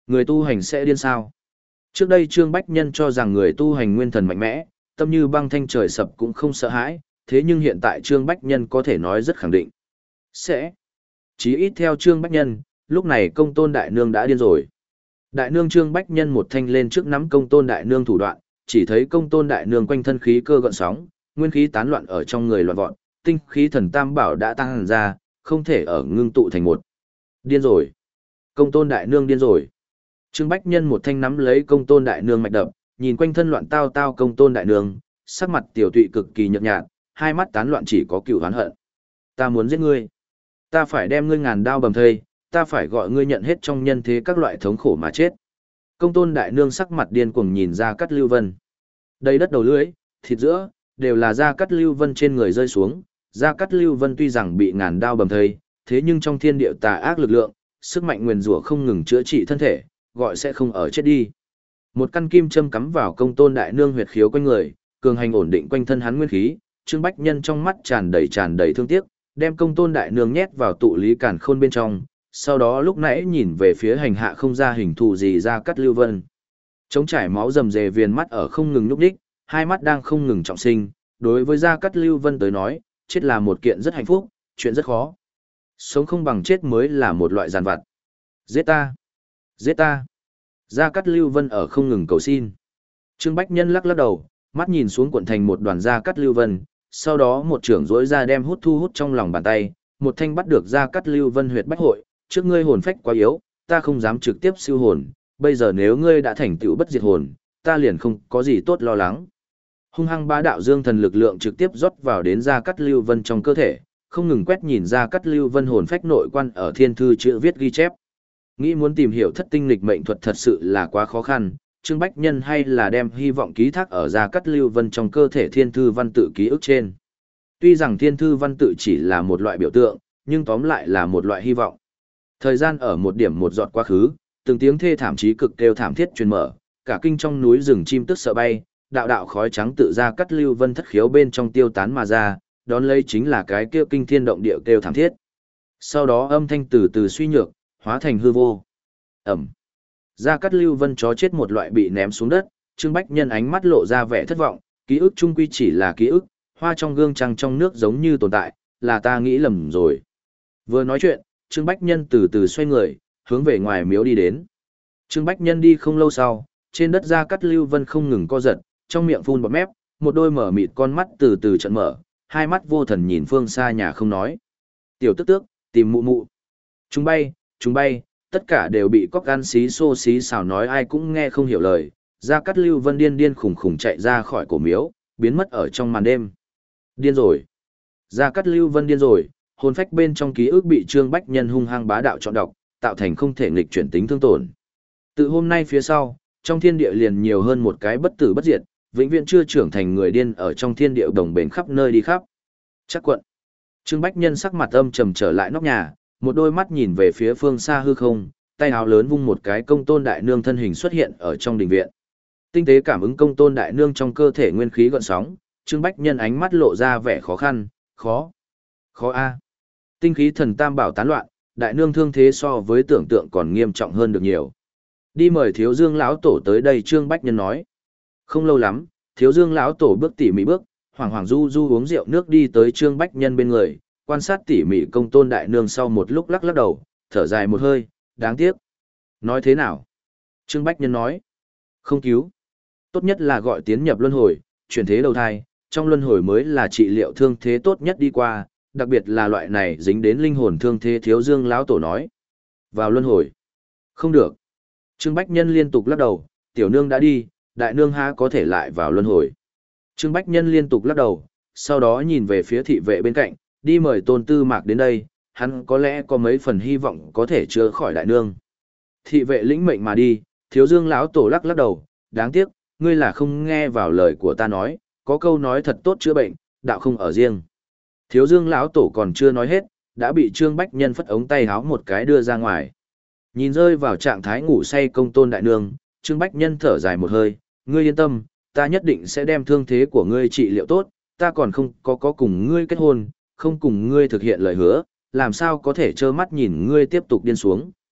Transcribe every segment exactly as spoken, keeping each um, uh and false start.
Người tu hành sẽ điên sao? Trước đây Trương Bách Nhân cho rằng người tu hành nguyên thần mạnh mẽ, tâm như băng thanh trời sập cũng không sợ hãi, thế nhưng hiện tại Trương Bách Nhân có thể nói rất khẳng định. Sẽ. Chí ít theo Trương Bách Nhân, lúc này công tôn đại nương đã điên rồi. Đại nương Trương Bách Nhân một thanh lên trước nắm công tôn đại nương thủ đoạn, chỉ thấy công tôn đại nương quanh thân khí cơ gợn sóng, nguyên khí tán loạn ở trong người loạn vọt, tinh khí thần tam bảo đã tăng hẳn ra, không thể ở ngưng tụ thành một. Điên rồi. Công tôn đại nương điên rồi. Trương Bách Nhân một thanh nắm lấy công tôn đại nương mạch đập, nhìn quanh thân loạn tao tao công tôn đại nương, sắc mặt tiểu tụy cực kỳ nhợt nhạt, hai mắt tán loạn chỉ có cựu oán hận. Ta muốn giết ngươi. Ta phải đem ngươi ngàn đao bầm thây, ta phải gọi ngươi nhận hết trong nhân thế các loại thống khổ mà chết. Công tôn đại nương sắc mặt điên cuồng nhìn ra Cát Lưu Vân. Đầy đất đầu lưỡi, thịt giữa, đều là da Cát Lưu Vân trên người rơi xuống. Da Cát Lưu Vân tuy rằng bị ngàn đao bầm thây, thế nhưng trong thiên địa tà ác lực lượng, sức mạnh nguyền rủa không ngừng chữa trị thân thể, gọi sẽ không ở chết đi. Một căn kim châm cắm vào công tôn đại nương huyệt khiếu quanh người, cường hành ổn định quanh thân hắn nguyên khí. Trương Bách Nhân trong mắt tràn đầy tràn đầy thương tiếc, đem công tôn đại nương nhét vào tụ lý càn khôn bên trong, sau đó lúc nãy nhìn về phía hành hạ không ra hình thù gì ra Cát Lưu Vân. Trống trải máu rầm rề viền mắt ở không ngừng nhúc đích, hai mắt đang không ngừng trọng sinh, đối với Gia Cát Lưu Vân tới nói, chết là một kiện rất hạnh phúc, chuyện rất khó. Sống không bằng chết mới là một loại giàn vặt. Giết ta! Giết ta! Gia Cát Lưu Vân ở không ngừng cầu xin. Trương Bách Nhân lắc lắc đầu, mắt nhìn xuống cuộn thành một đoàn Gia Cát Lưu Vân, sau đó một trưởng rỗi ra đem hút thu hút trong lòng bàn tay, một thanh bắt được Gia Cát Lưu Vân huyệt bách hội, trước ngươi hồn phách quá yếu, ta không dám trực tiếp siêu hồn, bây giờ nếu ngươi đã thành tựu bất diệt hồn, ta liền không có gì tốt lo lắng. Hung hăng bá đạo dương thần lực lượng trực tiếp rót vào đến Gia Cát Lưu Vân trong cơ thể, không ngừng quét nhìn Gia Cát Lưu Vân hồn phách nội quan ở thiên thư chữ viết ghi chép. Nghĩ muốn tìm hiểu thất tinh lịch mệnh thuật thật sự là quá khó khăn, Trương Bách Nhân hay là đem hy vọng ký thác ở Gia Cát Lưu Vân trong cơ thể thiên thư văn tự ký ức trên. Tuy rằng thiên thư văn tự chỉ là một loại biểu tượng, nhưng tóm lại là một loại hy vọng. Thời gian ở một điểm một giọt quá khứ, từng tiếng thê thảm chí cực kêu thảm thiết truyền mở, cả kinh trong núi rừng chim tức sợ bay, đạo đạo khói trắng tự ra Cát Lưu Vân thất khiếu bên trong tiêu tán mà ra, đón lấy chính là cái kêu kinh thiên động địa kêu thảm thiết. Sau đó âm thanh từ từ suy nhược, hóa thành hư vô. Ẩm. Gia Cát Lưu Vân chó chết một loại bị ném xuống đất, Trương Bách Nhân ánh mắt lộ ra vẻ thất vọng, ký ức chung quy chỉ là ký ức, hoa trong gương trăng trong nước giống như tồn tại, là ta nghĩ lầm rồi. Vừa nói chuyện, Trương Bách Nhân từ từ xoay người, hướng về ngoài miếu đi đến. Trương Bách Nhân đi không lâu sau, trên đất Gia Cát Lưu Vân không ngừng co giật, trong miệng phun bọt mép, một đôi mở mịt con mắt từ từ trận mở, hai mắt vô thần nhìn phương xa nhà không nói. Tiểu tức tước, tìm mụ mụ. Chúng bay, chúng bay, tất cả đều bị cóc gan xí xô xí xào nói ai cũng nghe không hiểu lời. Gia Cát Lưu Vân điên điên khủng khủng chạy ra khỏi cổ miếu, biến mất ở trong màn đêm. Điên rồi. Gia Cát Lưu Vân điên rồi, hồn phách bên trong ký ức bị Trương Bách Nhân hung hăng bá đạo chọn đọc, tạo thành không thể nghịch chuyển tính thương tổn. Từ hôm nay phía sau, trong thiên địa liền nhiều hơn một cái bất tử bất diệt, vĩnh viễn chưa trưởng thành người điên ở trong thiên địa đồng bền khắp nơi đi khắp. Chắc quận. Trương Bách Nhân sắc mặt âm trầm trở lại nóc nhà, một đôi mắt nhìn về phía phương xa hư không, tay áo lớn vung một cái công tôn đại nương thân hình xuất hiện ở trong đình viện. Tinh tế cảm ứng công tôn đại nương trong cơ thể nguyên khí gợn sóng, Trương Bách Nhân ánh mắt lộ ra vẻ khó khăn, khó, khó a. Tinh khí thần tam bảo tán loạn, đại nương thương thế so với tưởng tượng còn nghiêm trọng hơn được nhiều. Đi mời Thiếu Dương lão tổ tới đây, Trương Bách Nhân nói. Không lâu lắm, Thiếu Dương lão tổ bước tỉ mỉ bước, hoảng hoảng du du uống rượu nước đi tới Trương Bách Nhân bên người, quan sát tỉ mỉ công tôn đại nương sau một lúc lắc lắc đầu, thở dài một hơi, đáng tiếc. Nói thế nào? Trương Bách Nhân nói. Không cứu. Tốt nhất là gọi tiến nhập luân hồi, chuyển thế đầu thai, trong luân hồi mới là trị liệu thương thế tốt nhất đi qua, đặc biệt là loại này dính đến linh hồn thương thế. Thiếu Dương lão tổ nói. Vào luân hồi. Không được. Trương Bách Nhân liên tục lắc đầu, tiểu nương đã đi, đại nương há có thể lại vào luân hồi. Trương Bách Nhân liên tục lắc đầu, sau đó nhìn về phía thị vệ bên cạnh, đi mời Tôn Tư Mạc đến đây, hắn có lẽ có mấy phần hy vọng có thể chữa khỏi đại nương. Thị vệ lĩnh mệnh mà đi, Thiếu Dương lão tổ lắc lắc đầu, đáng tiếc, ngươi là không nghe vào lời của ta nói, có câu nói thật tốt chữa bệnh, đạo không ở riêng. Thiếu Dương lão tổ còn chưa nói hết, đã bị Trương Bách Nhân phất ống tay háo một cái đưa ra ngoài. Nhìn rơi vào trạng thái ngủ say công tôn đại nương, Trương Bách Nhân thở dài một hơi, ngươi yên tâm, ta nhất định sẽ đem thương thế của ngươi trị liệu tốt, ta còn không có có cùng ngươi kết hôn, không cùng ngươi thực hiện lời hứa, làm sao có thể trơ mắt nhìn ngươi tiếp tục điên xuống.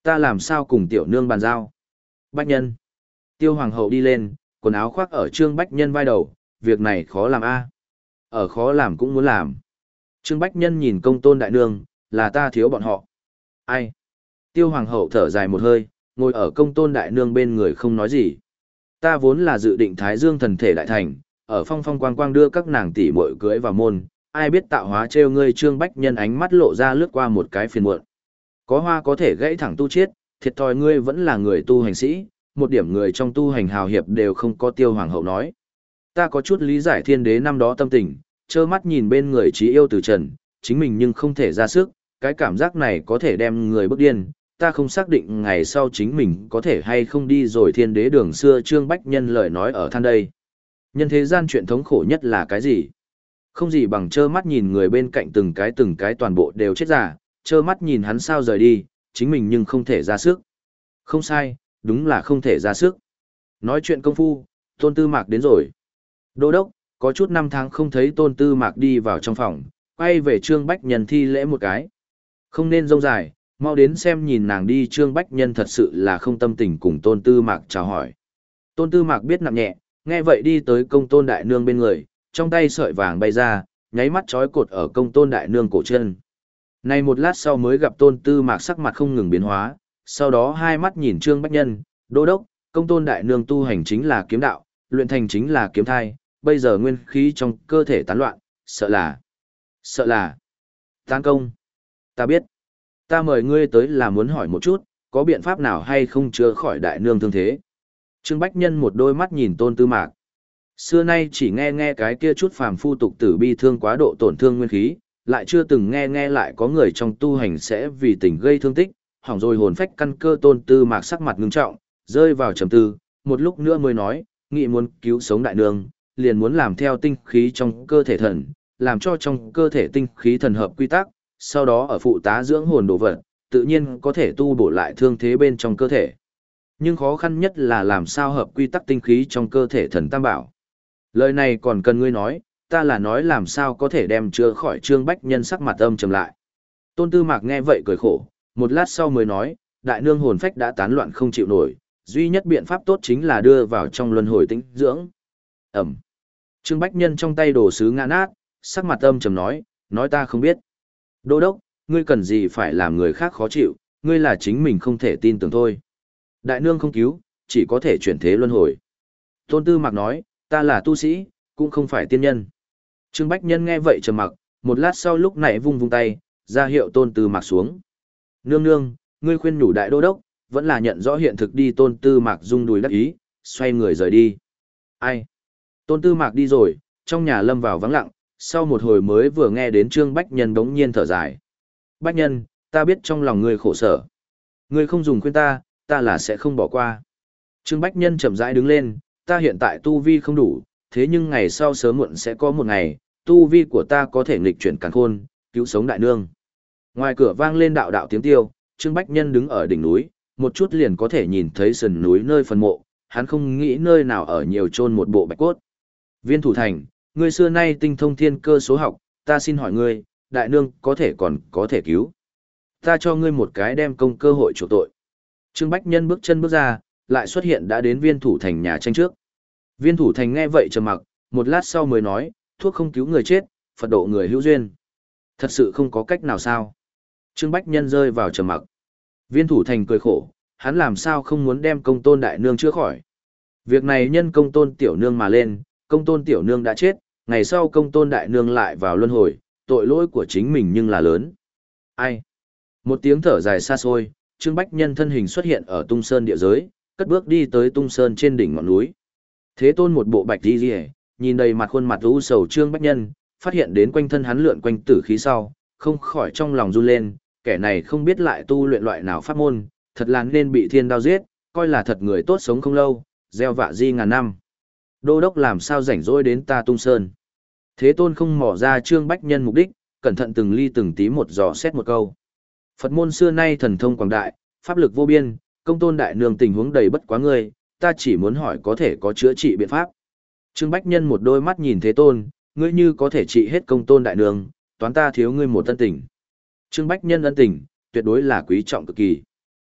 Ta làm sao cùng tiểu nương bàn giao? Bách nhân. Tiêu hoàng hậu đi lên, quần áo khoác ở Trương Bách nhân vai đầu, việc này khó làm a. Ở khó làm cũng muốn làm. Trương Bách nhân nhìn công tôn đại nương, là ta thiếu bọn họ. Ai? Tiêu hoàng hậu thở dài một hơi, ngồi ở công tôn đại nương bên người không nói gì. Ta vốn là dự định Thái Dương thần thể đại thành, ở phong phong quang quang đưa các nàng tỷ muội cưới vào môn, ai biết tạo hóa trêu ngươi. Trương Bách nhân ánh mắt lộ ra lướt qua một cái phiền muộn. Có hoa có thể gãy thẳng tu chiết, thiệt thòi ngươi vẫn là người tu hành sĩ, một điểm người trong tu hành hào hiệp đều không có. Tiêu hoàng hậu nói. Ta có chút lý giải thiên đế năm đó tâm tình, trơ mắt nhìn bên người trí yêu từ trần, chính mình nhưng không thể ra sức, cái cảm giác này có thể đem người bức điên. Ta không xác định ngày sau chính mình có thể hay không đi rồi thiên đế đường xưa. Trương Bách nhân lời nói ở than đây. Nhân thế gian chuyện thống khổ nhất là cái gì? Không gì bằng trơ mắt nhìn người bên cạnh từng cái từng cái toàn bộ đều chết giả, trơ mắt nhìn hắn sao rời đi, chính mình nhưng không thể ra sức. Không sai, đúng là không thể ra sức. Nói chuyện công phu, Tôn Tư Mạc đến rồi. Đô đốc, có chút năm tháng không thấy Tôn Tư Mạc đi vào trong phòng, quay về Trương Bách Nhân thi lễ một cái. Không nên rông dài, mau đến xem nhìn nàng đi. Trương Bách Nhân thật sự là không tâm tình cùng Tôn Tư Mạc chào hỏi. Tôn Tư Mạc biết nặng nhẹ, nghe vậy đi tới công tôn đại nương bên người, trong tay sợi vàng bay ra, nháy mắt trói cột ở công tôn đại nương cổ chân. Này một lát sau mới gặp Tôn Tư Mạc sắc mặt không ngừng biến hóa, sau đó hai mắt nhìn Trương Bách Nhân, đô đốc, công tôn đại nương tu hành chính là kiếm đạo, luyện thành chính là kiếm thai, bây giờ nguyên khí trong cơ thể tán loạn, sợ là, sợ là, tán công. Ta biết, ta mời ngươi tới là muốn hỏi một chút, có biện pháp nào hay không chữa khỏi đại nương thương thế. Trương Bách Nhân một đôi mắt nhìn Tôn Tư Mạc. Xưa nay chỉ nghe nghe cái kia chút phàm phu tục tử bi thương quá độ tổn thương nguyên khí, lại chưa từng nghe nghe lại có người trong tu hành sẽ vì tình gây thương tích, hỏng rồi hồn phách căn cơ. Tôn Tư Mạc sắc mặt ngưng trọng, rơi vào trầm tư, một lúc nữa mới nói, nghị muốn cứu sống đại nương, liền muốn làm theo tinh khí trong cơ thể thần, làm cho trong cơ thể tinh khí thần hợp quy tắc, sau đó ở phụ tá dưỡng hồn đồ vật, tự nhiên có thể tu bổ lại thương thế bên trong cơ thể. Nhưng khó khăn nhất là làm sao hợp quy tắc tinh khí trong cơ thể thần tam bảo. Lời này còn cần ngươi nói, ta là nói làm sao có thể đem chữa khỏi. Trương Bách Nhân sắc mặt âm trầm lại. Tôn Tư Mạc nghe vậy cười khổ, một lát sau mới nói, đại nương hồn phách đã tán loạn không chịu nổi, duy nhất biện pháp tốt chính là đưa vào trong luân hồi tĩnh dưỡng. Ẩm. Trương Bách Nhân trong tay đồ sứ ngã nát, sắc mặt âm trầm nói, nói ta không biết. Đô đốc, ngươi cần gì phải làm người khác khó chịu, ngươi là chính mình không thể tin tưởng thôi. Đại nương không cứu, chỉ có thể chuyển thế luân hồi. Tôn Tư Mạc nói, ta là tu sĩ, cũng không phải tiên nhân. Trương Bách Nhân nghe vậy trầm mặc, một lát sau lúc nãy vung vung tay, ra hiệu Tôn Tư Mạc xuống. Nương nương, ngươi khuyên nhủ đại đô đốc, vẫn là nhận rõ hiện thực đi. Tôn Tư Mạc rung đùi đắc ý, xoay người rời đi. Ai? Tôn Tư Mạc đi rồi, trong nhà lâm vào vắng lặng, sau một hồi mới vừa nghe đến Trương Bách Nhân đống nhiên thở dài. Bách Nhân, ta biết trong lòng ngươi khổ sở. Ngươi không dùng khuyên ta, ta là sẽ không bỏ qua. Trương Bách Nhân chậm rãi đứng lên, ta hiện tại tu vi không đủ, thế nhưng ngày sau sớm muộn sẽ có một ngày, tu vi của ta có thể nghịch chuyển càn khôn, cứu sống đại nương. Ngoài cửa vang lên đạo đạo tiếng tiêu, Trương Bách Nhân đứng ở đỉnh núi, một chút liền có thể nhìn thấy sườn núi nơi phần mộ, hắn không nghĩ nơi nào ở nhiều chôn một bộ bạch cốt. Viên Thủ Thành, ngươi xưa nay tinh thông thiên cơ số học, ta xin hỏi ngươi, đại nương có thể còn có thể cứu. Ta cho ngươi một cái đem công cơ hội chủ tội. Trương Bách Nhân bước chân bước ra, lại xuất hiện đã đến Viên Thủ Thành nhà tranh trước. Viên Thủ Thành nghe vậy trầm mặc, một lát sau mới nói, thuốc không cứu người chết, Phật độ người hữu duyên. Thật sự không có cách nào sao? Trương Bách Nhân rơi vào trầm mặc. Viên Thủ Thành cười khổ, hắn làm sao không muốn đem công tôn đại nương chữa khỏi. Việc này nhân công tôn tiểu nương mà lên, công tôn tiểu nương đã chết, ngày sau công tôn đại nương lại vào luân hồi, tội lỗi của chính mình nhưng là lớn. Ai? Một tiếng thở dài xa xôi, Trương Bách Nhân thân hình xuất hiện ở Tung Sơn địa giới, cất bước đi tới Tung Sơn trên đỉnh ngọn núi. Thế Tôn một bộ bạch y liễu, nhìn đầy mặt khuôn mặt u sầu Trương Bách Nhân, phát hiện đến quanh thân hắn lượn quanh tử khí sau, không khỏi trong lòng run lên, kẻ này không biết lại tu luyện loại nào pháp môn, thật là nên bị thiên đao giết, coi là thật người tốt sống không lâu, gieo vạ di ngàn năm. Đô đốc làm sao rảnh rỗi đến ta Tung Sơn. Thế Tôn không mò ra Trương Bách Nhân mục đích, cẩn thận từng ly từng tí một dò xét một câu. Phật môn xưa nay thần thông quảng đại, pháp lực vô biên, công tôn đại nương tình huống đầy bất quá ngươi, ta chỉ muốn hỏi có thể có chữa trị biện pháp. Trương Bách Nhân một đôi mắt nhìn Thế Tôn, ngươi như có thể trị hết công tôn đại nương, toán ta thiếu ngươi một ân tình. Trương Bách Nhân ân tình, tuyệt đối là quý trọng cực kỳ.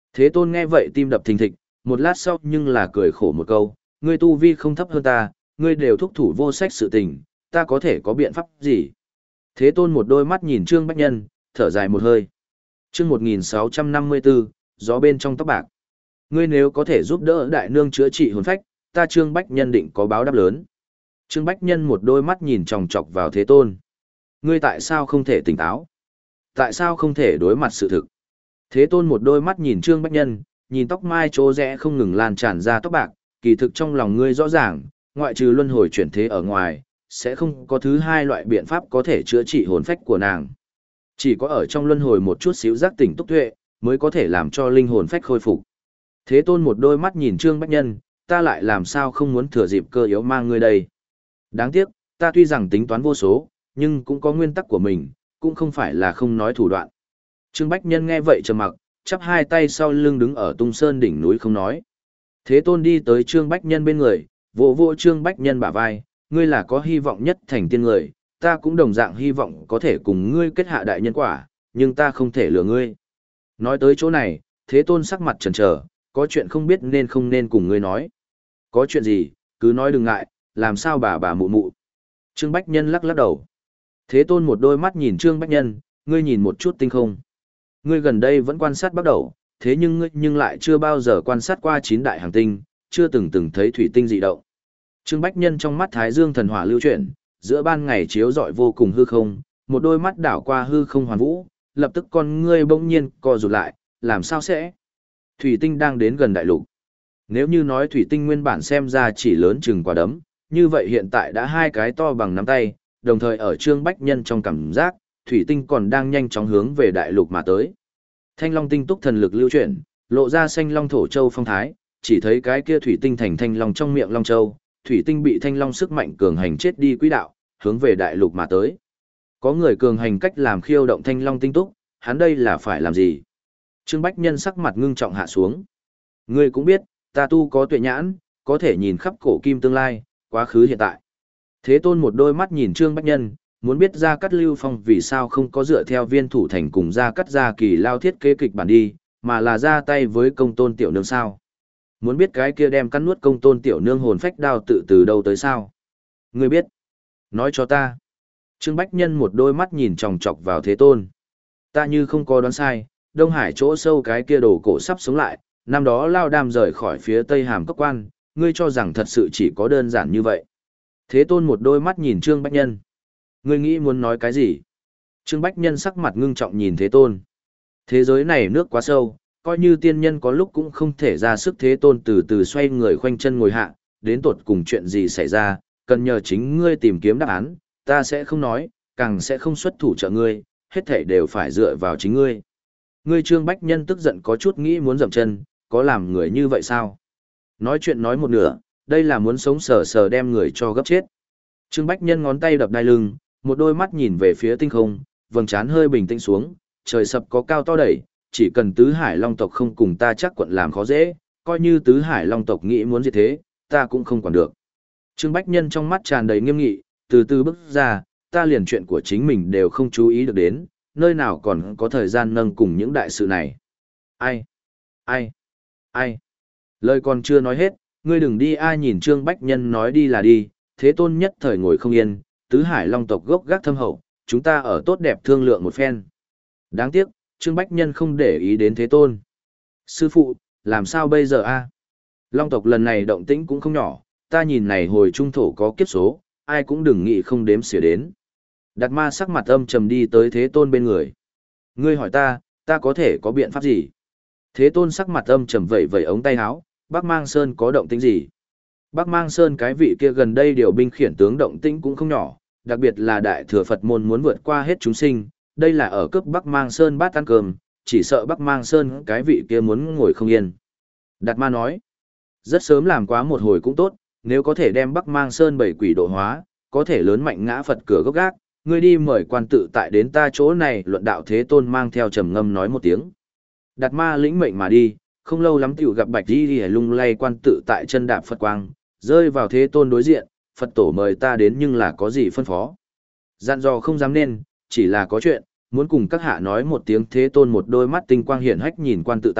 Thế Tôn nghe vậy tim đập thình thịch, một lát sau nhưng là cười khổ một câu, ngươi tu vi không thấp hơn ta, ngươi đều thúc thủ vô sách sự tình, ta có thể có biện pháp gì? Thế Tôn một đôi mắt nhìn Trương Bách Nhân, thở dài một hơi. Chương một nghìn sáu trăm năm mươi bốn, gió bên trong tóc bạc. Ngươi nếu có thể giúp đỡ đại nương chữa trị hồn phách, ta Trương Bách Nhân định có báo đáp lớn. Trương Bách Nhân một đôi mắt nhìn chòng chọc vào Thế Tôn. Ngươi tại sao không thể tỉnh táo? Tại sao không thể đối mặt sự thực? Thế Tôn một đôi mắt nhìn Trương Bách Nhân, nhìn tóc mai chỗ rẽ không ngừng lan tràn ra tóc bạc, kỳ thực trong lòng ngươi rõ ràng, ngoại trừ luân hồi chuyển thế ở ngoài, sẽ không có thứ hai loại biện pháp có thể chữa trị hồn phách của nàng. Chỉ có ở trong luân hồi một chút xíu giác tỉnh túc tuệ, mới có thể làm cho linh hồn phách khôi phục. Thế Tôn một đôi mắt nhìn Trương Bách Nhân, ta lại làm sao không muốn thừa dịp cơ yếu mang ngươi đây. Đáng tiếc, ta tuy rằng tính toán vô số, nhưng cũng có nguyên tắc của mình, cũng không phải là không nói thủ đoạn. Trương Bách Nhân nghe vậy trầm mặc, chắp hai tay sau lưng đứng ở tung sơn đỉnh núi không nói. Thế Tôn đi tới Trương Bách Nhân bên người, vỗ vỗ Trương Bách Nhân bả vai, ngươi là có hy vọng nhất thành tiên người, ta cũng đồng dạng hy vọng có thể cùng ngươi kết hạ đại nhân quả, nhưng ta không thể lừa ngươi. Nói tới chỗ này, Thế Tôn sắc mặt chần chờ, có chuyện không biết nên không nên cùng ngươi nói. Có chuyện gì, cứ nói đừng ngại, làm sao bà bà mụ mụ. Trương Bách Nhân lắc lắc đầu. Thế Tôn một đôi mắt nhìn Trương Bách Nhân, ngươi nhìn một chút tinh không. Ngươi gần đây vẫn quan sát bắt đầu, thế nhưng ngươi nhưng lại chưa bao giờ quan sát qua chín đại hành tinh, chưa từng từng thấy thủy tinh dị động. Trương Bách Nhân trong mắt Thái Dương thần hỏa lưu chuyển, giữa ban ngày chiếu rọi vô cùng hư không, một đôi mắt đảo qua hư không hoàn vũ, lập tức con ngươi bỗng nhiên co rụt lại, làm sao sẽ? Thủy tinh đang đến gần đại lục. Nếu như nói thủy tinh nguyên bản xem ra chỉ lớn chừng quả đấm, như vậy hiện tại đã hai cái to bằng nắm tay, đồng thời ở Trương Bách Nhân trong cảm giác, thủy tinh còn đang nhanh chóng hướng về đại lục mà tới. Thanh long tinh túc thần lực lưu chuyển, lộ ra xanh long thổ châu phong thái, chỉ thấy cái kia thủy tinh thành thanh long trong miệng long châu, thủy tinh bị thanh long sức mạnh cường hành chết đi quỹ đạo, hướng về đại lục mà tới. Có người cường hành cách làm khiêu động thanh long tinh túc, hắn đây là phải làm gì? Trương Bách Nhân sắc mặt ngưng trọng hạ xuống. Ngươi cũng biết, ta tu có tuệ nhãn, có thể nhìn khắp cổ kim tương lai, quá khứ hiện tại. Thế Tôn một đôi mắt nhìn Trương Bách Nhân, muốn biết Gia Cát Lưu Phong vì sao không có dựa theo viên thủ thành cùng Gia Cát Gia Kỳ lao thiết kế kịch bản đi, mà là ra tay với công tôn tiểu nương sao. Muốn biết cái kia đem cắn nuốt công tôn tiểu nương hồn phách đao tự từ đâu tới sao. Ngươi biết. Nói cho ta. Trương Bách Nhân một đôi mắt nhìn chòng chọc vào Thế Tôn. Ta như không có đoán sai, Đông Hải chỗ sâu cái kia đồ cổ sắp sống lại, năm đó Lao Đam rời khỏi phía Tây Hàm Cốc Quan, ngươi cho rằng thật sự chỉ có đơn giản như vậy. Thế Tôn một đôi mắt nhìn Trương Bách Nhân. Ngươi nghĩ muốn nói cái gì? Trương Bách Nhân sắc mặt ngưng trọng nhìn Thế Tôn. Thế giới này nước quá sâu, coi như tiên nhân có lúc cũng không thể ra sức. Thế Tôn từ từ xoay người khoanh chân ngồi hạ, đến tột cùng chuyện gì xảy ra, cần nhờ chính ngươi tìm kiếm đáp án, ta sẽ không nói, càng sẽ không xuất thủ trợ ngươi, hết thảy đều phải dựa vào chính ngươi. Ngươi Trương Bách Nhân tức giận có chút nghĩ muốn dậm chân, có làm người như vậy sao? Nói chuyện nói một nửa, đây là muốn sống sờ sờ đem người cho gấp chết. Trương Bách Nhân ngón tay đập đai lưng, một đôi mắt nhìn về phía tinh không, vầng trán hơi bình tĩnh xuống, trời sập có cao to đẩy, chỉ cần tứ hải long tộc không cùng ta chắc quận làm khó dễ, coi như tứ hải long tộc nghĩ muốn gì thế, ta cũng không quản được. Trương Bách Nhân trong mắt tràn đầy nghiêm nghị, từ từ bước ra, ta liền chuyện của chính mình đều không chú ý được đến, nơi nào còn có thời gian nâng cùng những đại sự này. Ai? Ai? Ai? Lời còn chưa nói hết, ngươi đừng đi. Ai nhìn Trương Bách Nhân nói đi là đi, Thế Tôn nhất thời ngồi không yên, tứ hải long tộc gốc gác thâm hậu, chúng ta ở tốt đẹp thương lượng một phen. Đáng tiếc, Trương Bách Nhân không để ý đến Thế Tôn. Sư phụ, làm sao bây giờ a? Long tộc lần này động tĩnh cũng không nhỏ, ta nhìn này hồi trung thổ có kiếp số, ai cũng đừng nghĩ không đếm xỉa đến. Đạt ma sắc mặt âm trầm đi tới Thế Tôn bên người. Ngươi hỏi ta, ta có thể có biện pháp gì? Thế Tôn sắc mặt âm trầm vẩy vẩy ống tay áo, Bắc Mang Sơn có động tĩnh gì? Bắc Mang Sơn cái vị kia gần đây điều binh khiển tướng động tĩnh cũng không nhỏ, đặc biệt là Đại Thừa Phật môn muốn vượt qua hết chúng sinh, đây là ở cướp Bắc Mang Sơn bát ăn cơm, chỉ sợ Bắc Mang Sơn cái vị kia muốn ngồi không yên. Đạt ma nói, rất sớm làm quá một hồi cũng tốt, nếu có thể đem Bắc Mang Sơn bảy quỷ độ hóa, có thể lớn mạnh ngã Phật cửa gốc gác, ngươi đi mời quan tự tại đến ta chỗ này. Luận đạo Thế Tôn mang theo trầm ngâm nói một tiếng. Đạt ma lĩnh mệnh mà đi, không lâu lắm tiểu gặp Bạch Di Lìa lung lay quan tự tại chân đạp Phật quang, rơi vào Thế Tôn đối diện, Phật tổ mời ta đến nhưng là có gì phân phó. Dặn dò không dám nên, chỉ là có chuyện, muốn cùng các hạ nói một tiếng. Thế Tôn một đôi mắt tinh quang hiển hách nhìn quan tự tại,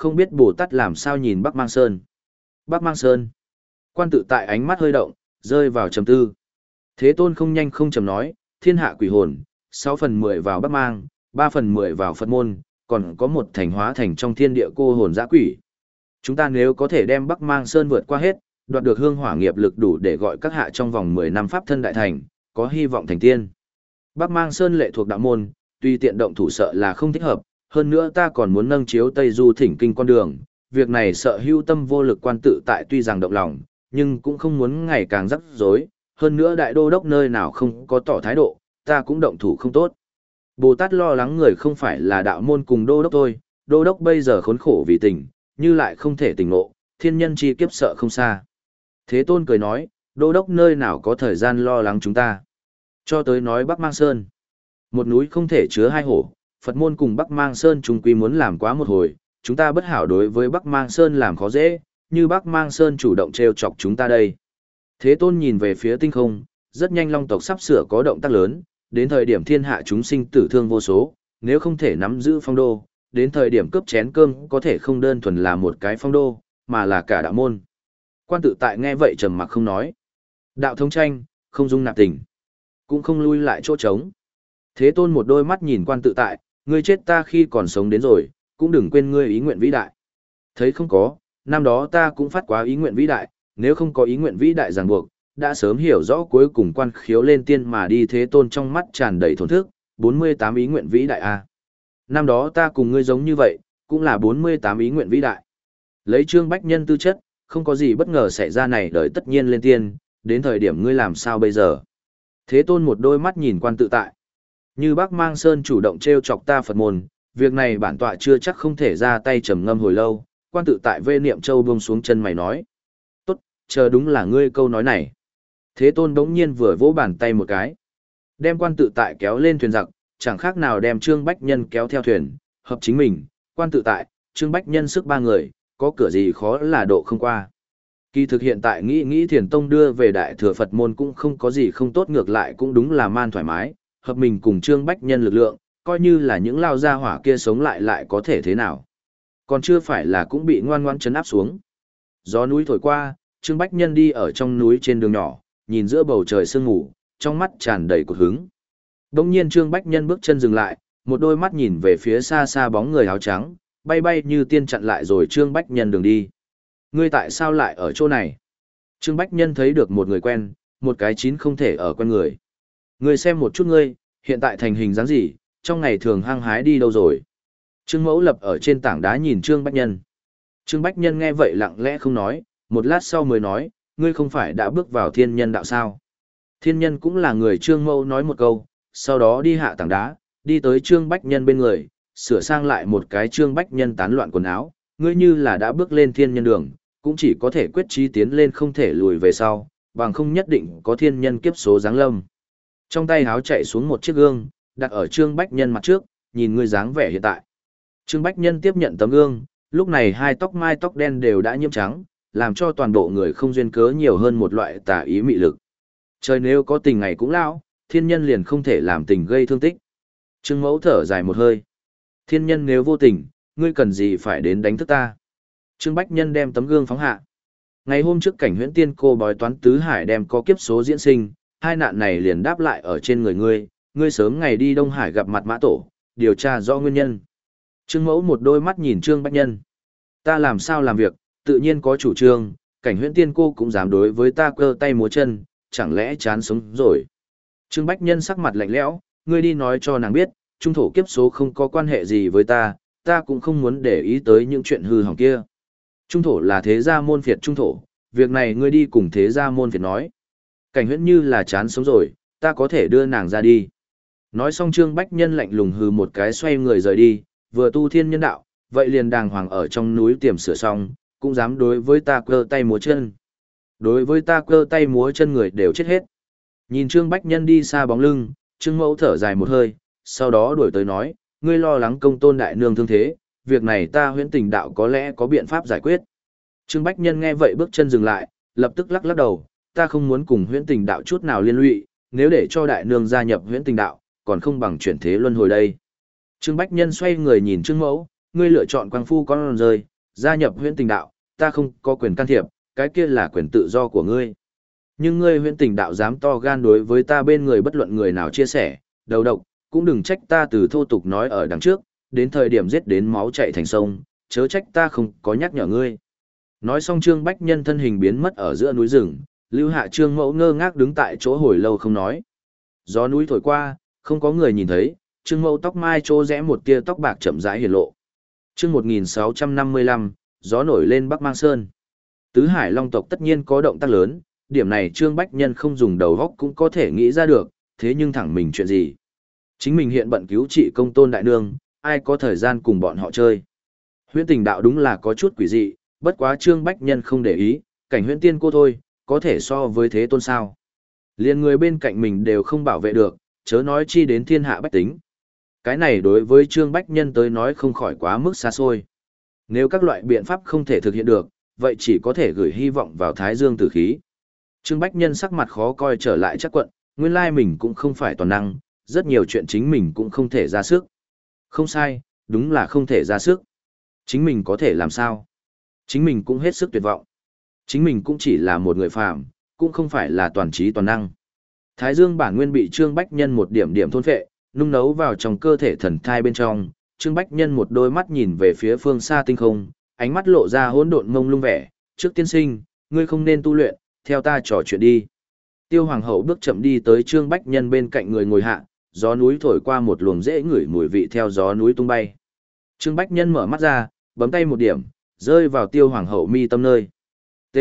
không biết Bồ Tát làm sao nhìn Bắc Mang Sơn. Bắc Mang Sơn. Quan tự tại ánh mắt hơi động, rơi vào trầm tư. Thế Tôn không nhanh không chậm nói, thiên hạ quỷ hồn, sáu phần mười vào Bắc Mang, ba phần mười vào Phật môn, còn có một thành hóa thành trong thiên địa cô hồn dã quỷ. Chúng ta nếu có thể đem Bắc Mang Sơn vượt qua hết, đoạt được hương hỏa nghiệp lực đủ để gọi các hạ trong vòng mười năm pháp thân đại thành, có hy vọng thành tiên. Bắc Mang Sơn lệ thuộc đạo môn, tuy tiện động thủ sợ là không thích hợp, hơn nữa ta còn muốn nâng chiếu Tây Du thỉnh kinh con đường, việc này sợ hưu tâm vô lực quan tự tại tuy rằng động lòng, nhưng cũng không muốn ngày càng rắc rối, hơn nữa đại đô đốc nơi nào không có tỏ thái độ, ta cũng động thủ không tốt. Bồ Tát lo lắng người không phải là đạo môn cùng đô đốc thôi, đô đốc bây giờ khốn khổ vì tình, như lại không thể tỉnh ngộ, thiên nhân chi kiếp sợ không xa. Thế Tôn cười nói, đô đốc nơi nào có thời gian lo lắng chúng ta. Cho tới nói Bắc Mang Sơn. Một núi không thể chứa hai hổ, Phật môn cùng Bắc Mang Sơn chung quy muốn làm quá một hồi, chúng ta bất hảo đối với Bắc Mang Sơn làm khó dễ, như Bắc Mang Sơn chủ động trêu chọc chúng ta đây. Thế Tôn nhìn về phía tinh không, rất nhanh Long tộc sắp sửa có động tác lớn, đến thời điểm thiên hạ chúng sinh tử thương vô số, nếu không thể nắm giữ phong đô, đến thời điểm cướp chén cơm có thể không đơn thuần là một cái phong đô, mà là cả đạo môn. Quan tự tại nghe vậy trầm mặc không nói. Đạo thống tranh, không dung nạp tình, cũng không lui lại chỗ trống. Thế Tôn một đôi mắt nhìn quan tự tại, ngươi chết ta khi còn sống đến rồi, cũng đừng quên ngươi ý nguyện vĩ đại. Thấy không có, năm đó ta cũng phát quá ý nguyện vĩ đại, nếu không có ý nguyện vĩ đại ràng buộc, đã sớm hiểu rõ cuối cùng quan khiếu lên tiên mà đi. Thế Tôn trong mắt tràn đầy thổn thức, bốn mươi tám ý nguyện vĩ đại a. Năm đó ta cùng ngươi giống như vậy, cũng là bốn mươi tám ý nguyện vĩ đại. Lấy Trương Bách Nhân tư chất, không có gì bất ngờ xảy ra này đời tất nhiên lên tiên, đến thời điểm ngươi làm sao bây giờ? Thế Tôn một đôi mắt nhìn quan tự tại. Như Bắc Mang Sơn chủ động trêu chọc ta Phật môn, việc này bản tọa chưa chắc không thể ra tay trầm ngâm hồi lâu. Quan tự tại vê niệm châu buông xuống chân mày nói. Tốt, chờ đúng là ngươi câu nói này. Thế Tôn đống nhiên vừa vỗ bàn tay một cái. Đem quan tự tại kéo lên thuyền giặc, chẳng khác nào đem Trương Bách Nhân kéo theo thuyền, hợp chính mình, quan tự tại, Trương Bách Nhân sức ba người, có cửa gì khó là độ không qua. Kỳ thực hiện tại nghĩ nghĩ Thiền Tông đưa về Đại Thừa Phật môn cũng không có gì không tốt, ngược lại cũng đúng là man thoải mái, hợp mình cùng Trương Bách Nhân lực lượng, coi như là những lao gia hỏa kia sống lại lại có thể thế nào. Còn chưa phải là cũng bị ngoan ngoãn trấn áp xuống. Gió núi thổi qua, Trương Bách Nhân đi ở trong núi trên đường nhỏ, nhìn giữa bầu trời sương ngủ, trong mắt tràn đầy cột hứng. Đông nhiên Trương Bách Nhân bước chân dừng lại, một đôi mắt nhìn về phía xa xa bóng người áo trắng, bay bay như tiên chặn lại rồi Trương Bách Nhân đường đi. Ngươi tại sao lại ở chỗ này? Trương Bách Nhân thấy được một người quen, một cái chín không thể ở quen người. Ngươi xem một chút ngươi, hiện tại thành hình dáng gì, trong ngày thường hăng hái đi đâu rồi? Trương Mẫu lập ở trên tảng đá nhìn Trương Bách Nhân. Trương Bách Nhân nghe vậy lặng lẽ không nói, một lát sau mới nói, ngươi không phải đã bước vào thiên nhân đạo sao? Thiên nhân cũng là người. Trương Mẫu nói một câu, sau đó đi hạ tảng đá, đi tới Trương Bách Nhân bên người, sửa sang lại một cái Trương Bách Nhân tán loạn quần áo, ngươi như là đã bước lên thiên nhân đường, cũng chỉ có thể quyết chí tiến lên không thể lùi về sau, bằng không nhất định có thiên nhân kiếp số giáng lâm. Trong tay háo chạy xuống một chiếc gương, đặt ở Trương Bách Nhân mặt trước, nhìn ngươi dáng vẻ hiện tại. Trương Bách Nhân tiếp nhận tấm gương, lúc này hai tóc mai tóc đen đều đã nhiễm trắng, làm cho toàn bộ người không duyên cớ nhiều hơn một loại tà ý mị lực. Trời nếu có tình ngày cũng lão, thiên nhân liền không thể làm tình gây thương tích. Trương Mẫu thở dài một hơi. Thiên nhân nếu vô tình, ngươi cần gì phải đến đánh thức ta? Trương Bách Nhân đem tấm gương phóng hạ. Ngày hôm trước cảnh huyễn tiên cô bói toán tứ hải đem có kiếp số diễn sinh, hai nạn này liền đáp lại ở trên người ngươi, ngươi sớm ngày đi Đông Hải gặp mặt Mã Tổ, điều tra rõ nguyên nhân. Trương Mẫu một đôi mắt nhìn Trương Bách Nhân. Ta làm sao làm việc, tự nhiên có chủ trương, cảnh huyễn tiên cô cũng dám đối với ta cơ tay múa chân, chẳng lẽ chán sống rồi. Trương Bách Nhân sắc mặt lạnh lẽo, ngươi đi nói cho nàng biết, trung thổ kiếp số không có quan hệ gì với ta, ta cũng không muốn để ý tới những chuyện hư hỏng kia. Trung thổ là thế gia môn phiệt trung thổ, việc này ngươi đi cùng thế gia môn phiệt nói. Cảnh huyễn như là chán sống rồi, ta có thể đưa nàng ra đi. Nói xong Trương Bách Nhân lạnh lùng hừ một cái xoay người rời đi, vừa tu thiên nhân đạo, vậy liền đàng hoàng ở trong núi tiềm sửa xong, cũng dám đối với ta cơ tay múa chân. Đối với ta cơ tay múa chân người đều chết hết. Nhìn Trương Bách Nhân đi xa bóng lưng, Trương Mẫu thở dài một hơi, sau đó đuổi tới nói, ngươi lo lắng công tôn đại nương thương thế, việc này ta huyễn tình đạo có lẽ có biện pháp giải quyết. Trương Bách Nhân nghe vậy bước chân dừng lại, lập tức lắc lắc đầu, ta không muốn cùng huyễn tình đạo chút nào liên lụy, nếu để cho đại nương gia nhập huyễn tình đạo, còn không bằng chuyển thế luân hồi đây. Trương Bách Nhân xoay người nhìn Trương Mẫu, ngươi lựa chọn quang phu con rơi, Gia nhập huyễn tình đạo, ta không có quyền can thiệp, cái kia là quyền tự do của ngươi. Nhưng ngươi huyễn tình đạo dám to gan đối với ta bên người bất luận người nào chia sẻ, đầu độc, cũng đừng trách ta từ thô tục nói ở đằng trước, đến thời điểm giết đến máu chảy thành sông, chớ trách ta không có nhắc nhở ngươi. Nói xong Trương Bách Nhân thân hình biến mất ở giữa núi rừng, lưu hạ Trương Mẫu ngơ ngác đứng tại chỗ hồi lâu không nói. Gió núi thổi qua, không có người nhìn thấy, Trương Mẫu tóc mai trô rẽ một tia tóc bạc chậm rãi hiển lộ. Chương một nghìn sáu trăm năm mươi lăm, gió nổi lên Bắc Mang Sơn. Tứ Hải Long tộc tất nhiên có động tác lớn, điểm này Trương Bách Nhân không dùng đầu óc cũng có thể nghĩ ra được, thế nhưng thẳng mình chuyện gì? Chính mình hiện bận cứu trị công tôn đại nương, ai có thời gian cùng bọn họ chơi. Huyễn tình đạo đúng là có chút quỷ dị, bất quá Trương Bách Nhân không để ý, cảnh huyễn tiên cô thôi, có thể so với thế tôn sao. Liên người bên cạnh mình đều không bảo vệ được, chớ nói chi đến thiên hạ bách tính. Cái này đối với Trương Bách Nhân tới nói không khỏi quá mức xa xôi. Nếu các loại biện pháp không thể thực hiện được, vậy chỉ có thể gửi hy vọng vào Thái Dương tử khí. Trương Bách Nhân sắc mặt khó coi trở lại chắc quận, nguyên lai mình cũng không phải toàn năng, rất nhiều chuyện chính mình cũng không thể ra sức. Không sai, đúng là không thể ra sức. Chính mình có thể làm sao? Chính mình cũng hết sức tuyệt vọng. Chính mình cũng chỉ là một người phàm, cũng không phải là toàn trí toàn năng. Thái Dương bản nguyên bị Trương Bách Nhân một điểm điểm thôn phệ, nung nấu vào trong cơ thể thần thai bên trong. Trương Bách Nhân một đôi mắt nhìn về phía phương xa tinh không, ánh mắt lộ ra hỗn độn mông lung vẻ. Trước tiên sinh, ngươi không nên tu luyện, theo ta trò chuyện đi. Tiêu Hoàng hậu bước chậm đi tới Trương Bách Nhân bên cạnh người ngồi hạ, gió núi thổi qua một luồng dễ ngửi mùi vị theo gió núi tung bay. Trương Bách Nhân mở mắt ra, bấm tay một điểm, rơi vào Tiêu Hoàng hậu mi tâm nơi. T.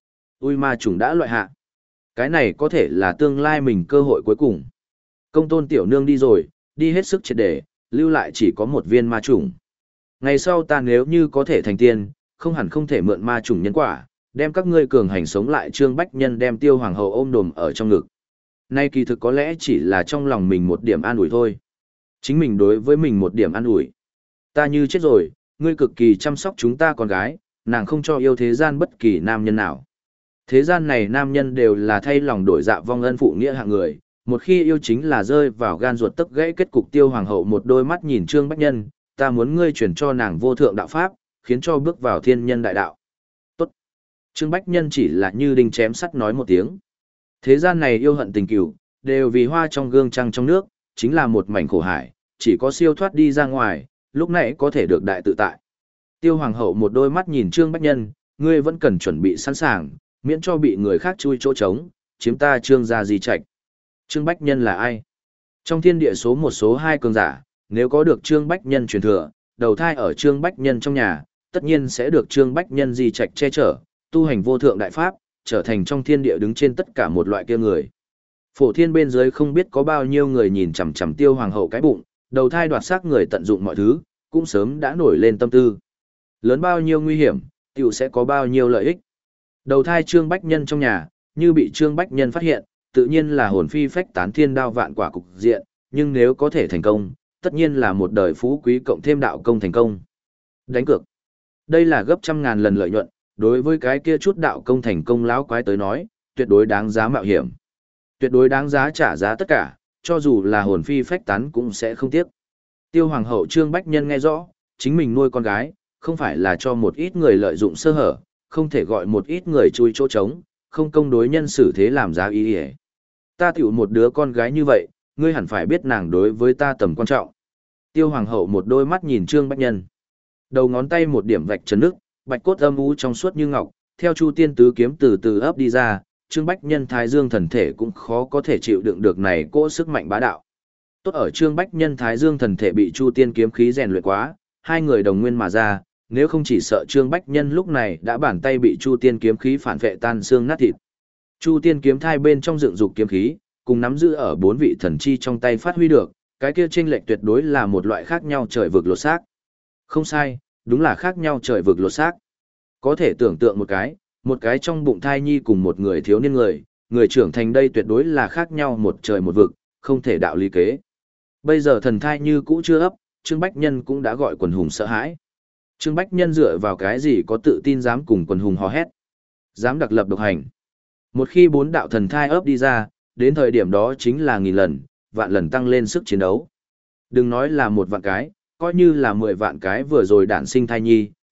Ui ma trùng đã loại hạ. Cái này có thể là tương lai mình cơ hội cuối cùng. Công tôn tiểu nương đi rồi, đi hết sức triệt để, lưu lại chỉ có một viên ma trùng. Ngày sau ta nếu như có thể thành tiên, không hẳn không thể mượn ma trùng nhân quả, đem các ngươi cường hành sống lại. Trương Bách Nhân đem Tiêu Hoàng hậu ôm đồm ở trong ngực. Nay kỳ thực có lẽ chỉ là trong lòng mình một điểm an ủi thôi. Chính mình đối với mình một điểm an ủi. Ta như chết rồi, ngươi cực kỳ chăm sóc chúng ta con gái, nàng không cho yêu thế gian bất kỳ nam nhân nào. Thế gian này nam nhân đều là thay lòng đổi dạ vong ân phụ nghĩa hạng người, một khi yêu chính là rơi vào gan ruột tức gãy. Kết cục Tiêu Hoàng hậu một đôi mắt nhìn Trương Bách Nhân, ta muốn ngươi chuyển cho nàng vô thượng đạo pháp, khiến cho bước vào thiên nhân đại đạo. Tốt. Trương Bách Nhân chỉ là như đinh chém sắt nói một tiếng. Thế gian này yêu hận tình cửu, đều vì hoa trong gương trăng trong nước, chính là một mảnh khổ hải, chỉ có siêu thoát đi ra ngoài, lúc nãy có thể được đại tự tại. Tiêu Hoàng hậu một đôi mắt nhìn Trương Bách Nhân, ngươi vẫn cần chuẩn bị sẵn sàng, miễn cho bị người khác chui chỗ trống, chiếm ta Trương gia di trạch. Trương Bách Nhân là ai? Trong thiên địa số một số hai cường giả, nếu có được Trương Bách Nhân truyền thừa, đầu thai ở Trương Bách Nhân trong nhà, tất nhiên sẽ được Trương Bách Nhân di trạch che chở, tu hành vô thượng đại pháp, trở thành trong thiên địa đứng trên tất cả một loại kia người. Phổ thiên bên dưới không biết có bao nhiêu người nhìn chằm chằm Tiêu Hoàng hậu cái bụng, đầu thai đoạt xác người tận dụng mọi thứ, cũng sớm đã nổi lên tâm tư. Lớn bao nhiêu nguy hiểm, tiểu sẽ có bao nhiêu lợi ích. Đầu thai Trương Bách Nhân trong nhà, như bị Trương Bách Nhân phát hiện, tự nhiên là hồn phi phách tán thiên đao vạn quả cục diện, nhưng nếu có thể thành công, tất nhiên là một đời phú quý cộng thêm đạo công thành công. Đánh cược. Đây là gấp trăm ngàn lần lợi nhuận, đối với cái kia chút đạo công thành công lão quái tới nói, tuyệt đối đáng giá mạo hiểm. Tuyệt đối đáng giá trả giá tất cả, cho dù là hồn phi phách tán cũng sẽ không tiếc. Tiêu Hoàng hậu Trương Bách Nhân nghe rõ, chính mình nuôi con gái, không phải là cho một ít người lợi dụng sơ hở, không thể gọi một ít người chui chỗ trống, không công đối nhân xử thế làm giá ý ý. Ta tiểu một đứa con gái như vậy, ngươi hẳn phải biết nàng đối với ta tầm quan trọng. Tiêu Hoàng hậu một đôi mắt nhìn Trương Bách Nhân. Đầu ngón tay một điểm vạch trấn nước, bạch cốt âm u trong suốt như ngọc, theo Chu Tiên tứ kiếm từ từ ấp đi ra, Trương Bách Nhân Thái Dương thần thể cũng khó có thể chịu đựng được này cỗ sức mạnh bá đạo. Tốt ở Trương Bách Nhân Thái Dương thần thể bị Chu Tiên kiếm khí rèn luyện quá, hai người đồng nguyên mà ra, nếu không chỉ sợ Trương Bách Nhân lúc này đã bàn tay bị Chu Tiên kiếm khí phản vệ tan xương nát thịt. Chu Tiên kiếm thai bên trong dựng dục kiếm khí, cùng nắm giữ ở bốn vị thần chi trong tay phát huy được, cái kia chênh lệch tuyệt đối là một loại khác nhau trời vực lột xác. Không sai, đúng là khác nhau trời vực lột xác. Có thể tưởng tượng một cái, một cái trong bụng thai nhi cùng một người thiếu niên người, người trưởng thành đây tuyệt đối là khác nhau một trời một vực, không thể đạo lý kế. Bây giờ thần thai như cũ chưa ấp, Trương Bách Nhân cũng đã gọi quần hùng sợ hãi. Trương Bách Nhân dựa vào cái gì có tự tin dám cùng quần hùng hò hét, dám đặc lập độc hành. Một khi bốn đạo thần thai ấp đi ra, đến thời điểm đó chính là nghìn lần, vạn lần tăng lên sức chiến đấu. Đừng nói là một vạn cái, coi như là mười vạn cái vừa rồi đản sinh thai nhi,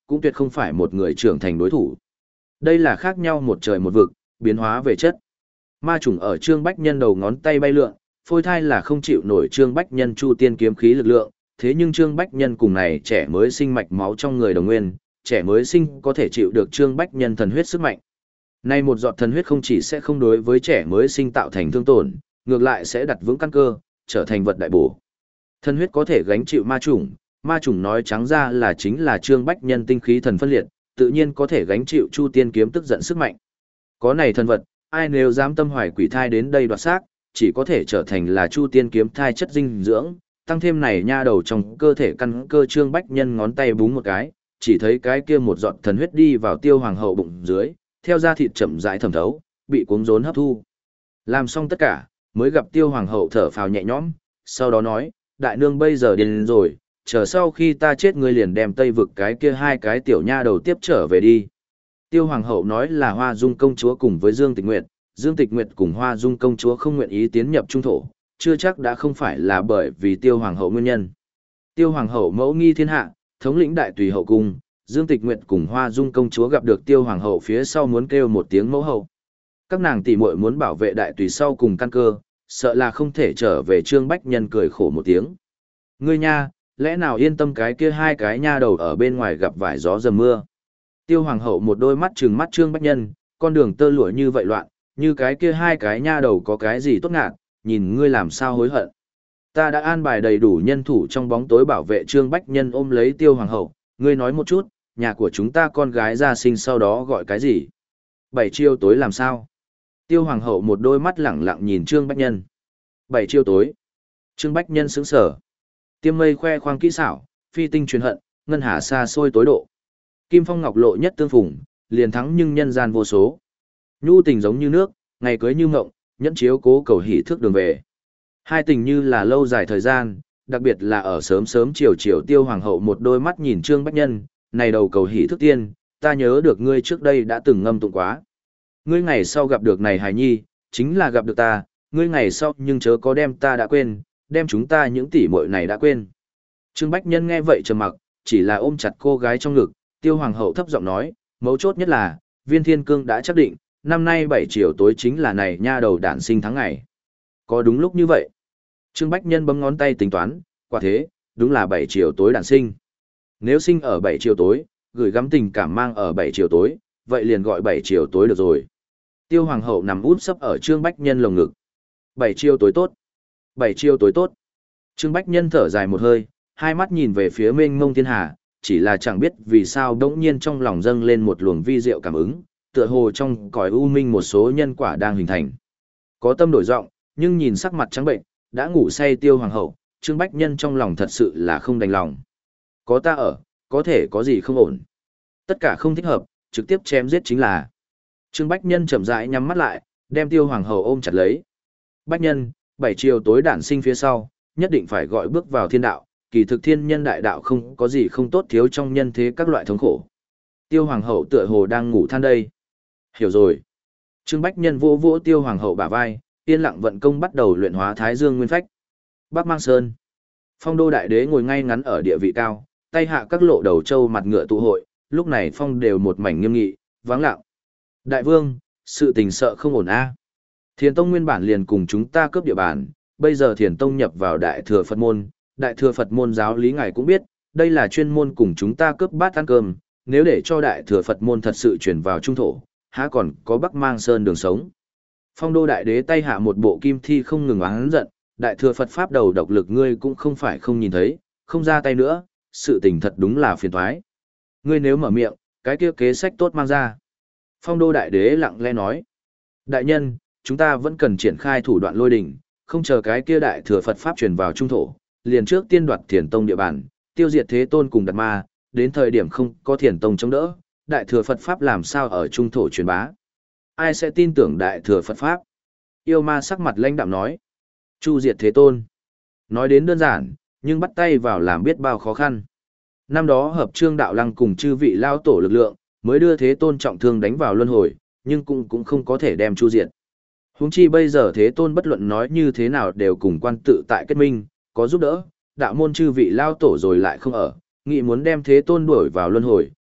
cũng tuyệt không phải một người trưởng thành đối thủ. Đây là khác nhau một trời một vực, biến hóa về chất. Ma trùng ở Trương Bách Nhân đầu ngón tay bay lượn, phôi thai là không chịu nổi Trương Bách Nhân chu tiên kiếm khí lực lượng, thế nhưng Trương Bách Nhân cùng này trẻ mới sinh mạch máu trong người đồng nguyên, trẻ mới sinh có thể chịu được Trương Bách Nhân thần huyết sức mạnh. Nay một giọt thần huyết không chỉ sẽ không đối với trẻ mới sinh tạo thành thương tổn, ngược lại sẽ đặt vững căn cơ, trở thành vật đại bổ. Thần huyết có thể gánh chịu ma trùng, ma trùng nói trắng ra là chính là Trương Bách Nhân tinh khí thần phân liệt, tự nhiên có thể gánh chịu Chu Tiên kiếm tức giận sức mạnh. Có này thần vật, ai nếu dám tâm hoài quỷ thai đến đây đoạt xác, chỉ có thể trở thành là Chu Tiên kiếm thai chất dinh dưỡng, tăng thêm này nha đầu trong cơ thể căn cơ Trương Bách Nhân ngón tay búng một cái, chỉ thấy cái kia một giọt thần huyết đi vào Tiêu Hoàng hậu bụng dưới, theo da thịt chậm rãi thẩm thấu, bị cuống rốn hấp thu. Làm xong tất cả, mới gặp Tiêu Hoàng hậu thở phào nhẹ nhõm, sau đó nói, đại nương bây giờ điên rồi, chờ sau khi ta chết ngươi liền đem Tây vực cái kia hai cái tiểu nha đầu tiếp trở về đi. Tiêu Hoàng hậu nói là Hoa Dung công chúa cùng với Dương Tịch Nguyệt, Dương Tịch Nguyệt cùng Hoa Dung công chúa không nguyện ý tiến nhập trung thổ, chưa chắc đã không phải là bởi vì Tiêu Hoàng hậu nguyên nhân. Tiêu Hoàng hậu mẫu nghi thiên hạ, thống lĩnh đại tùy hậu cung, Dương Tịch Nguyệt cùng Hoa Dung công chúa gặp được Tiêu Hoàng hậu phía sau muốn kêu một tiếng mẫu hậu. Các nàng tỷ muội muốn bảo vệ đại tùy sau cùng căn cơ, sợ là không thể trở về. Trương Bách Nhân cười khổ một tiếng. Ngươi nha, lẽ nào yên tâm cái kia hai cái nha đầu ở bên ngoài gặp vải gió dầm mưa. Tiêu Hoàng hậu một đôi mắt trừng mắt Trương Bách Nhân, con đường tơ lụa như vậy loạn, như cái kia hai cái nha đầu có cái gì tốt ngạc, nhìn ngươi làm sao hối hận. Ta đã an bài đầy đủ nhân thủ trong bóng tối bảo vệ. Trương Bách Nhân ôm lấy Tiêu Hoàng hậu, ngươi nói một chút, nhà của chúng ta con gái ra sinh sau đó gọi cái gì? Bảy chiều tối làm sao? Tiêu Hoàng hậu một đôi mắt lẳng lặng nhìn Trương Bách Nhân. Bảy chiều tối. Trương Bách Nhân sững sờ. Tiêm mây khoe khoang kỹ xảo, phi tinh truyền hận, ngân hà xa xôi tối độ. Kim phong ngọc lộ nhất tương phùng, liền thắng nhưng nhân gian vô số. Nhu tình giống như nước, ngày cưới như mộng, nhẫn chiếu cố cầu hỷ thước đường về. Hai tình như là lâu dài thời gian, đặc biệt là ở sớm sớm chiều chiều. Tiêu Hoàng hậu một đôi mắt nhìn Trương Bách Nhân, này đầu cầu hỷ thức tiên, ta nhớ được ngươi trước đây đã từng ngâm tụng quá. Ngươi ngày sau gặp được này hài nhi, chính là gặp được ta, ngươi ngày sau nhưng chớ có đem ta đã quên, đem chúng ta những tỷ muội này đã quên. Trương Bách Nhân nghe vậy trầm mặc, chỉ là ôm chặt cô gái trong ngực. Tiêu Hoàng hậu thấp giọng nói, mấu chốt nhất là, Viên Thiên Cương đã xác định, năm nay bảy chiều tối chính là này nha đầu đản sinh tháng ngày. Có đúng lúc như vậy? Trương Bách Nhân bấm ngón tay tính toán, quả thế, đúng là bảy chiều tối đản sinh. Nếu sinh ở bảy chiều tối, gửi gắm tình cảm mang ở bảy chiều tối, vậy liền gọi bảy chiều tối được rồi. Tiêu Hoàng hậu nằm úp sấp ở Trương Bách Nhân lồng ngực. Bảy chiều tối tốt. Bảy chiều tối tốt. Trương Bách Nhân thở dài một hơi, hai mắt nhìn về phía mênh mông thiên hà, chỉ là chẳng biết vì sao đống nhiên trong lòng dâng lên một luồng vi diệu cảm ứng, tựa hồ trong cõi u minh một số nhân quả đang hình thành. Có tâm đổi giọng, nhưng nhìn sắc mặt trắng bệnh, đã ngủ say Tiêu Hoàng hậu, Trương Bách Nhân trong lòng thật sự là không đành lòng. Có ta ở, có thể có gì không ổn. Tất cả không thích hợp, trực tiếp chém giết chính là. Trương Bách Nhân chậm rãi nhắm mắt lại, đem Tiêu Hoàng hậu ôm chặt lấy. Bách Nhân, bảy chiều tối đản sinh phía sau, nhất định phải gọi bước vào thiên đạo, kỳ thực thiên nhân đại đạo không có gì không tốt thiếu trong nhân thế các loại thống khổ. Tiêu Hoàng hậu tựa hồ đang ngủ than đây. Hiểu rồi. Trương Bách Nhân vỗ vỗ Tiêu Hoàng hậu bả vai, yên lặng vận công bắt đầu luyện hóa Thái Dương Nguyên Phách. Bắc Mang Sơn. Phong Đô Đại Đế ngồi ngay ngắn ở địa vị cao, tay hạ các lộ đầu châu mặt ngựa tụ hội, lúc này phong đều một mảnh nghiêm nghị, vắng lặng. Đại vương, sự tình sợ không ổn a. Thiền Tông nguyên bản liền cùng chúng ta cướp địa bàn, bây giờ Thiền Tông nhập vào Đại Thừa Phật môn, Đại Thừa Phật môn giáo lý ngài cũng biết, đây là chuyên môn cùng chúng ta cướp bát ăn cơm, nếu để cho Đại Thừa Phật môn thật sự chuyển vào trung thổ, há còn có Bắc Mang Sơn đường sống. Phong Đô Đại Đế tay hạ một bộ kim thi không ngừng oán giận, Đại Thừa Phật pháp đầu độc lực ngươi cũng không phải không nhìn thấy, không ra tay nữa, sự tình thật đúng là phiền toái. Ngươi nếu mở miệng, cái kia kế sách tốt mang ra. Phong Đô Đại Đế lặng lẽ nói. Đại nhân, chúng ta vẫn cần triển khai thủ đoạn lôi đỉnh, không chờ cái kia Đại Thừa Phật pháp truyền vào trung thổ, liền trước tiên đoạt Thiền Tông địa bàn, tiêu diệt Thế Tôn cùng Đạt Ma, đến thời điểm không có Thiền Tông chống đỡ, Đại Thừa Phật pháp làm sao ở trung thổ truyền bá? Ai sẽ tin tưởng Đại Thừa Phật pháp? Yêu Ma sắc mặt lãnh đạm nói. Chu diệt Thế Tôn. Nói đến đơn giản, nhưng bắt tay vào làm biết bao khó khăn. Năm đó hợp Trương Đạo Lăng cùng chư vị lao tổ lực lượng, mới đưa Thế Tôn trọng thương đánh vào luân hồi, nhưng cũng cũng không có thể đem chu diệt. Huống chi bây giờ Thế Tôn bất luận nói như thế nào đều cùng quan tự tại kết minh, có giúp đỡ, đạo môn chư vị lao tổ rồi lại không ở, nghĩ muốn đem Thế Tôn đuổi vào luân hồi,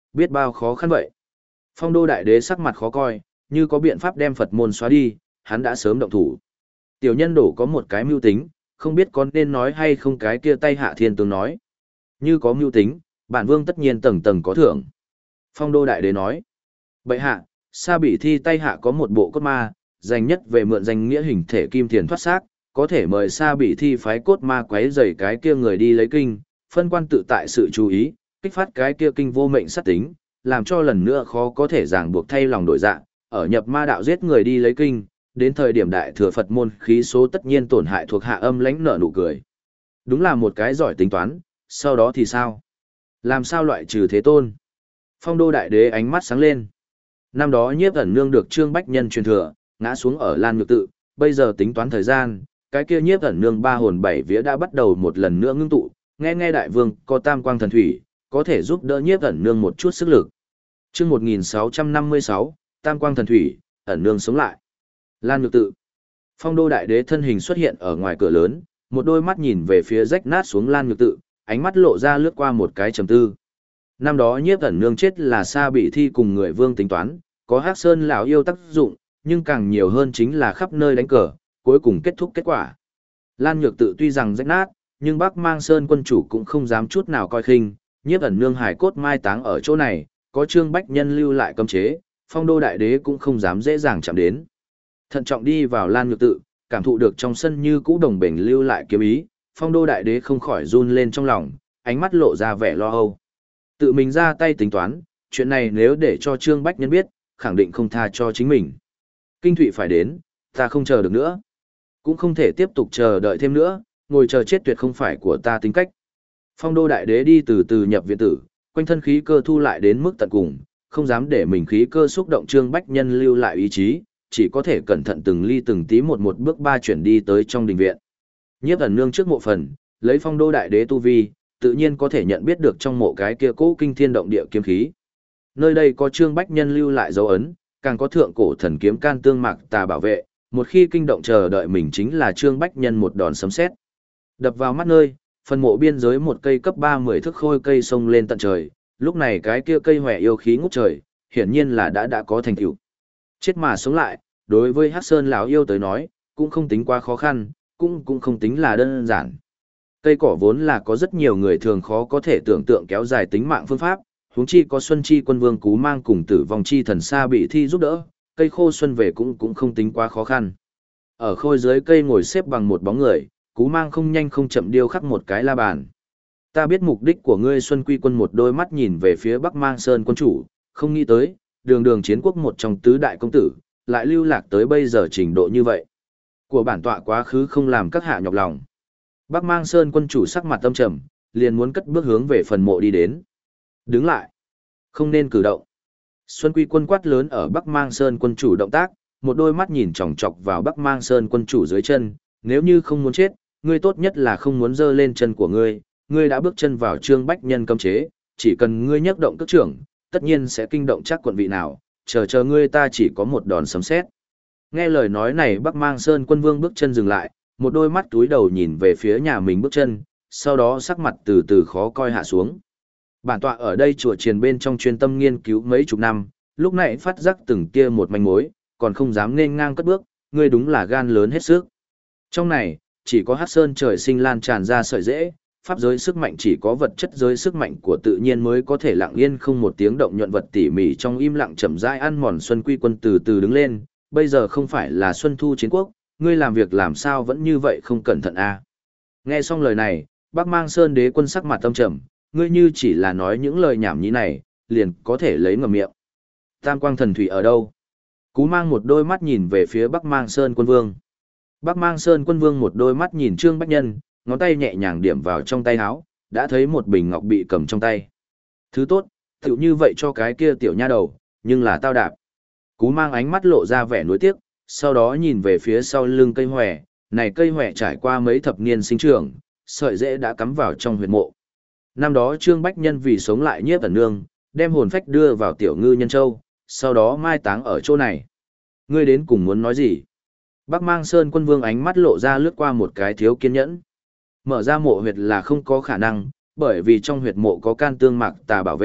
biết bao khó khăn vậy. Phong đô đại đế sắc mặt khó coi, như có biện pháp đem Phật môn xóa đi, hắn đã sớm động thủ. Tiểu nhân đổ có một cái mưu tính, không biết có nên nói hay không cái kia tay hạ thiên tướng nói. Như có mưu tính, bản vương tất nhiên tầng tầng có thưởng. Phong đô đại đế nói. Bệ hạ, Sa Bỉ Thi tay hạ có một bộ cốt ma, dành nhất về mượn danh nghĩa hình thể kim thiền thoát xác, có thể mời Sa Bỉ Thi phái cốt ma quấy rầy cái kia người đi lấy kinh, phân quan tự tại sự chú ý, kích phát cái kia kinh vô mệnh sát tính, làm cho lần nữa khó có thể ràng buộc thay lòng đổi dạ, ở nhập ma đạo giết người đi lấy kinh, đến thời điểm đại thừa Phật môn khí số tất nhiên tổn hại thuộc hạ âm lãnh nợ nụ cười. Đúng là một cái giỏi tính toán, sau đó thì sao? Làm sao loại trừ thế tôn? Phong đô đại đế ánh mắt sáng lên. Năm đó Nhiếp Ẩn Nương được Trương Bách Nhân truyền thừa, ngã xuống ở Lan Nhược Tự, bây giờ tính toán thời gian, cái kia Nhiếp Ẩn Nương ba hồn bảy vía đã bắt đầu một lần nữa ngưng tụ, nghe nghe đại vương có tam quang thần thủy, có thể giúp đỡ Nhiếp Ẩn Nương một chút sức lực. Chương một nghìn sáu trăm năm mươi sáu, Tam quang thần thủy, Ẩn Nương sống lại. Lan Nhược Tự. Phong đô đại đế thân hình xuất hiện ở ngoài cửa lớn, một đôi mắt nhìn về phía rách nát xuống Lan Nhược Tự, ánh mắt lộ ra lướt qua một cái trầm tư. Năm đó Nhiếp Ẩn Nương chết là Sa Bỉ Thi cùng người vương tính toán, có Hắc Sơn lão yêu tác dụng, nhưng càng nhiều hơn chính là khắp nơi đánh cờ, cuối cùng kết thúc kết quả. Lan Nhược Tự tuy rằng rách nát, nhưng Bắc Mang Sơn quân chủ cũng không dám chút nào coi khinh, Nhiếp Ẩn Nương hải cốt mai táng ở chỗ này, có Trương Bách Nhân lưu lại cấm chế, Phong đô đại đế cũng không dám dễ dàng chạm đến. Thận trọng đi vào Lan Nhược Tự, cảm thụ được trong sân như cũ đồng bền lưu lại kiếm ý, Phong đô đại đế không khỏi run lên trong lòng, ánh mắt lộ ra vẻ lo âu. Tự mình ra tay tính toán, chuyện này nếu để cho Trương Bách Nhân biết, khẳng định không tha cho chính mình. Kinh thụy phải đến, ta không chờ được nữa. Cũng không thể tiếp tục chờ đợi thêm nữa, ngồi chờ chết tuyệt không phải của ta tính cách. Phong đô đại đế đi từ từ nhập viện tử, quanh thân khí cơ thu lại đến mức tận cùng, không dám để mình khí cơ xúc động Trương Bách Nhân lưu lại ý chí, chỉ có thể cẩn thận từng ly từng tí một một bước ba chuyển đi tới trong đình viện. Nhiếp Ẩn Nương trước mộ phần, lấy Phong đô đại đế tu vi, tự nhiên có thể nhận biết được trong mộ cái kia cố kinh thiên động địa kiếm khí. Nơi đây có Trương Bách Nhân lưu lại dấu ấn, càng có thượng cổ thần kiếm can tương mạc tà bảo vệ, một khi kinh động chờ đợi mình chính là Trương Bách Nhân một đòn sấm sét. Đập vào mắt nơi, phần mộ biên giới một cây cấp ba mươi thước khôi cây sông lên tận trời, lúc này cái kia cây hòe yêu khí ngút trời, hiển nhiên là đã đã có thành tựu. Chết mà sống lại, đối với Hắc Sơn lão yêu tới nói, cũng không tính quá khó khăn, cũng cũng không tính là đơn giản. Cây cỏ vốn là có rất nhiều người thường khó có thể tưởng tượng kéo dài tính mạng phương pháp, huống chi có Xuân Chi quân vương Cú Mang cùng Tử Vong Chi thần Sa Bỉ Thi giúp đỡ, cây khô xuân về cũng cũng không tính quá khó khăn. Ở khôi dưới cây ngồi xếp bằng một bóng người, Cú Mang không nhanh không chậm điêu khắc một cái la bàn. Ta biết mục đích của ngươi. Xuân Quy quân một đôi mắt nhìn về phía Bắc Mang Sơn quân chủ, không nghĩ tới, đường đường chiến quốc một trong tứ đại công tử, lại lưu lạc tới bây giờ trình độ như vậy. Của bản tọa quá khứ không làm các hạ nhọc lòng. Bắc Mang Sơn quân chủ sắc mặt âm trầm, liền muốn cất bước hướng về phần mộ đi đến. Đứng lại. Không nên cử động. Xuân Quy quân quát lớn ở Bắc Mang Sơn quân chủ động tác, một đôi mắt nhìn chòng chọc vào Bắc Mang Sơn quân chủ dưới chân, nếu như không muốn chết, ngươi tốt nhất là không muốn dơ lên chân của ngươi, ngươi đã bước chân vào Trương Bách Nhân cấm chế, chỉ cần ngươi nhấc động cước trưởng, tất nhiên sẽ kinh động chắc quận vị nào, chờ chờ ngươi ta chỉ có một đòn sấm sét. Nghe lời nói này Bắc Mang Sơn quân vương bước chân dừng lại, một đôi mắt túi đầu nhìn về phía nhà mình bước chân, sau đó sắc mặt từ từ khó coi hạ xuống. Bản tọa ở đây chùa triền bên trong chuyên tâm nghiên cứu mấy chục năm, lúc này phát giác từng kia một manh mối, còn không dám nên ngang cất bước, ngươi đúng là gan lớn hết sức. Trong này, chỉ có Hắc Sơn trời sinh lan tràn ra sợi rễ, pháp giới sức mạnh chỉ có vật chất giới sức mạnh của tự nhiên mới có thể lặng yên không một tiếng động nhuận vật tỉ mỉ trong im lặng chậm rãi ăn mòn. Xuân Quy quân từ từ đứng lên, bây giờ không phải là Xuân Thu chiến quốc, ngươi làm việc làm sao vẫn như vậy không cẩn thận a? À? Nghe xong lời này, Bắc Mang Sơn đế quân sắc mặt tâm trầm, ngươi như chỉ là nói những lời nhảm nhí này, liền có thể lấy ngậm miệng. Tam quang thần thủy ở đâu? Cú Mang một đôi mắt nhìn về phía Bắc Mang Sơn quân vương. Bắc Mang Sơn quân vương một đôi mắt nhìn Trương Bách Nhân, ngón tay nhẹ nhàng điểm vào trong tay áo, đã thấy một bình ngọc bị cầm trong tay. Thứ tốt, tựu như vậy cho cái kia tiểu nha đầu, nhưng là tao đạp. Cú Mang ánh mắt lộ ra vẻ nuối tiếc, sau đó nhìn về phía sau lưng cây hòe, này cây hòe trải qua mấy thập niên sinh trưởng, sợi rễ đã cắm vào trong huyệt mộ. Năm đó Trương Bách Nhân vì sống lại Nhiếp Ẩn Nương, đem hồn phách đưa vào tiểu ngư nhân châu, sau đó mai táng ở chỗ này. Ngươi đến cùng muốn nói gì? Bắc Mang Sơn quân vương ánh mắt lộ ra lướt qua một cái thiếu kiên nhẫn. Mở ra mộ huyệt là không có khả năng, bởi vì trong huyệt mộ có can tương mạc tà bảo vệ,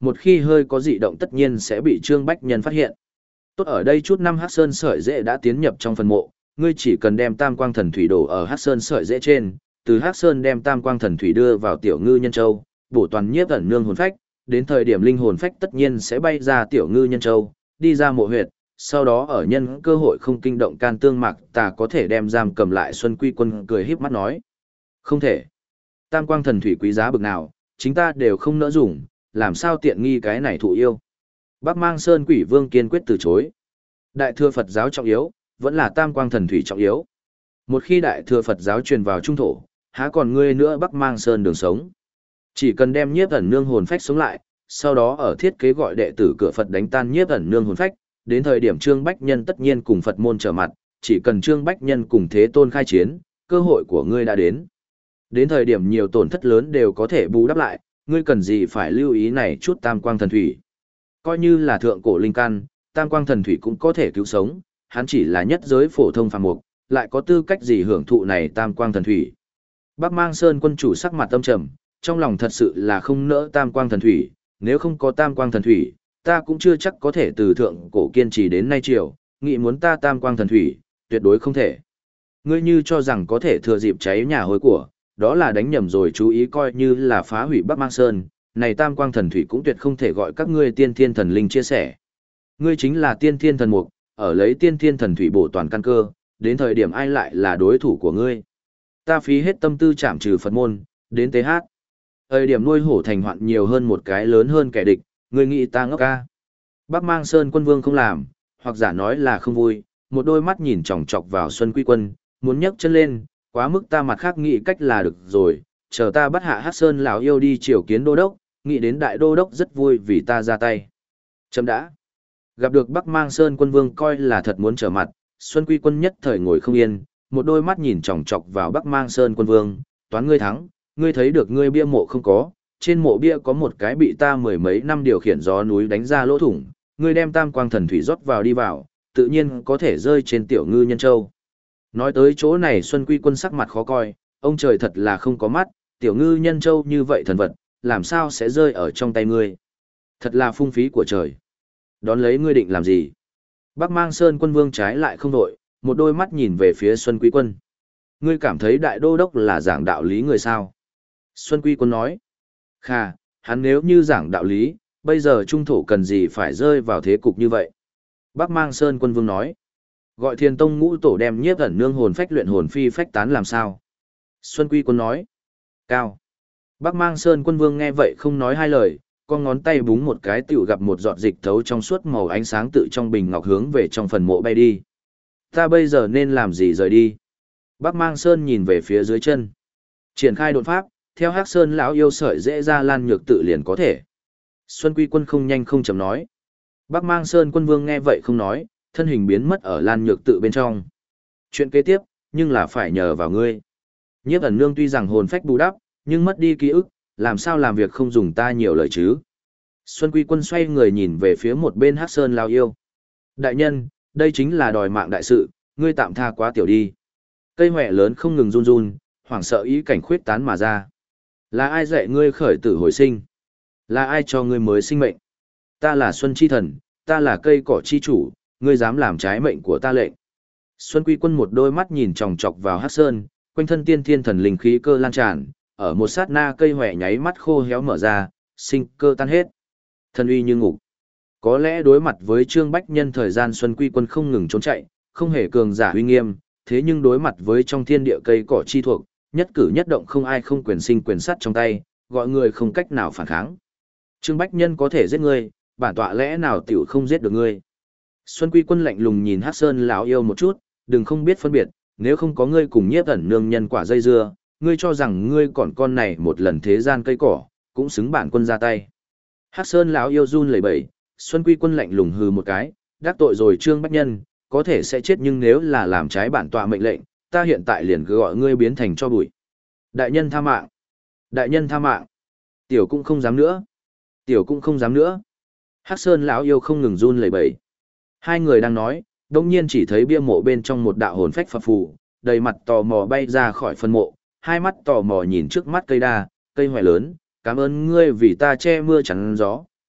Một khi hơi có dị động tất nhiên sẽ bị Trương Bách Nhân phát hiện. Tốt ở đây chút năm Hắc Sơn sợi rễ đã tiến nhập trong phần mộ, ngươi chỉ cần đem Tam Quang Thần Thủy đổ ở Hắc Sơn sợi rễ trên, từ Hắc Sơn đem Tam Quang Thần Thủy đưa vào Tiểu Ngư Nhân Châu, bổ toàn nhiếp ẩn nương hồn phách, đến thời điểm linh hồn phách tất nhiên sẽ bay ra Tiểu Ngư Nhân Châu, đi ra mộ huyệt, sau đó ở nhân cơ hội không kinh động can tương mạc tà có thể đem giam cầm lại. Xuân Quy Quân cười híp mắt nói. Không thể. Tam Quang Thần Thủy quý giá bực nào, chính ta đều không nỡ dùng, làm sao tiện nghi cái này thụ yêu. Bắc Mang Sơn Quỷ Vương kiên quyết từ chối. Đại thừa Phật giáo trọng yếu, vẫn là Tam Quang Thần Thủy trọng yếu. Một khi Đại thừa Phật giáo truyền vào trung thổ, há còn ngươi nữa Bắc Mang Sơn đường sống. Chỉ cần đem nhiếp ẩn nương hồn phách sống lại, sau đó ở thiết kế gọi đệ tử cửa Phật đánh tan nhiếp ẩn nương hồn phách, đến thời điểm Trương Bách Nhân tất nhiên cùng Phật môn trở mặt, chỉ cần Trương Bách Nhân cùng Thế Tôn khai chiến, cơ hội của ngươi đã đến. Đến thời điểm nhiều tổn thất lớn đều có thể bù đắp lại, ngươi cần gì phải lưu ý này chút Tam Quang Thần Thủy. Coi như là thượng cổ linh căn, Tam Quang Thần Thủy cũng có thể cứu sống, hắn chỉ là nhất giới phổ thông phàm mục, lại có tư cách gì hưởng thụ này Tam Quang Thần Thủy. Bắc Mang Sơn quân chủ sắc mặt tâm trầm, trong lòng thật sự là không nỡ Tam Quang Thần Thủy, nếu không có Tam Quang Thần Thủy, ta cũng chưa chắc có thể từ thượng cổ kiên trì đến nay chiều, nghĩ muốn ta Tam Quang Thần Thủy, tuyệt đối không thể. Ngươi như cho rằng có thể thừa dịp cháy nhà hối của, đó là đánh nhầm rồi, chú ý coi như là phá hủy Bắc Mang Sơn, này Tam Quang Thần Thủy cũng tuyệt không thể gọi các ngươi tiên thiên thần linh chia sẻ. Ngươi chính là tiên thiên thần mục, ở lấy tiên thiên thần thủy bổ toàn căn cơ, đến thời điểm ai lại là đối thủ của ngươi. Ta phí hết tâm tư chạm trừ Phật môn, đến tế hát. Thời điểm nuôi hổ thành hoạn nhiều hơn một cái lớn hơn kẻ địch, ngươi nghĩ ta ngốc ca. Bắc Mang Sơn quân vương không làm, hoặc giả nói là không vui, một đôi mắt nhìn chòng chọc vào Xuân Quy Quân, muốn nhấc chân lên, quá mức ta mặt khác nghĩ cách là được rồi, chờ ta bắt hạ Hắc Sơn lão yêu đi triều kiến đô đốc, nghĩ đến đại đô đốc rất vui vì ta ra tay. Chấm đã. Gặp được Bắc Mang Sơn quân vương coi là thật muốn trở mặt, Xuân Quy Quân nhất thời ngồi không yên, một đôi mắt nhìn chòng chọc vào Bắc Mang Sơn quân vương, toán ngươi thắng, ngươi thấy được ngươi bia mộ không có, trên mộ bia có một cái bị ta mười mấy năm điều khiển gió núi đánh ra lỗ thủng, ngươi đem Tam Quang Thần Thủy rót vào đi vào, tự nhiên có thể rơi trên Tiểu Ngư Nhân Châu. Nói tới chỗ này Xuân Quy Quân sắc mặt khó coi, ông trời thật là không có mắt, Tiểu Ngư Nhân Châu như vậy thần vật, làm sao sẽ rơi ở trong tay ngươi? Thật là phung phí của trời. Đón lấy ngươi định làm gì? Bắc Mang Sơn quân vương trái lại không đội, một đôi mắt nhìn về phía Xuân Quy Quân. Ngươi cảm thấy đại đô đốc là giảng đạo lý người sao? Xuân Quy Quân nói. Khà, hắn nếu như giảng đạo lý, bây giờ trung thổ cần gì phải rơi vào thế cục như vậy? Bắc Mang Sơn quân vương nói. Gọi Thiên Tông ngũ tổ đem nhiếp ẩn nương hồn phách luyện hồn phi phách tán làm sao? Xuân Quy Quân nói. Cao. Bắc Mang Sơn quân vương nghe vậy không nói hai lời, con ngón tay búng một cái tiểu gặp một giọt dịch thấu trong suốt màu ánh sáng tự trong bình ngọc hướng về trong phần mộ bay đi. Ta bây giờ nên làm gì rời đi? Bắc Mang Sơn nhìn về phía dưới chân. Triển khai đột pháp, theo Hắc Sơn lão yêu sợi dễ ra lan nhược tự liền có thể. Xuân Quy Quân không nhanh không chậm nói. Bắc Mang Sơn quân vương nghe vậy không nói, thân hình biến mất ở lan nhược tự bên trong. Chuyện kế tiếp, nhưng là phải nhờ vào ngươi. Nhiếp ẩn nương tuy rằng hồn phách bù đắp, nhưng mất đi ký ức, làm sao làm việc không dùng ta nhiều lời chứ. Xuân Quy Quân xoay người nhìn về phía một bên Hắc Sơn lão yêu. Đại nhân, đây chính là đòi mạng đại sự, ngươi tạm tha quá tiểu đi. Cây hoẹ lớn không ngừng run run, hoảng sợ ý cảnh khuyết tán mà ra. Là ai dạy ngươi khởi tử hồi sinh? Là ai cho ngươi mới sinh mệnh? Ta là Xuân Chi Thần, ta là cây cỏ chi chủ, ngươi dám làm trái mệnh của ta lệnh. Xuân Quy Quân một đôi mắt nhìn chòng chọc vào Hắc Sơn, quanh thân tiên thiên thần linh khí cơ lan tràn, ở một sát na cây hoẹ nháy mắt khô héo mở ra, sinh cơ tan hết. Thần uy như ngục. Có lẽ đối mặt với Trương Bách Nhân thời gian Xuân Quy Quân không ngừng trốn chạy, không hề cường giả uy nghiêm, thế nhưng đối mặt với trong thiên địa cây cỏ chi thuộc, nhất cử nhất động không ai không quyền sinh quyền sắt trong tay, gọi người không cách nào phản kháng. Trương Bách Nhân có thể giết ngươi, bản tọa lẽ nào tiểu không giết được ngươi? Xuân Quy Quân lạnh lùng nhìn Hắc Sơn lão yêu một chút, đừng không biết phân biệt, nếu không có ngươi cùng nhiếp ẩn nương nhân quả dây dưa, ngươi cho rằng ngươi còn con này một lần thế gian cây cỏ, cũng xứng bản quân ra tay. Hắc Sơn lão yêu run lẩy bẩy, Xuân Quy Quân lạnh lùng hừ một cái, đắc tội rồi Trương Bách Nhân, có thể sẽ chết nhưng nếu là làm trái bản tọa mệnh lệnh, ta hiện tại liền cứ gọi ngươi biến thành cho bụi. Đại nhân tha mạng. Đại nhân tha mạng. Tiểu cũng không dám nữa. Tiểu cũng không dám nữa. Hắc Sơn lão yêu không ngừng run lẩy bẩy. Hai người đang nói, đột nhiên chỉ thấy bia mộ bên trong một đạo hồn phách phập phù, đầy mặt tò mò bay ra khỏi phân mộ, hai mắt tò mò nhìn trước mắt cây đa, cây hoại lớn, cảm ơn ngươi vì ta che mưa chắn gió,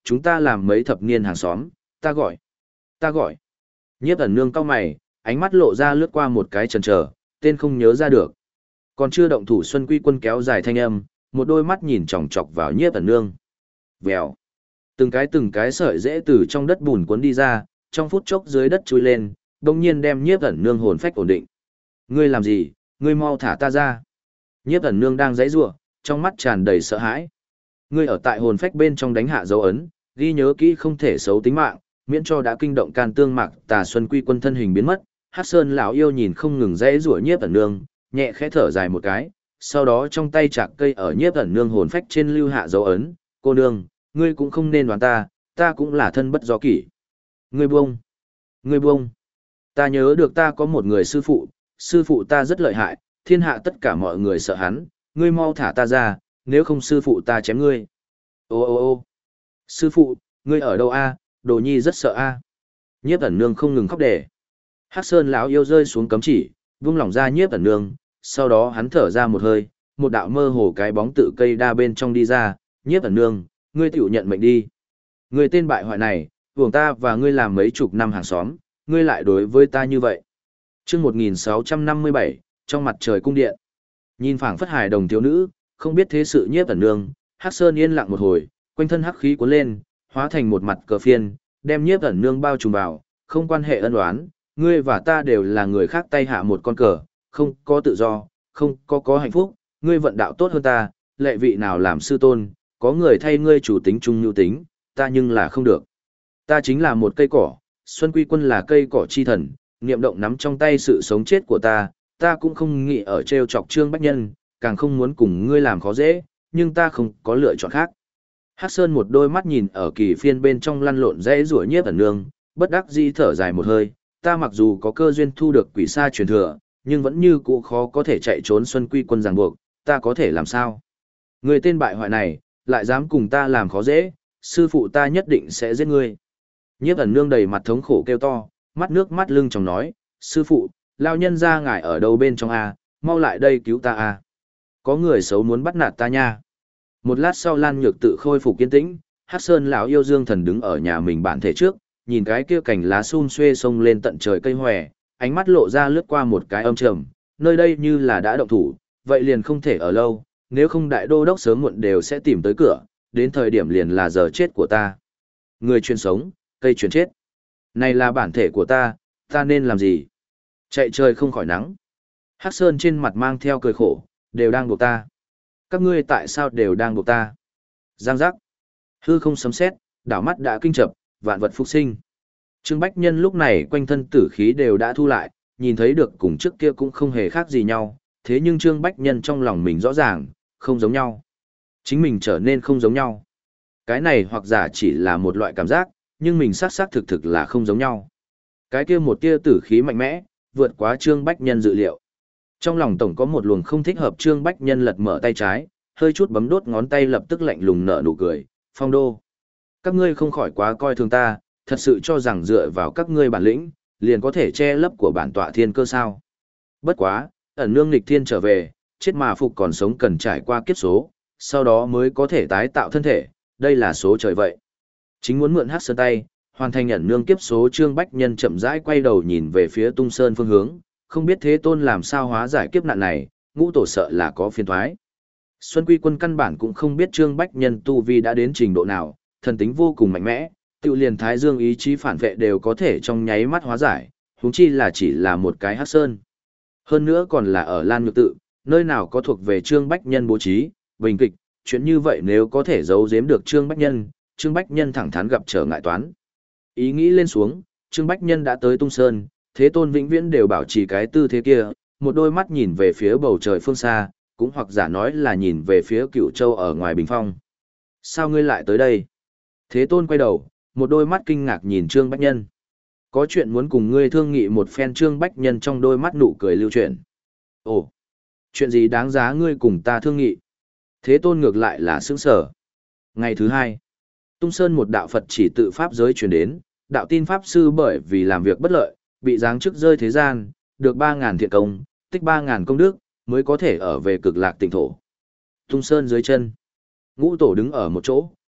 chúng ta làm mấy thập niên hàng xóm, ta gọi, ta gọi. Nhiếp ẩn nương cau mày, ánh mắt lộ ra lướt qua một cái chần chờ, tên không nhớ ra được. Còn chưa động thủ Xuân Quy Quân kéo dài thanh âm, một đôi mắt nhìn chòng chọc vào nhiếp ẩn nương. Vèo. Từng cái từng cái sợi rễ từ trong đất bùn cuốn đi ra, trong phút chốc dưới đất chui lên, đồng nhiên đem nhiếp ẩn nương hồn phách ổn định. Ngươi làm gì, ngươi mau thả ta ra. Nhiếp ẩn nương đang giãy giụa, trong mắt tràn đầy sợ hãi. Ngươi ở tại hồn phách bên trong đánh hạ dấu ấn, ghi nhớ kỹ không thể xấu tính mạng, miễn cho đã kinh động can tương mạc Tà Xuân Quy Quân thân hình biến mất. Hắc Sơn lão yêu nhìn không ngừng giãy giụa nhiếp ẩn nương, nhẹ khẽ thở dài một cái, sau đó trong tay chạc cây ở nhiếp ẩn nương hồn phách trên lưu hạ dấu ấn. Cô nương, ngươi cũng không nên đoán ta, ta cũng là thân bất do kỷ. Ngươi buông, ngươi buông. Ta nhớ được ta có một người sư phụ, sư phụ ta rất lợi hại, thiên hạ tất cả mọi người sợ hắn, ngươi mau thả ta ra, nếu không sư phụ ta chém ngươi. Ô ô ô sư phụ, ngươi ở đâu a? Đồ nhi rất sợ a. Nhiếp ẩn nương không ngừng khóc đẻ. Hắc Sơn lão yêu rơi xuống cấm chỉ, vung lỏng ra nhiếp ẩn nương, sau đó hắn thở ra một hơi, một đạo mơ hồ cái bóng tự cây đa bên trong đi ra, nhiếp ẩn nương, ngươi tiểu nhận mệnh đi. Ngươi tên bại hoại này, vùng ta và ngươi làm mấy chục năm hàng xóm, ngươi lại đối với ta như vậy. Chương một nghìn sáu trăm năm mươi bảy, trong mặt trời cung điện. Nhìn phảng phất hài đồng thiếu nữ, không biết thế sự nhiếp ẩn nương, Hắc Sơn yên lặng một hồi, quanh thân hắc khí cuốn lên, hóa thành một mặt cờ phiên, đem nhiếp ẩn nương bao trùm vào, không quan hệ ân oán, ngươi và ta đều là người khác tay hạ một con cờ, không có tự do, không có có hạnh phúc, ngươi vận đạo tốt hơn ta, lệ vị nào làm sư tôn, có người thay ngươi chủ tính trung nhu tính, ta nhưng là không được. Ta chính là một cây cỏ, Xuân Quy Quân là cây cỏ chi thần, niệm động nắm trong tay sự sống chết của ta, ta cũng không nghĩ ở treo chọc Trương Bách Nhân, càng không muốn cùng ngươi làm khó dễ, nhưng ta không có lựa chọn khác. Hắc Sơn một đôi mắt nhìn ở kỳ phiên bên trong lăn lộn dãy rủa nhiếp ẩn nương, bất đắc dĩ thở dài một hơi, ta mặc dù có cơ duyên thu được quỷ sa truyền thừa, nhưng vẫn như cũ khó có thể chạy trốn Xuân Quy Quân ràng buộc, ta có thể làm sao? Người tên bại hoại này, lại dám cùng ta làm khó dễ, sư phụ ta nhất định sẽ giết ngươi. Nhiếp ẩn nương đầy mặt thống khổ kêu to, mắt nước mắt lưng trong nói, sư phụ, lao nhân ra ngài ở đâu bên trong a, mau lại đây cứu ta a. Có người xấu muốn bắt nạt ta nha. Một lát sau Lan Nhược tự khôi phục kiên tĩnh, Hắc Sơn lão yêu dương thần đứng ở nhà mình bản thể trước, nhìn cái kia cành lá sum xuê xông lên tận trời cây hòe, ánh mắt lộ ra lướt qua một cái âm trầm, nơi đây như là đã động thủ, vậy liền không thể ở lâu, nếu không đại đô đốc sớm muộn đều sẽ tìm tới cửa, đến thời điểm liền là giờ chết của ta. Người truyền sống, cây truyền chết. Này là bản thể của ta, ta nên làm gì? Chạy trời không khỏi nắng. Hắc Sơn trên mặt mang theo cười khổ, đều đang buộc ta. Các ngươi tại sao đều đang buộc ta? Giang giác. Hư không sấm sét, đảo mắt đã kinh chập, vạn vật phục sinh. Trương Bách Nhân lúc này quanh thân tử khí đều đã thu lại, nhìn thấy được cùng trước kia cũng không hề khác gì nhau, thế nhưng Trương Bách Nhân trong lòng mình rõ ràng, không giống nhau. Chính mình trở nên không giống nhau. Cái này hoặc giả chỉ là một loại cảm giác, nhưng mình xác xác thực thực là không giống nhau. Cái kia một tia tử khí mạnh mẽ, vượt quá Trương Bách Nhân dự liệu. Trong lòng tổng có một luồng không thích hợp, Trương Bách Nhân lật mở tay trái, hơi chút bấm đốt ngón tay lập tức lạnh lùng nở nụ cười, Phong Đô. Các ngươi không khỏi quá coi thường ta, thật sự cho rằng dựa vào các ngươi bản lĩnh, liền có thể che lấp của bản tọa thiên cơ sao. Bất quá, ẩn nương nghịch thiên trở về, chết mà phục còn sống cần trải qua kiếp số, sau đó mới có thể tái tạo thân thể, đây là số trời vậy. Chính muốn mượn Hắc Sơn tay, hoàn thành ẩn nương kiếp số, Trương Bách Nhân chậm rãi quay đầu nhìn về phía Tung Sơn phương hướng, không biết Thế Tôn làm sao hóa giải kiếp nạn này, ngũ tổ sợ là có phiền thoái. Xuân Quy Quân căn bản cũng không biết Trương Bách Nhân tu vi đã đến trình độ nào, thần tính vô cùng mạnh mẽ, tự liền Thái Dương ý chí phản vệ đều có thể trong nháy mắt hóa giải, huống chi là chỉ là một cái Hắc Sơn. Hơn nữa còn là ở Lan Nhược tự, nơi nào có thuộc về Trương Bách Nhân bố trí, bình kịch, chuyện như vậy nếu có thể giấu giếm được Trương Bách Nhân, Trương Bách Nhân thẳng thắn gặp trở ngại toán. Ý nghĩ lên xuống, Trương Bách Nhân đã tới Tung Sơn, Thế Tôn vĩnh viễn đều bảo trì cái tư thế kia, một đôi mắt nhìn về phía bầu trời phương xa, cũng hoặc giả nói là nhìn về phía Cửu Châu ở ngoài bình phong. Sao ngươi lại tới đây? Thế Tôn quay đầu, một đôi mắt kinh ngạc nhìn Trương Bách Nhân. Có chuyện muốn cùng ngươi thương nghị một phen. Trương Bách Nhân trong đôi mắt nụ cười lưu chuyển. Ồ, chuyện gì đáng giá ngươi cùng ta thương nghị? Thế Tôn ngược lại là sững sờ. Ngày thứ hai, Tung Sơn một đạo Phật chỉ tự pháp giới truyền đến, đạo tin pháp sư bởi vì làm việc bất lợi, bị giáng chức rơi thế gian, được ba ngàn thiện công, tích ba ngàn công đức, mới có thể ở về cực lạc tịnh thổ. Tung Sơn dưới chân, ngũ tổ đứng ở một chỗ,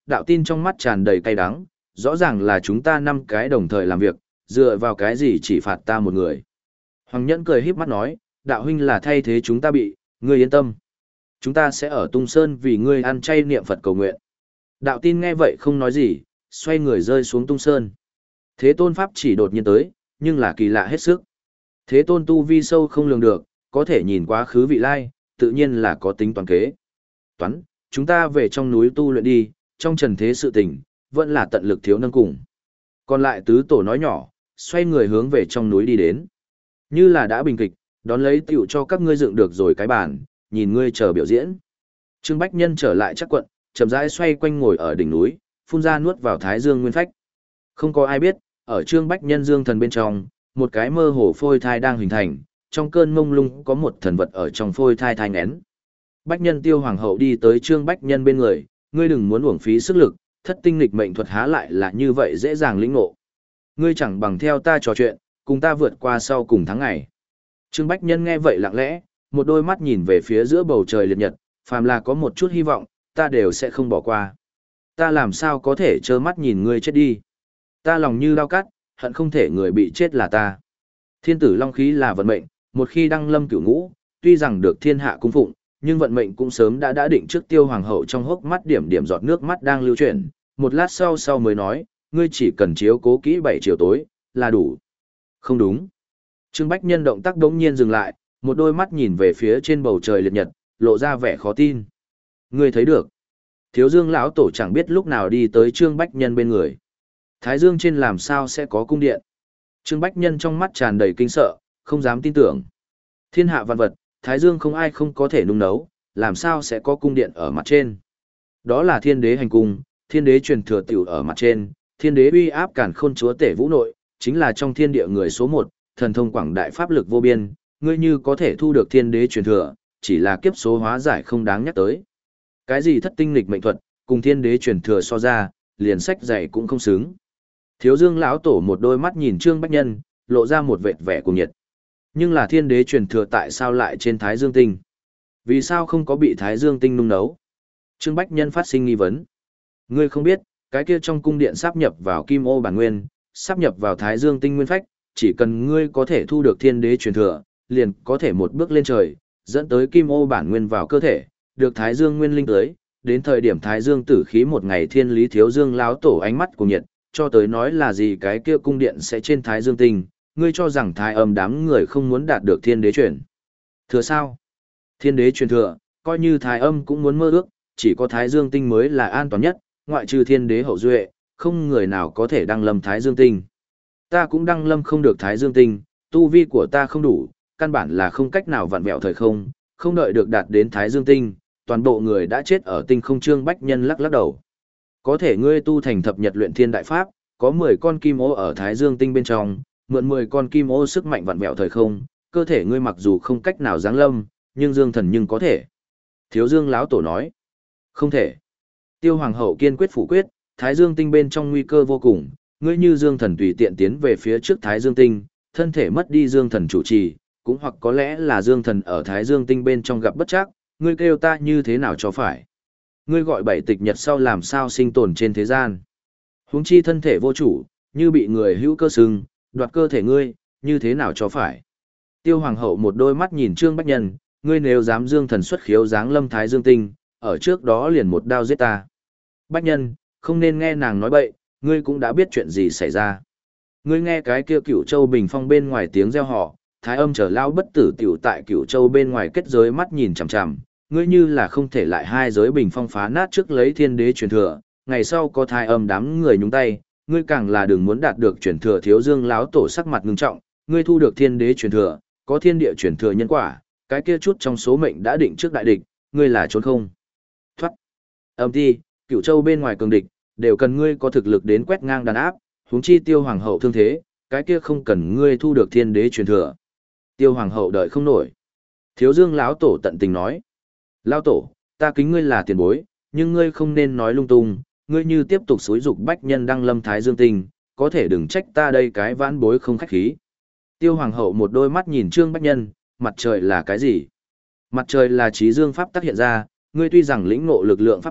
đạo tin trong mắt tràn đầy cay đắng, rõ ràng là chúng ta năm cái đồng thời làm việc, dựa vào cái gì chỉ phạt ta một người. Hoàng Nhẫn cười híp mắt nói, đạo huynh là thay thế chúng ta bị, ngươi yên tâm. Chúng ta sẽ ở Tung Sơn vì ngươi ăn chay niệm Phật cầu nguyện. Đạo tin nghe vậy không nói gì, xoay người rơi xuống Tung Sơn. Thế Tôn Pháp chỉ đột nhiên tới, nhưng là kỳ lạ hết sức. Thế Tôn tu vi sâu không lường được, có thể nhìn quá khứ vị lai, tự nhiên là có tính toán kế. Toán, chúng ta về trong núi tu luyện đi, trong trần thế sự tình, vẫn là tận lực thiếu nâng cùng. Còn lại tứ tổ nói nhỏ, xoay người hướng về trong núi đi đến. Như là đã bình kịch, đón lấy tiểu cho các ngươi dựng được rồi cái bàn, nhìn ngươi chờ biểu diễn. Trương Bách Nhân trở lại chắc quận, chậm rãi xoay quanh ngồi ở đỉnh núi, phun ra nuốt vào thái dương nguyên phách. Không có ai biết, ở Trương Bách Nhân dương thần bên trong, một cái mơ hồ phôi thai đang hình thành, trong cơn mông lung có một thần vật ở trong phôi thai thai nghén. Bách Nhân Tiêu Hoàng hậu đi tới Trương Bách Nhân bên người, ngươi đừng muốn uổng phí sức lực, thất tinh nghịch mệnh thuật há lại là như vậy dễ dàng lĩnh ngộ. Ngươi chẳng bằng theo ta trò chuyện, cùng ta vượt qua sau cùng tháng ngày. Trương Bách Nhân nghe vậy lặng lẽ, một đôi mắt nhìn về phía giữa bầu trời liệt nhật, phàm là có một chút hy vọng, ta đều sẽ không bỏ qua. Ta làm sao có thể trơ mắt nhìn ngươi chết đi. Ta lòng như dao cắt, hận không thể người bị chết là ta. Thiên tử long khí là vận mệnh, một khi đăng lâm cửu ngũ, tuy rằng được thiên hạ cung phụng, nhưng vận mệnh cũng sớm đã đã định trước. Tiêu Hoàng hậu trong hốc mắt điểm điểm giọt nước mắt đang lưu chuyển, một lát sau sau mới nói, ngươi chỉ cần chiếu cố kỹ bảy chiều tối, là đủ. Không đúng. Trương Bách Nhân động tác đống nhiên dừng lại, một đôi mắt nhìn về phía trên bầu trời liệt nhật, lộ ra vẻ khó tin. Ngươi thấy được. Thiếu Dương lão tổ chẳng biết lúc nào đi tới Trương Bách Nhân bên người. Thái Dương trên làm sao sẽ có cung điện. Trương Bách Nhân trong mắt tràn đầy kinh sợ, không dám tin tưởng. Thiên hạ vạn vật, Thái Dương không ai không có thể nung nấu, làm sao sẽ có cung điện ở mặt trên. Đó là thiên đế hành cung, thiên đế truyền thừa tiểu ở mặt trên, thiên đế uy áp cản khôn chúa tể vũ nội, chính là trong thiên địa người số một, thần thông quảng đại pháp lực vô biên, ngươi như có thể thu được thiên đế truyền thừa, chỉ là kiếp số hóa giải không đáng nhắc tới. Cái gì thất tinh lịch mệnh thuật, cùng thiên đế truyền thừa so ra, liền sách dạy cũng không xứng. Thiếu Dương lão tổ một đôi mắt nhìn Trương Bách Nhân, lộ ra một vệt vẻ cuồng nhiệt. Nhưng là thiên đế truyền thừa tại sao lại trên Thái Dương tinh? Vì sao không có bị Thái Dương tinh nung nấu? Trương Bách Nhân phát sinh nghi vấn. Ngươi không biết, cái kia trong cung điện sáp nhập vào Kim Ô bản nguyên, sáp nhập vào Thái Dương tinh nguyên phách, chỉ cần ngươi có thể thu được thiên đế truyền thừa, liền có thể một bước lên trời, dẫn tới Kim Ô bản nguyên vào cơ thể, được Thái Dương nguyên linh tới, đến thời điểm Thái Dương tử khí một ngày thiên lý. Thiếu Dương lão tổ ánh mắt cuồng nhiệt, cho tới nói là gì cái kia cung điện sẽ trên Thái Dương tinh, ngươi cho rằng Thái Âm đám người không muốn đạt được thiên đế truyền thừa sao? Thiên đế truyền thừa, coi như Thái Âm cũng muốn mơ ước, chỉ có Thái Dương tinh mới là an toàn nhất, ngoại trừ thiên đế hậu duệ, không người nào có thể đăng lâm Thái Dương tinh. Ta cũng đăng lâm không được Thái Dương tinh, tu vi của ta không đủ, căn bản là không cách nào vặn vẹo thời không, không đợi được đạt đến Thái Dương tinh, toàn bộ người đã chết ở tinh không. Trương Bách Nhân lắc lắc đầu. Có thể ngươi tu thành thập nhật luyện thiên đại pháp, có mười con kim ô ở Thái Dương tinh bên trong, mượn mười con kim ô sức mạnh vặn vẹo thời không, cơ thể ngươi mặc dù không cách nào giáng lâm, nhưng Dương thần nhưng có thể. Thiếu Dương lão tổ nói. Không thể. Tiêu Hoàng hậu kiên quyết phủ quyết, Thái Dương tinh bên trong nguy cơ vô cùng, ngươi như Dương thần tùy tiện tiến về phía trước Thái Dương tinh, thân thể mất đi Dương thần chủ trì, cũng hoặc có lẽ là Dương thần ở Thái Dương tinh bên trong gặp bất trắc, ngươi kêu ta như thế nào cho phải? Ngươi gọi bảy tịch nhật sau làm sao sinh tồn trên thế gian? Huống chi thân thể vô chủ, như bị người hữu cơ sừng, đoạt cơ thể ngươi, như thế nào cho phải? Tiêu Hoàng hậu một đôi mắt nhìn Trương Bách Nhân, ngươi nếu dám Dương thần xuất khiếu giáng lâm Thái Dương tinh, ở trước đó liền một đao giết ta. Bách Nhân, không nên nghe nàng nói bậy, ngươi cũng đã biết chuyện gì xảy ra. Ngươi nghe cái kia Cửu Châu bình phong bên ngoài tiếng reo hò, Thái Âm trở lao bất tử tiểu tại Cửu Châu bên ngoài kết giới mắt nhìn chằm chằm, ngươi như là không thể lại hai giới bình phong phá nát trước lấy thiên đế truyền thừa, ngày sau có Thái Âm đám người nhúng tay, ngươi càng là đừng muốn đạt được truyền thừa. Thiếu Dương lão tổ sắc mặt ngưng trọng, ngươi thu được thiên đế truyền thừa, có thiên địa truyền thừa nhân quả, cái kia chút trong số mệnh đã định trước đại địch, ngươi là trốn không thoát. Âm ti, Cửu Châu bên ngoài cường địch, đều cần ngươi có thực lực đến quét ngang đàn áp, huống chi Tiêu Hoàng hậu thương thế, cái kia không cần ngươi thu được thiên đế truyền thừa. Tiêu Hoàng hậu đợi không nổi. Thiếu Dương lão tổ tận tình nói: "Lão tổ, ta kính ngươi là tiền bối, nhưng ngươi không nên nói lung tung, ngươi như tiếp tục xúi dục Bách Nhân đăng lâm Thái Dương tinh, có thể đừng trách ta đây cái vãn bối không khách khí." Tiêu Hoàng hậu một đôi mắt nhìn Trương Bách Nhân, mặt trời là cái gì? Mặt trời là trí dương pháp tắc hiện ra, ngươi tuy rằng lĩnh ngộ lực lượng pháp tắc,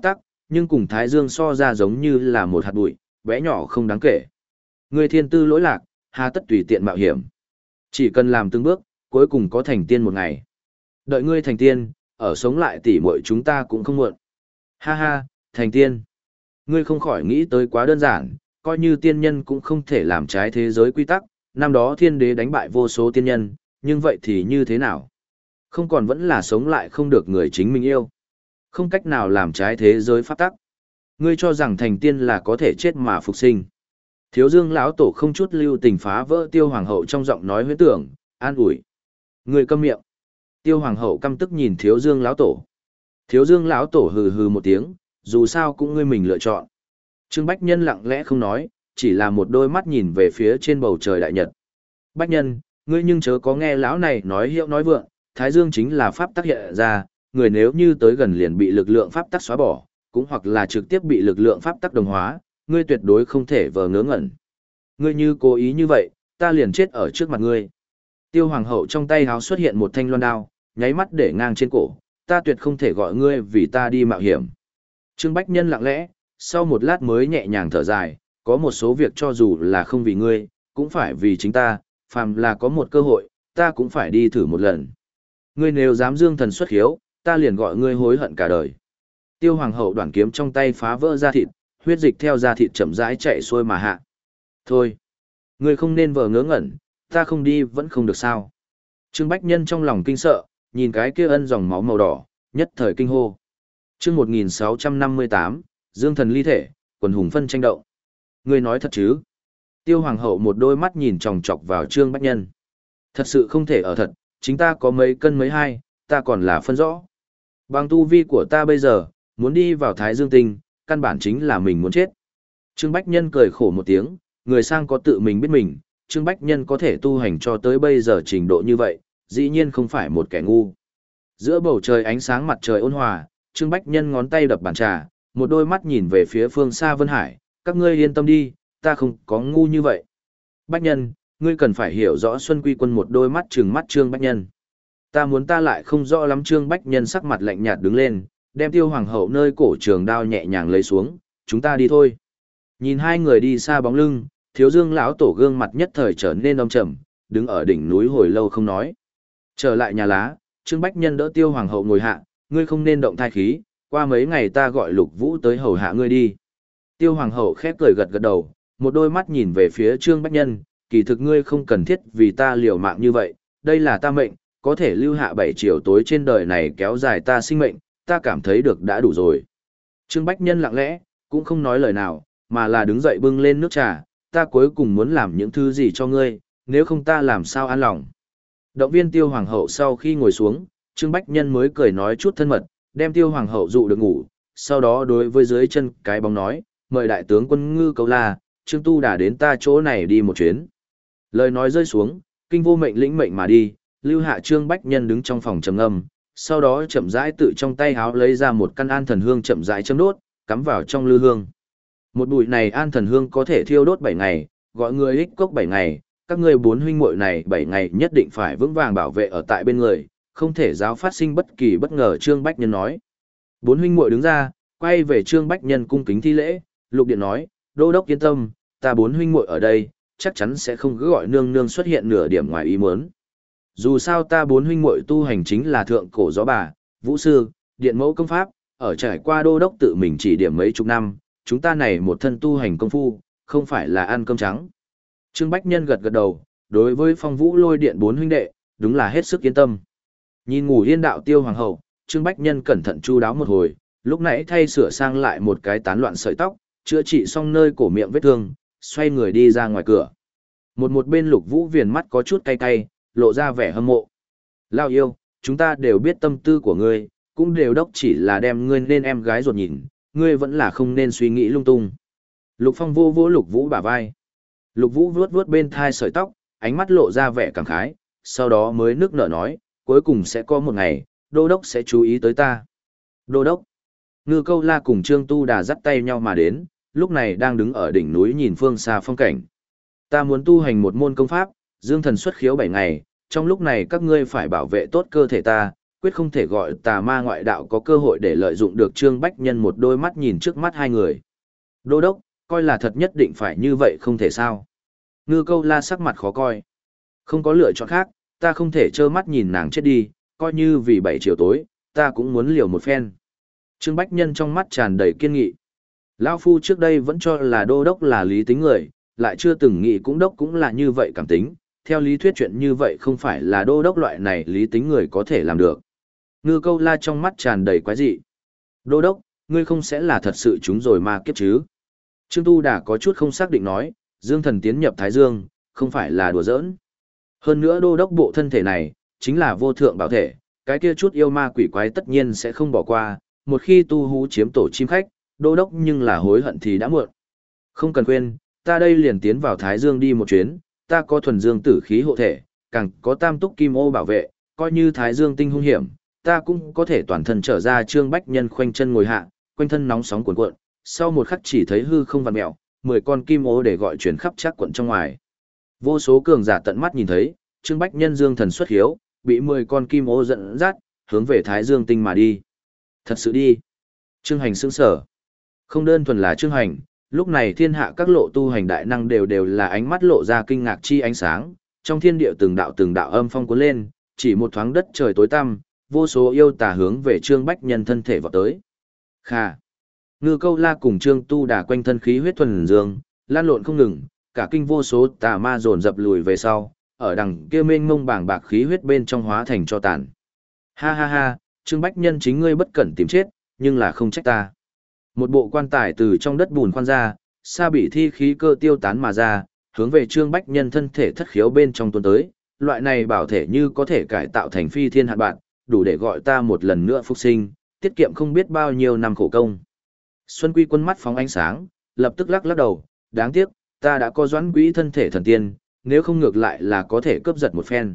nhưng cùng Thái Dương so ra giống như là một hạt bụi, bé nhỏ không đáng kể. Ngươi thiên tư lỗi lạc, hà tất tùy tiện mạo hiểm. Chỉ cần làm từng bước, cuối cùng có thành tiên một ngày. Đợi ngươi thành tiên, ở sống lại tỉ muội chúng ta cũng không muộn. Ha ha, thành tiên. Ngươi không khỏi nghĩ tới quá đơn giản, coi như tiên nhân cũng không thể làm trái thế giới quy tắc, năm đó thiên đế đánh bại vô số tiên nhân, nhưng vậy thì như thế nào? Không còn vẫn là sống lại không được người chính mình yêu. Không cách nào làm trái thế giới pháp tắc. Ngươi cho rằng thành tiên là có thể chết mà phục sinh. Thiếu Dương lão tổ không chút lưu tình phá vỡ Tiêu Hoàng hậu trong giọng nói huyễn tưởng, an ủi. Ngươi câm miệng. Tiêu Hoàng hậu căm tức nhìn Thiếu Dương lão tổ. Thiếu Dương lão tổ hừ hừ một tiếng, dù sao cũng ngươi mình lựa chọn. Trương Bách Nhân lặng lẽ không nói, chỉ là một đôi mắt nhìn về phía trên bầu trời đại nhật. Bách Nhân, ngươi nhưng chớ có nghe lão này nói hiệu nói vượng, Thái Dương chính là pháp tắc hiện ra, người nếu như tới gần liền bị lực lượng pháp tắc xóa bỏ, cũng hoặc là trực tiếp bị lực lượng pháp tắc đồng hóa, ngươi tuyệt đối không thể vờ ngớ ngẩn. Ngươi như cố ý như vậy, ta liền chết ở trước mặt ngươi. Tiêu Hoàng hậu trong tay háo xuất hiện một thanh loan đao, nháy mắt để ngang trên cổ, ta tuyệt không thể gọi ngươi vì ta đi mạo hiểm. Trương Bách Nhân lặng lẽ, sau một lát mới nhẹ nhàng thở dài, có một số việc cho dù là không vì ngươi, cũng phải vì chính ta, phàm là có một cơ hội, ta cũng phải đi thử một lần. Ngươi nếu dám dương thần xuất hiếu, ta liền gọi ngươi hối hận cả đời. Tiêu Hoàng hậu đoạn kiếm trong tay phá vỡ da thịt, huyết dịch theo da thịt chậm rãi chạy xuôi mà hạ. Thôi, ngươi không nên vờ ngớ ngẩn, ta không đi vẫn không được sao. Trương Bách Nhân trong lòng kinh sợ, nhìn cái kia ân dòng máu màu đỏ, nhất thời kinh hô. Chương một nghìn sáu trăm năm mươi tám, Dương thần ly thể, quần hùng phân tranh động. Ngươi nói thật chứ? Tiêu Hoàng hậu một đôi mắt nhìn chòng chọc vào Trương Bách Nhân. Thật sự không thể ở thật, chính ta có mấy cân mấy hai, ta còn là phân rõ. Bằng tu vi của ta bây giờ, muốn đi vào Thái Dương Tinh, căn bản chính là mình muốn chết. Trương Bách Nhân cười khổ một tiếng, người sang có tự mình biết mình, Trương Bách Nhân có thể tu hành cho tới bây giờ trình độ như vậy, dĩ nhiên không phải một kẻ ngu. Giữa bầu trời ánh sáng mặt trời ôn hòa, Trương Bách Nhân ngón tay đập bàn trà, một đôi mắt nhìn về phía phương xa Vân Hải, các ngươi yên tâm đi, ta không có ngu như vậy. Bách Nhân, ngươi cần phải hiểu rõ Xuân Quy Quân một đôi mắt trừng mắt Trương Bách Nhân. Ta muốn ta lại không rõ lắm. Trương Bách Nhân sắc mặt lạnh nhạt đứng lên, đem Tiêu Hoàng hậu nơi cổ trường đao nhẹ nhàng lấy xuống, chúng ta đi thôi. Nhìn hai người đi xa bóng lưng, Thiếu Dương lão tổ gương mặt nhất thời trở nên âm trầm, đứng ở đỉnh núi hồi lâu không nói. Trở lại nhà lá, Trương Bách Nhân đỡ Tiêu Hoàng hậu ngồi hạ, ngươi không nên động thai khí, qua mấy ngày ta gọi Lục Vũ tới hầu hạ ngươi đi. Tiêu Hoàng hậu khép cười gật gật đầu, một đôi mắt nhìn về phía Trương Bách Nhân, kỳ thực ngươi không cần thiết vì ta liều mạng như vậy, đây là ta mệnh, có thể lưu hạ bảy chiều tối trên đời này kéo dài ta sinh mệnh, ta cảm thấy được đã đủ rồi. Trương Bách Nhân lặng lẽ, cũng không nói lời nào, mà là đứng dậy bưng lên nước trà, ta cuối cùng muốn làm những thứ gì cho ngươi, nếu không ta làm sao an lòng. Động viên Tiêu Hoàng hậu sau khi ngồi xuống, Trương Bách Nhân mới cười nói chút thân mật, đem Tiêu Hoàng hậu dụ được ngủ, sau đó đối với dưới chân cái bóng nói, mời đại tướng quân Ngư Câu La, Trương Tu Đà đến ta chỗ này đi một chuyến. Lời nói rơi xuống, kinh vô mệnh lĩnh mệnh mà đi, lưu hạ Trương Bách Nhân đứng trong phòng trầm ngâm, sau đó chậm rãi tự trong tay háo lấy ra một căn an thần hương chậm rãi châm đốt, cắm vào trong lư hương. Một bụi này an thần hương có thể thiêu đốt bảy ngày, gọi người ích cốc bảy ngày, các ngươi bốn huynh muội này bảy ngày nhất định phải vững vàng bảo vệ ở tại bên người, không thể giáo phát sinh bất kỳ bất ngờ. Trương Bách Nhân nói. Bốn huynh muội đứng ra, quay về Trương Bách Nhân cung kính thi lễ, Lục Điện nói, đô đốc yên tâm, ta bốn huynh muội ở đây, chắc chắn sẽ không cứ gọi nương nương xuất hiện nửa điểm ngoài ý muốn. Dù sao ta bốn huynh muội tu hành chính là thượng cổ gió bà, vũ sư, điện mẫu công pháp, ở trải qua đô đốc tự mình chỉ điểm mấy chục năm, chúng ta này một thân tu hành công phu, không phải là ăn cơm trắng. Trương Bách Nhân gật gật đầu, đối với Phong Vũ Lôi Điện bốn huynh đệ, đúng là hết sức yên tâm. Nhìn ngủ yên đạo Tiêu Hoàng hậu, Trương Bách Nhân cẩn thận chu đáo một hồi, lúc nãy thay sửa sang lại một cái tán loạn sợi tóc, chữa trị xong nơi cổ miệng vết thương, xoay người đi ra ngoài cửa. Một một bên Lục Vũ viền mắt có chút cay cay, lộ ra vẻ hâm mộ. Lao yêu, chúng ta đều biết tâm tư của ngươi, cũng đều đốc chỉ là đem ngươi nên em gái ruột nhìn, ngươi vẫn là không nên suy nghĩ lung tung. Lục Phong vô vỗ Lục Vũ bả vai. Lục Vũ vuốt vuốt bên thai sợi tóc, ánh mắt lộ ra vẻ cảm khái, sau đó mới nước nở nói, cuối cùng sẽ có một ngày, đô đốc sẽ chú ý tới ta. Đô đốc. Ngư Câu La cùng Trương Tu Đà dắt tay nhau mà đến, lúc này đang đứng ở đỉnh núi nhìn phương xa phong cảnh. Ta muốn tu hành một môn công pháp, dương thần xuất khiếu bảy ngày, trong lúc này các ngươi phải bảo vệ tốt cơ thể ta, quyết không thể gọi tà ma ngoại đạo có cơ hội để lợi dụng được Trương Bách Nhân một đôi mắt nhìn trước mắt hai người. Đô đốc, coi là thật nhất định phải như vậy không thể sao. Ngư Câu La sắc mặt khó coi. Không có lựa chọn khác, ta không thể trơ mắt nhìn nàng chết đi, coi như vì bảy chiều tối, ta cũng muốn liều một phen. Trương Bách Nhân trong mắt tràn đầy kiên nghị. Lão Phu trước đây vẫn cho là đô đốc là lý tính người, lại chưa từng nghĩ cũng đốc cũng là như vậy cảm tính. Theo lý thuyết chuyện như vậy không phải là đô đốc loại này lý tính người có thể làm được. Ngư Câu La trong mắt tràn đầy quái dị. Đô đốc, ngươi không sẽ là thật sự chúng rồi ma kiếp chứ? Trương Tu Đà có chút không xác định nói, Dương Thần tiến nhập Thái Dương, không phải là đùa giỡn. Hơn nữa đô đốc bộ thân thể này, chính là vô thượng bảo thể, cái kia chút yêu ma quỷ quái tất nhiên sẽ không bỏ qua, một khi tu hú chiếm tổ chim khách, đô đốc nhưng là hối hận thì đã muộn. Không cần quên, ta đây liền tiến vào Thái Dương đi một chuyến, ta có thuần dương tử khí hộ thể, càng có tam túc kim ô bảo vệ, coi như Thái Dương tinh hung hiểm, ta cũng có thể toàn thân trở ra. Trương Bách Nhân khoanh chân ngồi hạ, quanh thân nóng sóng cuồn cuộn, sau một khắc chỉ thấy hư không vặn mèo, mười con kim ô để gọi chuyển khắp chắc quận trong ngoài. Vô số cường giả tận mắt nhìn thấy, Trương Bách Nhân dương thần xuất hiếu, bị mười con kim ô dẫn dắt, hướng về Thái Dương tinh mà đi. Thật sự đi. Trương Hành sững sở. Không đơn thuần là Trương Hành, lúc này thiên hạ các lộ tu hành đại năng đều đều là ánh mắt lộ ra kinh ngạc chi ánh sáng, trong thiên địa từng đạo từng đạo âm phong cuốn lên, chỉ một thoáng đất trời tối tăm, vô số yêu tà hướng về Trương Bách Nhân thân thể vọt tới. Kha. Ngư Câu La cùng Trương Tu Đà quanh thân khí huyết thuần dương, lan lộn không ngừng, cả kinh vô số tà ma dồn dập lùi về sau, ở đằng kia mênh mông bàng bạc khí huyết bên trong hóa thành cho tàn. Ha ha ha, Trương Bách Nhân chính ngươi bất cẩn tìm chết, nhưng là không trách ta. Một bộ quan tài từ trong đất bùn khoan ra, sa bị thi khí cơ tiêu tán mà ra, hướng về Trương Bách Nhân thân thể thất khiếu bên trong tuôn tới, loại này bảo thể như có thể cải tạo thành phi thiên hạn bạn, đủ để gọi ta một lần nữa phục sinh, tiết kiệm không biết bao nhiêu năm khổ công. Xuân Quy Quân mắt phóng ánh sáng, lập tức lắc lắc đầu, đáng tiếc, ta đã có doãn quỹ thân thể thần tiên, nếu không ngược lại là có thể cướp giật một phen.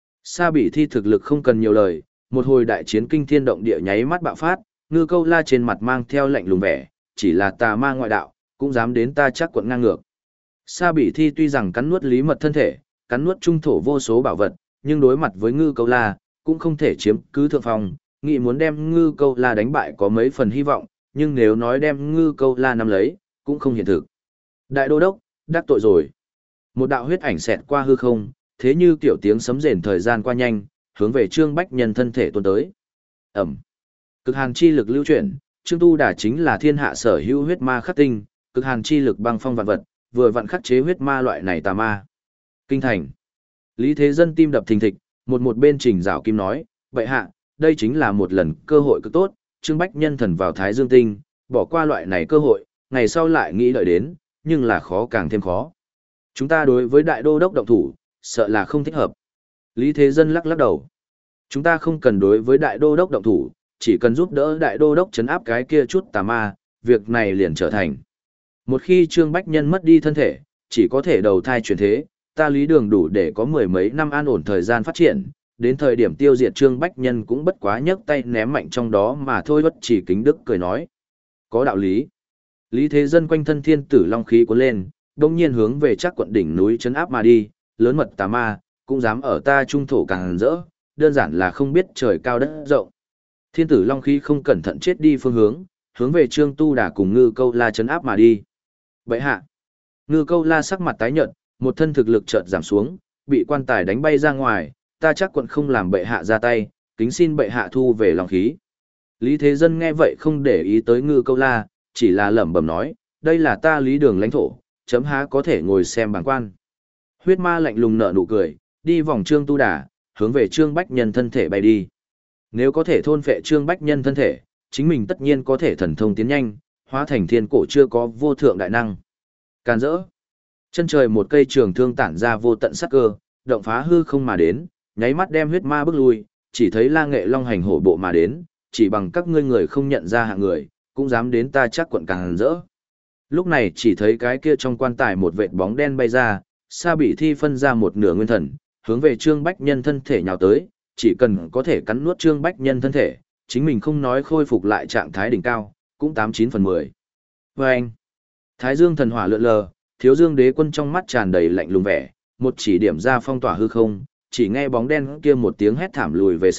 Sa bị thi thực lực không cần nhiều lời, một hồi đại chiến kinh thiên động địa nháy mắt bạo phát, Ngư Câu La trên mặt mang theo lạnh lùng vẻ, chỉ là tà ma ngoại đạo, cũng dám đến ta chắc quận ngang ngược. Sa bị thi tuy rằng cắn nuốt lý mật thân thể, cắn nuốt trung thổ vô số bảo vật, nhưng đối mặt với Ngư Câu La, cũng không thể chiếm cứ thượng phong, nghĩ muốn đem Ngư Câu La đánh bại có mấy phần hy vọng, nhưng nếu nói đem Ngư Câu La nắm lấy, cũng không hiện thực. Đại đô đốc, đắc tội rồi. Một đạo huyết ảnh xẹt qua hư không, thế như kiểu tiếng sấm rền thời gian qua nhanh, hướng về Trương Bách Nhân thân thể tuôn tới. Ẩm. Cực hàn chi lực lưu chuyển, Trương Tu Đà chính là thiên hạ sở hữu huyết ma khắc tinh, cực hàn chi lực băng phong vạn vật, vừa vặn khắc chế huyết ma loại này tà ma. Kinh thành. Lý Thế Dân tim đập thình thịch, một một bên Trình Giảo Kim nói, vậy hạ, đây chính là một lần cơ hội cực tốt, Trương Bách Nhân thần vào Thái Dương Tinh, bỏ qua loại này cơ hội, ngày sau lại nghĩ đợi đến, nhưng là khó càng thêm khó. Chúng ta đối với đại đô đốc động thủ, sợ là không thích hợp. Lý Thế Dân lắc lắc đầu. Chúng ta không cần đối với đại đô đốc động thủ, chỉ cần giúp đỡ đại đô đốc chấn áp cái kia chút tà ma, việc này liền trở thành. Một khi Trương Bách Nhân mất đi thân thể, chỉ có thể đầu thai chuyển thế, ta Lý Đường đủ để có mười mấy năm an ổn thời gian phát triển, đến thời điểm tiêu diệt Trương Bách Nhân cũng bất quá nhấc tay ném mạnh trong đó mà thôi. Bất chỉ kính đức cười nói. Có đạo lý. Lý Thế Dân quanh thân thiên tử long khí cuốn lên, đông nhiên hướng về chắc quận đỉnh núi chấn áp mà đi, lớn mật tà ma, cũng dám ở ta trung thổ càng rỡ, đơn giản là không biết trời cao đất rộng. Thiên tử long khí không cẩn thận chết đi phương hướng, hướng về Trương Tu Đà cùng Ngư Câu La chấn áp mà đi. Bệ hạ. Ngư Câu La sắc mặt tái nhợt, một thân thực lực chợt giảm xuống, bị quan tài đánh bay ra ngoài, ta chắc quận không làm bệ hạ ra tay, kính xin bệ hạ thu về long khí. Lý Thế Dân nghe vậy không để ý tới Ngư Câu La, chỉ là lẩm bẩm nói, đây là ta Lý Đường lãnh thổ, chấm há có thể ngồi xem bàng quan. Huyết ma lạnh lùng nở nụ cười, đi vòng Trương Tu Đà, hướng về Trương Bách Nhân thân thể bay đi. Nếu có thể thôn phệ Trương Bách Nhân thân thể, chính mình tất nhiên có thể thần thông tiến nhanh, hóa thành thiên cổ chưa có vô thượng đại năng. Càn rỡ. Chân trời một cây trường thương tản ra vô tận sắc cơ, động phá hư không mà đến, nháy mắt đem huyết ma bước lui, chỉ thấy La Nghệ Long hành hổ bộ mà đến, chỉ bằng các ngươi người không nhận ra hạng người, cũng dám đến ta chắc quận Càn rỡ. Lúc này chỉ thấy cái kia trong quan tài một vệt bóng đen bay ra, Sa bị thi phân ra một nửa nguyên thần, hướng về Trương Bách Nhân thân thể nhào tới, chỉ cần có thể cắn nuốt Trương Bách Nhân thân thể, chính mình không nói khôi phục lại trạng thái đỉnh cao, cũng tám chín phần mười. Và anh, Thái Dương thần hỏa lượn lờ, Thiếu Dương Đế Quân trong mắt tràn đầy lạnh lùng vẻ, một chỉ điểm ra phong tỏa hư không, chỉ nghe bóng đen kia một tiếng hét thảm lùi về sau,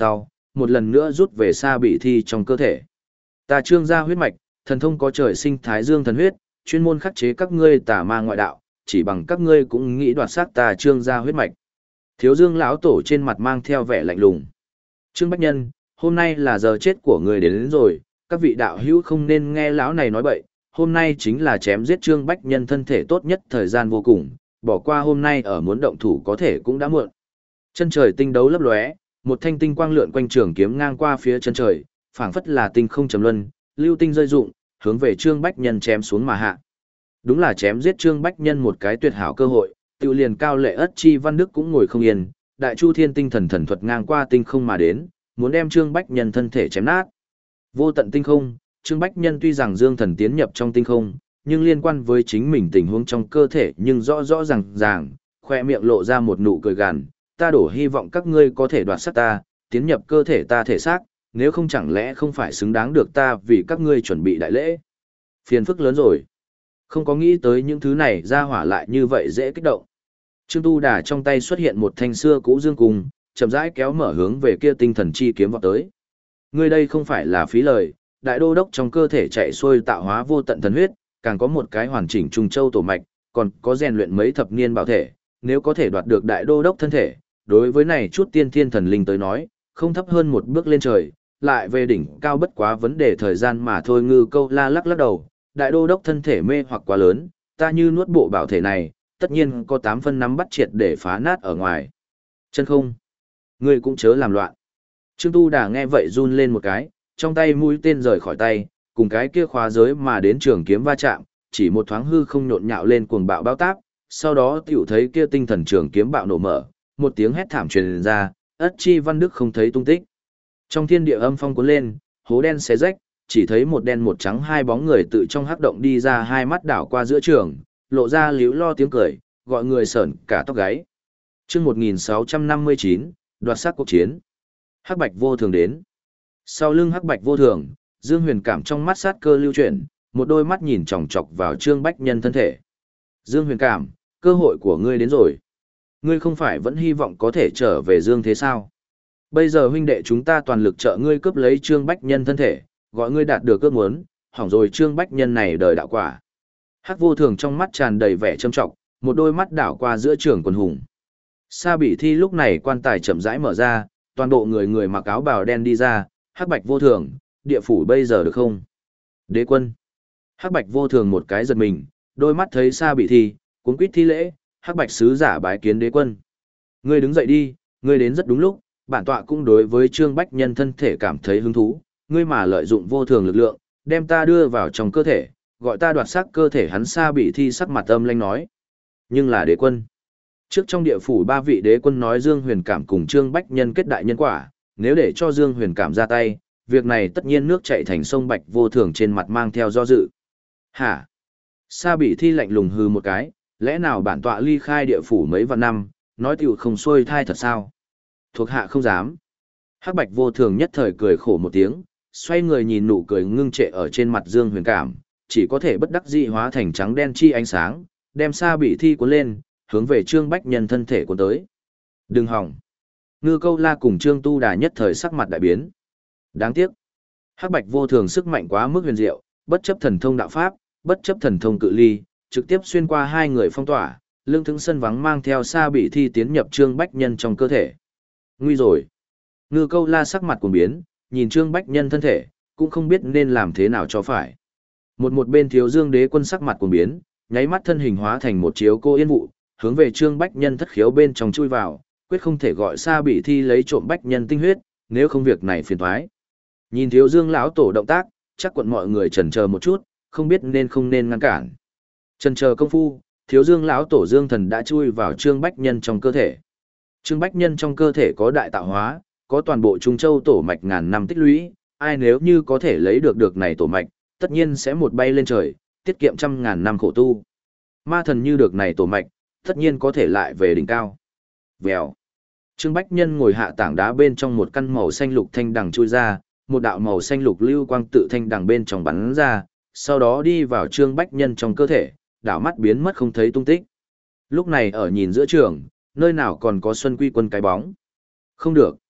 một lần nữa rút về Sa Bị Thi trong cơ thể. Ta Trương gia huyết mạch, thần thông có trời sinh thái dương thần huyết, chuyên môn khắc chế các ngươi tà ma ngoại đạo, chỉ bằng các ngươi cũng nghĩ đoạt xác ta Trương gia huyết mạch. Thiếu Dương lão tổ trên mặt mang theo vẻ lạnh lùng. Trương Bách Nhân, hôm nay là giờ chết của người đến, đến rồi, các vị đạo hữu không nên nghe lão này nói bậy, hôm nay chính là chém giết Trương Bách Nhân thân thể tốt nhất thời gian vô cùng, bỏ qua hôm nay ở muốn động thủ có thể cũng đã muộn. Chân trời tinh đấu lấp lóe, một thanh tinh quang lượn quanh trường kiếm ngang qua phía chân trời, phảng phất là tinh không trầm luân, lưu tinh rơi rụng, hướng về Trương Bách Nhân chém xuống mà hạ. Đúng là chém giết Trương Bách Nhân một cái tuyệt hảo cơ hội, tự liền cao lệ ất chi văn đức cũng ngồi không yên, đại chu thiên tinh thần thần thuật ngang qua tinh không mà đến, muốn đem Trương Bách Nhân thân thể chém nát. Vô tận tinh không, Trương Bách Nhân tuy rằng dương thần tiến nhập trong tinh không, nhưng liên quan với chính mình tình huống trong cơ thể nhưng rõ rõ ràng ràng, khoe miệng lộ ra một nụ cười gằn, ta đổ hy vọng các ngươi có thể đoạt xác ta, tiến nhập cơ thể ta thể xác, nếu không chẳng lẽ không phải xứng đáng được ta vì các ngươi chuẩn bị đại lễ. Phiền phức lớn rồi. Không có nghĩ tới những thứ này ra hỏa lại như vậy dễ kích động. Trương Tu Đà trong tay xuất hiện một thanh xưa cũ dương cung, chậm rãi kéo mở hướng về kia tinh thần chi kiếm vọt tới. Ngươi đây không phải là phí lời, đại đô đốc trong cơ thể chạy xuôi tạo hóa vô tận thần huyết, càng có một cái hoàn chỉnh trùng châu tổ mạch, còn có rèn luyện mấy thập niên bảo thể, nếu có thể đoạt được đại đô đốc thân thể, đối với này chút tiên thiên thần linh tới nói, không thấp hơn một bước lên trời, lại về đỉnh cao bất quá vấn đề thời gian mà thôi. Ngư Câu La lắc lắc đầu, đại đô đốc thân thể mê hoặc quá lớn, ta như nuốt bộ bảo thể này, tất nhiên có tám phân nắm bắt triệt để phá nát ở ngoài. Chân không, ngươi cũng chớ làm loạn. Trương Tu Đà nghe vậy run lên một cái, trong tay mũi tên rời khỏi tay, cùng cái kia khóa giới mà đến trường kiếm va chạm, chỉ một thoáng hư không nhộn nhạo lên cuồng bạo bao táp, sau đó tiểu thấy kia tinh thần trường kiếm bạo nổ mở, một tiếng hét thảm truyền ra, ất chi văn đức không thấy tung tích. Trong thiên địa âm phong cuốn lên, hố đen xé rách, chỉ thấy một đen một trắng hai bóng người tự trong hắc động đi ra, hai mắt đảo qua giữa trường, lộ ra líu lo tiếng cười, gọi người sởn cả tóc gáy. Chương một nghìn sáu trăm năm mươi chín, đoạt xác cuộc chiến. Hắc Bạch Vô Thường đến. Sau lưng Hắc Bạch Vô Thường, Dương Huyền Cảm trong mắt sát cơ lưu chuyển, một đôi mắt nhìn chòng chọc vào Trương Bách Nhân thân thể. Dương Huyền Cảm, cơ hội của ngươi đến rồi. Ngươi không phải vẫn hy vọng có thể trở về Dương thế sao? Bây giờ huynh đệ chúng ta toàn lực trợ ngươi cướp lấy Trương Bách Nhân thân thể, gọi ngươi đạt được ước muốn, hỏng rồi Trương Bách Nhân này đời đạo quả. Hắc Vô Thường trong mắt tràn đầy vẻ châm trọng, một đôi mắt đảo qua giữa trường quần hùng. Sa Bị Thi lúc này quan tài chậm rãi mở ra, toàn bộ người người mặc áo bào đen đi ra, Hắc Bạch Vô Thường, địa phủ bây giờ được không? Đế quân. Hắc Bạch Vô Thường một cái giật mình, đôi mắt thấy Sa Bị Thi, cuống quýt thi lễ, Hắc Bạch sứ giả bái kiến đế quân. Ngươi đứng dậy đi, ngươi đến rất đúng lúc, bản tọa cũng đối với Trương Bách Nhân thân thể cảm thấy hứng thú, ngươi mà lợi dụng vô thường lực lượng, đem ta đưa vào trong cơ thể, gọi ta đoạt xác cơ thể hắn. Sa Bị Thi sắc mặt âm lãnh nói. Nhưng là đế quân. Trước trong địa phủ ba vị đế quân nói Dương Huyền Cảm cùng Trương Bách Nhân kết đại nhân quả, nếu để cho Dương Huyền Cảm ra tay, việc này tất nhiên nước chảy thành sông. Bạch Vô Thường trên mặt mang theo do dự. Hả? Sa Bị Thi lạnh lùng hừ một cái, lẽ nào bản tọa ly khai địa phủ mấy vạn năm, nói tiểu không xuôi thai thật sao? Thuộc hạ không dám. Hắc Bạch Vô Thường nhất thời cười khổ một tiếng, xoay người nhìn nụ cười ngưng trệ ở trên mặt Dương Huyền Cảm, chỉ có thể bất đắc dĩ hóa thành trắng đen chi ánh sáng, đem Sa Bị Thi cuốn lên, hướng về Trương Bách Nhân thân thể cuốn tới. Đừng hỏng. Ngư Câu La cùng Trương Tu Đà nhất thời sắc mặt đại biến. Đáng tiếc. Hắc Bạch Vô Thường sức mạnh quá mức huyền diệu, bất chấp thần thông đạo pháp, bất chấp thần thông cự ly, trực tiếp xuyên qua hai người phong tỏa, lương thững sân vắng mang theo Sa Bị Thi tiến nhập Trương Bách Nhân trong cơ thể. Nguy rồi. Ngư Câu La sắc mặt cuồng biến, nhìn Trương Bách Nhân thân thể, cũng không biết nên làm thế nào cho phải. Một một bên Thiếu Dương đế quân sắc mặt cuồng biến, nháy mắt thân hình hóa thành một chiếu cô yên vụ, hướng về Trương Bách Nhân thất khiếu bên trong chui vào, quyết không thể gọi Sa Bị Thi lấy trộm Bách Nhân tinh huyết, nếu không việc này phiền toái. Nhìn Thiếu Dương lão tổ động tác, chắc quận mọi người chần chờ một chút, không biết nên không nên ngăn cản. Chần chờ công phu, Thiếu Dương lão tổ Dương thần đã chui vào Trương Bách Nhân trong cơ thể. Trương Bách Nhân trong cơ thể có đại tạo hóa, có toàn bộ Trung Châu tổ mạch ngàn năm tích lũy, ai nếu như có thể lấy được được này tổ mạch, tất nhiên sẽ một bay lên trời, tiết kiệm trăm ngàn năm khổ tu. Ma thần như được này tổ mạch, tất nhiên có thể lại về đỉnh cao. Vèo. Trương Bách Nhân ngồi hạ tảng đá bên trong một căn màu xanh lục thanh đằng chui ra, một đạo màu xanh lục lưu quang tự thanh đằng bên trong bắn ra, sau đó đi vào Trương Bách Nhân trong cơ thể, đảo mắt biến mất không thấy tung tích. Lúc này ở nhìn giữa trường, nơi nào còn có Xuân Quy Quân cái bóng. Không được.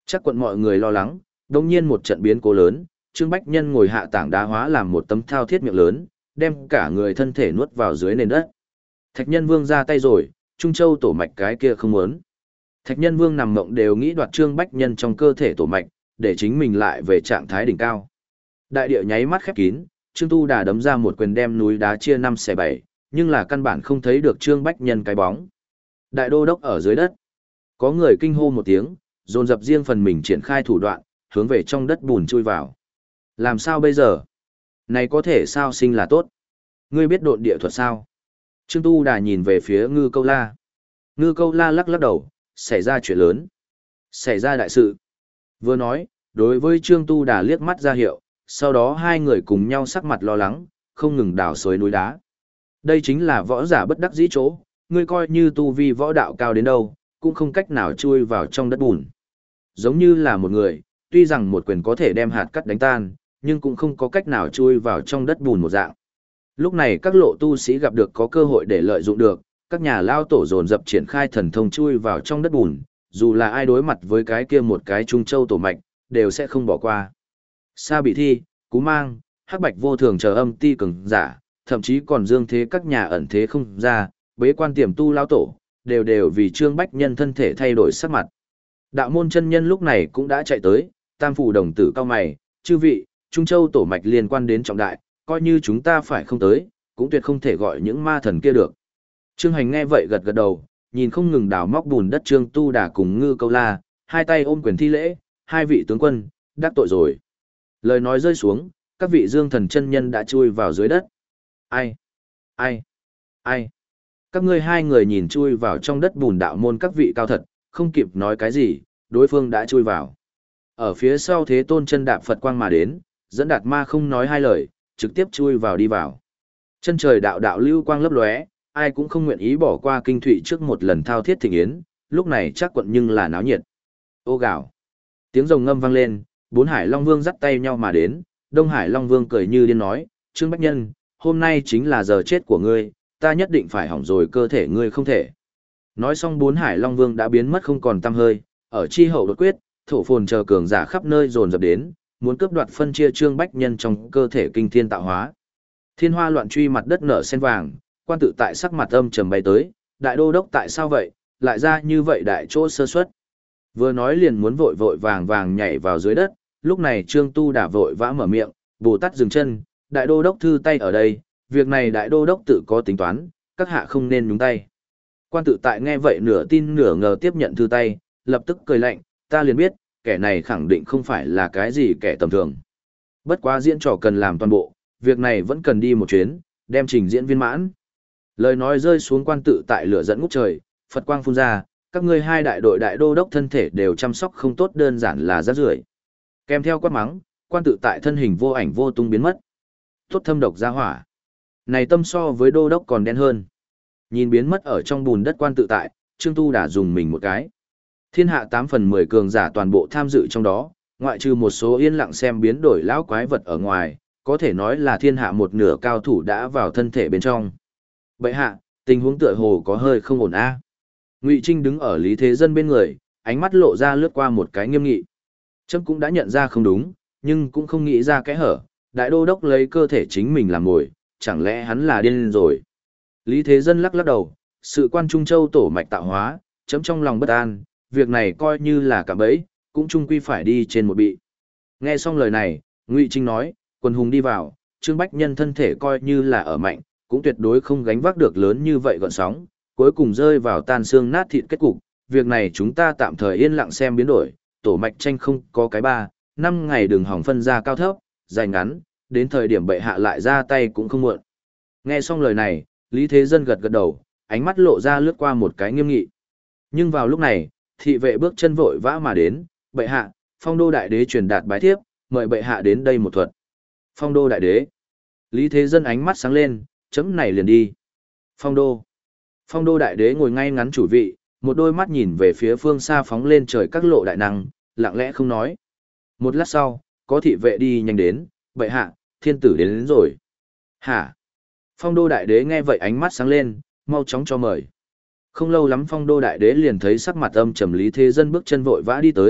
Chắc quận mọi người lo lắng, đồng nhiên một trận biến cố lớn, Trương Bách Nhân ngồi hạ tảng đá hóa làm một tấm thao thiết miệng lớn, đem cả người thân thể nuốt vào dưới nền đất. Thạch Nhân Vương ra tay rồi, Trung Châu tổ mạch cái kia không muốn. Thạch Nhân Vương nằm mộng đều nghĩ đoạt Trương Bách Nhân trong cơ thể tổ mạch, để chính mình lại về trạng thái đỉnh cao. Đại địa nháy mắt khép kín, Trương Tu Đà đấm ra một quyền đem núi đá chia năm xẻ bảy, nhưng là căn bản không thấy được Trương Bách Nhân cái bóng. Đại đô đốc ở dưới đất. Có người kinh hô một tiếng, dồn dập riêng phần mình triển khai thủ đoạn, hướng về trong đất bùn chui vào. Làm sao bây giờ? Này có thể sao sinh là tốt. Ngươi biết độn địa thuật sao? Trương Tu Đà nhìn về phía Ngư Câu La. Ngư Câu La lắc lắc đầu, xảy ra chuyện lớn. Xảy ra đại sự. Vừa nói, đối với Trương Tu Đà liếc mắt ra hiệu, sau đó hai người cùng nhau sắc mặt lo lắng, không ngừng đào xới núi đá. Đây chính là võ giả bất đắc dĩ chỗ, ngươi coi như tu vi võ đạo cao đến đâu, cũng không cách nào chui vào trong đất bùn. Giống như là một người, tuy rằng một quyền có thể đem hạt cắt đánh tan, nhưng cũng không có cách nào chui vào trong đất bùn một dạng. Lúc này các lộ tu sĩ gặp được có cơ hội để lợi dụng được, các nhà lao tổ dồn dập triển khai thần thông chui vào trong đất bùn, dù là ai đối mặt với cái kia một cái Trung Châu tổ mạch, đều sẽ không bỏ qua. Sa Bị Thi, Cú Mang, Hắc Bạch Vô Thường chờ âm ti cường giả, thậm chí còn dương thế các nhà ẩn thế không ra, bế quan tiềm tu lao tổ, đều đều vì Trương Bách Nhân thân thể thay đổi sắc mặt. Đạo môn chân nhân lúc này cũng đã chạy tới, tam phủ đồng tử cao mày, chư vị, Trung Châu tổ mạch liên quan đến trọng đại, coi như chúng ta phải không tới, cũng tuyệt không thể gọi những ma thần kia được. Trương Hành nghe vậy gật gật đầu, nhìn không ngừng đào móc bùn đất Trương Tu Đà cùng Ngư Câu La, hai tay ôm quyền thi lễ, hai vị tướng quân, đắc tội rồi. Lời nói rơi xuống, các vị dương thần chân nhân đã chui vào dưới đất. Ai? Ai? Ai? Các ngươi hai người nhìn chui vào trong đất bùn đạo môn các vị cao thật, không kịp nói cái gì, đối phương đã chui vào. Ở phía sau Thế Tôn chân đạp Phật quang mà đến, dẫn đạt ma không nói hai lời, trực tiếp chui vào đi vào. Chân trời đạo đạo lưu quang lấp lóe, ai cũng không nguyện ý bỏ qua kinh thụy trước một lần thao thiết thịnh yến, lúc này chắc quận nhưng là náo nhiệt. Ô gạo. Tiếng rồng ngâm vang lên, bốn Hải Long Vương dắt tay nhau mà đến, Đông Hải Long Vương cười như điên nói, Trương Bách Nhân, hôm nay chính là giờ chết của ngươi, ta nhất định phải hỏng rồi cơ thể ngươi không thể. Nói xong bốn Hải Long Vương đã biến mất không còn tăm hơi, ở chi hậu đột quyết, thổ phồn chờ cường giả khắp nơi dồn dập đến, muốn cướp đoạt phân chia Trương Bách Nhân trong cơ thể kinh thiên tạo hóa. Thiên hoa loạn truy mặt đất nở sen vàng, quan tự tại sắc mặt âm trầm bay tới, đại đô đốc tại sao vậy, lại ra như vậy đại chỗ sơ suất. Vừa nói liền muốn vội vội vàng vàng nhảy vào dưới đất, lúc này Trương Tu Đà vội vã mở miệng, Bồ Tát dừng chân, đại đô đốc thư tay ở đây, việc này đại đô đốc tự có tính toán, các hạ không nên nhúng tay. Quan tự tại nghe vậy nửa tin nửa ngờ tiếp nhận thư tay, lập tức cười lạnh, ta liền biết, kẻ này khẳng định không phải là cái gì kẻ tầm thường. Bất quá diễn trò cần làm toàn bộ, việc này vẫn cần đi một chuyến, đem trình diễn viên mãn. Lời nói rơi xuống quan tự tại lửa dẫn ngút trời, Phật quang phun ra, các ngươi hai đại đội đại đô đốc thân thể đều chăm sóc không tốt đơn giản là rác rưởi. Kèm theo quát mắng, quan tự tại thân hình vô ảnh vô tung biến mất. Tốt thâm độc ra hỏa. Này tâm so với đô đốc còn đen hơn. Nhìn biến mất ở trong bùn đất quan tự tại, Trương Tu đã dùng mình một cái. Thiên hạ tám phần mười cường giả toàn bộ tham dự trong đó, ngoại trừ một số yên lặng xem biến đổi lão quái vật ở ngoài, có thể nói là thiên hạ một nửa cao thủ đã vào thân thể bên trong. Bệ hạ, tình huống tựa hồ có hơi không ổn a. Ngụy Trinh đứng ở Lý Thế Dân bên người, ánh mắt lộ ra lướt qua một cái nghiêm nghị. Trâm cũng đã nhận ra không đúng, nhưng cũng không nghĩ ra cái hở, đại đô đốc lấy cơ thể chính mình làm mồi, chẳng lẽ hắn là điên rồi. Lý Thế Dân lắc lắc đầu, sự quan Trung Châu tổ mạch tạo hóa, chấm trong lòng bất an, việc này coi như là cả bẫy, cũng chung quy phải đi trên một bị. Nghe xong lời này, Ngụy Trinh nói, quần hùng đi vào, Trương Bách Nhân thân thể coi như là ở mạnh, cũng tuyệt đối không gánh vác được lớn như vậy gọn sóng, cuối cùng rơi vào tan xương nát thịt kết cục, việc này chúng ta tạm thời yên lặng xem biến đổi, tổ mạch tranh không có cái ba, năm ngày đừng hỏng phân ra cao thấp, dài ngắn, đến thời điểm bệ hạ lại ra tay cũng không muộn. Nghe xong lời này, Lý Thế Dân gật gật đầu, ánh mắt lộ ra lướt qua một cái nghiêm nghị. Nhưng vào lúc này, thị vệ bước chân vội vã mà đến, bệ hạ, phong đô đại đế truyền đạt bái thiếp, mời bệ hạ đến đây một thuật. Phong đô đại đế. Lý Thế Dân ánh mắt sáng lên, chấm này liền đi. Phong đô. Phong đô đại đế ngồi ngay ngắn chủ vị, một đôi mắt nhìn về phía phương xa phóng lên trời các lộ đại năng, lặng lẽ không nói. Một lát sau, có thị vệ đi nhanh đến, bệ hạ, thiên tử đến, đến rồi. Hả? Phong đô đại đế nghe vậy ánh mắt sáng lên, mau chóng cho mời. Không lâu lắm phong đô đại đế liền thấy sắc mặt âm trầm Lý Thế Dân bước chân vội vã đi tới,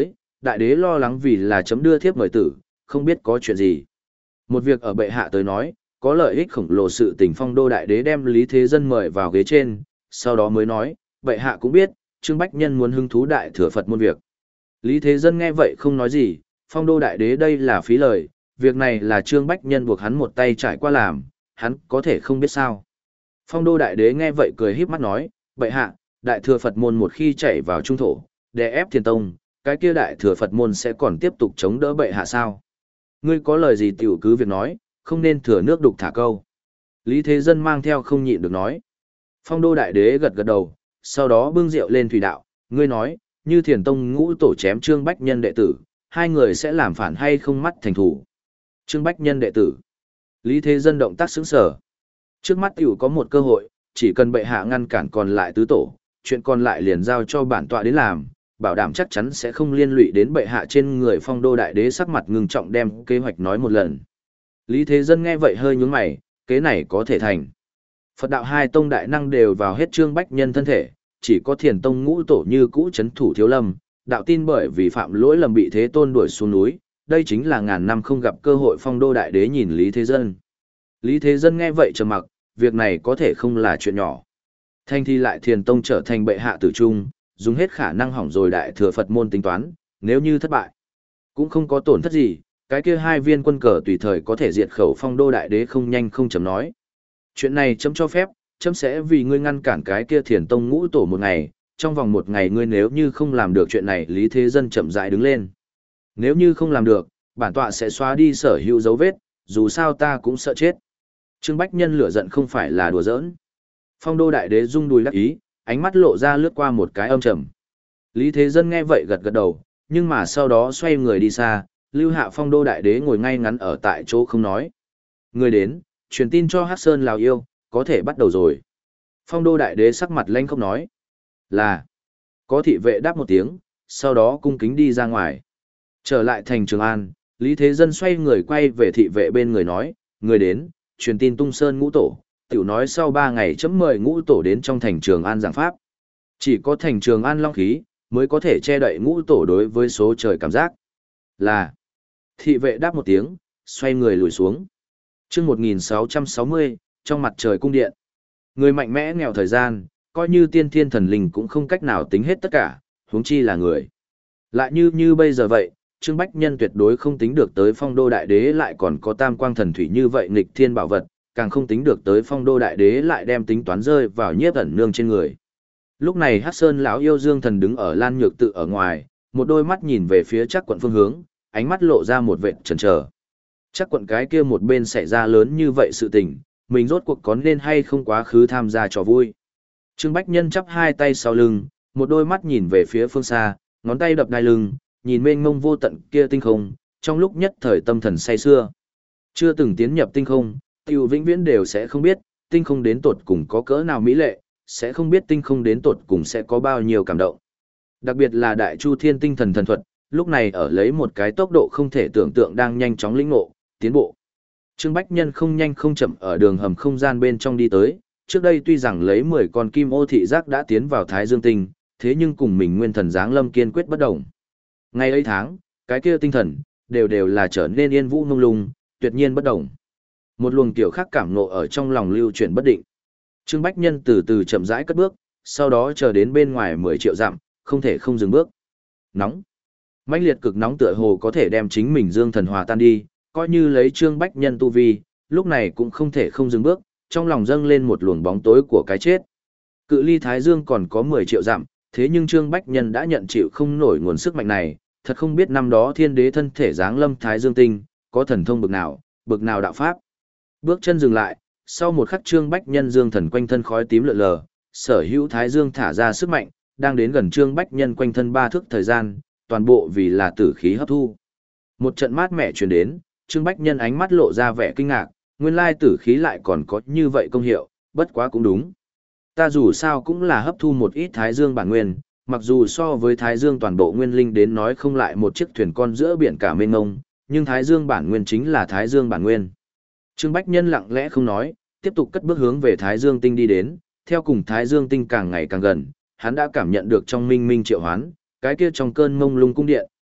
đại đế lo lắng vì là chấm đưa thiếp mời tử, không biết có chuyện gì. Một việc ở bệ hạ tới nói, có lợi ích khổng lồ sự tình Phong Đô đại đế đem Lý Thế Dân mời vào ghế trên, sau đó mới nói, bệ hạ cũng biết, Trương Bách Nhân muốn hứng thú đại thừa Phật môn việc. Lý Thế Dân nghe vậy không nói gì, Phong Đô đại đế đây là phí lời, việc này là Trương Bách Nhân buộc hắn một tay trải qua làm, hắn có thể không biết sao. Phong Đô đại đế nghe vậy cười híp mắt nói, bệ hạ, đại thừa Phật môn một khi chạy vào trung thổ, đè ép Thiền tông, cái kia đại thừa Phật môn sẽ còn tiếp tục chống đỡ bệ hạ sao? Ngươi có lời gì tiểu cứ việc nói, không nên thừa nước đục thả câu. Lý Thế Dân mang theo không nhịn được nói. Phong Đô đại đế gật gật đầu, sau đó bưng rượu lên thủy đạo, ngươi nói, như Thiền tông ngũ tổ chém Trương Bách Nhân đệ tử, hai người sẽ làm phản hay không mắt thành thủ. Trương Bách Nhân đệ tử. Lý Thế Dân động tác sững sờ. Trước mắt tiểu có một cơ hội, chỉ cần bệ hạ ngăn cản còn lại tứ tổ, chuyện còn lại liền giao cho bản tọa đến làm, bảo đảm chắc chắn sẽ không liên lụy đến bệ hạ trên người. Phong Đô đại đế sắc mặt ngưng trọng đem kế hoạch nói một lần. Lý Thế Dân nghe vậy hơi nhướng mày, kế này có thể thành. Phật đạo hai tông đại năng đều vào hết Trương Bách Nhân thân thể, chỉ có Thiền tông ngũ tổ như cũ chấn thủ Thiếu Lâm, đạo tin bởi vì phạm lỗi lầm bị Thế Tôn đuổi xuống núi, đây chính là ngàn năm không gặp cơ hội. Phong Đô đại đế nhìn Lý Thế Dân. Lý Thế Dân nghe vậy trầm mặc, việc này có thể không là chuyện nhỏ. Thanh thi lại Thiền tông trở thành bệ hạ tử trung, dùng hết khả năng hỏng rồi đại thừa Phật môn tính toán, nếu như thất bại, cũng không có tổn thất gì, cái kia hai viên quân cờ tùy thời có thể diệt khẩu. Phong Đô đại đế không nhanh không chậm nói. Chuyện này chấm cho phép, chấm sẽ vì ngươi ngăn cản cái kia Thiền tông ngũ tổ một ngày, trong vòng một ngày ngươi nếu như không làm được chuyện này. Lý Thế Dân chậm rãi đứng lên. Nếu như không làm được, bản tọa sẽ xóa đi sở hữu dấu vết, dù sao ta cũng sợ chết. Trương Bách Nhân lửa giận không phải là đùa giỡn. Phong Đô đại đế rung đùi đắc ý, ánh mắt lộ ra lướt qua một cái âm trầm. Lý Thế Dân nghe vậy gật gật đầu, nhưng mà sau đó xoay người đi xa, lưu hạ Phong Đô đại đế ngồi ngay ngắn ở tại chỗ không nói. Người đến, truyền tin cho Hắc Sơn Lào Yêu, có thể bắt đầu rồi. Phong Đô đại đế sắc mặt lanh không nói. Là. Có thị vệ đáp một tiếng, sau đó cung kính đi ra ngoài. Trở lại thành Trường An, Lý Thế Dân xoay người quay về thị vệ bên người nói, người đến, truyền tin Tung Sơn ngũ tổ, tiểu nói sau ba ngày chấm mời ngũ tổ đến trong thành Trường An giảng pháp. Chỉ có thành Trường An long khí, mới có thể che đậy ngũ tổ đối với số trời cảm giác. Là. Thị vệ đáp một tiếng, xoay người lùi xuống. chương một nghìn sáu trăm sáu mươi, trong mặt trời cung điện. Người mạnh mẽ nghèo thời gian, coi như tiên thiên thần linh cũng không cách nào tính hết tất cả, huống chi là người. Lại như như bây giờ vậy, Trương Bách Nhân tuyệt đối không tính được tới Phong Đô đại đế lại còn có tam quang thần thủy như vậy nghịch thiên bảo vật, càng không tính được tới Phong Đô đại đế lại đem tính toán rơi vào Nhiếp Ẩn Nương trên người. Lúc này Hắc Sơn lão yêu Dương Thần đứng ở Lan Nhược tự ở ngoài, một đôi mắt nhìn về phía Trác Quận phương hướng, ánh mắt lộ ra một vệt chần chờ. Trác Quận cái kia một bên xảy ra lớn như vậy sự tình, mình rốt cuộc có nên hay không quá khứ tham gia trò vui. Trương Bách Nhân chắp hai tay sau lưng, một đôi mắt nhìn về phía phương xa, ngón tay đập đai lưng, nhìn mênh mông vô tận kia tinh không, trong lúc nhất thời tâm thần say sưa. Chưa từng tiến nhập tinh không, tiểu vĩnh viễn đều sẽ không biết, tinh không đến tột cùng có cỡ nào mỹ lệ, sẽ không biết tinh không đến tột cùng sẽ có bao nhiêu cảm động. Đặc biệt là Đại Chu Thiên Tinh Thần Thần Thuật, lúc này ở lấy một cái tốc độ không thể tưởng tượng đang nhanh chóng lĩnh ngộ, tiến bộ. Trương Bách Nhân không nhanh không chậm ở đường hầm không gian bên trong đi tới, trước đây tuy rằng lấy mười con kim ô thị giác đã tiến vào Thái Dương Tinh, thế nhưng cùng mình nguyên thần giáng lâm kiên quyết bất động. Ngày ấy tháng, cái kia tinh thần, đều đều là trở nên yên vũ mông lung, tuyệt nhiên bất động. Một luồng kiểu khác cảm ngộ ở trong lòng lưu chuyển bất định. Trương Bách Nhân từ từ chậm rãi cất bước, sau đó chờ đến bên ngoài mười triệu dặm, không thể không dừng bước. Nóng. Mãnh liệt cực nóng tựa hồ có thể đem chính mình dương thần hòa tan đi, coi như lấy Trương Bách Nhân tu vi, lúc này cũng không thể không dừng bước, trong lòng dâng lên một luồng bóng tối của cái chết. Cự ly Thái Dương còn có mười triệu dặm, thế nhưng Trương Bách Nhân đã nhận chịu không nổi nguồn sức mạnh này, thật không biết năm đó Thiên Đế thân thể giáng lâm Thái Dương Tinh, có thần thông bực nào, bực nào đạo pháp. Bước chân dừng lại, sau một khắc Trương Bách Nhân dương thần quanh thân khói tím lượn lờ, sở hữu Thái Dương thả ra sức mạnh, đang đến gần Trương Bách Nhân quanh thân ba thước thời gian, toàn bộ vì là tử khí hấp thu. Một trận mát mẻ truyền đến, Trương Bách Nhân ánh mắt lộ ra vẻ kinh ngạc, nguyên lai tử khí lại còn có như vậy công hiệu, bất quá cũng đúng. Ta dù sao cũng là hấp thu một ít Thái Dương bản nguyên, mặc dù so với Thái Dương toàn bộ nguyên linh đến nói không lại một chiếc thuyền con giữa biển cả mênh mông, nhưng Thái Dương bản nguyên chính là Thái Dương bản nguyên. Trương Bách Nhân lặng lẽ không nói, tiếp tục cất bước hướng về Thái Dương Tinh đi đến, theo cùng Thái Dương Tinh càng ngày càng gần, hắn đã cảm nhận được trong minh minh triệu hoán, cái kia trong cơn mông lung cung điện,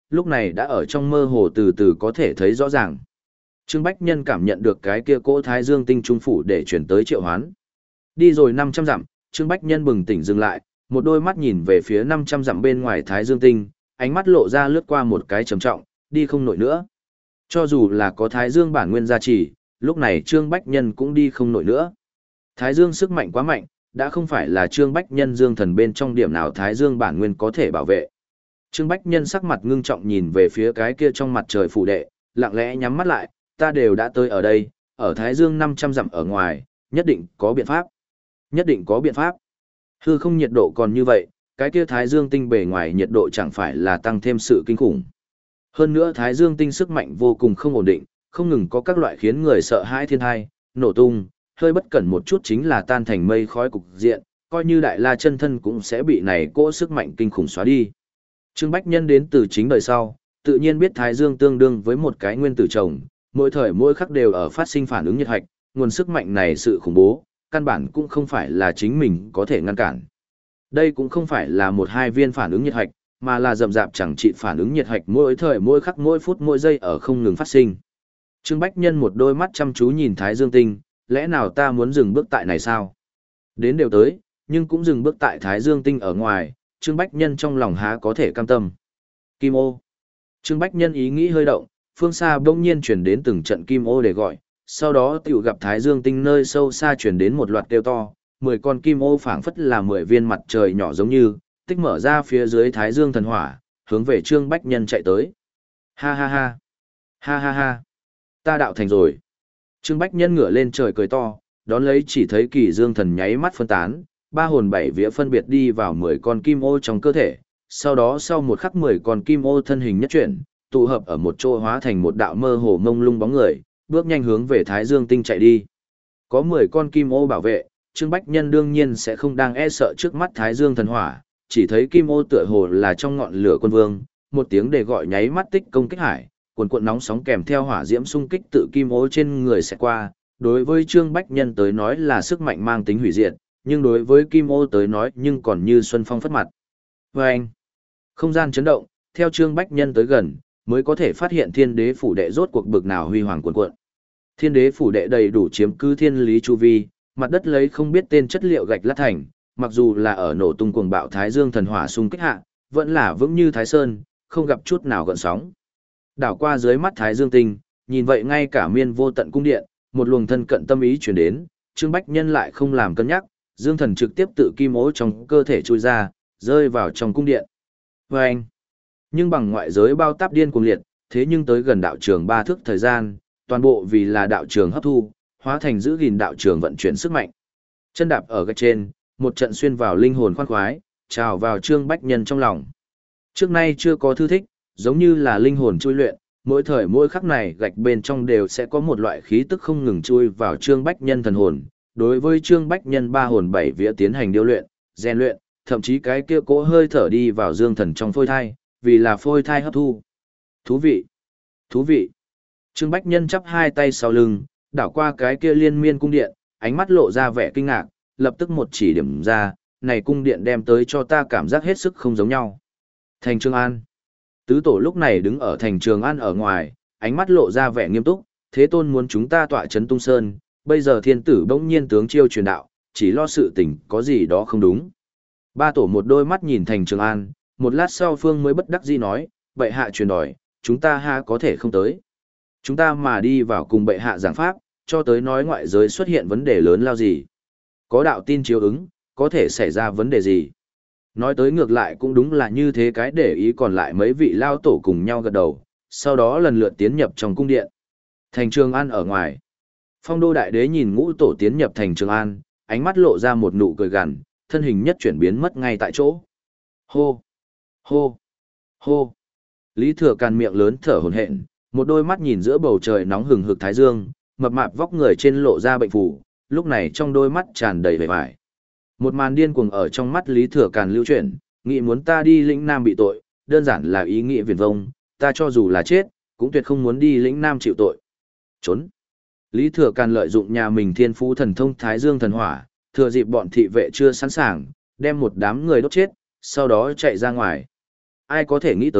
lúc này đã ở trong mơ hồ từ từ có thể thấy rõ ràng. Trương Bách Nhân cảm nhận được cái kia cỗ Thái Dương tinh trung phủ để chuyển tới triệu hoán. Đi rồi năm trăm dặm, Trương Bách Nhân bừng tỉnh dừng lại, một đôi mắt nhìn về phía năm trăm dặm bên ngoài Thái Dương tinh, ánh mắt lộ ra lướt qua một cái trầm trọng, đi không nổi nữa. Cho dù là có Thái Dương bản nguyên gia trì, lúc này Trương Bách Nhân cũng đi không nổi nữa. Thái Dương sức mạnh quá mạnh, đã không phải là Trương Bách Nhân dương thần bên trong điểm nào Thái Dương bản nguyên có thể bảo vệ. Trương Bách Nhân sắc mặt ngưng trọng nhìn về phía cái kia trong mặt trời phủ đệ, lặng lẽ nhắm mắt lại, ta đều đã tới ở đây, ở Thái Dương năm trăm dặm ở ngoài, nhất định có biện pháp. Nhất định có biện pháp. Hư không nhiệt độ còn như vậy, cái kia Thái Dương tinh bề ngoài nhiệt độ chẳng phải là tăng thêm sự kinh khủng. Hơn nữa Thái Dương tinh sức mạnh vô cùng không ổn định, không ngừng có các loại khiến người sợ hãi thiên thai, nổ tung, hơi bất cẩn một chút chính là tan thành mây khói cục diện, coi như Đại La chân thân cũng sẽ bị này cỗ sức mạnh kinh khủng xóa đi. Trương Bách Nhân đến từ chính đời sau, tự nhiên biết Thái Dương tương đương với một cái nguyên tử chồng, mỗi thời mỗi khắc đều ở phát sinh phản ứng nhiệt hạch, nguồn sức mạnh này sự khủng bố, căn bản cũng không phải là chính mình có thể ngăn cản. Đây cũng không phải là một hai viên phản ứng nhiệt hạch, mà là rậm rạp chẳng trị phản ứng nhiệt hạch mỗi thời mỗi khắc mỗi phút mỗi giây ở không ngừng phát sinh. Trương Bách Nhân một đôi mắt chăm chú nhìn Thái Dương tinh, lẽ nào ta muốn dừng bước tại này sao? Đến đều tới, nhưng cũng dừng bước tại Thái Dương tinh ở ngoài, Trương Bách Nhân trong lòng há có thể cam tâm. Kim ô. Trương Bách Nhân ý nghĩ hơi động, phương xa bỗng nhiên chuyển đến từng trận kim ô để gọi, sau đó tiểu gặp Thái Dương tinh nơi sâu xa chuyển đến một loạt kêu to, mười con kim ô phảng phất là mười viên mặt trời nhỏ giống như, tích mở ra phía dưới Thái Dương thần hỏa, hướng về Trương Bách Nhân chạy tới. Ha ha ha. Ha ha ha. Ta đạo thành rồi. Trương Bách Nhân ngửa lên trời cười to, đón lấy chỉ thấy Kỳ Dương thần nháy mắt phân tán, ba hồn bảy vía phân biệt đi vào mười con kim ô trong cơ thể, sau đó sau một khắc mười con kim ô thân hình nhất chuyển, tụ hợp ở một chỗ hóa thành một đạo mơ hồ mông lung bóng người, bước nhanh hướng về Thái Dương tinh chạy đi. Có mười con kim ô bảo vệ, Trương Bách Nhân đương nhiên sẽ không đang e sợ trước mắt Thái Dương thần hỏa, chỉ thấy kim ô tựa hồ là trong ngọn lửa quân vương, một tiếng để gọi nháy mắt tích công kích hải, cuồn cuộn nóng sóng kèm theo hỏa diễm xung kích tự kim ô trên người sẽ qua, đối với Trương Bách Nhân tới nói là sức mạnh mang tính hủy diệt, nhưng đối với kim ô tới nói nhưng còn như xuân phong phất mặt. Và anh, không gian chấn động, theo Trương Bách Nhân tới gần, mới có thể phát hiện thiên đế phủ đệ rốt cuộc bực nào huy hoàng cuồn cuộn. Thiên đế phủ đệ đầy đủ chiếm cứ thiên lý chu vi, mặt đất lấy không biết tên chất liệu gạch lát thành, mặc dù là ở nổ tung cuồng bạo Thái Dương thần hỏa xung kích hạ, vẫn là vững như Thái Sơn, không gặp chút nào gợn sóng. Đảo qua dưới mắt Thái Dương tinh, nhìn vậy ngay cả miên vô tận cung điện, một luồng thân cận tâm ý truyền đến, Trương Bách Nhân lại không làm cân nhắc, Dương thần trực tiếp tự kim ố trong cơ thể chui ra, rơi vào trong cung điện. Và anh, nhưng bằng ngoại giới bao táp điên cuồng liệt, thế nhưng tới gần đạo trường ba thước thời gian, toàn bộ vì là đạo trường hấp thu, hóa thành giữ gìn đạo trường vận chuyển sức mạnh. Chân đạp ở gạch trên, một trận xuyên vào linh hồn khoan khoái, trào vào Trương Bách Nhân trong lòng. Trước nay chưa có thư thích, giống như là linh hồn chui luyện, mỗi thời mỗi khắc này gạch bên trong đều sẽ có một loại khí tức không ngừng chui vào Trương Bách Nhân thần hồn. Đối với Trương Bách Nhân ba hồn bảy vía tiến hành điêu luyện, rèn luyện, thậm chí cái kia cỗ hơi thở đi vào dương thần trong phôi thai, vì là phôi thai hấp thu. Thú vị! Thú vị! Trương Bách Nhân chắp hai tay sau lưng, đảo qua cái kia liên miên cung điện, ánh mắt lộ ra vẻ kinh ngạc, lập tức một chỉ điểm ra, này cung điện đem tới cho ta cảm giác hết sức không giống nhau. Thành Trường An. Tứ tổ lúc này đứng ở thành Trường An ở ngoài, ánh mắt lộ ra vẻ nghiêm túc, thế tôn muốn chúng ta tọa chấn tung sơn, bây giờ thiên tử bỗng nhiên tướng chiêu truyền đạo, chỉ lo sự tình có gì đó không đúng. Ba tổ một đôi mắt nhìn thành Trường An, một lát sau Phương mới bất đắc dĩ nói, bệ hạ truyền đòi, chúng ta ha có thể không tới. Chúng ta mà đi vào cùng bệ hạ giảng pháp, cho tới nói ngoại giới xuất hiện vấn đề lớn lao gì. Có đạo tin chiếu ứng, có thể xảy ra vấn đề gì. Nói tới ngược lại cũng đúng là như thế, cái để ý còn lại mấy vị lao tổ cùng nhau gật đầu, sau đó lần lượt tiến nhập trong cung điện. Thành Trường An ở ngoài. Phong đô đại đế nhìn ngũ tổ tiến nhập thành Trường An, ánh mắt lộ ra một nụ cười gằn, thân hình nhất chuyển biến mất ngay tại chỗ. Hô! Hô! Hô! Lý Thừa Càn miệng lớn thở hổn hển, một đôi mắt nhìn giữa bầu trời nóng hừng hực thái dương, mập mạp vóc người trên lộ ra bệnh phủ, lúc này trong đôi mắt tràn đầy vẻ vải. Một màn điên cuồng ở trong mắt Lý Thừa Càn lưu chuyển, nghĩ muốn ta đi lĩnh Nam bị tội, đơn giản là ý nghĩa viển vông, ta cho dù là chết, cũng tuyệt không muốn đi lĩnh Nam chịu tội. Trốn! Lý Thừa Càn lợi dụng nhà mình thiên phú thần thông Thái Dương thần hỏa, thừa dịp bọn thị vệ chưa sẵn sàng, đem một đám người đốt chết, sau đó chạy ra ngoài. Ai có thể nghĩ tới,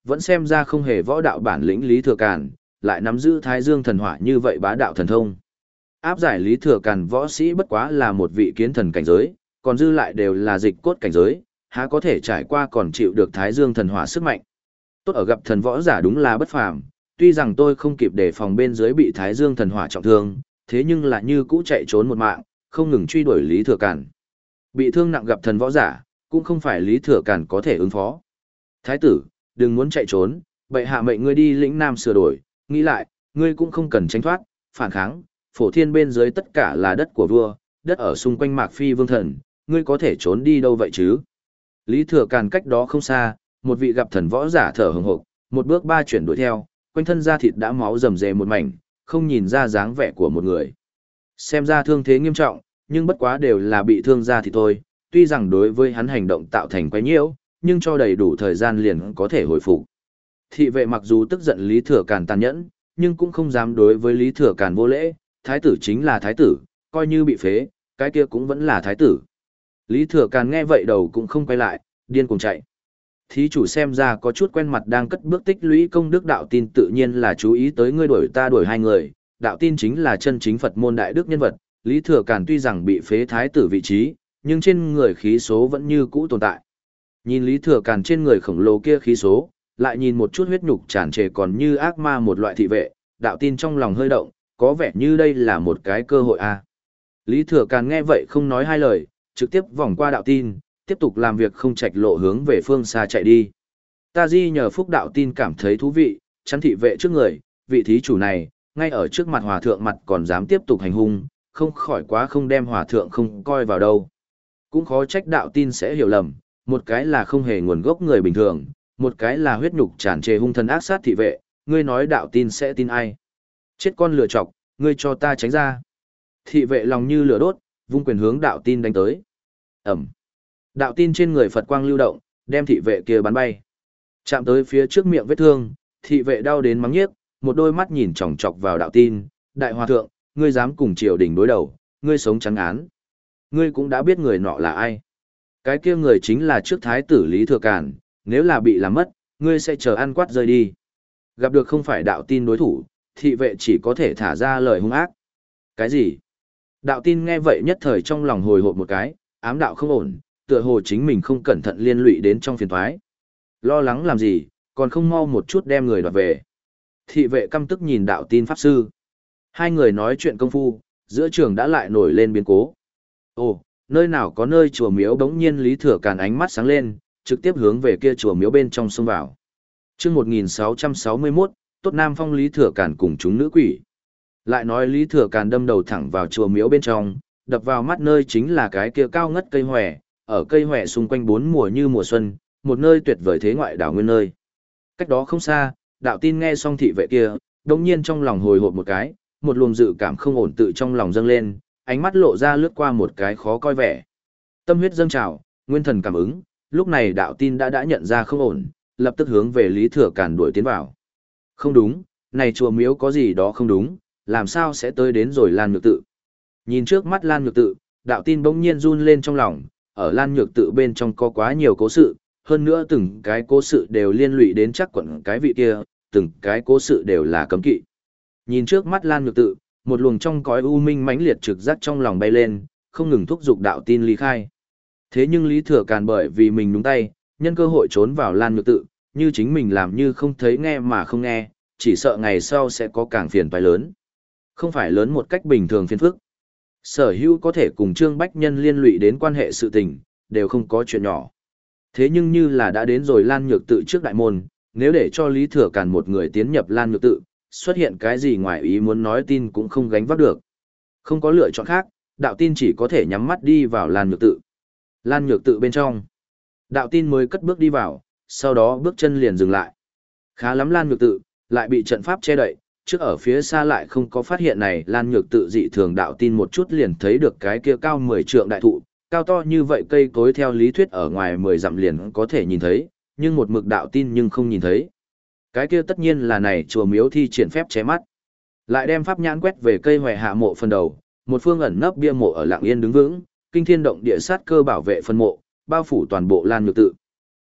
vẫn xem ra không hề võ đạo bản lĩnh Lý Thừa Càn, lại nắm giữ Thái Dương thần hỏa như vậy bá đạo thần thông. Áp giải Lý Thừa Càn võ sĩ bất quá là một vị kiến thần cảnh giới, còn dư lại đều là dịch cốt cảnh giới, há có thể trải qua còn chịu được Thái Dương thần hỏa sức mạnh. Tốt ở gặp thần võ giả đúng là bất phàm, tuy rằng tôi không kịp đề phòng bên dưới bị Thái Dương thần hỏa trọng thương, thế nhưng là như cũ chạy trốn một mạng, không ngừng truy đuổi Lý Thừa Càn. Bị thương nặng gặp thần võ giả, cũng không phải Lý Thừa Càn có thể ứng phó. Thái tử, đừng muốn chạy trốn, bệ hạ mệnh ngươi đi lĩnh Nam sửa đổi, nghĩ lại, ngươi cũng không cần tránh thoát, phản kháng, phổ thiên bên dưới tất cả là đất của vua, đất ở xung quanh Mạc Phi vương thần, ngươi có thể trốn đi đâu vậy chứ? Lý Thừa Càn cách đó không xa, một vị gặp thần võ giả thở hừng hực, một bước ba chuyển đuổi theo, quanh thân da thịt đã máu rầm rề một mảnh, không nhìn ra dáng vẻ của một người. Xem ra thương thế nghiêm trọng, nhưng bất quá đều là bị thương da thịt thôi, tuy rằng đối với hắn hành động tạo thành quấy nhiễu, nhưng cho đầy đủ thời gian liền có thể hồi phục. Thị vệ mặc dù tức giận Lý Thừa Càn tàn nhẫn, nhưng cũng không dám đối với Lý Thừa Càn vô lễ, thái tử chính là thái tử, coi như bị phế, cái kia cũng vẫn là thái tử. Lý Thừa Càn nghe vậy đầu cũng không quay lại, điên cuồng chạy. Thí chủ xem ra có chút quen mặt đang cất bước tích lũy công đức đạo tin tự nhiên là chú ý tới ngươi đuổi ta đuổi hai người, đạo tin chính là chân chính Phật môn đại đức nhân vật, Lý Thừa Càn tuy rằng bị phế thái tử vị trí, nhưng trên người khí số vẫn như cũ tồn tại. Nhìn Lý Thừa Càn trên người khổng lồ kia khí số, lại nhìn một chút huyết nhục tràn trề còn như ác ma một loại thị vệ, đạo tin trong lòng hơi động, có vẻ như đây là một cái cơ hội a. À. Lý Thừa Càn nghe vậy không nói hai lời, trực tiếp vòng qua đạo tin, tiếp tục làm việc không chạch lộ hướng về phương xa chạy đi. Ta di nhờ phúc đạo tin cảm thấy thú vị, chắn thị vệ trước người, vị thí chủ này, ngay ở trước mặt hòa thượng mặt còn dám tiếp tục hành hung, không khỏi quá không đem hòa thượng không coi vào đâu. Cũng khó trách đạo tin sẽ hiểu lầm, một cái là không hề nguồn gốc người bình thường, một cái là huyết nhục tràn trề hung thần ác sát thị vệ, ngươi nói đạo tin sẽ tin ai? Chết con lửa chọc, ngươi cho ta tránh ra. Thị vệ lòng như lửa đốt, vung quyền hướng đạo tin đánh tới. Ẩm. Đạo tin trên người Phật quang lưu động, đem thị vệ kia bắn bay. Chạm tới phía trước miệng vết thương, thị vệ đau đến mắng nhiếc, một đôi mắt nhìn chòng chọc vào đạo tin. Đại hòa thượng, ngươi dám cùng triều đình đối đầu, ngươi sống trắng án. Ngươi cũng đã biết người nọ là ai. Cái kia người chính là trước thái tử Lý Thừa Càn, nếu là bị làm mất, ngươi sẽ chờ ăn quát rơi đi. Gặp được không phải đạo tin đối thủ, thị vệ chỉ có thể thả ra lời hung ác. Cái gì? Đạo tin nghe vậy nhất thời trong lòng hồi hộp một cái, ám đạo không ổn, tựa hồ chính mình không cẩn thận liên lụy đến trong phiền toái. Lo lắng làm gì, còn không mau một chút đem người đoạt về. Thị vệ căm tức nhìn đạo tin pháp sư. Hai người nói chuyện công phu, giữa trường đã lại nổi lên biến cố. Ồ, nơi nào có nơi chùa miếu đống nhiên Lý Thừa Càn ánh mắt sáng lên, trực tiếp hướng về kia chùa miếu bên trong xông vào. Chương một nghìn sáu trăm sáu mươi mốt, Tốt Nam Phong Lý Thừa Càn cùng chúng nữ quỷ. Lại nói Lý Thừa Càn đâm đầu thẳng vào chùa miếu bên trong, đập vào mắt nơi chính là cái kia cao ngất cây hòe, ở cây hòe xung quanh bốn mùa như mùa xuân, một nơi tuyệt vời thế ngoại đảo nguyên nơi. Cách đó không xa, đạo tin nghe xong thị vệ kia, đống nhiên trong lòng hồi hộp một cái, một luồng dự cảm không ổn tự trong lòng dâng lên, ánh mắt lộ ra lướt qua một cái khó coi vẻ. Tâm huyết dâng trào, nguyên thần cảm ứng, lúc này đạo tin đã đã nhận ra không ổn, lập tức hướng về Lý Thừa Càn đuổi tiến vào. Không đúng, này chùa miếu có gì đó không đúng, làm sao sẽ tới đến rồi Lan Nhược Tự. Nhìn trước mắt Lan Nhược Tự, đạo tin bỗng nhiên run lên trong lòng, ở Lan Nhược Tự bên trong có quá nhiều cố sự, hơn nữa từng cái cố sự đều liên lụy đến chắc quận cái vị kia, từng cái cố sự đều là cấm kỵ. Nhìn trước mắt Lan Nhược Tự, một luồng trong cõi u minh mãnh liệt trực giác trong lòng bay lên, không ngừng thúc giục đạo tin ly khai. Thế nhưng Lý Thừa Càn bởi vì mình nhúng tay, nhân cơ hội trốn vào Lan Nhược Tự, như chính mình làm như không thấy nghe mà không nghe, chỉ sợ ngày sau sẽ có càng phiền toái lớn. Không phải lớn một cách bình thường phiền phức. Sở hữu có thể cùng Trương Bách Nhân liên lụy đến quan hệ sự tình, đều không có chuyện nhỏ. Thế nhưng như là đã đến rồi Lan Nhược Tự trước đại môn, nếu để cho Lý Thừa Càn một người tiến nhập Lan Nhược Tự, xuất hiện cái gì ngoài ý muốn nói tin cũng không gánh vác được. Không có lựa chọn khác, đạo tin chỉ có thể nhắm mắt đi vào Lan Nhược Tự. Lan Nhược Tự bên trong, đạo tin mới cất bước đi vào, sau đó bước chân liền dừng lại. Khá lắm Lan Nhược Tự, lại bị trận pháp che đậy, trước ở phía xa lại không có phát hiện này Lan Nhược Tự dị thường đạo tin một chút liền thấy được cái kia cao mười trượng đại thụ, cao to như vậy cây cối theo lý thuyết ở ngoài mười dặm liền có thể nhìn thấy, nhưng một mực đạo tin nhưng không nhìn thấy. Cái kia tất nhiên là này chùa miếu thi triển phép che mắt. Lại đem pháp nhãn quét về cây hoè hạ mộ phần đầu, một phương ẩn nấp bia mộ ở lặng yên đứng vững, kinh thiên động địa sát cơ bảo vệ phân mộ, bao phủ toàn bộ Lan Nhược Tự.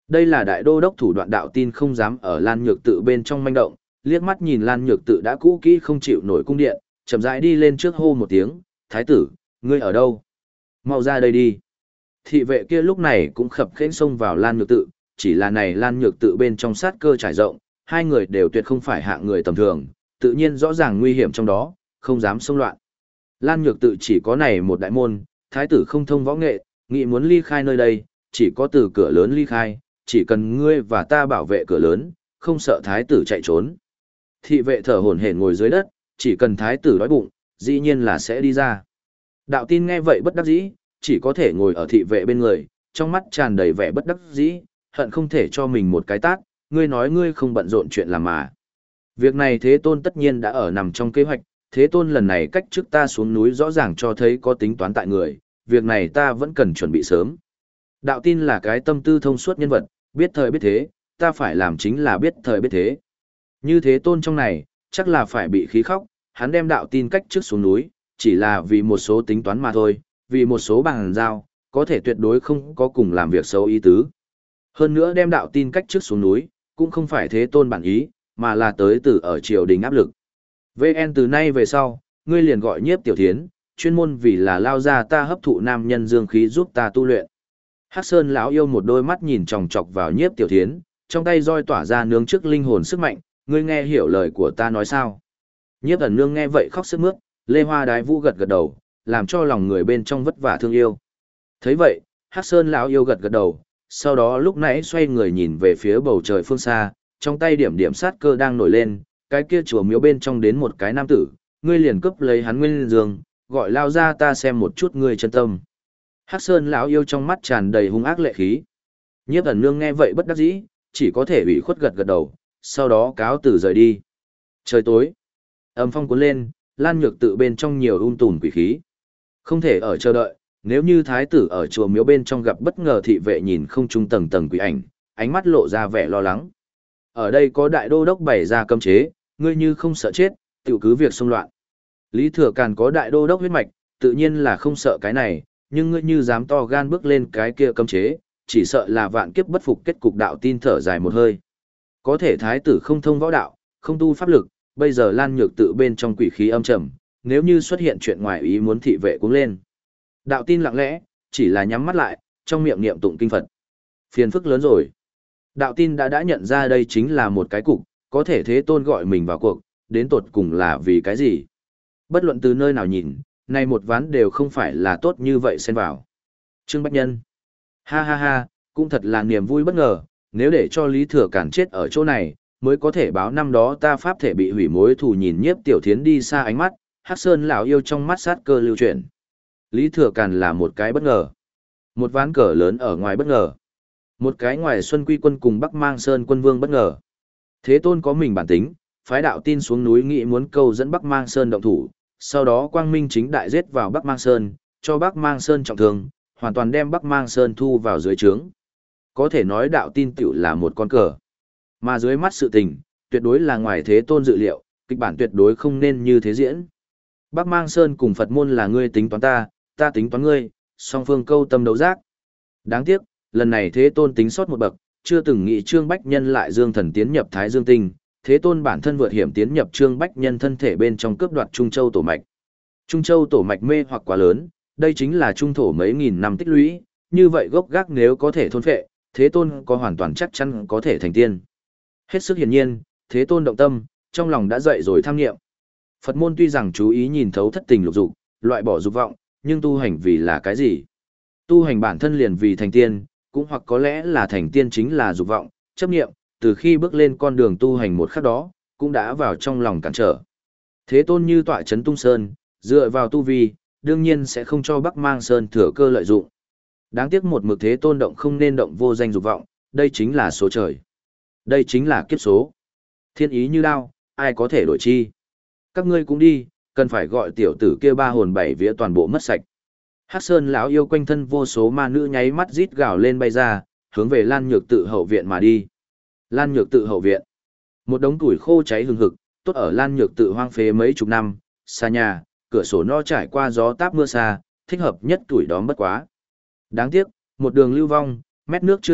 Đây là đại đô đốc thủ đoạn đạo tin không dám ở Lan Nhược tự bên trong manh động, liếc mắt nhìn Lan Nhược tự đã cũ kỹ không chịu nổi cung điện, chậm rãi đi lên trước hô một tiếng, thái tử, ngươi ở đâu? Mau ra đây đi. Thị vệ kia lúc này cũng khập khẽnh xông vào Lan Nhược tự, chỉ là này Lan Nhược tự bên trong sát cơ trải rộng, hai người đều tuyệt không phải hạng người tầm thường, tự nhiên rõ ràng nguy hiểm trong đó, không dám xông loạn. Lan Nhược tự chỉ có này một đại môn, thái tử không thông võ nghệ, nghị muốn ly khai nơi đây, chỉ có từ cửa lớn ly khai, chỉ cần ngươi và ta bảo vệ cửa lớn, không sợ thái tử chạy trốn. Thị vệ thở hổn hển ngồi dưới đất, chỉ cần thái tử đói bụng, dĩ nhiên là sẽ đi ra. Đạo tin nghe vậy bất đắc dĩ, chỉ có thể ngồi ở thị vệ bên người, trong mắt tràn đầy vẻ bất đắc dĩ, hận không thể cho mình một cái tát, ngươi nói ngươi không bận rộn chuyện làm mà. Việc này Thế Tôn tất nhiên đã ở nằm trong kế hoạch, Thế Tôn lần này cách trước ta xuống núi rõ ràng cho thấy có tính toán tại người, việc này ta vẫn cần chuẩn bị sớm. Đạo tin là cái tâm tư thông suốt nhân vật, biết thời biết thế, ta phải làm chính là biết thời biết thế. Như Thế Tôn trong này, chắc là phải bị khí khóc, hắn đem đạo tin cách trước xuống núi, chỉ là vì một số tính toán mà thôi, vì một số bằng giao, có thể tuyệt đối không có cùng làm việc xấu ý tứ. Hơn nữa đem đạo tin cách trước xuống núi, cũng không phải Thế Tôn bản ý, mà là tới từ ở triều đình áp lực. vê en từ nay về sau, ngươi liền gọi Nhiếp Tiểu Thiến, chuyên môn vì là lao ra ta hấp thụ nam nhân dương khí giúp ta tu luyện. Hắc Sơn lão yêu một đôi mắt nhìn chòng chọc vào Nhiếp Tiểu Thiến, trong tay roi tỏa ra nướng trước linh hồn sức mạnh, ngươi nghe hiểu lời của ta nói sao? Nhiếp Ẩn Nương nghe vậy khóc sướt mướt, Lê Hoa Đái Vũ gật gật đầu, làm cho lòng người bên trong vất vả thương yêu. Thấy vậy, Hắc Sơn lão yêu gật gật đầu, sau đó lúc nãy xoay người nhìn về phía bầu trời phương xa, trong tay điểm điểm sát cơ đang nổi lên, cái kia chùa miếu bên trong đến một cái nam tử, ngươi liền cướp lấy hắn nguyên dương, gọi lao ra ta xem một chút ngươi chân tâm. Hắc Sơn lão yêu trong mắt tràn đầy hung ác lệ khí. Nhiếp Ẩn Nương nghe vậy bất đắc dĩ, chỉ có thể ủy khuất gật gật đầu, sau đó cáo từ rời đi. Trời tối, âm phong cuốn lên, Lan Nhược tự bên trong nhiều um tùm quỷ khí. Không thể ở chờ đợi, nếu như thái tử ở chùa miếu bên trong gặp bất ngờ thị vệ nhìn không trung tầng tầng quỷ ảnh, ánh mắt lộ ra vẻ lo lắng. Ở đây có đại đô đốc bày ra cấm chế, ngươi như không sợ chết, tự cứ việc xông loạn. Lý Thừa Càn có đại đô đốc huyết mạch, tự nhiên là không sợ cái này, nhưng ngươi như dám to gan bước lên cái kia cấm chế, chỉ sợ là vạn kiếp bất phục kết cục. Đạo tin thở dài một hơi. Có thể thái tử không thông võ đạo, không tu pháp lực, bây giờ Lan Nhược tự bên trong quỷ khí âm trầm, nếu như xuất hiện chuyện ngoài ý muốn thị vệ cuống lên. Đạo tin lặng lẽ, chỉ là nhắm mắt lại, trong miệng niệm tụng kinh Phật. Phiền phức lớn rồi. Đạo tin đã đã nhận ra đây chính là một cái cục, có thể Thế Tôn gọi mình vào cuộc, đến tột cùng là vì cái gì? Bất luận từ nơi nào nhìn, này một ván đều không phải là tốt như vậy xen vào. Trương Bách Nhân. Ha ha ha, cũng thật là niềm vui bất ngờ, nếu để cho Lý Thừa Càn chết ở chỗ này, mới có thể báo năm đó ta pháp thể bị hủy mối thù. Nhìn Nhiếp Tiểu Thiến đi xa ánh mắt, Hắc Sơn lão yêu trong mắt sát cơ lưu chuyển. Lý Thừa Càn là một cái bất ngờ. Một ván cờ lớn ở ngoài bất ngờ. Một cái ngoài Xuân Quy quân cùng Bắc Mang Sơn quân vương bất ngờ. Thế Tôn có mình bản tính, phái đạo tin xuống núi nghị muốn câu dẫn Bắc Mang Sơn động thủ, sau đó Quang Minh chính đại giết vào Bắc Mang Sơn, cho Bắc Mang Sơn trọng thương, hoàn toàn đem Bắc Mang Sơn thu vào dưới trướng. Có thể nói đạo tin tiểu là một con cờ. Mà dưới mắt sự tình, tuyệt đối là ngoài Thế Tôn dự liệu, kịch bản tuyệt đối không nên như thế diễn. Bắc Mang Sơn cùng Phật môn là ngươi tính toán ta, ta tính toán ngươi, song phương câu tâm đấu giác. Đáng tiếc, lần này Thế Tôn tính sót một bậc, chưa từng nghĩ Trương Bách Nhân lại dương thần tiến nhập Thái Dương Tinh, Thế Tôn bản thân vượt hiểm tiến nhập Trương Bách Nhân thân thể bên trong cướp đoạt Trung Châu tổ mạch. Trung Châu tổ mạch mê hoặc quá lớn, đây chính là trung thổ mấy nghìn năm tích lũy, như vậy gốc gác nếu có thể thôn phệ, Thế Tôn có hoàn toàn chắc chắn có thể thành tiên. Hết sức hiển nhiên, Thế Tôn động tâm, trong lòng đã dậy rồi tham nghiệm. Phật môn tuy rằng chú ý nhìn thấu thất tình lục dục, loại bỏ dục vọng, nhưng tu hành vì là cái gì? Tu hành bản thân liền vì thành tiên, cũng hoặc có lẽ là thành tiên chính là dục vọng, chấp niệm, từ khi bước lên con đường tu hành một khắc đó, cũng đã vào trong lòng cản trở. Thế Tôn như tọa chấn tung sơn, dựa vào tu vi, đương nhiên sẽ không cho Bắc Mang Sơn thừa cơ lợi dụng. Đáng tiếc một mực Thế Tôn động không nên động vô danh dục vọng, đây chính là số trời. Đây chính là kiếp số. Thiên ý như đao, ai có thể đổi chi? Các ngươi cũng đi, cần phải gọi tiểu tử kia ba hồn bảy vía toàn bộ mất sạch. Hắc Sơn lão yêu quanh thân vô số ma nữ nháy mắt rít gào lên bay ra, hướng về Lan Nhược tự hậu viện mà đi. Lan Nhược tự hậu viện. Một đống củi khô cháy hừng hực, tốt ở Lan Nhược tự hoang phế mấy chục năm, xa nhà, cửa sổ no trải qua gió táp mưa xa, thích hợp nhất tuổi đóm bất quá. Đáng tiếc, một đường lưu vong, mét nước chưa hết,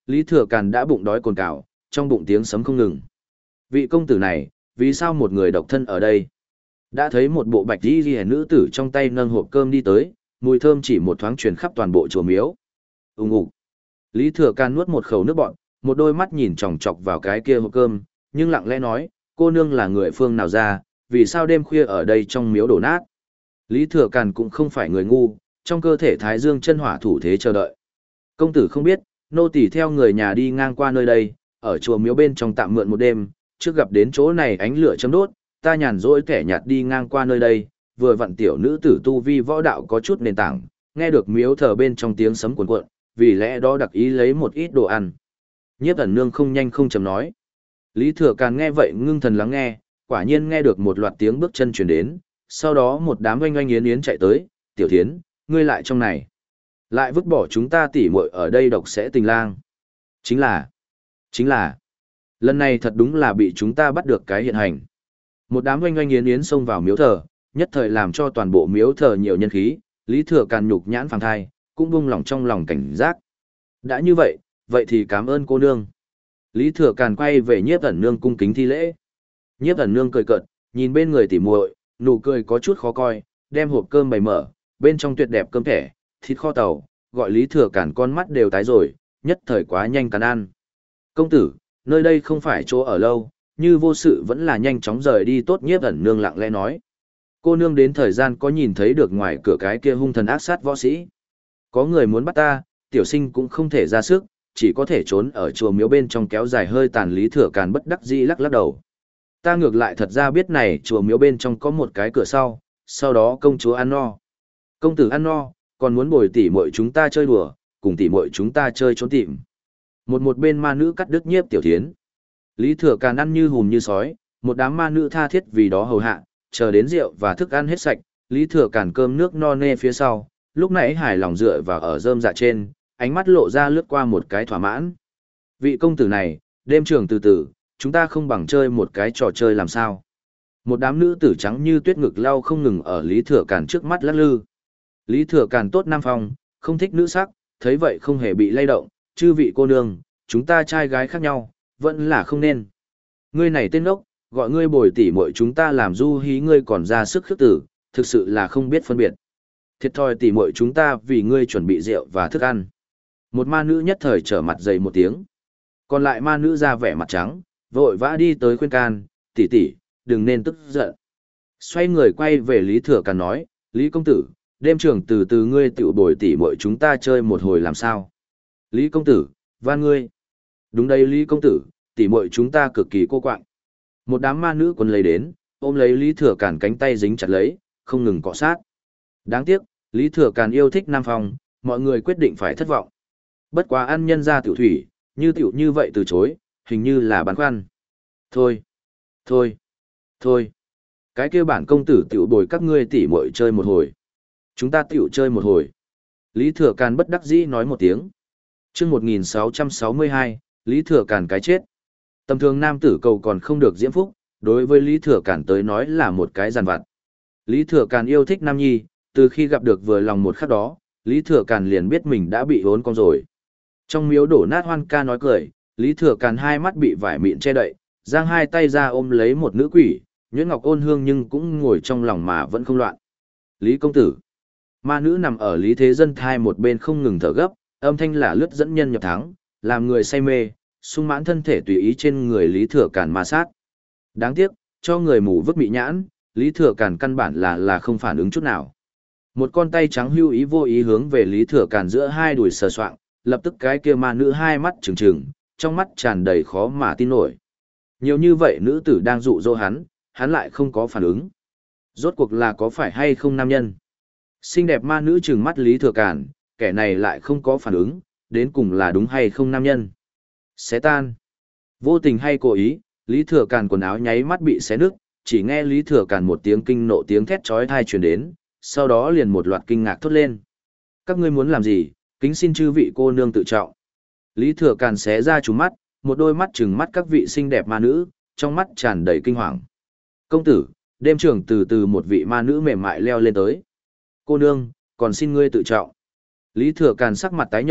Lý Thừa Càn đã bụng đói cồn cào, trong bụng tiếng sấm không ngừng. Vị công tử này, vì sao một người độc thân ở đây? Đã thấy một bộ bạch y liễu nữ tử trong tay nâng hộp cơm đi tới, mùi thơm chỉ một thoáng truyền khắp toàn bộ chùa miếu. Ùng ục. Lý Thừa Càn nuốt một khẩu nước bọt, một đôi mắt nhìn chòng chọc vào cái kia hộp cơm, nhưng lặng lẽ nói, cô nương là người phương nào ra, vì sao đêm khuya ở đây trong miếu đổ nát? Lý Thừa Càn cũng không phải người ngu, trong cơ thể Thái Dương chân hỏa thủ thế chờ đợi. Công tử không biết, nô tỳ theo người nhà đi ngang qua nơi đây, ở chùa miếu bên trong tạm mượn một đêm, trước gặp đến chỗ này ánh lửa châm đốt, ta nhàn rỗi kẻ nhạt đi ngang qua nơi đây, vừa vặn tiểu nữ tử tu vi võ đạo có chút nền tảng, nghe được miếu thờ bên trong tiếng sấm cuồn cuộn, vì lẽ đó đặc ý lấy một ít đồ ăn. Nhiếp ẩn nương không nhanh không chậm nói. Lý Thừa Càn nghe vậy ngưng thần lắng nghe, quả nhiên nghe được một loạt tiếng bước chân truyền đến, sau đó một đám oanh oanh yến yến chạy tới, tiểu thiến, ngươi lại trong này. Lại vứt bỏ chúng ta tỉ muội ở đây độc sẽ tình lang. Chính là, chính là, lần này thật đúng là bị chúng ta bắt được cái hiện hành. Một đám oanh oanh yến yến xông vào miếu thờ, nhất thời làm cho toàn bộ miếu thờ nhiều nhân khí, Lý Thừa Càn nhục nhãn phàng thai, cũng buông lỏng trong lòng cảnh giác. Đã như vậy, vậy thì cảm ơn cô nương. Lý Thừa Càn quay về Nhiếp ẩn nương cung kính thi lễ. Nhiếp ẩn nương cười cợt, nhìn bên người tỉ muội, nụ cười có chút khó coi, đem hộp cơm bày mở, bên trong tuyệt đẹp cơm thẻ, thịt kho tàu, gọi Lý Thừa Càn con mắt đều tái rồi, nhất thời quá nhanh cắn ăn. Công tử, nơi đây không phải chỗ ở lâu, như vô sự vẫn là nhanh chóng rời đi tốt. Nhiếp ẩn nương lặng lẽ nói. Cô nương đến thời gian có nhìn thấy được ngoài cửa cái kia hung thần ác sát võ sĩ. Có người muốn bắt ta, tiểu sinh cũng không thể ra sức, chỉ có thể trốn ở chùa miếu bên trong kéo dài hơi tàn. Lý Thừa Càn bất đắc dĩ lắc lắc đầu. Ta ngược lại thật ra biết này chùa miếu bên trong có một cái cửa sau, sau đó công chúa ăn no. Công tử ăn no, còn muốn bồi tỉ muội chúng ta chơi đùa, cùng tỉ muội chúng ta chơi trốn tìm. Một một bên ma nữ cắt đứt Nhiếp tiểu thiến. Lý Thừa Càn ăn như hùm như sói, một đám ma nữ tha thiết vì đó hầu hạ, chờ đến rượu và thức ăn hết sạch, Lý Thừa Càn cơm nước no nê phía sau, lúc nãy hài lòng dựa vào ở rơm dạ trên, ánh mắt lộ ra lướt qua một cái thỏa mãn. Vị công tử này, đêm trường từ từ, chúng ta không bằng chơi một cái trò chơi làm sao. Một đám nữ tử trắng như tuyết ngực lau không ngừng ở Lý Thừa Càn trước mắt lắc lư. Lý Thừa Càn tốt nam phong, không thích nữ sắc, thấy vậy không hề bị lay động, chư vị cô nương, chúng ta trai gái khác nhau, vẫn là không nên. Ngươi này tên ốc, gọi ngươi bồi tỉ muội chúng ta làm du hí ngươi còn ra sức khước tử, thực sự là không biết phân biệt. Thiệt thòi tỉ muội chúng ta vì ngươi chuẩn bị rượu và thức ăn. Một ma nữ nhất thời trở mặt dày một tiếng. Còn lại ma nữ ra vẻ mặt trắng, vội vã đi tới khuyên can, tỷ tỷ, đừng nên tức giận. Xoay người quay về Lý Thừa Càn nói, Lý công tử, đêm trường từ từ ngươi tiểu bồi tỉ muội chúng ta chơi một hồi làm sao. Lý công tử, van ngươi. Đúng đây Lý công tử, tỉ muội chúng ta cực kỳ cô quạng. Một đám ma nữ quần lấy đến, ôm lấy Lý Thừa Càn cánh tay dính chặt lấy, không ngừng cọ sát. Đáng tiếc, Lý Thừa Càn yêu thích Nam Phong, mọi người quyết định phải thất vọng. Bất quá ăn nhân ra tiểu thủy, như tiểu như vậy từ chối, hình như là băn khoăn. Thôi, thôi, thôi. Cái kia bản công tử tiểu bồi các ngươi tỉ muội chơi một hồi. Chúng ta tiểu chơi một hồi. Lý Thừa Càn bất đắc dĩ nói một tiếng. Chương một nghìn sáu trăm sáu mươi hai, Lý Thừa Càn cái chết. Tầm thường nam tử cầu còn không được diễm phúc, đối với Lý Thừa Càn tới nói là một cái giàn vặt. Lý Thừa Càn yêu thích Nam Nhi, từ khi gặp được vừa lòng một khắc đó, Lý Thừa Càn liền biết mình đã bị hốn con rồi. Trong miếu đổ nát hoan ca nói cười, Lý Thừa Càn hai mắt bị vải mịn che đậy, giang hai tay ra ôm lấy một nữ quỷ, Nhuyễn Ngọc ôn hương nhưng cũng ngồi trong lòng mà vẫn không loạn. Lý công tử. Ma nữ nằm ở Lý Thế Dân thai một bên không ngừng thở gấp, âm thanh là lướt dẫn nhân nhập thắng, làm người say mê, sung mãn thân thể tùy ý trên người Lý Thừa Càn ma sát. Đáng tiếc, cho người mù vứt mị nhãn, Lý Thừa Càn căn bản là là không phản ứng chút nào. Một con tay trắng hưu ý vô ý hướng về Lý Thừa Càn giữa hai đùi sờ soạng, lập tức cái kia ma nữ hai mắt trừng trừng, trong mắt tràn đầy khó mà tin nổi. Nhiều như vậy nữ tử đang dụ dỗ hắn, hắn lại không có phản ứng. Rốt cuộc là có phải hay không nam nhân? Xinh đẹp ma nữ trừng mắt Lý Thừa Càn, kẻ này lại không có phản ứng, đến cùng là đúng hay không nam nhân? Xé tan. Vô tình hay cố ý, Lý Thừa Càn quần áo nháy mắt bị xé nứt, chỉ nghe Lý Thừa Càn một tiếng kinh nộ tiếng thét chói tai truyền đến, sau đó liền một loạt kinh ngạc thốt lên. Các ngươi muốn làm gì, kính xin chư vị cô nương tự trọng. Lý Thừa Càn xé ra trúng mắt, một đôi mắt trừng mắt các vị xinh đẹp ma nữ, trong mắt tràn đầy kinh hoàng. Công tử, đêm trưởng từ từ một vị ma nữ mềm mại leo lên tới. Cô nương, còn xin ngươi tự trọng. Lý Thừa Càn sắc mặt tái nhợt,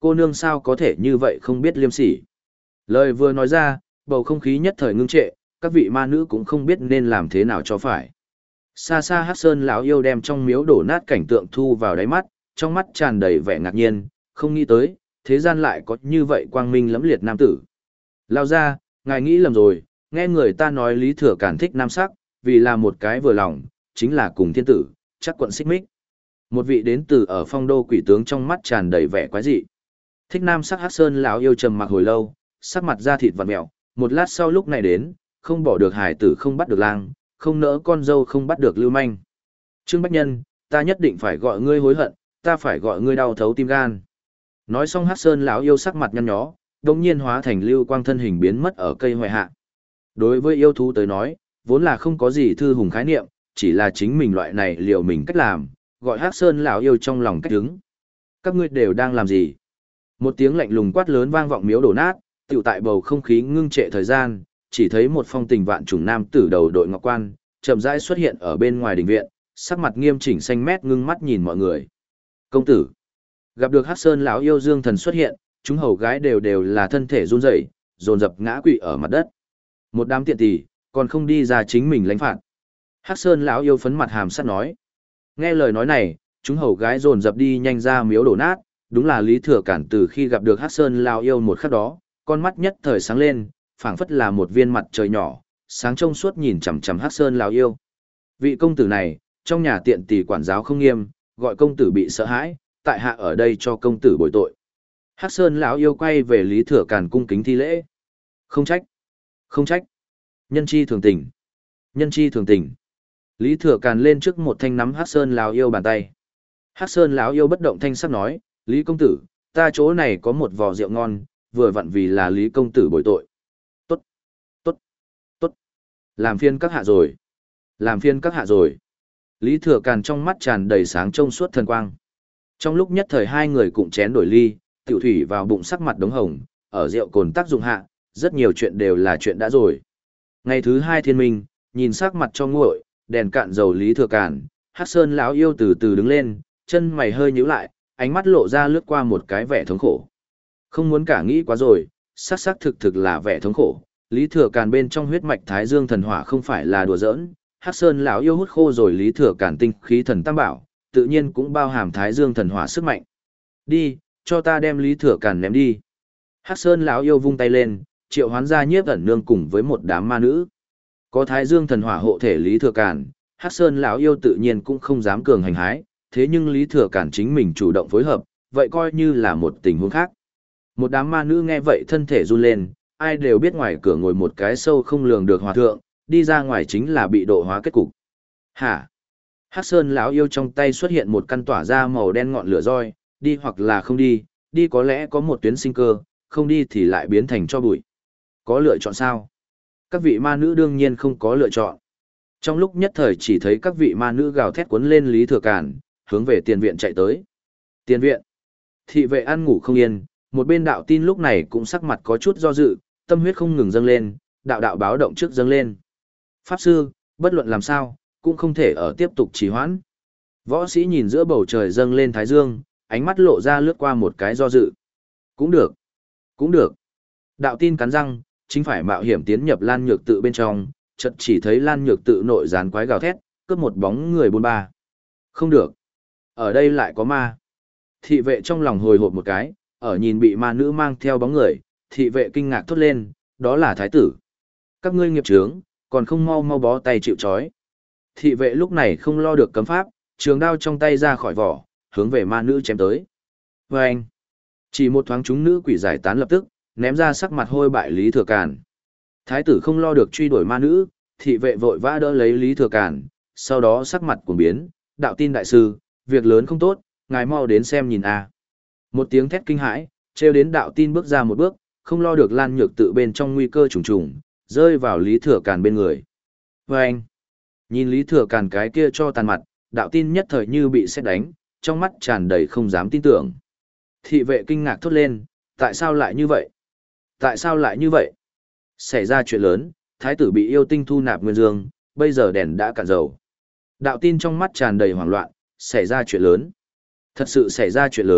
Cô nương sao có thể như vậy không biết liêm sỉ. Lời vừa nói ra, bầu không khí nhất thời ngưng trệ, các vị ma nữ cũng không biết nên làm thế nào cho phải. Xa xa Hắc Sơn lão yêu đem trong miếu đổ nát cảnh tượng thu vào đáy mắt, trong mắt tràn đầy vẻ ngạc nhiên, không nghĩ tới, thế gian lại có như vậy quang minh lẫm liệt nam tử. Lao ra, ngài nghĩ lầm rồi, nghe người ta nói Lý Thừa Càn thích nam sắc, vì là một cái vừa lòng, chính là cùng thiên tử, chắc quận xích mích. Một vị đến từ ở phong đô quỷ tướng trong mắt tràn đầy vẻ quái dị. Thích nam sắc Hắc Sơn lão yêu trầm mặc hồi lâu, sắc mặt da thịt vặn mèo, một lát sau lúc này đến, không bỏ được hải tử không bắt được lang, không nỡ con dâu không bắt được lưu manh. Trương Bách Nhân, ta nhất định phải gọi ngươi hối hận, ta phải gọi ngươi đau thấu tim gan. Nói xong Hắc Sơn lão yêu sắc mặt nhăn nhó, đột nhiên hóa thành lưu quang thân hình biến mất ở cây hoại hạ. Đối với yêu thú tới nói, vốn là không có gì thư hùng khái niệm, chỉ là chính mình loại này liều mình cách làm, gọi Hắc Sơn lão yêu trong lòng cách đứng. Các ngươi đều đang làm gì? Một tiếng lạnh lùng quát lớn vang vọng miếu đổ nát, tựu tại bầu không khí ngưng trệ thời gian, chỉ thấy một phong tình vạn trùng nam tử đầu đội ngọc quan, chậm rãi xuất hiện ở bên ngoài đình viện, sắc mặt nghiêm chỉnh xanh mét ngưng mắt nhìn mọi người. Công tử, gặp được Hắc Sơn lão yêu dương thần xuất hiện, chúng hầu gái đều đều là thân thể run rẩy, dồn dập ngã quỵ ở mặt đất. Một đám tiện tỳ, còn không đi ra chính mình lãnh phạt. Hắc Sơn lão yêu phấn mặt hàm sắt nói. Nghe lời nói này, chúng hầu gái dồn dập đi nhanh ra miếu đổ nát, đúng là Lý Thừa Cản từ khi gặp được Hắc Sơn lão yêu một khắc đó, con mắt nhất thời sáng lên, phảng phất là một viên mặt trời nhỏ, sáng trong suốt nhìn chằm chằm Hắc Sơn lão yêu. Vị công tử này, trong nhà tiện tỳ quản giáo không nghiêm, gọi công tử bị sợ hãi, tại hạ ở đây cho công tử bồi tội. Hắc Sơn lão yêu quay về Lý Thừa Càn cung kính thi lễ. Không trách, không trách. Nhân chi thường tình, nhân chi thường tình. Lý Thừa Càn lên trước một thanh nắm Hắc Sơn lão yêu bàn tay. Hắc Sơn lão yêu bất động thanh sắc nói, Lý công tử, ta chỗ này có một vò rượu ngon, vừa vặn vì là Lý công tử bồi tội. Tốt, tốt, tốt. Làm phiền các hạ rồi, làm phiền các hạ rồi. Lý Thừa Càn trong mắt tràn đầy sáng trong suốt thần quang. Trong lúc nhất thời hai người cùng chén đổi ly, tiểu thủy vào bụng sắc mặt đống hồng, ở rượu cồn tác dụng hạ, rất nhiều chuyện đều là chuyện đã rồi. Ngày thứ hai thiên minh, nhìn sắc mặt cho nguội, đèn cạn dầu Lý Thừa Càn, Hắc Sơn lão yêu từ từ đứng lên, chân mày hơi nhíu lại, ánh mắt lộ ra lướt qua một cái vẻ thống khổ. Không muốn cả nghĩ quá rồi, sắc sắc thực thực là vẻ thống khổ. Lý Thừa Càn bên trong huyết mạch Thái Dương thần hỏa không phải là đùa giỡn, Hắc Sơn lão yêu hút khô rồi Lý Thừa Càn tinh khí thần tam bảo, tự nhiên cũng bao hàm Thái Dương thần hỏa sức mạnh. Đi, cho ta đem Lý Thừa Càn ném đi. Hắc Sơn lão yêu vung tay lên, triệu hoán ra Nhiếp ẩn nương cùng với một đám ma nữ. Có Thái Dương thần hỏa hộ thể Lý Thừa Càn, Hắc Sơn lão yêu tự nhiên cũng không dám cường hành hái, thế nhưng Lý Thừa Càn chính mình chủ động phối hợp, vậy coi như là một tình huống khác. Một đám ma nữ nghe vậy thân thể run lên, ai đều biết ngoài cửa ngồi một cái sâu không lường được hòa thượng, đi ra ngoài chính là bị độ hóa kết cục. Hả? Hắc Sơn lão yêu trong tay xuất hiện một căn tỏa ra màu đen ngọn lửa roi, đi hoặc là không đi, đi có lẽ có một tuyến sinh cơ, không đi thì lại biến thành cho bụi. Có lựa chọn sao? Các vị ma nữ đương nhiên không có lựa chọn. Trong lúc nhất thời chỉ thấy các vị ma nữ gào thét cuốn lên Lý Thừa Càn, hướng về tiền viện chạy tới. Tiền viện. Thị vệ ăn ngủ không yên, một bên đạo tin lúc này cũng sắc mặt có chút do dự, tâm huyết không ngừng dâng lên, đạo đạo báo động trước dâng lên. Pháp sư, bất luận làm sao, cũng không thể ở tiếp tục trì hoãn. Võ sĩ nhìn giữa bầu trời dâng lên thái dương, ánh mắt lộ ra lướt qua một cái do dự. Cũng được, cũng được. Đạo tin cắn răng, chính phải mạo hiểm tiến nhập Lan Nhược tự bên trong, chợt chỉ thấy Lan Nhược tự nội gián quái gào thét, cướp một bóng người bôn ba. Không được. Ở đây lại có ma. Thị vệ trong lòng hồi hộp một cái, ở nhìn bị ma nữ mang theo bóng người, thị vệ kinh ngạc thốt lên, đó là thái tử. Các ngươi nghiệp chướng, còn không mau mau bó tay chịu trói. Thị vệ lúc này không lo được cấm pháp, trường đao trong tay ra khỏi vỏ, hướng về ma nữ chém tới. Và anh, chỉ một thoáng chúng nữ quỷ giải tán lập tức, ném ra sắc mặt hôi bại Lý Thừa Càn. Thái tử không lo được truy đuổi ma nữ, thị vệ vội vã đỡ lấy Lý Thừa Càn, sau đó sắc mặt cuồng biến, đạo tin đại sư, việc lớn không tốt, ngài mau đến xem nhìn a. Một tiếng thét kinh hãi, trêu đến đạo tin bước ra một bước, không lo được Lan Nhược tự bên trong nguy cơ trùng trùng, rơi vào Lý Thừa Càn bên người. Và anh, nhìn Lý Thừa Càn cái kia cho tàn mặt, đạo tin nhất thời như bị sét đánh, trong mắt tràn đầy không dám tin tưởng. Thị vệ kinh ngạc thốt lên, tại sao lại như vậy? Tại sao lại như vậy? Xảy ra chuyện lớn, thái tử bị yêu tinh thu nạp nguyên dương, bây giờ đèn đã cạn dầu. Đạo tin trong mắt tràn đầy hoảng loạn, xảy ra chuyện lớn. Thật sự xảy ra chuyện lớn,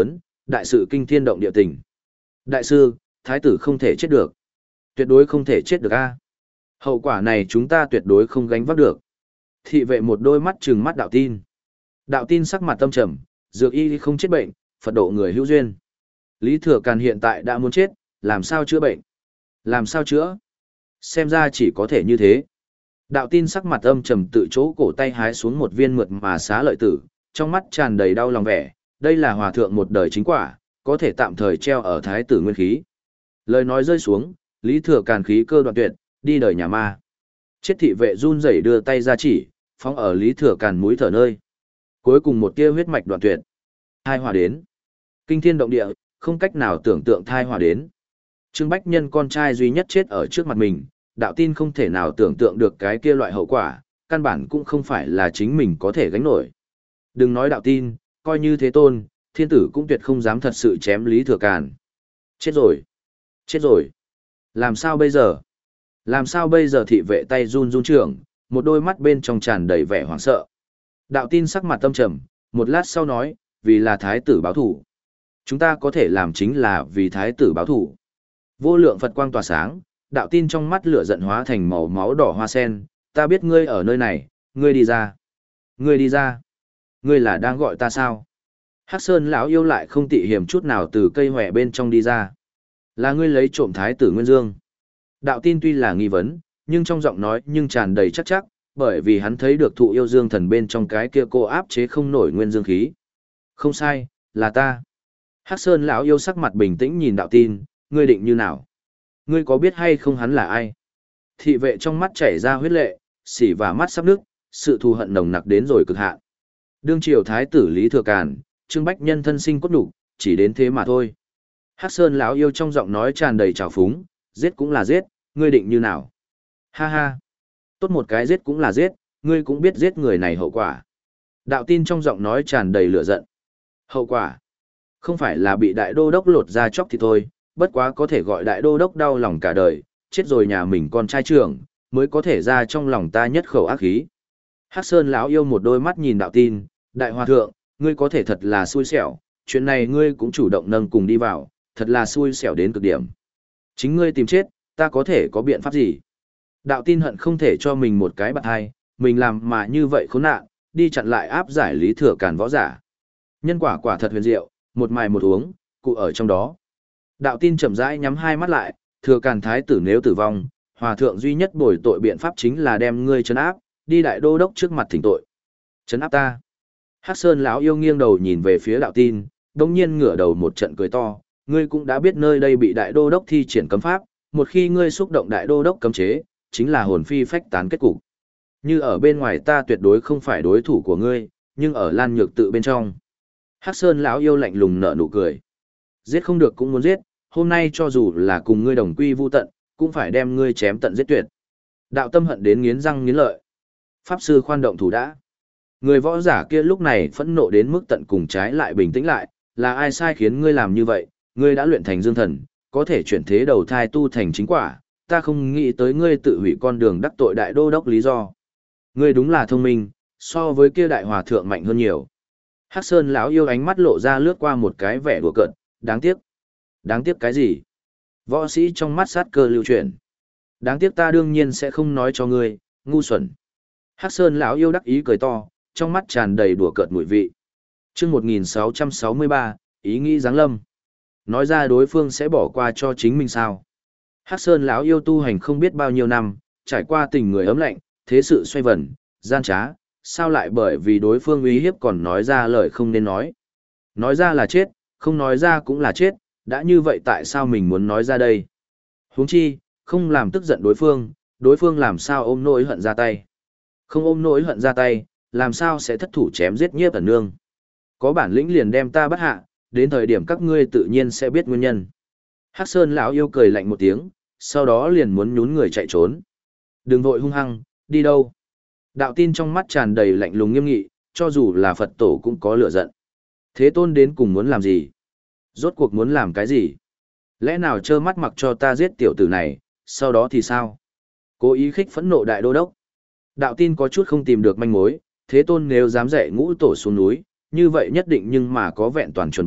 đại sự kinh thiên động địa tình. Đại sư, thái tử không thể chết được. Tuyệt đối không thể chết được a. Hậu quả này chúng ta tuyệt đối không gánh vác được. Thị vệ một đôi mắt trừng mắt đạo tin. Đạo tin sắc mặt tâm trầm, dược y không chết bệnh, Phật độ người hữu duyên. Lý Thừa Càn hiện tại đã muốn chết, làm sao chữa bệnh? Làm sao chữa? Xem ra chỉ có thể như thế. Đạo tin sắc mặt âm trầm tự chỗ cổ tay hái xuống một viên mượt mà xá lợi tử, trong mắt tràn đầy đau lòng vẻ, đây là hòa thượng một đời chính quả, có thể tạm thời treo ở thái tử nguyên khí. Lời nói rơi xuống, Lý Thừa Càn khí cơ đoạn tuyệt, đi đời nhà ma. Chết thị vệ run rẩy đưa tay ra chỉ, phóng ở Lý Thừa Càn mũi thở nơi. Cuối cùng một tia huyết mạch đoạn tuyệt. Thai hỏa đến. Kinh thiên động địa, không cách nào tưởng tượng thai hỏa đến. Trương Bách Nhân con trai duy nhất chết ở trước mặt mình, đạo tin không thể nào tưởng tượng được cái kia loại hậu quả, căn bản cũng không phải là chính mình có thể gánh nổi. Đừng nói đạo tin, coi như thế tôn, thiên tử cũng tuyệt không dám thật sự chém Lý Thừa Càn. Chết rồi. Chết rồi. Làm sao bây giờ? Làm sao bây giờ thị vệ tay run run trưởng, một đôi mắt bên trong tràn đầy vẻ hoảng sợ. Đạo tin sắc mặt tâm trầm, một lát sau nói, vì là thái tử báo thủ. Chúng ta có thể làm chính là vì thái tử báo thủ. Vô lượng Phật quang tỏa sáng, đạo tin trong mắt lửa giận hóa thành màu máu đỏ hoa sen, ta biết ngươi ở nơi này, ngươi đi ra. Ngươi đi ra. Ngươi là đang gọi ta sao? Hắc Sơn lão yêu lại không tị hiểm chút nào từ cây hòe bên trong đi ra. Là ngươi lấy trộm thái tử Nguyên Dương. Đạo tin tuy là nghi vấn, nhưng trong giọng nói nhưng tràn đầy chắc chắc, bởi vì hắn thấy được thụ yêu dương thần bên trong cái kia cô áp chế không nổi nguyên dương khí. Không sai, là ta. Hắc Sơn lão yêu sắc mặt bình tĩnh nhìn đạo tin, ngươi định như nào? Ngươi có biết hay không hắn là ai? Thị vệ trong mắt chảy ra huyết lệ, xỉ và mắt sắp nước, sự thù hận nồng nặc đến rồi cực hạn. Đương triều thái tử Lý Thừa Càn, Trương Bách Nhân thân sinh cốt đủ, chỉ đến thế mà thôi. Hắc Sơn lão yêu trong giọng nói tràn đầy trào phúng, giết cũng là giết, ngươi định như nào? Ha ha. Tốt một cái giết cũng là giết, ngươi cũng biết giết người này hậu quả. Đạo tin trong giọng nói tràn đầy lửa giận. Hậu quả? Không phải là bị đại đô đốc lột ra chóc thì thôi, bất quá có thể gọi đại đô đốc đau lòng cả đời, chết rồi nhà mình con trai trưởng, mới có thể ra trong lòng ta nhất khẩu ác khí. Hắc Sơn lão yêu một đôi mắt nhìn đạo tin, đại hòa thượng, ngươi có thể thật là xui xẻo, chuyện này ngươi cũng chủ động nâng cùng đi vào, thật là xui xẻo đến cực điểm. Chính ngươi tìm chết, ta có thể có biện pháp gì? Đạo tin hận không thể cho mình một cái bạn hai, mình làm mà như vậy khốn nạn, đi chặn lại áp giải Lý Thừa Càn võ giả. Nhân quả quả thật huyền diệu, một mài một uống, cụ ở trong đó. Đạo tin chậm rãi nhắm hai mắt lại, Thừa Càn thái tử nếu tử vong, hòa thượng duy nhất bồi tội biện pháp chính là đem ngươi trấn áp, đi đại đô đốc trước mặt thỉnh tội. Trấn áp ta. Hắc Sơn lão yêu nghiêng đầu nhìn về phía đạo tin, đồng nhiên ngửa đầu một trận cười to, ngươi cũng đã biết nơi đây bị đại đô đốc thi triển cấm pháp, một khi ngươi xúc động đại đô đốc cấm chế, chính là hồn phi phách tán kết cục. Như ở bên ngoài ta tuyệt đối không phải đối thủ của ngươi, nhưng ở Lan Nhược tự bên trong. Hắc Sơn lão yêu lạnh lùng nở nụ cười. Giết không được cũng muốn giết, hôm nay cho dù là cùng ngươi đồng quy vu tận, cũng phải đem ngươi chém tận giết tuyệt. Đạo tâm hận đến nghiến răng nghiến lợi. Pháp sư khoan động thủ đã. Người võ giả kia lúc này phẫn nộ đến mức tận cùng trái lại bình tĩnh lại, là ai sai khiến ngươi làm như vậy, ngươi đã luyện thành dương thần, có thể chuyển thế đầu thai tu thành chính quả, ta không nghĩ tới ngươi tự hủy con đường đắc tội đại đô đốc lý do. Ngươi đúng là thông minh, so với kia đại hòa thượng mạnh hơn nhiều. Hắc Sơn lão yêu ánh mắt lộ ra lướt qua một cái vẻ đùa cợt, đáng tiếc. Đáng tiếc cái gì? Võ sĩ trong mắt sát cơ lưu chuyển. Đáng tiếc ta đương nhiên sẽ không nói cho ngươi, ngu xuẩn. Hắc Sơn lão yêu đắc ý cười to, trong mắt tràn đầy đùa cợt mùi vị. Chương một nghìn sáu trăm sáu mươi ba, ý nghĩ giáng lâm. Nói ra đối phương sẽ bỏ qua cho chính mình sao? Hắc Sơn lão yêu tu hành không biết bao nhiêu năm, trải qua tình người ấm lạnh, thế sự xoay vần, gian trá, sao lại bởi vì đối phương uy hiếp còn nói ra lời không nên nói. Nói ra là chết, không nói ra cũng là chết, đã như vậy tại sao mình muốn nói ra đây? Huống chi, không làm tức giận đối phương, đối phương làm sao ôm nỗi hận ra tay. Không ôm nỗi hận ra tay, làm sao sẽ thất thủ chém giết Nhiếp Ẩn Nương. Có bản lĩnh liền đem ta bắt hạ, đến thời điểm các ngươi tự nhiên sẽ biết nguyên nhân. Hắc Sơn lão yêu cười lạnh một tiếng, sau đó liền muốn nhún người chạy trốn. Đừng vội hung hăng, đi đâu? Đạo tin trong mắt tràn đầy lạnh lùng nghiêm nghị, cho dù là Phật tổ cũng có lửa giận. Thế tôn đến cùng muốn làm gì? Rốt cuộc muốn làm cái gì? Lẽ nào trơ mắt mặc cho ta giết tiểu tử này, sau đó thì sao? Cố ý khích phẫn nộ đại đô đốc. Đạo tin có chút không tìm được manh mối, thế tôn nếu dám dạy ngũ tổ xuống núi, như vậy nhất định nhưng mà có vẹn toàn chuẩn bị,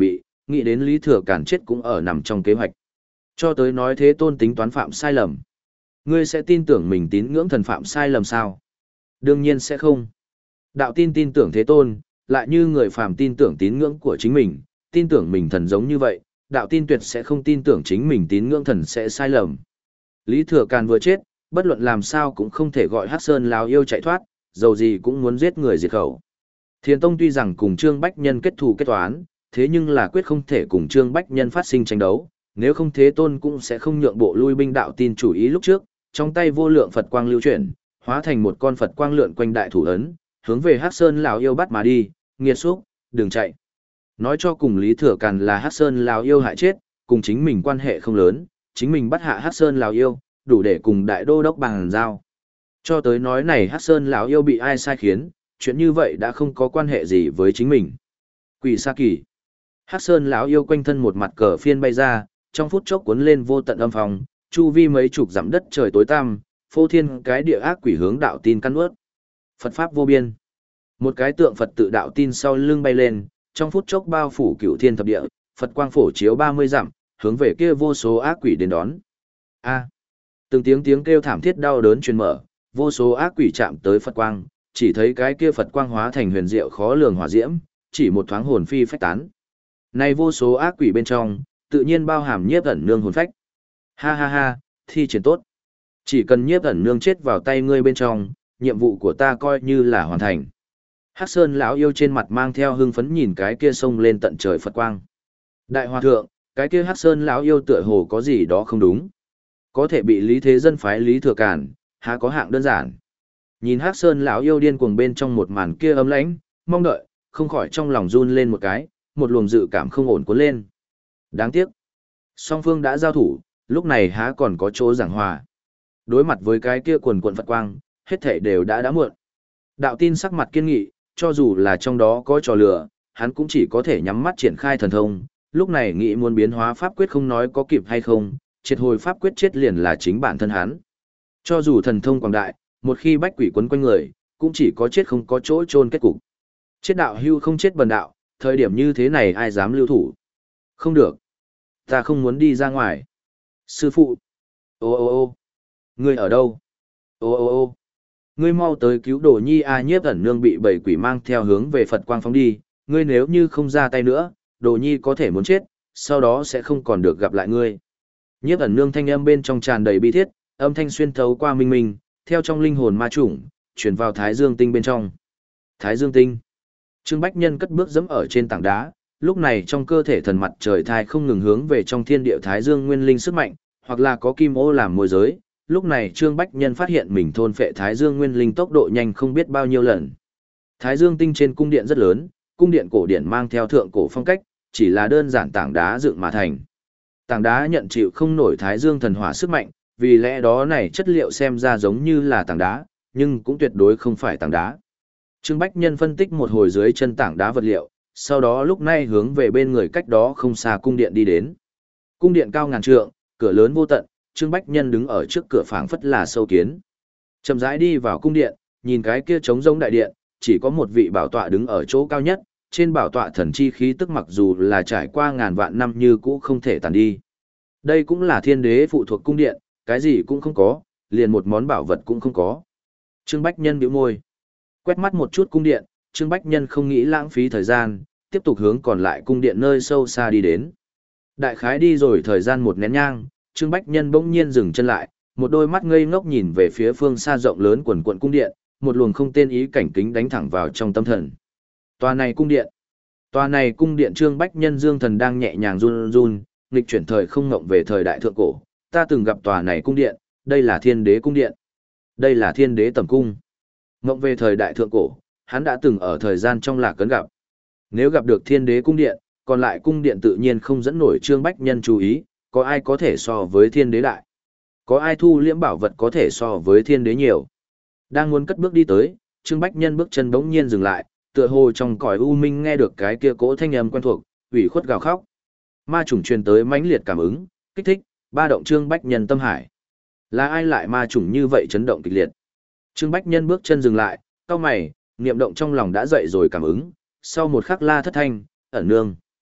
nghĩ đến Lý Thừa Càn chết cũng ở nằm trong kế hoạch. Cho tới nói Thế Tôn tính toán phạm sai lầm. Ngươi sẽ tin tưởng mình tín ngưỡng thần phạm sai lầm sao? Đương nhiên sẽ không. Đạo tin tin tưởng Thế Tôn, lại như người phàm tin tưởng tín ngưỡng của chính mình, tin tưởng mình thần giống như vậy, đạo tin tuyệt sẽ không tin tưởng chính mình tín ngưỡng thần sẽ sai lầm. Lý Thừa Càn vừa chết, bất luận làm sao cũng không thể gọi Hắc Sơn lão yêu chạy thoát, dầu gì cũng muốn giết người diệt khẩu. Thiền Tông tuy rằng cùng Trương Bách Nhân kết thù kết toán, thế nhưng là quyết không thể cùng Trương Bách Nhân phát sinh tranh đấu, nếu không Thế Tôn cũng sẽ không nhượng bộ lui binh đạo tin chủ ý lúc trước, trong tay vô lượng Phật quang lưu chuyển, hóa thành một con Phật quang lượn quanh đại thủ ấn, hướng về Hắc Sơn lão yêu bắt mà đi, nghiệt xúc, đừng chạy. Nói cho cùng Lý Thừa Càn là Hắc Sơn lão yêu hại chết, cùng chính mình quan hệ không lớn, chính mình bắt hạ Hắc Sơn lão yêu, đủ để cùng đại đô đốc bàn giao. Cho tới nói này Hắc Sơn lão yêu bị ai sai khiến, chuyện như vậy đã không có quan hệ gì với chính mình. Quỷ Sa Kỳ. Hắc Sơn lão yêu quanh thân một mặt cờ phiên bay ra, trong phút chốc cuốn lên vô tận âm phong, chu vi mấy chục dặm đất trời tối tăm, phô thiên cái địa ác quỷ hướng đạo tin căn ướt. Phật pháp vô biên. Một cái tượng Phật tự đạo tin sau lưng bay lên, trong phút chốc bao phủ cửu thiên thập địa, Phật quang phổ chiếu ba mươi dặm, hướng về kia vô số ác quỷ đến đón. A. Từng tiếng tiếng kêu thảm thiết đau đớn truyền mở, vô số ác quỷ chạm tới Phật quang, chỉ thấy cái kia Phật quang hóa thành huyền diệu khó lường hỏa diễm, chỉ một thoáng hồn phi phách tán. Này vô số ác quỷ bên trong, tự nhiên bao hàm Nhiếp Ẩn Nương hồn phách. Ha ha ha, thi triển tốt. Chỉ cần Nhiếp Ẩn Nương chết vào tay ngươi bên trong, nhiệm vụ của ta coi như là hoàn thành. Hắc Sơn lão yêu trên mặt mang theo hưng phấn nhìn cái kia sông lên tận trời Phật quang. Đại hòa thượng, cái kia Hắc Sơn lão yêu tựa hồ có gì đó không đúng. Có thể bị Lý Thế Dân phái Lý Thừa Càn, há có hạng đơn giản. Nhìn Hắc Sơn lão yêu điên cuồng bên trong một màn kia ấm lãnh, mong đợi, không khỏi trong lòng run lên một cái, một luồng dự cảm không ổn cuốn lên. Đáng tiếc, song phương đã giao thủ, lúc này há còn có chỗ giảng hòa. Đối mặt với cái kia quần quần Phật quang, hết thảy đều đã đã muộn. Đạo tin sắc mặt kiên nghị, cho dù là trong đó có trò lừa, hắn cũng chỉ có thể nhắm mắt triển khai thần thông, lúc này nghĩ muốn biến hóa pháp quyết không nói có kịp hay không, triệt hồi pháp quyết chết liền là chính bản thân hắn. Cho dù thần thông quảng đại, một khi bách quỷ quấn quanh người, cũng chỉ có chết không có chỗ chôn kết cục. Chết đạo hưu không chết bần đạo, thời điểm như thế này ai dám lưu thủ. Không được. Ta không muốn đi ra ngoài. Sư phụ. Ô ô ô. Ngươi ở đâu? Ô ô ô. Ngươi mau tới cứu Đồ Nhi a. Nhiếp Ẩn Nương bị bầy quỷ mang theo hướng về Phật quang phóng đi. Ngươi nếu như không ra tay nữa, Đồ Nhi có thể muốn chết, sau đó sẽ không còn được gặp lại ngươi. Nhiếp Ẩn Nương thanh âm bên trong tràn đầy bi thiết, âm thanh xuyên thấu qua minh minh, theo trong linh hồn ma chủng, truyền vào Thái Dương Tinh bên trong. Thái Dương Tinh. Trương Bách Nhân cất bước dẫm ở trên tảng đá, lúc này trong cơ thể thần mặt trời thai không ngừng hướng về trong thiên địa Thái Dương nguyên linh sức mạnh, hoặc là có kim ô làm môi giới. Lúc này Trương Bách Nhân phát hiện mình thôn phệ Thái Dương nguyên linh tốc độ nhanh không biết bao nhiêu lần. Thái Dương Tinh trên cung điện rất lớn, cung điện cổ điển mang theo thượng cổ phong cách, chỉ là đơn giản tảng đá dựng mà thành. Tảng đá nhận chịu không nổi Thái Dương thần hỏa sức mạnh, vì lẽ đó này chất liệu xem ra giống như là tảng đá, nhưng cũng tuyệt đối không phải tảng đá. Trương Bách Nhân phân tích một hồi dưới chân tảng đá vật liệu, sau đó lúc này hướng về bên người cách đó không xa cung điện đi đến. Cung điện cao ngàn trượng, cửa lớn vô tận, Trương Bách Nhân đứng ở trước cửa phảng phất là sâu kiến. Chậm rãi đi vào cung điện, nhìn cái kia trống rỗng đại điện, chỉ có một vị bảo tọa đứng ở chỗ cao nhất, trên bảo tọa thần chi khí tức mặc dù là trải qua ngàn vạn năm như cũ không thể tàn đi. Đây cũng là thiên đế phụ thuộc cung điện, cái gì cũng không có, liền một món bảo vật cũng không có. Trương Bách Nhân bĩu môi, quét mắt một chút cung điện, Trương Bách Nhân không nghĩ lãng phí thời gian, tiếp tục hướng còn lại cung điện nơi sâu xa đi đến. Đại khái đi rồi thời gian một nén nhang, Trương Bách Nhân bỗng nhiên dừng chân lại, một đôi mắt ngây ngốc nhìn về phía phương xa rộng lớn quần quận cung điện, một luồng không tên ý cảnh kính đánh thẳng vào trong tâm thần. Tòa này cung điện, tòa này cung điện Trương Bách Nhân dương thần đang nhẹ nhàng run run, nghịch chuyển thời không ngộng về thời đại thượng cổ, ta từng gặp tòa này cung điện, đây là Thiên Đế cung điện. Đây là Thiên Đế tầm cung. Ngộng về thời đại thượng cổ, hắn đã từng ở thời gian trong lạc cấn gặp. Nếu gặp được Thiên Đế cung điện, còn lại cung điện tự nhiên không dẫn nổi Trương Bách Nhân chú ý, có ai có thể so với Thiên Đế đại? Có ai thu liễm bảo vật có thể so với Thiên Đế nhiều? Đang muốn cất bước đi tới, Trương Bách Nhân bước chân bỗng nhiên dừng lại, tựa hồ trong cõi u minh nghe được cái kia cỗ thanh âm quen thuộc, ủy khuất gào khóc. Ma chủng truyền tới mãnh liệt cảm ứng, kích thích, ba động Trương Bách Nhân tâm hải. Là ai lại ma chủng như vậy chấn động kịch liệt? Trương Bách Nhân bước chân dừng lại, cau mày, niệm động trong lòng đã dậy rồi cảm ứng, sau một khắc la thất thanh, Ẩn Nương.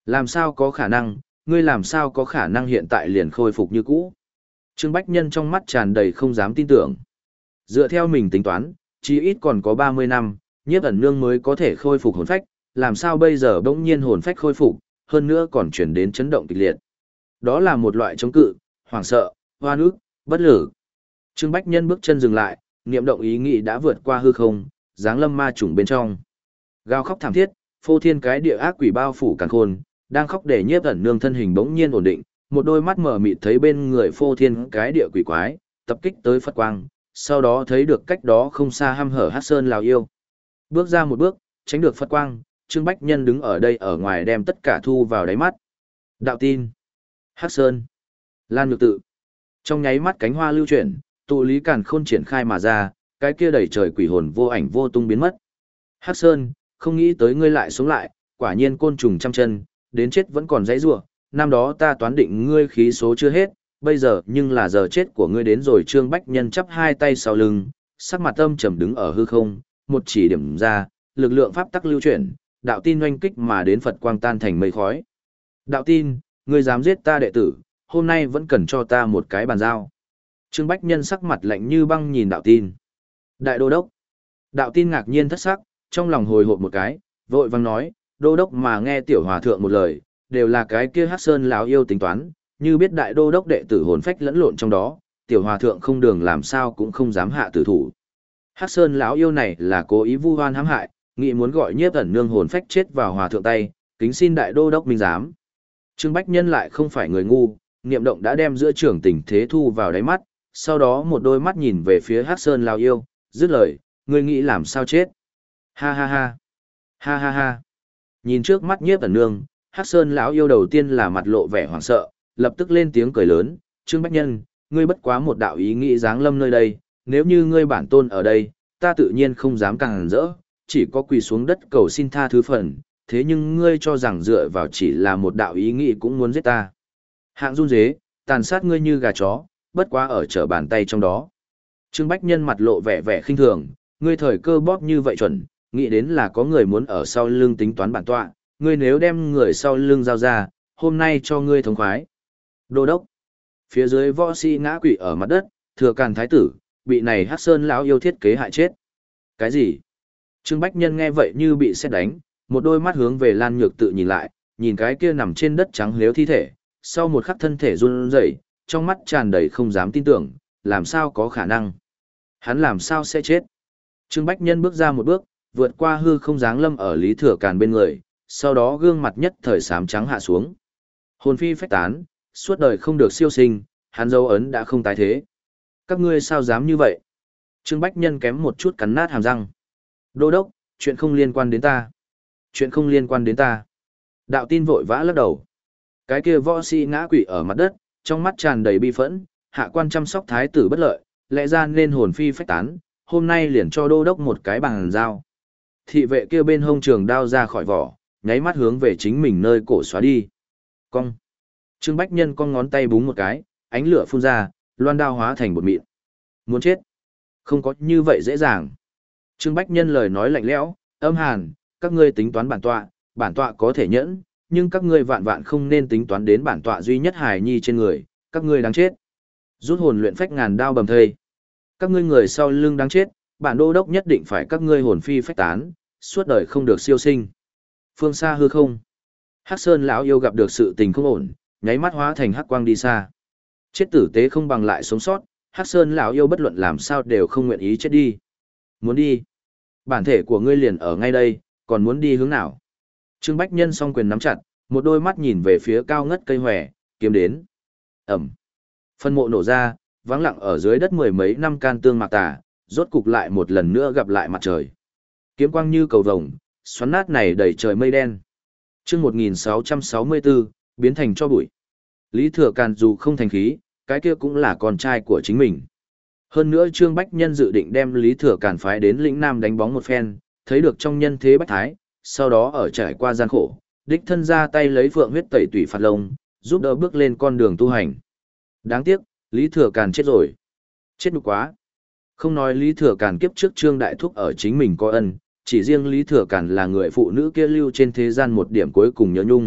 Làm sao có khả năng, ngươi làm sao có khả năng hiện tại liền khôi phục như cũ? Trương Bách Nhân trong mắt tràn đầy không dám tin tưởng. Dựa theo mình tính toán, chí ít còn có ba mươi năm, Nhiếp ẩn nương mới có thể khôi phục hồn phách, làm sao bây giờ bỗng nhiên hồn phách khôi phục, hơn nữa còn chuyển đến chấn động kịch liệt. Đó là một loại chống cự, hoảng sợ, hoa nước, bất lực. Trương Bách Nhân bước chân dừng lại, niệm động ý nghĩ đã vượt qua hư không, giáng lâm ma trùng bên trong. Gào khóc thảm thiết, phô thiên cái địa ác quỷ bao phủ càn khôn, đang khóc để Nhiếp ẩn nương thân hình bỗng nhiên ổn định, một đôi mắt mở mịt thấy bên người phô thiên cái địa quỷ quái, tập kích tới Phật quang, sau đó thấy được cách đó không xa hăm hở Hắc Sơn Lào yêu. Bước ra một bước, tránh được Phật quang, Trương Bách Nhân đứng ở đây ở ngoài đem tất cả thu vào đáy mắt. Đạo tin, Hắc Sơn, Lan Nhược Tự. Trong nháy mắt cánh hoa lưu chuyển, tụ lý càn khôn triển khai mà ra, cái kia đẩy trời quỷ hồn vô ảnh vô tung biến mất. Hắc Sơn, không nghĩ tới ngươi lại sống lại, quả nhiên côn trùng trăm chân, đến chết vẫn còn dãy rủa. Năm đó ta toán định ngươi khí số chưa hết, bây giờ nhưng là giờ chết của ngươi đến rồi. Trương Bách Nhân chắp hai tay sau lưng, sắc mặt âm trầm đứng ở hư không, một chỉ điểm ra, lực lượng pháp tắc lưu chuyển, đạo tin oanh kích mà đến Phật quang tan thành mây khói. Đạo tin, ngươi dám giết ta đệ tử, hôm nay vẫn cần cho ta một cái bàn giao. Trương Bách Nhân sắc mặt lạnh như băng nhìn đạo tin. Đại đô đốc. Đạo tin ngạc nhiên thất sắc, trong lòng hồi hộp một cái, vội vang nói, đô đốc mà nghe tiểu hòa thượng một lời, đều là cái kia Hắc Sơn lão yêu tính toán, như biết đại đô đốc đệ tử hồn phách lẫn lộn trong đó, tiểu hòa thượng không đường làm sao cũng không dám hạ tử thủ. Hắc Sơn lão yêu này là cố ý vu oan hãm hại, nghĩ muốn gọi Nhiếp ẩn nương hồn phách chết vào hòa thượng tay, kính xin đại đô đốc minh giám. Trương Bách Nhân lại không phải người ngu, niệm động đã đem giữa trưởng tình thế thu vào đáy mắt, sau đó một đôi mắt nhìn về phía Hắc Sơn lão yêu, dứt lời, ngươi nghĩ làm sao chết? Ha ha ha. Ha ha ha. Nhìn trước mắt Nhiếp ẩn nương, Hắc Sơn lão yêu đầu tiên là mặt lộ vẻ hoảng sợ, lập tức lên tiếng cười lớn, "Trương Bách Nhân, ngươi bất quá một đạo ý nghĩ giáng lâm nơi đây, nếu như ngươi bản tôn ở đây, ta tự nhiên không dám càng rỡ, chỉ có quỳ xuống đất cầu xin tha thứ phần, thế nhưng ngươi cho rằng dựa vào chỉ là một đạo ý nghĩ cũng muốn giết ta. Hạng run dế, tàn sát ngươi như gà chó, bất quá ở trở bàn tay trong đó." Trương Bách Nhân mặt lộ vẻ vẻ khinh thường, ngươi thời cơ bóp như vậy chuẩn, nghĩ đến là có người muốn ở sau lưng tính toán bản tọa, ngươi nếu đem người sau lưng giao ra, hôm nay cho ngươi thống khoái. Đô đốc. Phía dưới võ sĩ ngã quỵ ở mặt đất, Thừa Càn thái tử, bị này Hắc Sơn lão yêu thiết kế hại chết. Cái gì? Trương Bách Nhân nghe vậy như bị sét đánh, một đôi mắt hướng về Lan Nhược Tự nhìn lại, nhìn cái kia nằm trên đất trắng liếu thi thể, sau một khắc thân thể run rẩy, trong mắt tràn đầy không dám tin tưởng, làm sao có khả năng? Hắn làm sao sẽ chết? Trương Bách Nhân bước ra một bước, vượt qua hư không giáng lâm ở Lý Thừa Càn bên người, sau đó gương mặt nhất thời xám trắng hạ xuống. Hồn phi phách tán, suốt đời không được siêu sinh, hắn dấu ấn đã không tái thế. Các ngươi sao dám như vậy? Trương Bách Nhân kém một chút cắn nát hàm răng. Đô đốc, chuyện không liên quan đến ta. Chuyện không liên quan đến ta. Đạo tin vội vã lắc đầu. Cái kia võ sĩ ngã quỵ ở mặt đất, trong mắt tràn đầy bi phẫn, hạ quan chăm sóc thái tử bất lợi, lẽ ra nên hồn phi phách tán, hôm nay liền cho đô đốc một cái bàn dao. Thị vệ kia bên hông trường đao ra khỏi vỏ, nháy mắt hướng về chính mình nơi cổ xóa đi. Cong. Trương Bách Nhân con ngón tay búng một cái, ánh lửa phun ra, loan đao hóa thành bột mịn. Muốn chết? Không có như vậy dễ dàng. Trương Bách Nhân lời nói lạnh lẽo, âm hàn, các ngươi tính toán bản tọa, bản tọa có thể nhẫn, nhưng các ngươi vạn vạn không nên tính toán đến bản tọa duy nhất hài nhi trên người, các ngươi đáng chết. Rút hồn luyện phách ngàn đao bầm thây. Các ngươi người sau lưng đáng chết, bản đô đốc nhất định phải các ngươi hồn phi phách tán, suốt đời không được siêu sinh. Phương xa hư không. Hắc Sơn lão yêu gặp được sự tình không ổn, nháy mắt hóa thành hắc quang đi xa. Chết tử tế không bằng lại sống sót, Hắc Sơn lão yêu bất luận làm sao đều không nguyện ý chết đi. Muốn đi? Bản thể của ngươi liền ở ngay đây, còn muốn đi hướng nào? Trương Bách Nhân song quyền nắm chặt, một đôi mắt nhìn về phía cao ngất cây hòe, kiếm đến. Ẩm. Phân mộ nổ ra, vắng lặng ở dưới đất mười mấy năm can tương mạc tà, rốt cục lại một lần nữa gặp lại mặt trời. Kiếm quang như cầu vồng, xoắn nát này đầy trời mây đen. Chương một nghìn sáu trăm sáu mươi tư, biến thành cho bụi. Lý Thừa Càn dù không thành khí, cái kia cũng là con trai của chính mình. Hơn nữa Trương Bách Nhân dự định đem Lý Thừa Càn phái đến lĩnh Nam đánh bóng một phen, thấy được trong nhân thế bách thái, sau đó ở trải qua gian khổ, đích thân ra tay lấy phượng huyết tẩy tủy phạt lông, giúp đỡ bước lên con đường tu hành. Đáng tiếc, Lý Thừa Càn chết rồi. Chết nhục quá. Không nói Lý Thừa Càn kiếp trước Trương Đại Thúc ở chính mình có ân, chỉ riêng Lý Thừa Càn là người phụ nữ kia lưu trên thế gian một điểm cuối cùng nhớ nhung,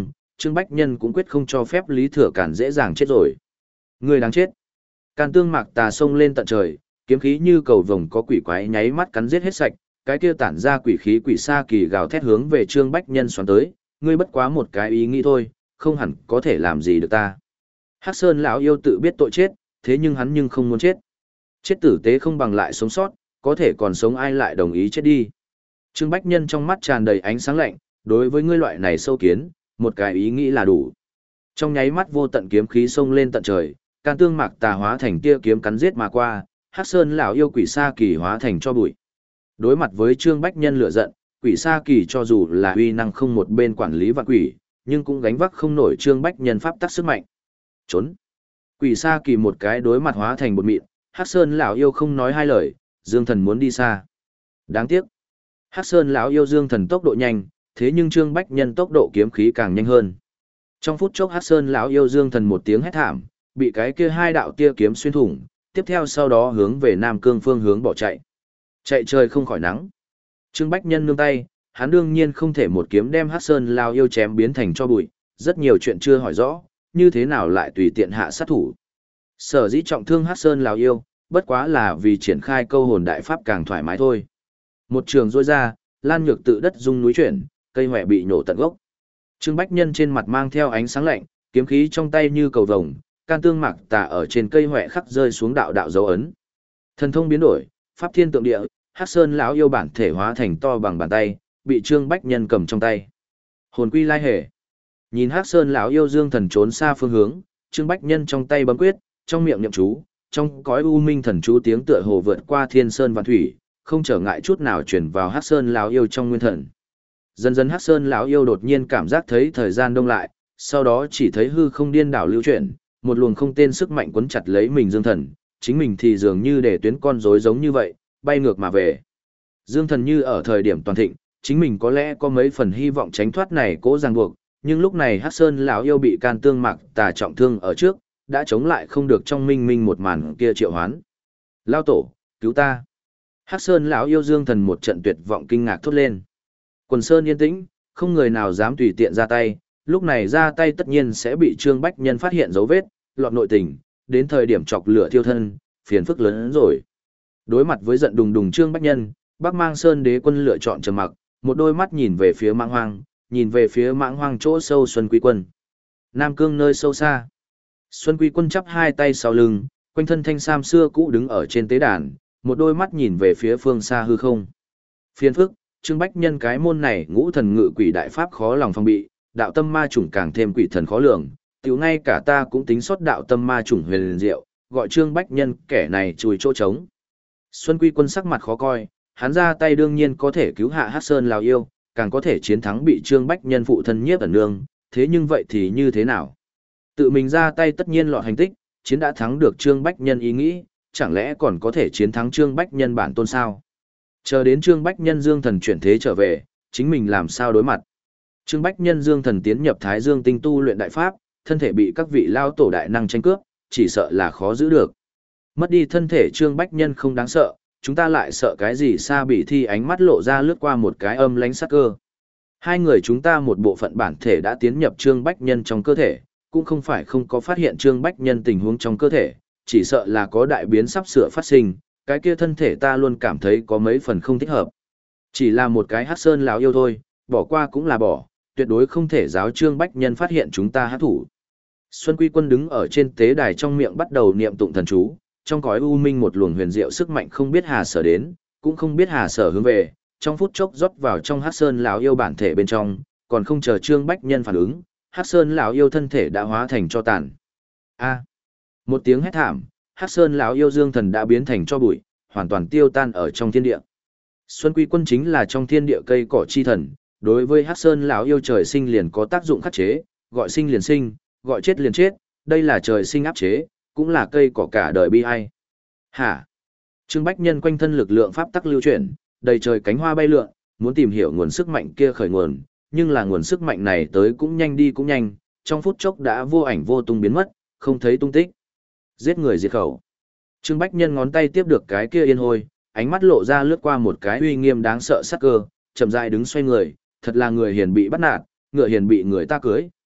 Trương Bách Nhân cũng quyết không cho phép Lý Thừa Cản dễ dàng chết rồi. Người đáng chết. Can Tương Mạc Tà xông lên tận trời, kiếm khí như cầu vồng có quỷ quái nháy mắt cắn giết hết sạch, cái kia tản ra quỷ khí quỷ sa kỳ gào thét hướng về Trương Bách Nhân xoắn tới, ngươi bất quá một cái ý nghĩ thôi, không hẳn có thể làm gì được ta. Hắc Sơn lão yêu tự biết tội chết, thế nhưng hắn nhưng không muốn chết. Chết tử tế không bằng lại sống sót, có thể còn sống ai lại đồng ý chết đi. Trương Bách Nhân trong mắt tràn đầy ánh sáng lạnh, đối với ngươi loại này sâu kiến, một cái ý nghĩ là đủ. Trong nháy mắt vô tận kiếm khí xông lên tận trời, Can Tương Mạc Tà hóa thành tia kiếm cắn giết mà qua, Hắc Sơn lão yêu quỷ sa kỳ hóa thành cho bụi. Đối mặt với Trương Bách Nhân lửa giận, quỷ sa kỳ cho dù là uy năng không một bên quản lý vạn quỷ, nhưng cũng gánh vác không nổi Trương Bách Nhân pháp tắc sức mạnh. Trốn. Quỷ sa kỳ một cái đối mặt hóa thành bột mịn, Hắc Sơn lão yêu không nói hai lời, Dương Thần muốn đi xa. Đáng tiếc. Hắc Sơn lão yêu Dương Thần tốc độ nhanh, thế nhưng Trương Bách Nhân tốc độ kiếm khí càng nhanh hơn. Trong phút chốc Hắc Sơn lão yêu Dương Thần một tiếng hét thảm, bị cái kia hai đạo tia kiếm xuyên thủng, tiếp theo sau đó hướng về Nam Cương phương hướng bỏ chạy. Chạy trời không khỏi nắng. Trương Bách Nhân nương tay, hắn đương nhiên không thể một kiếm đem Hắc Sơn lão yêu chém biến thành cho bụi, rất nhiều chuyện chưa hỏi rõ, như thế nào lại tùy tiện hạ sát thủ. Sở dĩ trọng thương Hắc Sơn lão yêu, bất quá là vì triển khai câu hồn đại pháp càng thoải mái thôi. Một trường rôi ra, lan nhược tự đất rung núi chuyển, cây hoè bị nổ tận gốc. Trương Bách Nhân trên mặt mang theo ánh sáng lạnh, kiếm khí trong tay như cầu vồng, Can Tương Mạc Tà ở trên cây hoè khắc rơi xuống đạo đạo dấu ấn. Thần thông biến đổi, pháp thiên tượng địa, Hắc Sơn lão yêu bản thể hóa thành to bằng bàn tay, bị Trương Bách Nhân cầm trong tay. Hồn quy lai hề. Nhìn Hắc Sơn lão yêu Dương Thần trốn xa phương hướng, Trương Bách Nhân trong tay bấm quyết, trong miệng niệm chú, trong cõi u minh thần chú tiếng tựa hồ vượt qua thiên sơn vạn thủy, không trở ngại chút nào truyền vào Hắc Sơn lão yêu trong nguyên thần. Dần dần Hắc Sơn lão yêu đột nhiên cảm giác thấy thời gian đông lại, sau đó chỉ thấy hư không điên đảo lưu chuyển, một luồng không tên sức mạnh quấn chặt lấy mình Dương Thần, chính mình thì dường như để tuyến con rối giống như vậy, bay ngược mà về. Dương Thần như ở thời điểm toàn thịnh, chính mình có lẽ có mấy phần hy vọng tránh thoát này cố ràng buộc, nhưng lúc này Hắc Sơn lão yêu bị Can Tương Mạc Tà trọng thương ở trước, đã chống lại không được trong minh minh một màn kia triệu hoán. Lao tổ, cứu ta! Hắc Sơn lão yêu Dương Thần một trận tuyệt vọng kinh ngạc thốt lên. Quần sơn yên tĩnh, không người nào dám tùy tiện ra tay, lúc này ra tay tất nhiên sẽ bị Trương Bách Nhân phát hiện dấu vết, lọt nội tình, đến thời điểm chọc lửa thiêu thân, phiền phức lớn hơn rồi. Đối mặt với giận đùng đùng Trương Bách Nhân, Bắc Mang Sơn đế quân lựa chọn trầm mặc, một đôi mắt nhìn về phía Mãng Hoang, nhìn về phía Mãng Hoang chỗ sâu Xuân Quy Quân. Nam Cương nơi sâu xa. Xuân Quy Quân chắp hai tay sau lưng, quanh thân thanh sam xưa cũ đứng ở trên tế đàn, một đôi mắt nhìn về phía phương xa hư không. Phiền phức, Trương Bách Nhân cái môn này ngũ thần ngự quỷ đại pháp khó lòng phòng bị, đạo tâm ma chủng càng thêm quỷ thần khó lường, tiểu ngay cả ta cũng tính sót đạo tâm ma chủng huyền liền diệu, gọi Trương Bách Nhân kẻ này chùi chỗ trống. Xuân Quy Quân sắc mặt khó coi, hắn ra tay đương nhiên có thể cứu hạ Hắc Sơn lão yêu, càng có thể chiến thắng bị Trương Bách Nhân phụ thân nhiếp ẩn nương, thế nhưng vậy thì như thế nào? Tự mình ra tay tất nhiên lọt hành tích, chiến đã thắng được Trương Bách Nhân ý nghĩ, chẳng lẽ còn có thể chiến thắng Trương Bách Nhân bản tôn sao? Chờ đến Trương Bách Nhân Dương Thần chuyển thế trở về, chính mình làm sao đối mặt? Trương Bách Nhân Dương Thần tiến nhập Thái Dương tinh tu luyện đại pháp, thân thể bị các vị lao tổ đại năng tranh cướp, chỉ sợ là khó giữ được. Mất đi thân thể Trương Bách Nhân không đáng sợ, chúng ta lại sợ cái gì? Sa Bỉ Thi ánh mắt lộ ra lướt qua một cái âm lánh sắc cơ. Hai người chúng ta một bộ phận bản thể đã tiến nhập Trương Bách Nhân trong cơ thể, cũng không phải không có phát hiện Trương Bách Nhân tình huống trong cơ thể, chỉ sợ là có đại biến sắp sửa phát sinh, cái kia thân thể ta luôn cảm thấy có mấy phần không thích hợp. Chỉ là một cái Hắc Sơn lão yêu thôi, bỏ qua cũng là bỏ, tuyệt đối không thể giáo Trương Bách Nhân phát hiện chúng ta hắc thủ. Xuân Quy Quân đứng ở trên tế đài trong miệng bắt đầu niệm tụng thần chú, trong cõi u minh một luồng huyền diệu sức mạnh không biết hà sở đến, cũng không biết hà sở hướng về, trong phút chốc rót vào trong Hắc Sơn lão yêu bản thể bên trong, còn không chờ Trương Bách Nhân phản ứng, Hắc Sơn lão yêu thân thể đã hóa thành tro tàn. A! Một tiếng hét thảm, Hắc Sơn lão yêu Dương Thần đã biến thành tro bụi, hoàn toàn tiêu tan ở trong thiên địa. Xuân Quy Quân chính là trong thiên địa cây cỏ chi thần, đối với Hắc Sơn lão yêu trời sinh liền có tác dụng khắc chế, gọi sinh liền sinh, gọi chết liền chết, đây là trời sinh áp chế, cũng là cây cỏ cả đời bi ai. Hả? Trương Bách Nhân quanh thân lực lượng pháp tắc lưu chuyển, đầy trời cánh hoa bay lượn, muốn tìm hiểu nguồn sức mạnh kia khởi nguồn, nhưng là nguồn sức mạnh này tới cũng nhanh đi cũng nhanh, trong phút chốc đã vô ảnh vô tung biến mất, không thấy tung tích. Giết người diệt khẩu. Trương Bách Nhân ngón tay tiếp được cái kia yên hôi, ánh mắt lộ ra lướt qua một cái uy nghiêm đáng sợ sắc cơ, chậm rãi đứng xoay người, thật là người hiền bị bắt nạt, ngựa hiền bị người ta cưới.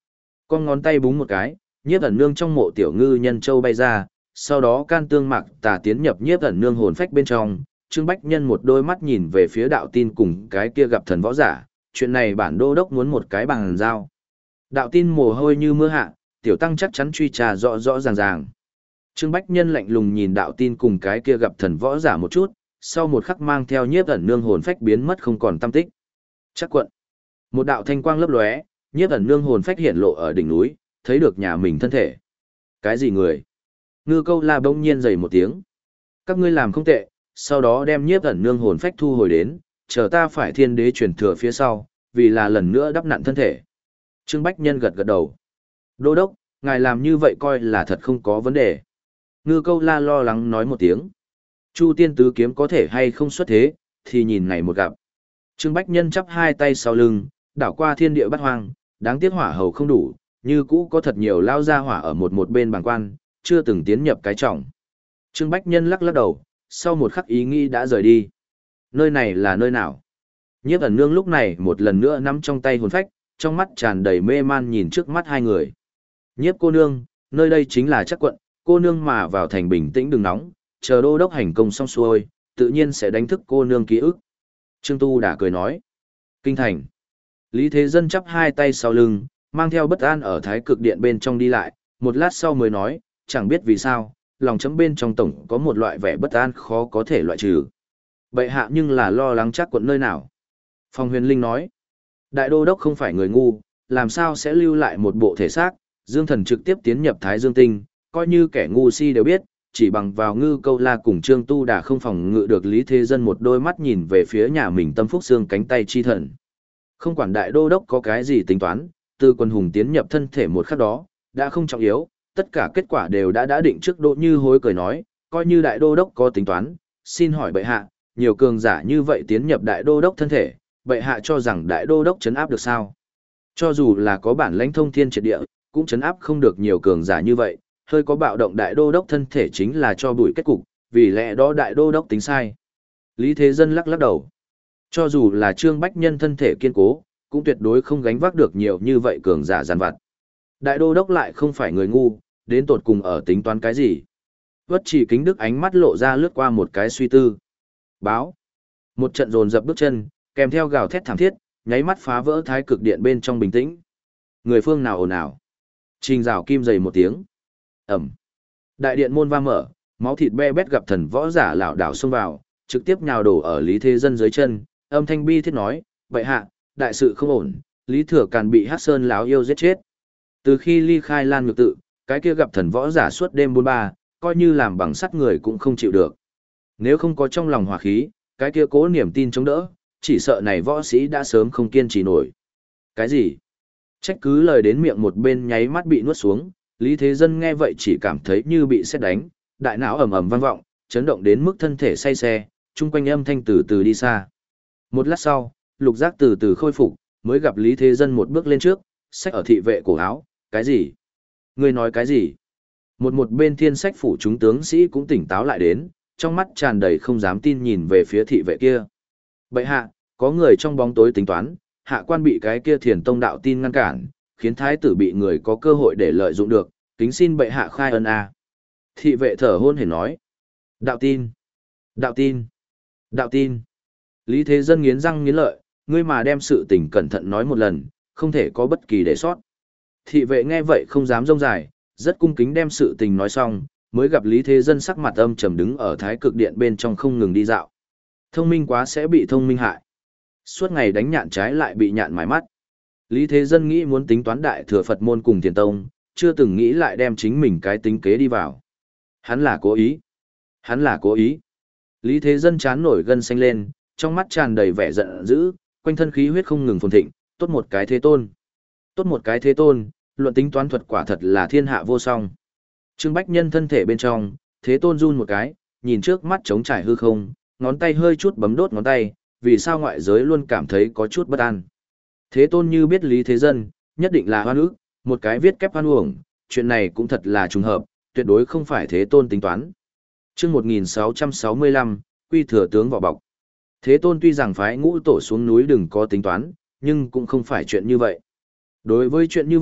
Con ngón tay búng một cái, nhiếp ẩn nương trong mộ tiểu ngư nhân châu bay ra, sau đó can tương mạc tà tiến nhập nhiếp ẩn nương hồn phách bên trong. Trương Bách Nhân một đôi mắt nhìn về phía đạo tin cùng cái kia gặp thần võ giả, chuyện này bản đô đốc muốn một cái bằng giao. Đạo tin mồ hôi như mưa hạ, tiểu tăng chắc chắn truy trà rõ rõ ràng ràng. Trương Bách Nhân lạnh lùng nhìn đạo tin cùng cái kia gặp thần võ giả một chút, sau một khắc mang theo nhiếp ẩn nương hồn phách biến mất không còn tăm tích. Chắc quận. Một đạo thanh quang lấp lóe, nhiếp ẩn nương hồn phách hiện lộ ở đỉnh núi, thấy được nhà mình thân thể. Cái gì người? Ngư Câu La bỗng nhiên dày một tiếng. Các ngươi làm không tệ, sau đó đem nhiếp ẩn nương hồn phách thu hồi đến, chờ ta phải thiên đế truyền thừa phía sau, vì là lần nữa đắp nặn thân thể. Trương Bách Nhân gật gật đầu. Đô đốc, ngài làm như vậy coi là thật không có vấn đề. Ngư Câu La lo lắng nói một tiếng. Chu tiên tứ kiếm có thể hay không xuất thế, thì nhìn ngày một gặp. Trương Bách Nhân chắp hai tay sau lưng, đảo qua thiên địa bát hoang, đáng tiếc hỏa hầu không đủ, như cũ có thật nhiều lao ra hỏa ở một một bên bàng quan, chưa từng tiến nhập cái trọng. Trương Bách Nhân lắc lắc đầu, sau một khắc ý nghĩ đã rời đi. Nơi này là nơi nào? Nhiếp ẩn nương lúc này một lần nữa nắm trong tay hồn phách, trong mắt tràn đầy mê man nhìn trước mắt hai người. Nhiếp cô nương, nơi đây chính là Chắc quận, cô nương mà vào thành bình tĩnh đừng nóng, chờ đô đốc hành công xong xuôi, tự nhiên sẽ đánh thức cô nương ký ức. Trương Tu đã cười nói. Kinh thành. Lý Thế Dân chắp hai tay sau lưng, mang theo bất an ở thái cực điện bên trong đi lại, một lát sau mới nói, chẳng biết vì sao, lòng chấm bên trong tổng có một loại vẻ bất an khó có thể loại trừ. Bệ hạ nhưng là lo lắng Chắc quận nơi nào. Phong Huyền Linh nói, đại đô đốc không phải người ngu, làm sao sẽ lưu lại một bộ thể xác, Dương Thần trực tiếp tiến nhập Thái Dương Tinh, coi như kẻ ngu si đều biết, chỉ bằng vào Ngư Câu La cùng Trương Tu đã không phòng ngự được Lý Thế Dân một đôi mắt nhìn về phía nhà mình tâm phúc xương cánh tay chi thần. Không quản đại đô đốc có cái gì tính toán, từ quân hùng tiến nhập thân thể một khắc đó, đã không trọng yếu, tất cả kết quả đều đã đã định trước. Đỗ Như Hối cười nói, coi như đại đô đốc có tính toán, xin hỏi bệ hạ, nhiều cường giả như vậy tiến nhập đại đô đốc thân thể, bệ hạ cho rằng đại đô đốc chấn áp được sao? Cho dù là có bản lãnh thông thiên triệt địa, cũng chấn áp không được nhiều cường giả như vậy, hơi có bạo động đại đô đốc thân thể chính là cho bụi kết cục, vì lẽ đó đại đô đốc tính sai. Lý Thế Dân lắc lắc đầu. Cho dù là Trương Bách Nhân thân thể kiên cố, cũng tuyệt đối không gánh vác được nhiều như vậy cường giả giàn vặt. Đại đô đốc lại không phải người ngu, đến tột cùng ở tính toán cái gì. Vất Chỉ Kính Đức ánh mắt lộ ra lướt qua một cái suy tư. Báo. Một trận dồn dập bước chân, kèm theo gào thét thảm thiết, nháy mắt phá vỡ thái cực điện bên trong bình tĩnh. Người phương nào ồn ào. Trình rào kim dày một tiếng. Ẩm. Đại điện môn va mở, máu thịt be bét gặp thần võ giả lảo đảo xông vào, trực tiếp nhào đổ ở Lý Thế Dân dưới chân, âm thanh bi thiết nói, vậy hạ, đại sự không ổn, Lý Thừa Càn bị Hắc Sơn láo yêu giết chết. Từ khi ly khai Lan Nhược tự, cái kia gặp thần võ giả suốt đêm buôn ba, coi như làm bằng sắt người cũng không chịu được. Nếu không có trong lòng hòa khí, cái kia cố niềm tin chống đỡ, chỉ sợ này võ sĩ đã sớm không kiên trì nổi. Cái gì? Trách cứ lời đến miệng một bên nháy mắt bị nuốt xuống, Lý Thế Dân nghe vậy chỉ cảm thấy như bị sét đánh, đại não ầm ầm vang vọng, chấn động đến mức thân thể say xe, chung quanh âm thanh từ từ đi xa. Một lát sau, lục giác từ từ khôi phục, mới gặp Lý Thế Dân một bước lên trước, xách ở thị vệ cổ áo, cái gì? Ngươi nói cái gì? Một một bên thiên sách phủ chúng tướng sĩ cũng tỉnh táo lại đến, trong mắt tràn đầy không dám tin nhìn về phía thị vệ kia. Bệ hạ, có người trong bóng tối tính toán, hạ quan bị cái kia thiền tông đạo tin ngăn cản, khiến thái tử bị người có cơ hội để lợi dụng được, kính xin bệ hạ khai ân a. Thị vệ thở hôn hển nói. Đạo tin, đạo tin, đạo tin. Lý Thế Dân nghiến răng nghiến lợi, ngươi mà đem sự tình cẩn thận nói một lần, không thể có bất kỳ để sót. Thị vệ nghe vậy không dám rông dài, rất cung kính đem sự tình nói xong, mới gặp Lý Thế Dân sắc mặt âm trầm đứng ở thái cực điện bên trong không ngừng đi dạo. Thông minh quá sẽ bị thông minh hại. Suốt ngày đánh nhạn trái lại bị nhạn mái mắt. Lý Thế Dân nghĩ muốn tính toán đại thừa Phật môn cùng thiền tông, chưa từng nghĩ lại đem chính mình cái tính kế đi vào. Hắn là cố ý. Hắn là cố ý. Lý Thế Dân chán nổi gân xanh lên, trong mắt tràn đầy vẻ giận dữ, quanh thân khí huyết không ngừng phồn thịnh, tốt một cái thế tôn. Tốt một cái thế tôn, luận tính toán thuật quả thật là thiên hạ vô song. Trương Bách Nhân thân thể bên trong, thế tôn run một cái, nhìn trước mắt trống trải hư không, ngón tay hơi chút bấm đốt ngón tay, vì sao ngoại giới luôn cảm thấy có chút bất an. Thế tôn như biết Lý Thế Dân, nhất định là hoan ức, một cái viết kép hoan uổng, chuyện này cũng thật là trùng hợp, tuyệt đối không phải thế tôn tính toán. Chương một nghìn sáu trăm sáu mươi lăm, Quy Thừa tướng vỏ bọc. Thế tôn tuy rằng phái ngũ tổ xuống núi đừng có tính toán, nhưng cũng không phải chuyện như vậy. Đối với chuyện như vậy,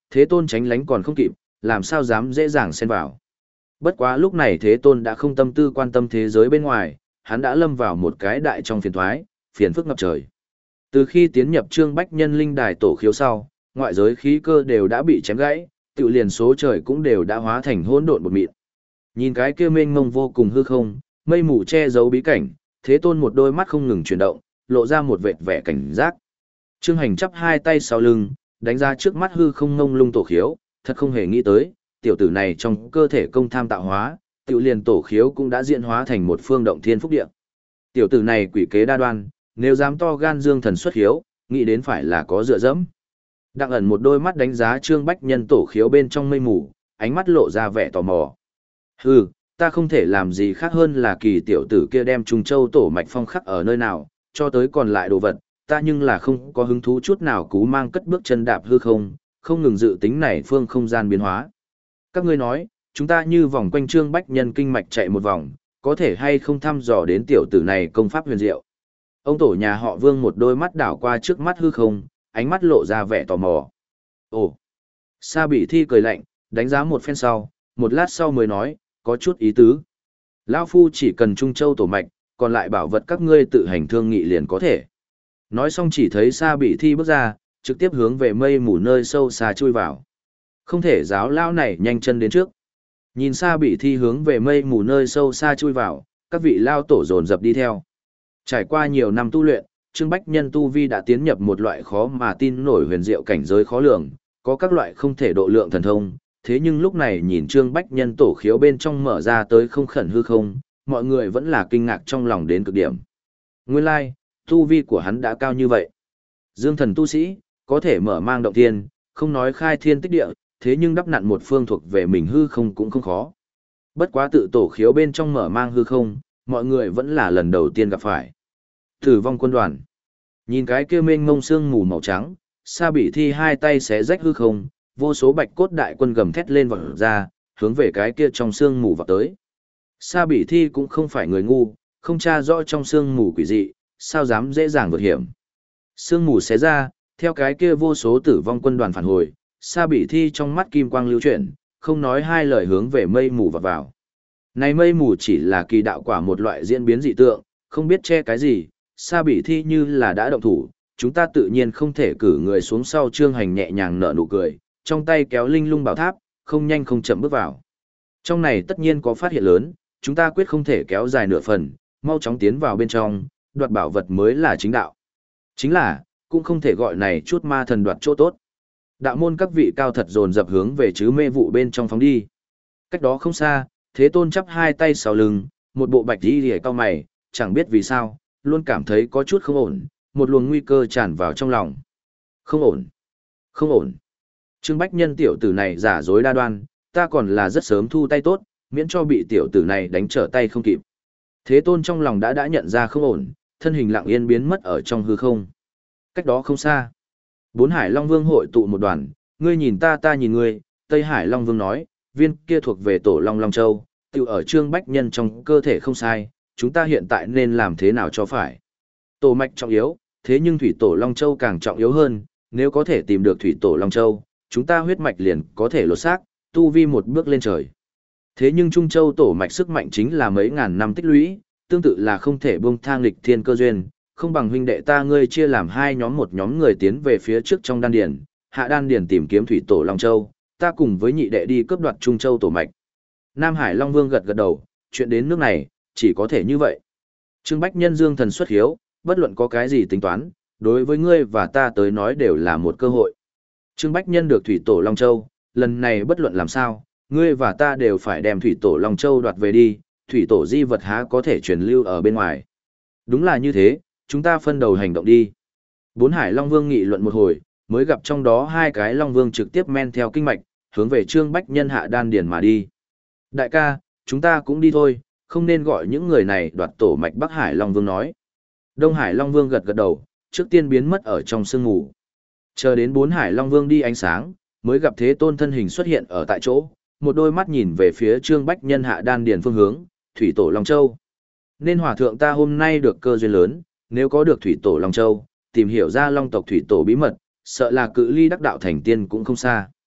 Thế Tôn tránh lánh còn không kịp, làm sao dám dễ dàng xen vào. Bất quá lúc này Thế Tôn đã không tâm tư quan tâm thế giới bên ngoài, hắn đã lâm vào một cái đại trong phiền thoái, phiền phức ngập trời. Từ khi tiến nhập Trương Bách Nhân linh đài tổ khiếu sau, ngoại giới khí cơ đều đã bị chém gãy, tự liền số trời cũng đều đã hóa thành hỗn độn một mịn. Nhìn cái kia mênh mông vô cùng hư không, mây mù che giấu bí cảnh, Thế Tôn một đôi mắt không ngừng chuyển động, lộ ra một vệt vẻ cảnh giác. Trương Hành chắp hai tay sau lưng, đánh ra trước mắt hư không ngông lung tổ khiếu, thật không hề nghĩ tới, tiểu tử này trong cơ thể công tham tạo hóa, tiểu liền tổ khiếu cũng đã diễn hóa thành một phương động thiên phúc địa. Tiểu tử này quỷ kế đa đoan, nếu dám to gan dương thần xuất khiếu, nghĩ đến phải là có dựa dẫm. Đặng ẩn một đôi mắt đánh giá Trương Bách Nhân tổ khiếu bên trong mây mù, ánh mắt lộ ra vẻ tò mò. Hừ, ta không thể làm gì khác hơn là kỳ tiểu tử kia đem Trung Châu tổ mạch phong khắc ở nơi nào, cho tới còn lại đồ vật, ta nhưng là không có hứng thú chút nào cú mang cất bước chân đạp hư không, không ngừng dự tính này phương không gian biến hóa. Các ngươi nói, chúng ta như vòng quanh Trương Bách Nhân kinh mạch chạy một vòng, có thể hay không thăm dò đến tiểu tử này công pháp huyền diệu. Ông tổ nhà họ Vương một đôi mắt đảo qua trước mắt hư không, ánh mắt lộ ra vẻ tò mò. Ồ! Sa Bị Thi cười lạnh, đánh giá một phen sau, một lát sau mới nói, có chút ý tứ. Lão Phu chỉ cần Trung Châu tổ mạch, còn lại bảo vật các ngươi tự hành thương nghị liền có thể. Nói xong chỉ thấy Sa Bị Thi bước ra, trực tiếp hướng về mây mù nơi sâu xa chui vào. Không thể giáo lão này nhanh chân đến trước. Nhìn Sa Bị Thi hướng về mây mù nơi sâu xa chui vào, các vị lao tổ dồn dập đi theo. Trải qua nhiều năm tu luyện, Trương Bách Nhân tu vi đã tiến nhập một loại khó mà tin nổi huyền diệu cảnh giới khó lường, có các loại không thể độ lượng thần thông. Thế nhưng lúc này nhìn Trương Bách Nhân tổ khiếu bên trong mở ra tới không khẩn hư không, mọi người vẫn là kinh ngạc trong lòng đến cực điểm. Nguyên lai, like, tu vi của hắn đã cao như vậy. Dương thần tu sĩ, có thể mở mang động thiên, không nói khai thiên tích địa, thế nhưng đắp nặn một phương thuộc về mình hư không cũng không khó. Bất quá tự tổ khiếu bên trong mở mang hư không, mọi người vẫn là lần đầu tiên gặp phải. Tử vong quân đoàn. Nhìn cái kia mênh mông sương mù màu trắng, Sa Bị Thi hai tay xé rách hư không, vô số bạch cốt đại quân gầm thét lên vọt ra, hướng về cái kia trong sương mù vọt tới. Sa Bị Thi cũng không phải người ngu, không tra rõ trong sương mù quỷ dị, sao dám dễ dàng vượt hiểm. Sương mù xé ra, theo cái kia vô số tử vong quân đoàn phản hồi, Sa Bị Thi trong mắt kim quang lưu chuyển, không nói hai lời hướng về mây mù vọt vào. Này mây mù chỉ là kỳ đạo quả một loại diễn biến dị tượng, không biết che cái gì, Sa Bị Thi như là đã động thủ, chúng ta tự nhiên không thể cử người xuống sau. Trương Hành nhẹ nhàng nở nụ cười, trong tay kéo linh lung bảo tháp, không nhanh không chậm bước vào. Trong này tất nhiên có phát hiện lớn, chúng ta quyết không thể kéo dài nửa phần, mau chóng tiến vào bên trong, đoạt bảo vật mới là chính đạo. Chính là, cũng không thể gọi này chút ma thần đoạt chỗ tốt. Đạo môn các vị cao thật dồn dập hướng về chứ mê vụ bên trong phóng đi. Cách đó không xa, Thế Tôn chắp hai tay sau lưng, một bộ bạch y liễu cao mày, chẳng biết vì sao, luôn cảm thấy có chút không ổn, một luồng nguy cơ tràn vào trong lòng. Không ổn, không ổn. Trương Bách Nhân tiểu tử này giả dối đa đoan, ta còn là rất sớm thu tay tốt, miễn cho bị tiểu tử này đánh trở tay không kịp. Thế Tôn trong lòng đã đã nhận ra không ổn, thân hình lặng yên biến mất ở trong hư không. Cách đó không xa, Bốn Hải Long Vương hội tụ một đoàn, ngươi nhìn ta ta nhìn ngươi, Tây Hải Long Vương nói, viên kia thuộc về tổ Long Long Châu, tiểu ở Trương Bách Nhân trong cơ thể không sai, chúng ta hiện tại nên làm thế nào cho phải. Tổ mạch trọng yếu, thế nhưng thủy tổ Long Châu càng trọng yếu hơn, nếu có thể tìm được thủy tổ Long Châu, chúng ta huyết mạch liền có thể lột xác, tu vi một bước lên trời. Thế nhưng Trung Châu tổ mạch sức mạnh chính là mấy ngàn năm tích lũy, tương tự là không thể buông thang lịch thiên cơ duyên, không bằng huynh đệ ta ngươi chia làm hai nhóm, một nhóm người tiến về phía trước trong đan điền, hạ đan điền tìm kiếm thủy tổ Long Châu, ta cùng với nhị đệ đi cướp đoạt Trung Châu tổ mạch. Nam Hải Long Vương gật gật đầu, chuyện đến nước này, chỉ có thể như vậy. Trương Bách Nhân dương thần xuất hiếu, bất luận có cái gì tính toán, đối với ngươi và ta tới nói đều là một cơ hội. Trương Bách Nhân được thủy tổ Long Châu, lần này bất luận làm sao, ngươi và ta đều phải đem thủy tổ Long Châu đoạt về đi, thủy tổ di vật há có thể truyền lưu ở bên ngoài. Đúng là như thế, chúng ta phân đầu hành động đi. Bốn Hải Long Vương nghị luận một hồi, mới gặp trong đó hai cái Long Vương trực tiếp men theo kinh mạch, hướng về Trương Bách Nhân hạ đan điền mà đi. Đại ca, chúng ta cũng đi thôi, không nên gọi những người này đoạt tổ mạch. Bắc Hải Long Vương nói. Đông Hải Long Vương gật gật đầu, trước tiên biến mất ở trong sương mù. Chờ đến Bốn Hải Long Vương đi ánh sáng, mới gặp Thế Tôn thân hình xuất hiện ở tại chỗ, một đôi mắt nhìn về phía Trương Bách Nhân hạ đan điền phương hướng, thủy tổ Long Châu. Nên hòa thượng ta hôm nay được cơ duyên lớn, nếu có được thủy tổ Long Châu, tìm hiểu ra Long tộc thủy tổ bí mật, sợ là cự ly đắc đạo thành tiên cũng không xa.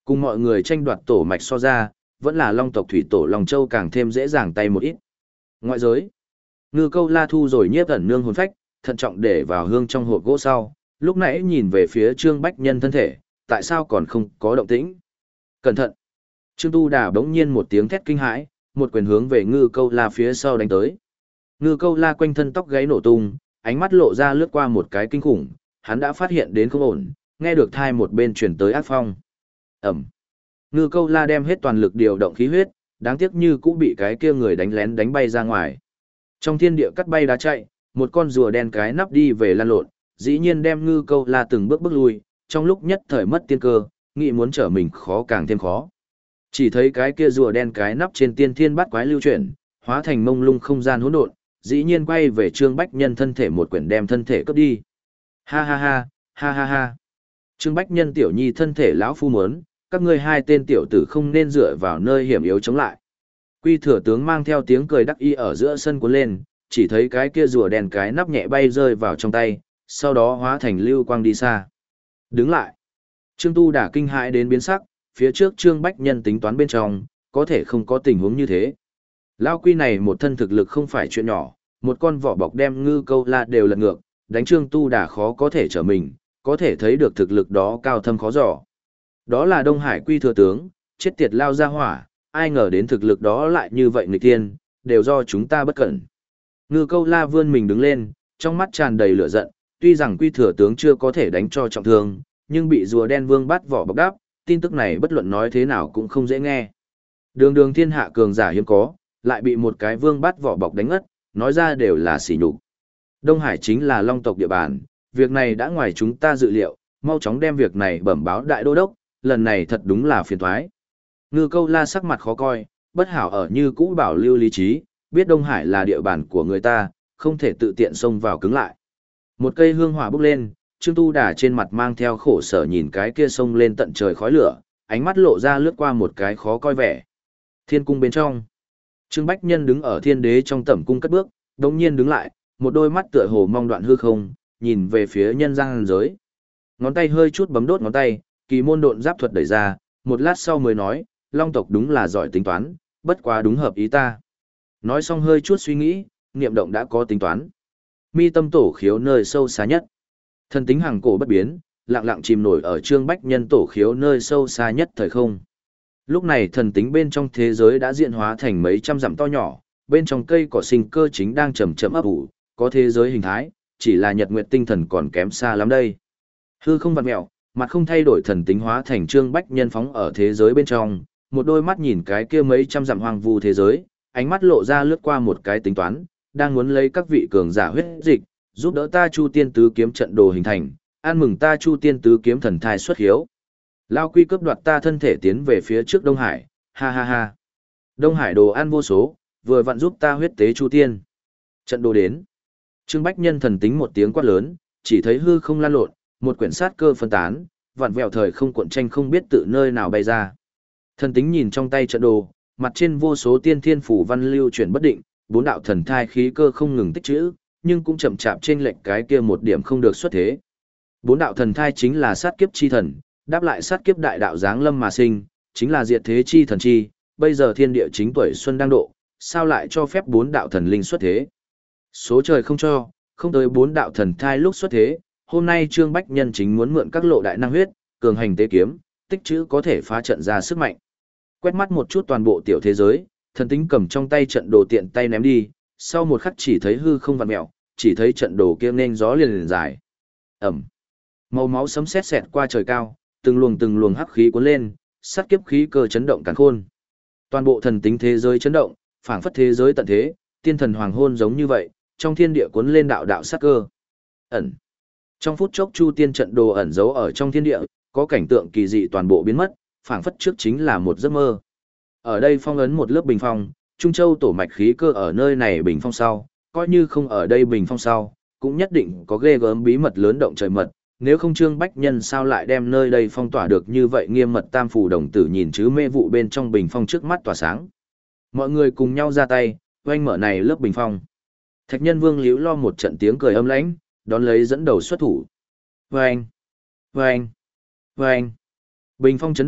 Cùng mọi người tranh đoạt tổ mạch so ra, vẫn là long tộc thủy tổ Long Châu càng thêm dễ dàng tay một ít. Ngoại giới, Ngư Câu La thu rồi nhiếp ẩn nương hồn phách, thận trọng để vào hương trong hộp gỗ sau, lúc nãy nhìn về phía Trương Bách Nhân thân thể, tại sao còn không có động tĩnh? Cẩn thận! Trương Tu Đà bỗng nhiên một tiếng thét kinh hãi, một quyền hướng về Ngư Câu La phía sau đánh tới. Ngư Câu La quanh thân tóc gáy nổ tung, ánh mắt lộ ra lướt qua một cái kinh khủng, hắn đã phát hiện đến không ổn, nghe được thai một bên truyền tới ác phong. Ẩm. Ngư Câu La đem hết toàn lực điều động khí huyết, đáng tiếc như cũng bị cái kia người đánh lén đánh bay ra ngoài. Trong thiên địa cắt bay đá chạy, một con rùa đen cái nắp đi về lan lộn, dĩ nhiên đem Ngư Câu La từng bước bước lui, trong lúc nhất thời mất tiên cơ, nghĩ muốn trở mình khó càng thêm khó. Chỉ thấy cái kia rùa đen cái nắp trên tiên thiên bát quái lưu chuyển, hóa thành mông lung không gian hỗn độn, dĩ nhiên quay về Trương Bách Nhân thân thể một quyển đem thân thể cướp đi. Ha ha ha, ha ha ha. Trương Bách Nhân tiểu nhi thân thể lão phu muốn, các ngươi hai tên tiểu tử không nên dựa vào nơi hiểm yếu chống lại. Quy Thừa tướng mang theo tiếng cười đắc ý ở giữa sân cuốn lên, chỉ thấy cái kia rùa đèn cái nắp nhẹ bay rơi vào trong tay, sau đó hóa thành lưu quang đi xa. Đứng lại. Trương Tu Đả kinh hãi đến biến sắc, phía trước Trương Bách Nhân tính toán bên trong, có thể không có tình huống như thế. Lao Quy này một thân thực lực không phải chuyện nhỏ, một con vỏ bọc đem Ngư Câu La đều lật ngược, đánh Trương Tu Đả khó có thể trở mình, có thể thấy được thực lực đó cao thâm khó dò. Đó là Đông Hải Quy Thừa tướng, chết tiệt lao ra hỏa, ai ngờ đến thực lực đó lại như vậy nghịch tiên, đều do chúng ta bất cẩn. Ngư Câu La vươn mình đứng lên, trong mắt tràn đầy lửa giận, tuy rằng Quy Thừa tướng chưa có thể đánh cho trọng thương, nhưng bị rùa đen vương bắt vỏ bọc đáp, tin tức này bất luận nói thế nào cũng không dễ nghe. Đường đường thiên hạ cường giả hiếm có, lại bị một cái vương bắt vỏ bọc đánh ngất, nói ra đều là sỉ nhục. Đông Hải chính là long tộc địa bàn, việc này đã ngoài chúng ta dự liệu, mau chóng đem việc này bẩm báo đại đô đốc, lần này thật đúng là phiền toái. Ngư Câu La sắc mặt khó coi, bất hảo ở như cũ bảo lưu lý trí, biết Đông Hải là địa bàn của người ta, không thể tự tiện xông vào cứng lại. Một cây hương hỏa bốc lên, Trương Tu Đả trên mặt mang theo khổ sở nhìn cái kia xông lên tận trời khói lửa, ánh mắt lộ ra lướt qua một cái khó coi vẻ. Thiên cung bên trong, Trương Bách Nhân đứng ở thiên đế trong tẩm cung cất bước, đống nhiên đứng lại, một đôi mắt tựa hồ mong đoạn hư không, nhìn về phía nhân gian giới. Ngón tay hơi chút bấm đốt ngón tay, kỳ môn độn giáp thuật đẩy ra, một lát sau mới nói, long tộc đúng là giỏi tính toán, bất quá đúng hợp ý ta. Nói xong hơi chút suy nghĩ, niệm động đã có tính toán. Mi tâm tổ khiếu nơi sâu xa nhất. Thần tính hàng cổ bất biến, lặng lặng chìm nổi ở Trương Bách Nhân tổ khiếu nơi sâu xa nhất thời không. Lúc này thần tính bên trong thế giới đã diễn hóa thành mấy trăm dặm to nhỏ, bên trong cây cỏ sinh cơ chính đang chậm chậm ấp ủ, có thế giới hình thái, chỉ là nhật nguyệt tinh thần còn kém xa lắm đây. Hư không vặn mẹo, mặt không thay đổi thần tính hóa thành Trương Bách Nhân phóng ở thế giới bên trong, một đôi mắt nhìn cái kia mấy trăm dặm hoang vu thế giới, ánh mắt lộ ra lướt qua một cái tính toán, đang muốn lấy các vị cường giả huyết dịch, giúp đỡ ta Chu Tiên tứ kiếm trận đồ hình thành, an mừng ta Chu Tiên tứ kiếm thần thai xuất hiếu. Lao Quy cướp đoạt ta thân thể tiến về phía trước Đông Hải, ha ha ha. Đông Hải đồ ăn vô số, vừa vặn giúp ta huyết tế Chu Tiên. Trận đồ đến. Trương Bách Nhân thần tính một tiếng quát lớn, chỉ thấy hư không lan lộn, một quyển sát cơ phân tán, vặn vẹo thời không cuộn tranh không biết tự nơi nào bay ra. Thần tính nhìn trong tay trận đồ, mặt trên vô số tiên thiên phủ văn lưu chuyển bất định, bốn đạo thần thai khí cơ không ngừng tích trữ, nhưng cũng chậm chạp trên lệch cái kia một điểm không được xuất thế. Bốn đạo thần thai chính là sát kiếp chi thần, đáp lại sát kiếp đại đạo giáng lâm mà sinh, chính là diệt thế chi thần chi, bây giờ thiên địa chính tuổi xuân đang độ, sao lại cho phép bốn đạo thần linh xuất thế? Số trời không cho, không tới bốn đạo thần thai lúc xuất thế, hôm nay Trương Bách Nhân chính muốn mượn các lộ đại năng huyết, cường hành tế kiếm, tích trữ có thể phá trận ra sức mạnh. Quét mắt một chút toàn bộ tiểu thế giới, thần tính cầm trong tay trận đồ tiện tay ném đi, sau một khắc chỉ thấy hư không vặn mèo, chỉ thấy trận đồ kia nên gió liền liền dài. Ẩm. Màu máu sấm sét xẹt qua trời cao, từng luồng từng luồng hắc khí cuốn lên, sát kiếp khí cơ chấn động càn khôn. Toàn bộ thần tính thế giới chấn động, phảng phất thế giới tận thế, tiên thần hoàng hôn giống như vậy, trong thiên địa cuốn lên đạo đạo sát cơ. Ẩn. Trong phút chốc Chu Tiên trận đồ ẩn giấu ở trong thiên địa, có cảnh tượng kỳ dị toàn bộ biến mất, phảng phất trước chính là một giấc mơ. Ở đây phong ấn một lớp bình phong, Trung Châu tổ mạch khí cơ ở nơi này bình phong sau, coi như không ở đây bình phong sau, cũng nhất định có ghê gớm bí mật lớn động trời mật, nếu không Trương Bách Nhân sao lại đem nơi đây phong tỏa được như vậy nghiêm mật tam phủ đồng tử nhìn chứ mê vụ bên trong bình phong trước mắt tỏa sáng. Mọi người cùng nhau ra tay, oanh mở này lớp bình phong. Thạch Nhân Vương liễu lo một trận tiếng cười âm lãnh, đón lấy dẫn đầu xuất thủ. Oanh! Oanh! Oanh! Bình phong chấn động,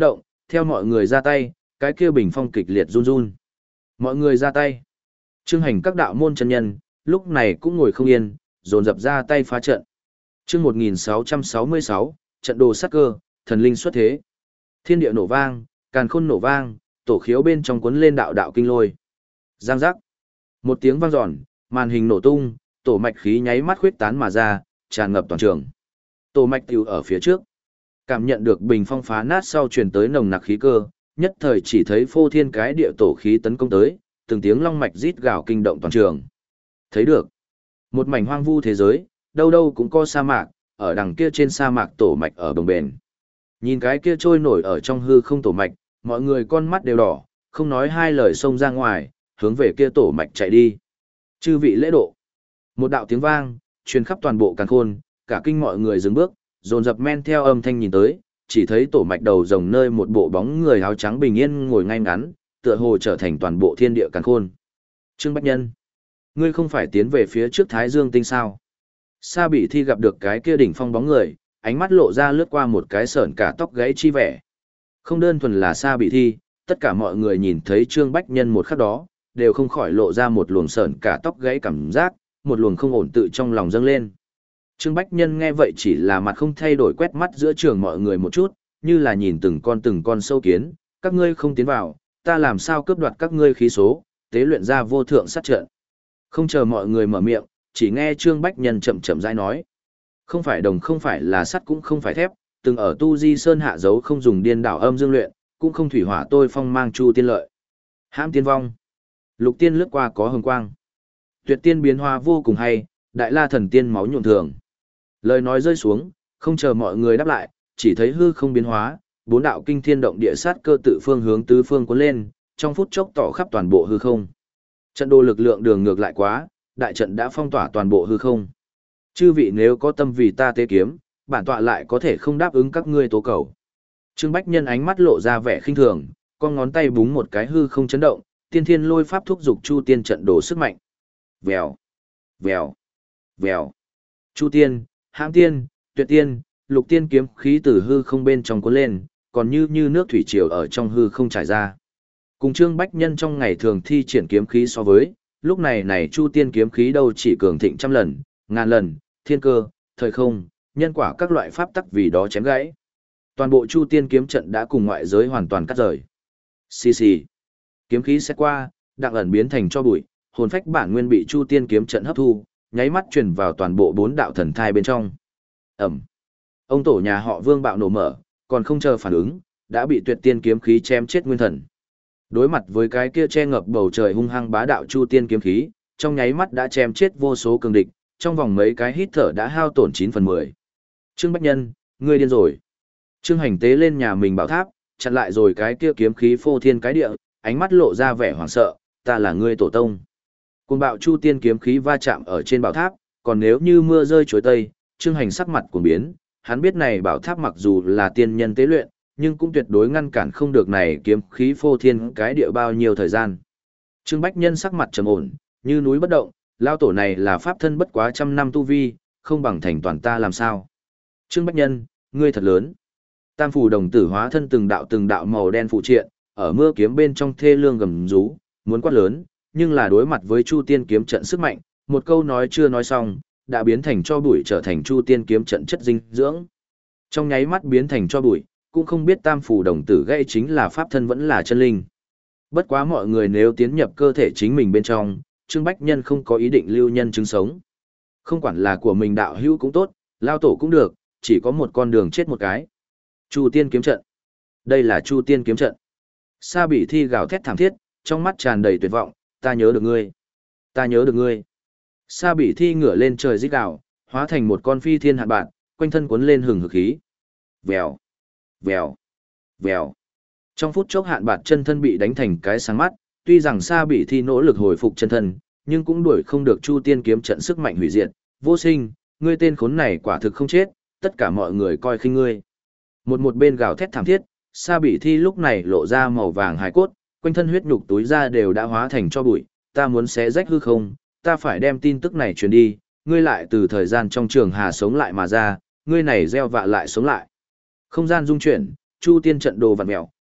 Theo mọi người ra tay, cái kia bình phong kịch liệt run run. Mọi người ra tay. Trương Hành các đạo môn chân nhân, lúc này cũng ngồi không yên, dồn dập ra tay phá trận. Chương một nghìn sáu trăm sáu mươi sáu, trận đồ sát cơ, thần linh xuất thế. Thiên địa nổ vang, càn khôn nổ vang, tổ khiếu bên trong cuốn lên đạo đạo kinh lôi. Giang giác. Một tiếng vang dọn, màn hình nổ tung, tổ mạch khí nháy mắt khuyết tán mà ra, tràn ngập toàn trường. Tổ mạch tiểu ở phía trước. Cảm nhận được bình phong phá nát sau truyền tới nồng nặc khí cơ, nhất thời chỉ thấy phô thiên cái địa tổ khí tấn công tới, từng tiếng long mạch rít gào kinh động toàn trường. Thấy được. Một mảnh hoang vu thế giới, đâu đâu cũng có sa mạc, ở đằng kia trên sa mạc tổ mạch ở bồng bền. Nhìn cái kia trôi nổi ở trong hư không tổ mạch, mọi người con mắt đều đỏ, không nói hai lời xông ra ngoài, hướng về kia tổ mạch chạy đi. Chư vị lễ độ. Một đạo tiếng vang, truyền khắp toàn bộ càn khôn, cả kinh mọi người dừng bước, dồn dập men theo âm thanh nhìn tới, chỉ thấy tổ mạch đầu rồng nơi một bộ bóng người áo trắng bình yên ngồi ngay ngắn, tựa hồ trở thành toàn bộ thiên địa càn khôn. Trương Bách Nhân, ngươi không phải tiến về phía trước Thái Dương tinh sao? Sa Bị Thi gặp được cái kia đỉnh phong bóng người, ánh mắt lộ ra lướt qua một cái sởn cả tóc gáy chi vẻ. Không đơn thuần là Sa Bị Thi, tất cả mọi người nhìn thấy Trương Bách Nhân một khắc đó, đều không khỏi lộ ra một luồng sởn cả tóc gáy cảm giác, một luồng không ổn tự trong lòng dâng lên. Trương Bách Nhân nghe vậy chỉ là mặt không thay đổi quét mắt giữa trường mọi người một chút, như là nhìn từng con từng con sâu kiến, các ngươi không tiến vào, ta làm sao cướp đoạt các ngươi khí số, tế luyện ra vô thượng sát trận. Không chờ mọi người mở miệng, chỉ nghe Trương Bách Nhân chậm chậm rãi nói. Không phải đồng không phải là sắt cũng không phải thép, từng ở tu di sơn hạ dấu không dùng điên đảo âm dương luyện, cũng không thủy hỏa tôi phong mang chu tiên lợi. Hãm tiên vong. Lục tiên lướt qua có hồng quang. Tuyệt tiên biến hóa vô cùng hay, đại la thần tiên máu nhuộm thường. Lời nói rơi xuống, không chờ mọi người đáp lại, chỉ thấy hư không biến hóa, bốn đạo kinh thiên động địa sát cơ tự phương hướng tứ phương cuốn lên, trong phút chốc tỏ khắp toàn bộ hư không. Trận đồ lực lượng đường ngược lại quá, đại trận đã phong tỏa toàn bộ hư không. Chư vị nếu có tâm vì ta tế kiếm, bản tọa lại có thể không đáp ứng các ngươi tố cầu. Trương Bách Nhân ánh mắt lộ ra vẻ khinh thường, con ngón tay búng một cái hư không chấn động, tiên thiên lôi pháp thúc dục chu tiên trận đồ sức mạnh. Vèo, vèo, vèo. Chu tiên, hãm tiên, tuyệt tiên, lục tiên kiếm khí từ hư không bên trong cuốn lên, còn như như nước thủy triều ở trong hư không trải ra. Cùng Trương Bách Nhân trong ngày thường thi triển kiếm khí so với, lúc này này chu tiên kiếm khí đâu chỉ cường thịnh trăm lần, ngàn lần, thiên cơ, thời không, nhân quả các loại pháp tắc vì đó chém gãy. Toàn bộ chu tiên kiếm trận đã cùng ngoại giới hoàn toàn cắt rời. Xì xì. Kiếm khí xét qua, đặng ẩn biến thành cho bụi, hồn phách bản nguyên bị chu tiên kiếm trận hấp thu, nháy mắt truyền vào toàn bộ bốn đạo thần thai bên trong. Ẩm. Ông tổ nhà họ Vương bạo nổ mở, còn không chờ phản ứng, đã bị tuyệt tiên kiếm khí chém chết nguyên thần. Đối mặt với cái kia che ngập bầu trời hung hăng bá đạo chu tiên kiếm khí, trong nháy mắt đã chém chết vô số cường địch, trong vòng mấy cái hít thở đã hao tổn chín phần mười. Trương Bách Nhân, ngươi điên rồi. Trương Hành tế lên nhà mình bảo tháp, chặn lại rồi cái kia kiếm khí phô thiên cái địa, ánh mắt lộ ra vẻ hoảng sợ, ta là ngươi tổ tông. Cuồng bạo chu tiên kiếm khí va chạm ở trên bảo tháp, còn nếu như mưa rơi chuối tây, Trương Hành sắc mặt cuồng biến, hắn biết này bảo tháp mặc dù là tiên nhân tế luyện, nhưng cũng tuyệt đối ngăn cản không được này kiếm khí phô thiên cái địa bao nhiêu thời gian. Trương Bách Nhân sắc mặt trầm ổn, như núi bất động, lao tổ này là pháp thân bất quá trăm năm tu vi, không bằng thành toàn ta làm sao. Trương Bách Nhân, ngươi thật lớn. Tam phủ đồng tử hóa thân từng đạo từng đạo màu đen phụ triện, ở mưa kiếm bên trong thê lương gầm rú, muốn quát lớn, nhưng là đối mặt với Chu Tiên kiếm trận sức mạnh, một câu nói chưa nói xong, đã biến thành cho bụi trở thành Chu Tiên kiếm trận chất dinh dưỡng. Trong nháy mắt biến thành cho bụi, cũng không biết tam phủ đồng tử gây chính là pháp thân vẫn là chân linh. Bất quá mọi người nếu tiến nhập cơ thể chính mình bên trong, Trương Bách Nhân không có ý định lưu nhân chứng sống. Không quản là của mình đạo hữu cũng tốt, lao tổ cũng được, chỉ có một con đường chết một cái. Chu Tiên kiếm trận. Đây là Chu Tiên kiếm trận. Sa Bị Thi gào thét thảm thiết, trong mắt tràn đầy tuyệt vọng, ta nhớ được ngươi. Ta nhớ được ngươi. Sa Bị Thi ngửa lên trời rít gào, hóa thành một con phi thiên hạn bạn, quanh thân cuốn lên hừng hực khí. Vèo, vèo, vèo. Trong phút chốc hạn bạt chân thân bị đánh thành cái sáng mắt, tuy rằng Sa Bị Thi nỗ lực hồi phục chân thân, nhưng cũng đuổi không được Chu Tiên kiếm trận sức mạnh hủy diệt. Vô Sinh, ngươi tên khốn này quả thực không chết, tất cả mọi người coi khinh ngươi. Một một bên gào thét thảm thiết, Sa Bị Thi lúc này lộ ra màu vàng hài cốt, quanh thân huyết nhục túi ra đều đã hóa thành cho bụi, ta muốn xé rách hư không, ta phải đem tin tức này truyền đi, ngươi lại từ thời gian trong trường hà sống lại mà ra, ngươi này gieo vạ lại sống lại. Không gian rung chuyển, Chu Tiên trận đồ vặn mèo,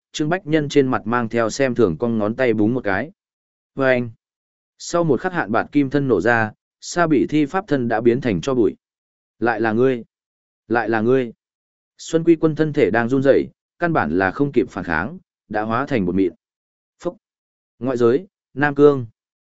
Trương Bách Nhân trên mặt mang theo xem thường con ngón tay búng một cái. Và anh, sau một khắc hạn bạt kim thân nổ ra, Sa Bị Thi pháp thân đã biến thành cho bụi. Lại là ngươi, lại là ngươi. Xuân Quy Quân thân thể đang run rẩy, căn bản là không kịp phản kháng, đã hóa thành bột mịn. Phúc. Ngoại giới, Nam Cương.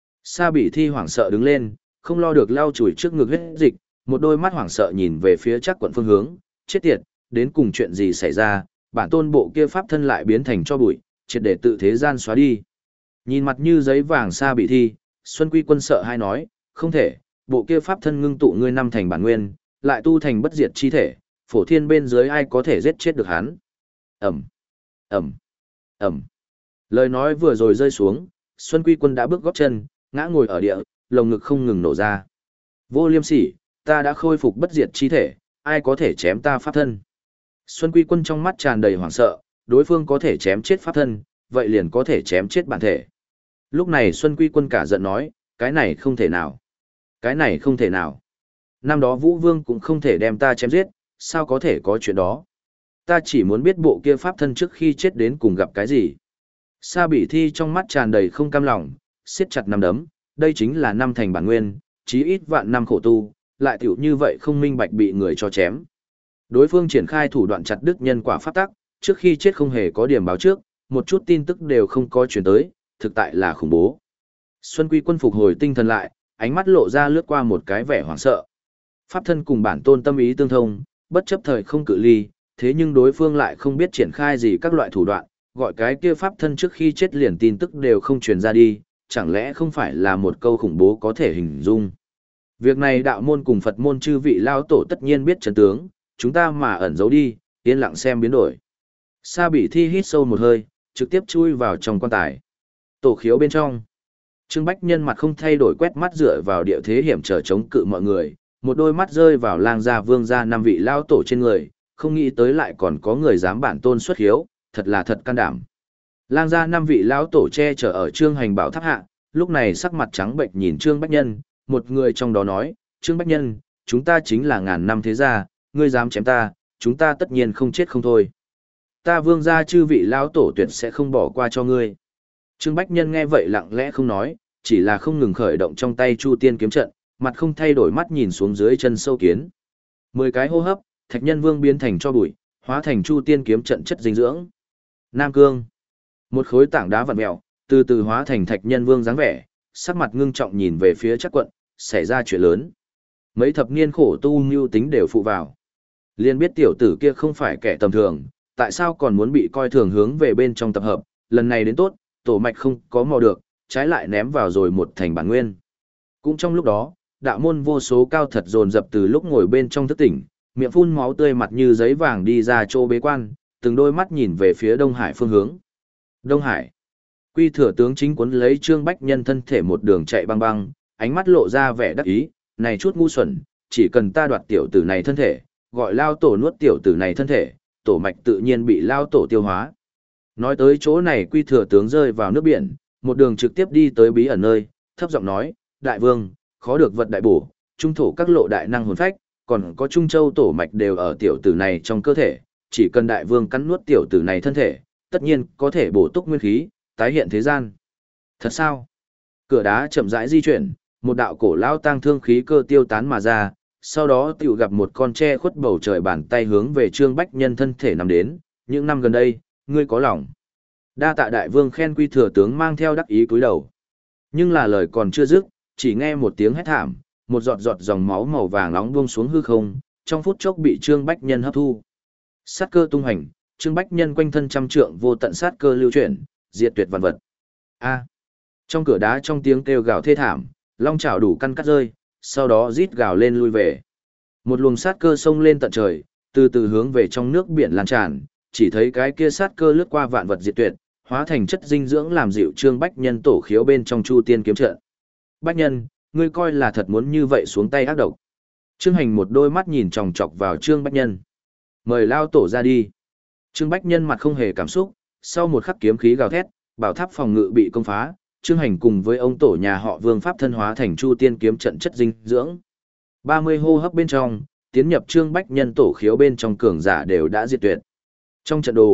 Sa Bị Thi hoảng sợ đứng lên, không lo được lau chùi trước ngực huyết dịch, một đôi mắt hoảng sợ nhìn về phía Trác Quận phương hướng, chết tiệt, đến cùng chuyện gì xảy ra, bản tôn bộ kia pháp thân lại biến thành cho bụi, triệt để tự thế gian xóa đi. Nhìn mặt như giấy vàng Sa Bị Thi, Xuân Quy Quân sợ hai nói, không thể, bộ kia pháp thân ngưng tụ ngươi năm thành bản nguyên, lại tu thành bất diệt chi thể, phổ thiên bên dưới ai có thể giết chết được hắn. Ẩm, Ẩm, Ẩm. Lời nói vừa rồi rơi xuống, Xuân Quy Quân đã bước góp chân, ngã ngồi ở địa, lồng ngực không ngừng nổ ra. Vô Liêm Sỉ, ta đã khôi phục bất diệt chi thể, ai có thể chém ta pháp thân. Xuân Quy Quân trong mắt tràn đầy hoảng sợ, đối phương có thể chém chết pháp thân, vậy liền có thể chém chết bản thể. Lúc này Xuân Quy Quân cả giận nói, cái này không thể nào. Cái này không thể nào. Năm đó Vũ Vương cũng không thể đem ta chém giết, sao có thể có chuyện đó. Ta chỉ muốn biết bộ kia pháp thân trước khi chết đến cùng gặp cái gì. Sa Bị Thi trong mắt tràn đầy không cam lòng, siết chặt nắm đấm, đây chính là năm thành bản nguyên, chí ít vạn năm khổ tu, lại tiểu như vậy không minh bạch bị người cho chém. Đối phương triển khai thủ đoạn chặt đứt nhân quả pháp tắc, trước khi chết không hề có điểm báo trước, một chút tin tức đều không có truyền tới, thực tại là khủng bố. Xuân Quy Quân phục hồi tinh thần lại, ánh mắt lộ ra lướt qua một cái vẻ hoảng sợ. Pháp thân cùng bản tôn tâm ý tương thông, bất chấp thời không cự ly, thế nhưng đối phương lại không biết triển khai gì các loại thủ đoạn, gọi cái kia pháp thân trước khi chết liền tin tức đều không truyền ra đi, chẳng lẽ không phải là một câu khủng bố có thể hình dung. Việc này đạo môn cùng Phật môn chư vị lao tổ tất nhiên biết chân tướng, chúng ta mà ẩn giấu đi, yên lặng xem biến đổi. Sa Bị Thi hít sâu một hơi, trực tiếp chui vào trong quan tài. Tổ khiếu bên trong. Trương Bách Nhân mặt không thay đổi quét mắt dựa vào địa thế hiểm trở chống cự mọi người, một đôi mắt rơi vào Lang gia Vương gia năm vị lao tổ trên người, không nghĩ tới lại còn có người dám bản tôn xuất hiếu, thật là thật can đảm. Lang gia năm vị lão tổ che chở ở Trương Hành Bảo tháp hạ, lúc này sắc mặt trắng bệch nhìn Trương Bách Nhân, một người trong đó nói, Trương Bách Nhân, chúng ta chính là ngàn năm thế gia, ngươi dám chém ta, chúng ta tất nhiên không chết không thôi. Ta Vương gia chư vị lão tổ tuyệt sẽ không bỏ qua cho ngươi. Trương Bách Nhân nghe vậy lặng lẽ không nói, chỉ là không ngừng khởi động trong tay Chu Tiên kiếm trận, mặt không thay đổi mắt nhìn xuống dưới chân sâu kiến. Mười cái hô hấp, Thạch Nhân Vương biến thành cho bụi, hóa thành Chu Tiên kiếm trận chất dinh dưỡng. Nam Cương. Một khối tảng đá vặn mèo, từ từ hóa thành Thạch Nhân Vương dáng vẻ, sắc mặt ngưng trọng nhìn về phía Trác Quận, xảy ra chuyện lớn. Mấy thập niên khổ tu mưu tính đều phụ vào. Liên biết tiểu tử kia không phải kẻ tầm thường, tại sao còn muốn bị coi thường hướng về bên trong tập hợp, lần này đến tốt, tổ mạch không có mò được, trái lại ném vào rồi một thành bản nguyên. Cũng trong lúc đó, đạo môn vô số cao thật dồn dập từ lúc ngồi bên trong thức tỉnh, miệng phun máu tươi mặt như giấy vàng đi ra chỗ bế quan, từng đôi mắt nhìn về phía Đông Hải phương hướng. Đông Hải. Quy Thừa tướng chính cuốn lấy Trương Bách Nhân thân thể một đường chạy băng băng, ánh mắt lộ ra vẻ đắc ý, này chút ngu xuẩn, chỉ cần ta đoạt tiểu tử này thân thể, gọi lao tổ nuốt tiểu tử này thân thể, tổ mạch tự nhiên bị lao tổ tiêu hóa. Nói tới chỗ này Quy Thừa tướng rơi vào nước biển, một đường trực tiếp đi tới bí ẩn nơi, thấp giọng nói, đại vương, khó được vật đại bổ, trung thổ các lộ đại năng hồn phách, còn có trung châu tổ mạch đều ở tiểu tử này trong cơ thể, chỉ cần đại vương cắn nuốt tiểu tử này thân thể, tất nhiên có thể bổ túc nguyên khí, tái hiện thế gian. Thật sao? Cửa đá chậm rãi di chuyển, một đạo cổ lão tang thương khí cơ tiêu tán mà ra, sau đó tiểu gặp một con tre khuất bầu trời bàn tay hướng về Trương Bách Nhân thân thể nằm đến, những năm gần đây, ngươi có lòng. Đa tạ đại vương khen Quy Thừa tướng mang theo đắc ý cúi đầu. Nhưng là lời còn chưa dứt, chỉ nghe một tiếng hét thảm, một giọt giọt dòng máu màu vàng nóng buông xuống hư không, trong phút chốc bị Trương Bách Nhân hấp thu. Sát cơ tung hành, Trương Bách Nhân quanh thân trăm trượng vô tận sát cơ lưu chuyển, diệt tuyệt vạn vật. A. Trong cửa đá trong tiếng kêu gào thê thảm, long chảo đủ căn cắt rơi, sau đó rít gào lên lui về. Một luồng sát cơ xông lên tận trời, từ từ hướng về trong nước biển lan tràn, chỉ thấy cái kia sát cơ lướt qua vạn vật diệt tuyệt, hóa thành chất dinh dưỡng làm dịu Trương Bách Nhân tổ khiếu bên trong Chu Tiên kiếm trận. Bách Nhân, ngươi coi là thật muốn như vậy xuống tay ác độc. Trương Hành một đôi mắt nhìn chòng chọc vào Trương Bách Nhân. Mời lao tổ ra đi. Trương Bách Nhân mặt không hề cảm xúc, sau một khắc kiếm khí gào thét, bảo tháp phòng ngự bị công phá, Trương Hành cùng với ông tổ nhà họ Vương pháp thân hóa thành Chu Tiên kiếm trận chất dinh dưỡng. ba mươi hô hấp bên trong, tiến nhập Trương Bách Nhân tổ khiếu bên trong cường giả đều đã diệt tuyệt. Trong trận đồ,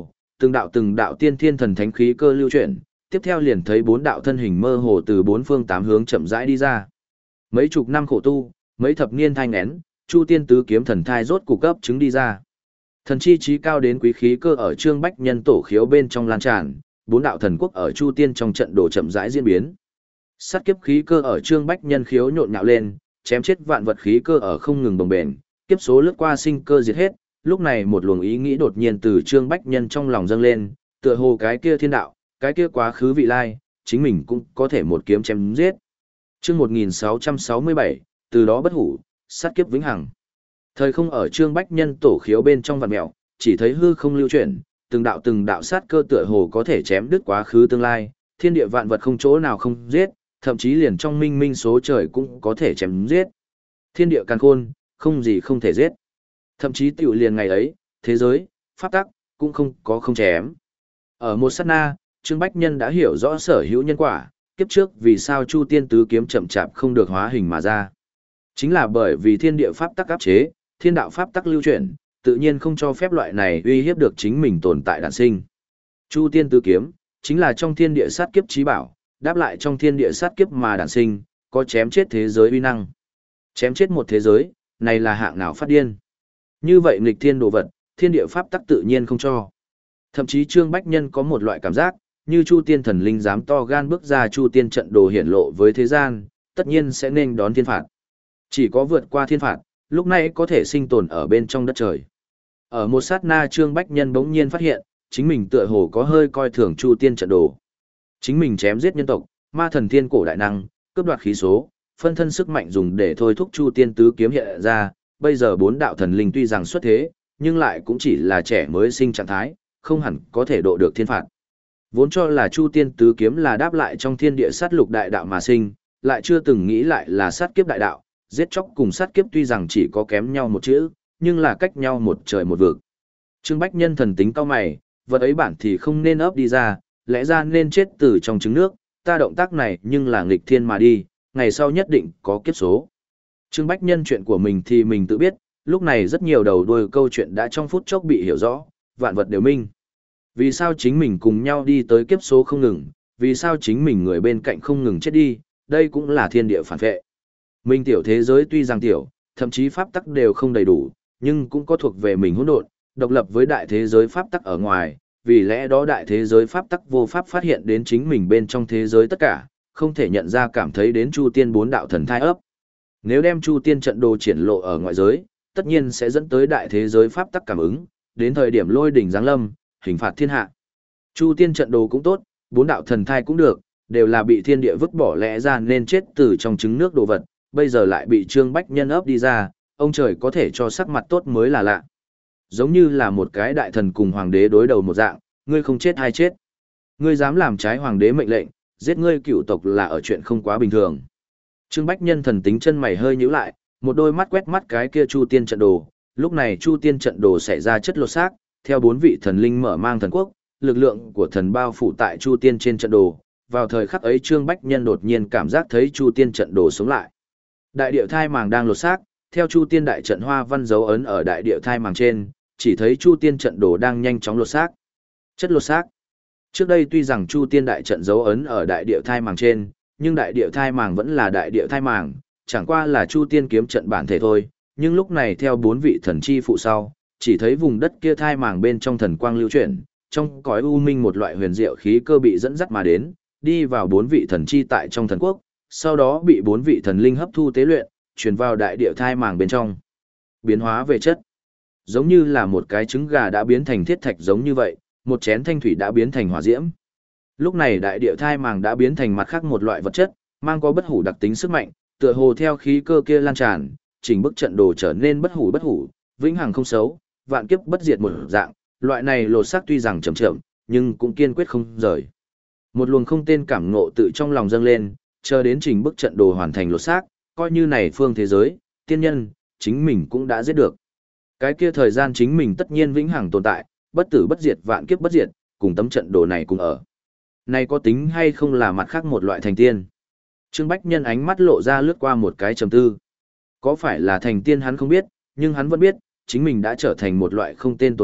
từng đạo từng đạo tiên thiên thần thánh khí cơ lưu chuyển, tiếp theo liền thấy bốn đạo thân hình mơ hồ từ bốn phương tám hướng chậm rãi đi ra. Mấy chục năm khổ tu, mấy thập niên thai nghén, Chu Tiên tứ kiếm thần thai rốt cục cấp chứng đi ra. Thần chi trí cao đến quý khí cơ ở Trương Bách Nhân tổ khiếu bên trong lan tràn, bốn đạo thần quốc ở Chu Tiên trong trận đồ chậm rãi diễn biến. Sát kiếp khí cơ ở Trương Bách Nhân khiếu nhộn nhạo lên, chém chết vạn vật khí cơ ở không ngừng bồng bềnh, kiếp số lướt qua sinh cơ diệt hết. Lúc này một luồng ý nghĩ đột nhiên từ Trương Bách Nhân trong lòng dâng lên, tựa hồ cái kia thiên đạo, cái kia quá khứ vị lai, chính mình cũng có thể một kiếm chém giết. Chương một nghìn sáu trăm sáu mươi bảy, từ đó bất hủ, sát kiếp vĩnh hằng. Thời không ở Trương Bách Nhân tổ khiếu bên trong vạn mèo, chỉ thấy hư không lưu chuyển, từng đạo từng đạo sát cơ tựa hồ có thể chém đứt quá khứ tương lai, thiên địa vạn vật không chỗ nào không giết, thậm chí liền trong minh minh số trời cũng có thể chém giết. Thiên địa càn khôn, không gì không thể giết. Thậm chí tiểu liền ngày ấy, thế giới, pháp tắc, cũng không có không chém. Ở một sát na, Trương Bách Nhân đã hiểu rõ sở hữu nhân quả, kiếp trước vì sao Chu Tiên tứ kiếm chậm chạp không được hóa hình mà ra. Chính là bởi vì thiên địa pháp tắc áp chế, thiên đạo pháp tắc lưu chuyển, tự nhiên không cho phép loại này uy hiếp được chính mình tồn tại đản sinh. Chu Tiên tứ kiếm, chính là trong thiên địa sát kiếp chí bảo, đáp lại trong thiên địa sát kiếp mà đản sinh, có chém chết thế giới uy năng. Chém chết một thế giới, này là hạng nào phát điên. Như vậy nghịch thiên đồ vật, thiên địa pháp tắc tự nhiên không cho. Thậm chí Trương Bách Nhân có một loại cảm giác, như Chu Tiên thần linh dám to gan bước ra Chu Tiên trận đồ hiển lộ với thế gian, tất nhiên sẽ nên đón thiên phạt. Chỉ có vượt qua thiên phạt, lúc này có thể sinh tồn ở bên trong đất trời. Ở một sát na Trương Bách Nhân bỗng nhiên phát hiện, chính mình tựa hồ có hơi coi thường Chu Tiên trận đồ. Chính mình chém giết nhân tộc, ma thần thiên cổ đại năng, cướp đoạt khí số, phân thân sức mạnh dùng để thôi thúc Chu Tiên tứ kiếm hiện ra, bây giờ bốn đạo thần linh tuy rằng xuất thế, nhưng lại cũng chỉ là trẻ mới sinh trạng thái, không hẳn có thể độ được thiên phạt. Vốn cho là Chu Tiên tứ kiếm là đáp lại trong thiên địa sát lục đại đạo mà sinh, lại chưa từng nghĩ lại là sát kiếp đại đạo, giết chóc cùng sát kiếp tuy rằng chỉ có kém nhau một chữ, nhưng là cách nhau một trời một vực. Trương Bách Nhân thần tính cao mày, vật ấy bản thì không nên ấp đi ra, lẽ ra nên chết từ trong trứng nước, ta động tác này nhưng là nghịch thiên mà đi, ngày sau nhất định có kiếp số. Trương Bách Nhân chuyện của mình thì mình tự biết, lúc này rất nhiều đầu đuôi câu chuyện đã trong phút chốc bị hiểu rõ, vạn vật đều minh. Vì sao chính mình cùng nhau đi tới kiếp số không ngừng, vì sao chính mình người bên cạnh không ngừng chết đi, đây cũng là thiên địa phản vệ. Mình tiểu thế giới tuy rằng tiểu, thậm chí pháp tắc đều không đầy đủ, nhưng cũng có thuộc về mình hỗn độn, độc lập với đại thế giới pháp tắc ở ngoài, vì lẽ đó đại thế giới pháp tắc vô pháp phát hiện đến chính mình bên trong thế giới tất cả, không thể nhận ra cảm thấy đến Chu Tiên bốn đạo thần thai ấp. Nếu đem Chu Tiên trận đồ triển lộ ở ngoại giới, tất nhiên sẽ dẫn tới đại thế giới pháp tắc cảm ứng, đến thời điểm lôi đỉnh giáng lâm, hình phạt thiên hạ. Chu Tiên trận đồ cũng tốt, bốn đạo thần thai cũng được, đều là bị thiên địa vứt bỏ lẽ ra nên chết từ trong trứng nước đồ vật, bây giờ lại bị Trương Bách Nhân ấp đi ra, ông trời có thể cho sắc mặt tốt mới là lạ. Giống như là một cái đại thần cùng hoàng đế đối đầu một dạng, ngươi không chết hay chết. Ngươi dám làm trái hoàng đế mệnh lệnh, giết ngươi cựu tộc là ở chuyện không quá bình thường. Trương Bách Nhân thần tính chân mày hơi nhíu lại, một đôi mắt quét mắt cái kia Chu Tiên trận đồ, lúc này Chu Tiên trận đồ xảy ra chất lột xác, theo bốn vị thần linh mở mang thần quốc, lực lượng của thần bao phủ tại Chu Tiên trên trận đồ, vào thời khắc ấy Trương Bách Nhân đột nhiên cảm giác thấy Chu Tiên trận đồ sống lại. Đại địa thai màng đang lột xác, theo Chu Tiên đại trận hoa văn dấu ấn ở đại địa thai màng trên, chỉ thấy Chu Tiên trận đồ đang nhanh chóng lột xác. Chất lột xác. Trước đây tuy rằng Chu Tiên đại trận dấu ấn ở đại địa thai màng trên, nhưng đại địa thai màng vẫn là đại địa thai màng, chẳng qua là Chu Tiên kiếm trận bản thể thôi, nhưng lúc này theo bốn vị thần chi phụ sau, chỉ thấy vùng đất kia thai màng bên trong thần quang lưu chuyển, trong cõi u minh một loại huyền diệu khí cơ bị dẫn dắt mà đến, đi vào bốn vị thần chi tại trong thần quốc, sau đó bị bốn vị thần linh hấp thu tế luyện, truyền vào đại địa thai màng bên trong. Biến hóa về chất. Giống như là một cái trứng gà đã biến thành thiết thạch giống như vậy, một chén thanh thủy đã biến thành hỏa diễm. Lúc này đại địa thai màng đã biến thành mặt khác một loại vật chất, mang có bất hủ đặc tính sức mạnh, tựa hồ theo khí cơ kia lan tràn, chỉnh bức trận đồ trở nên bất hủ bất hủ, vĩnh hằng không xấu, vạn kiếp bất diệt một dạng, loại này lột xác tuy rằng chậm chậm, nhưng cũng kiên quyết không rời. Một luồng không tên cảm ngộ tự trong lòng dâng lên, chờ đến chỉnh bức trận đồ hoàn thành lột xác, coi như này phương thế giới, tiên nhân, chính mình cũng đã giết được. Cái kia thời gian chính mình tất nhiên vĩnh hằng tồn tại, bất tử bất diệt vạn kiếp bất diệt, cùng tấm trận đồ này cùng ở. Này có tính hay không là mặt khác một loại thành tiên? Trương Bách Nhân ánh mắt lộ ra lướt qua một cái trầm tư. Có phải là thành tiên hắn không biết, nhưng hắn vẫn biết, chính mình đã trở thành một loại không tên tồn tại,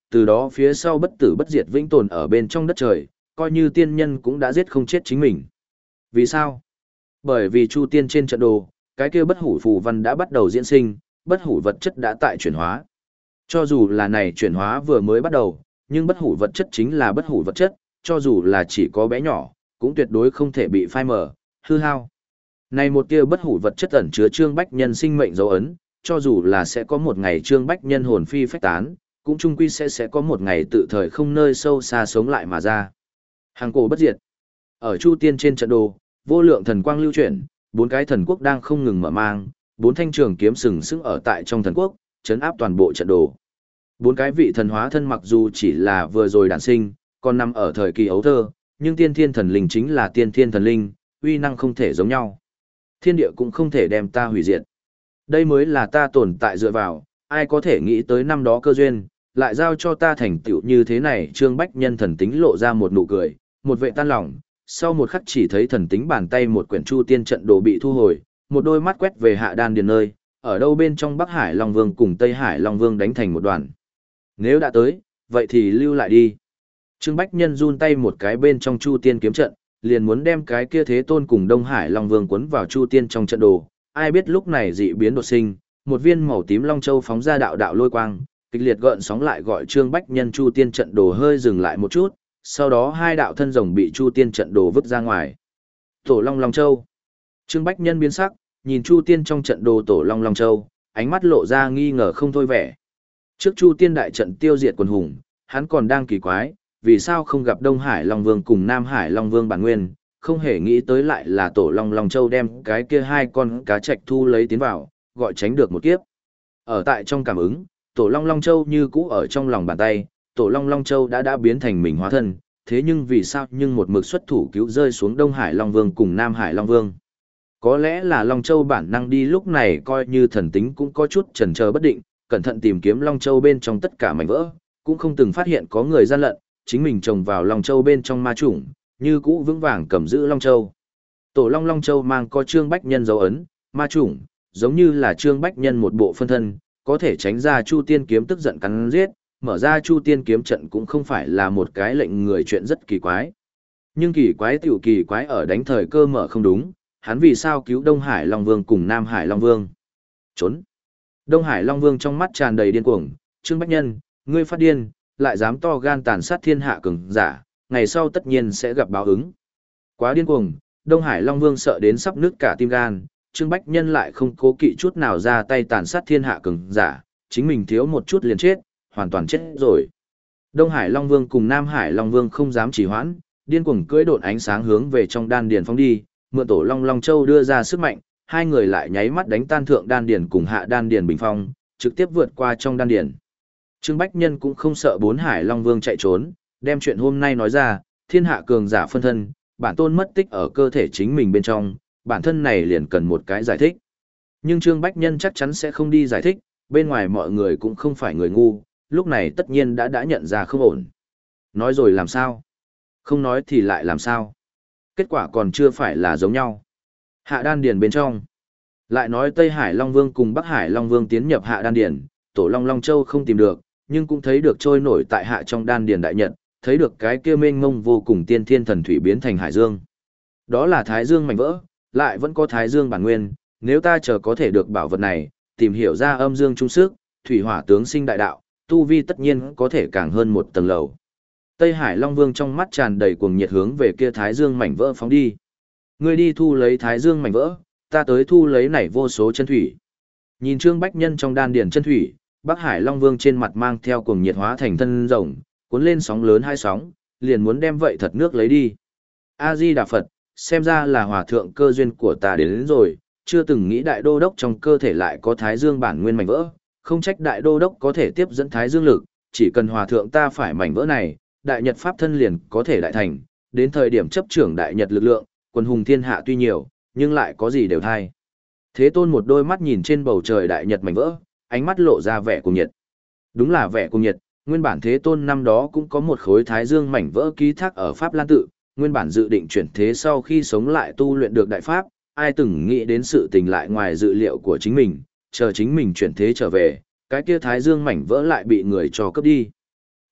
từ đó phía sau bất tử bất diệt vĩnh tồn ở bên trong đất trời, coi như tiên nhân cũng đã giết không chết chính mình. Vì sao? Bởi vì Chu Tiên trên trận đồ, cái kia bất hủ phù văn đã bắt đầu diễn sinh, bất hủ vật chất đã tại chuyển hóa. Cho dù là này chuyển hóa vừa mới bắt đầu, nhưng bất hủ vật chất chính là bất hủ vật chất, cho dù là chỉ có bé nhỏ, cũng tuyệt đối không thể bị phai mờ, hư hao. Này một tia bất hủ vật chất ẩn chứa Trương Bách Nhân sinh mệnh dấu ấn, cho dù là sẽ có một ngày Trương Bách Nhân hồn phi phách tán, cũng chung quy sẽ sẽ có một ngày tự thời không nơi sâu xa sống lại mà ra. Hàng cổ bất diệt. Ở Chu Tiên trên trận đồ, vô lượng thần quang lưu chuyển, bốn cái thần quốc đang không ngừng mở mang, bốn thanh trường kiếm sừng sững ở tại trong thần quốc, chấn áp toàn bộ trận đồ. Bốn cái vị thần hóa thân mặc dù chỉ là vừa rồi đản sinh, còn nằm ở thời kỳ ấu thơ, nhưng tiên thiên thần linh chính là tiên thiên thần linh, uy năng không thể giống nhau. Thiên địa cũng không thể đem ta hủy diệt. Đây mới là ta tồn tại dựa vào, ai có thể nghĩ tới năm đó cơ duyên, lại giao cho ta thành tựu như thế này. Trương Bách Nhân thần tính lộ ra một nụ cười, một vệ tan lòng, sau một khắc chỉ thấy thần tính bàn tay một quyển Chu Tiên trận đồ bị thu hồi, một đôi mắt quét về hạ đan điền nơi, ở đâu bên trong Bắc Hải Long Vương cùng Tây Hải Long Vương đánh thành một đoàn. Nếu đã tới, vậy thì lưu lại đi. Trương Bách Nhân run tay một cái bên trong Chu Tiên kiếm trận, liền muốn đem cái kia Thế Tôn cùng Đông Hải Long Vương cuốn vào Chu Tiên trong trận đồ. Ai biết lúc này dị biến đột sinh, một viên màu tím long châu phóng ra đạo đạo lôi quang, kịch liệt gợn sóng lại gọi Trương Bách Nhân Chu Tiên trận đồ hơi dừng lại một chút, sau đó hai đạo thân rồng bị Chu Tiên trận đồ vứt ra ngoài. Tổ Long Long Châu. Trương Bách Nhân biến sắc, nhìn Chu Tiên trong trận đồ Tổ Long Long Châu, ánh mắt lộ ra nghi ngờ không thôi vẻ. Trước Chu Tiên đại trận tiêu diệt quần hùng, hắn còn đang kỳ quái, vì sao không gặp Đông Hải Long Vương cùng Nam Hải Long Vương bản nguyên, không hề nghĩ tới lại là Tổ Long Long Châu đem cái kia hai con cá trạch thu lấy tiến vào, gọi tránh được một kiếp. Ở tại trong cảm ứng, Tổ Long Long Châu như cũ ở trong lòng bàn tay, Tổ Long Long Châu đã đã biến thành mình hóa thân, thế nhưng vì sao nhưng một mực xuất thủ cứu rơi xuống Đông Hải Long Vương cùng Nam Hải Long Vương. Có lẽ là Long Châu bản năng đi lúc này coi như thần tính cũng có chút chần chờ bất định, cẩn thận tìm kiếm Long Châu bên trong tất cả mảnh vỡ, cũng không từng phát hiện có người gian lận, chính mình trồng vào Long Châu bên trong ma chủng, như cũ vững vàng cầm giữ Long Châu. Tổ Long Long Châu mang có Trương Bách Nhân dấu ấn, ma chủng, giống như là Trương Bách Nhân một bộ phân thân, có thể tránh ra Chu Tiên kiếm tức giận cắn giết, mở ra Chu Tiên kiếm trận cũng không phải là một cái lệnh người chuyện rất kỳ quái. Nhưng kỳ quái tiểu kỳ quái ở đánh thời cơ mở không đúng, hắn vì sao cứu Đông Hải Long Vương cùng Nam Hải Long Vương? Trốn. Đông Hải Long Vương trong mắt tràn đầy điên cuồng, Trương Bách Nhân, ngươi phát điên, lại dám to gan tàn sát thiên hạ cường giả, ngày sau tất nhiên sẽ gặp báo ứng. Quá điên cuồng, Đông Hải Long Vương sợ đến sắp nứt cả tim gan, Trương Bách Nhân lại không cố kỵ chút nào ra tay tàn sát thiên hạ cường giả, chính mình thiếu một chút liền chết, hoàn toàn chết rồi. Đông Hải Long Vương cùng Nam Hải Long Vương không dám trì hoãn, điên cuồng cưỡi độn ánh sáng hướng về trong đan điền phóng đi, mượn Tổ Long Long Châu đưa ra sức mạnh, hai người lại nháy mắt đánh tan thượng đan điền cùng hạ đan điền bình phong, trực tiếp vượt qua trong đan điền. Trương Bách Nhân cũng không sợ bốn Hải Long Vương chạy trốn, đem chuyện hôm nay nói ra, thiên hạ cường giả phân thân, bản tôn mất tích ở cơ thể chính mình bên trong, bản thân này liền cần một cái giải thích. Nhưng Trương Bách Nhân chắc chắn sẽ không đi giải thích, bên ngoài mọi người cũng không phải người ngu, lúc này tất nhiên đã đã nhận ra không ổn. Nói rồi làm sao? Không nói thì lại làm sao? Kết quả còn chưa phải là giống nhau. Hạ đan điền bên trong. Lại nói Tây Hải Long Vương cùng Bắc Hải Long Vương tiến nhập hạ đan điền, Tổ Long Long Châu không tìm được, nhưng cũng thấy được trôi nổi tại hạ trong đan điền đại nhật, thấy được cái kia mênh mông vô cùng tiên thiên thần thủy biến thành hải dương. Đó là Thái Dương mảnh vỡ, lại vẫn có Thái Dương bản nguyên, nếu ta chờ có thể được bảo vật này, tìm hiểu ra âm dương trung sức, thủy hỏa tướng sinh đại đạo, tu vi tất nhiên có thể càng hơn một tầng lầu. Tây Hải Long Vương trong mắt tràn đầy cuồng nhiệt hướng về kia Thái Dương mảnh vỡ phóng đi. Ngươi đi thu lấy Thái Dương mảnh vỡ, ta tới thu lấy này vô số chân thủy. Nhìn Trương Bách Nhân trong đan điền chân thủy, Bắc Hải Long Vương trên mặt mang theo cuồng nhiệt hóa thành thân rồng, cuốn lên sóng lớn hai sóng, liền muốn đem vậy thật nước lấy đi. A Di Đà Phật, xem ra là hòa thượng cơ duyên của ta đến, đến rồi, chưa từng nghĩ đại đô đốc trong cơ thể lại có Thái Dương bản nguyên mảnh vỡ, không trách đại đô đốc có thể tiếp dẫn Thái Dương lực, chỉ cần hòa thượng ta phải mảnh vỡ này, đại nhật pháp thân liền có thể đại thành, đến thời điểm chấp trưởng đại nhật lực lượng, quân hùng thiên hạ tuy nhiều, nhưng lại có gì đều thay. Thế Tôn một đôi mắt nhìn trên bầu trời đại nhật mảnh vỡ, ánh mắt lộ ra vẻ cuồng nhiệt. Đúng là vẻ cuồng nhiệt, nguyên bản Thế Tôn năm đó cũng có một khối Thái Dương mảnh vỡ ký thác ở Pháp Lan tự, nguyên bản dự định chuyển thế sau khi sống lại tu luyện được đại pháp, ai từng nghĩ đến sự tình lại ngoài dự liệu của chính mình, chờ chính mình chuyển thế trở về, cái kia Thái Dương mảnh vỡ lại bị người cho cướp đi.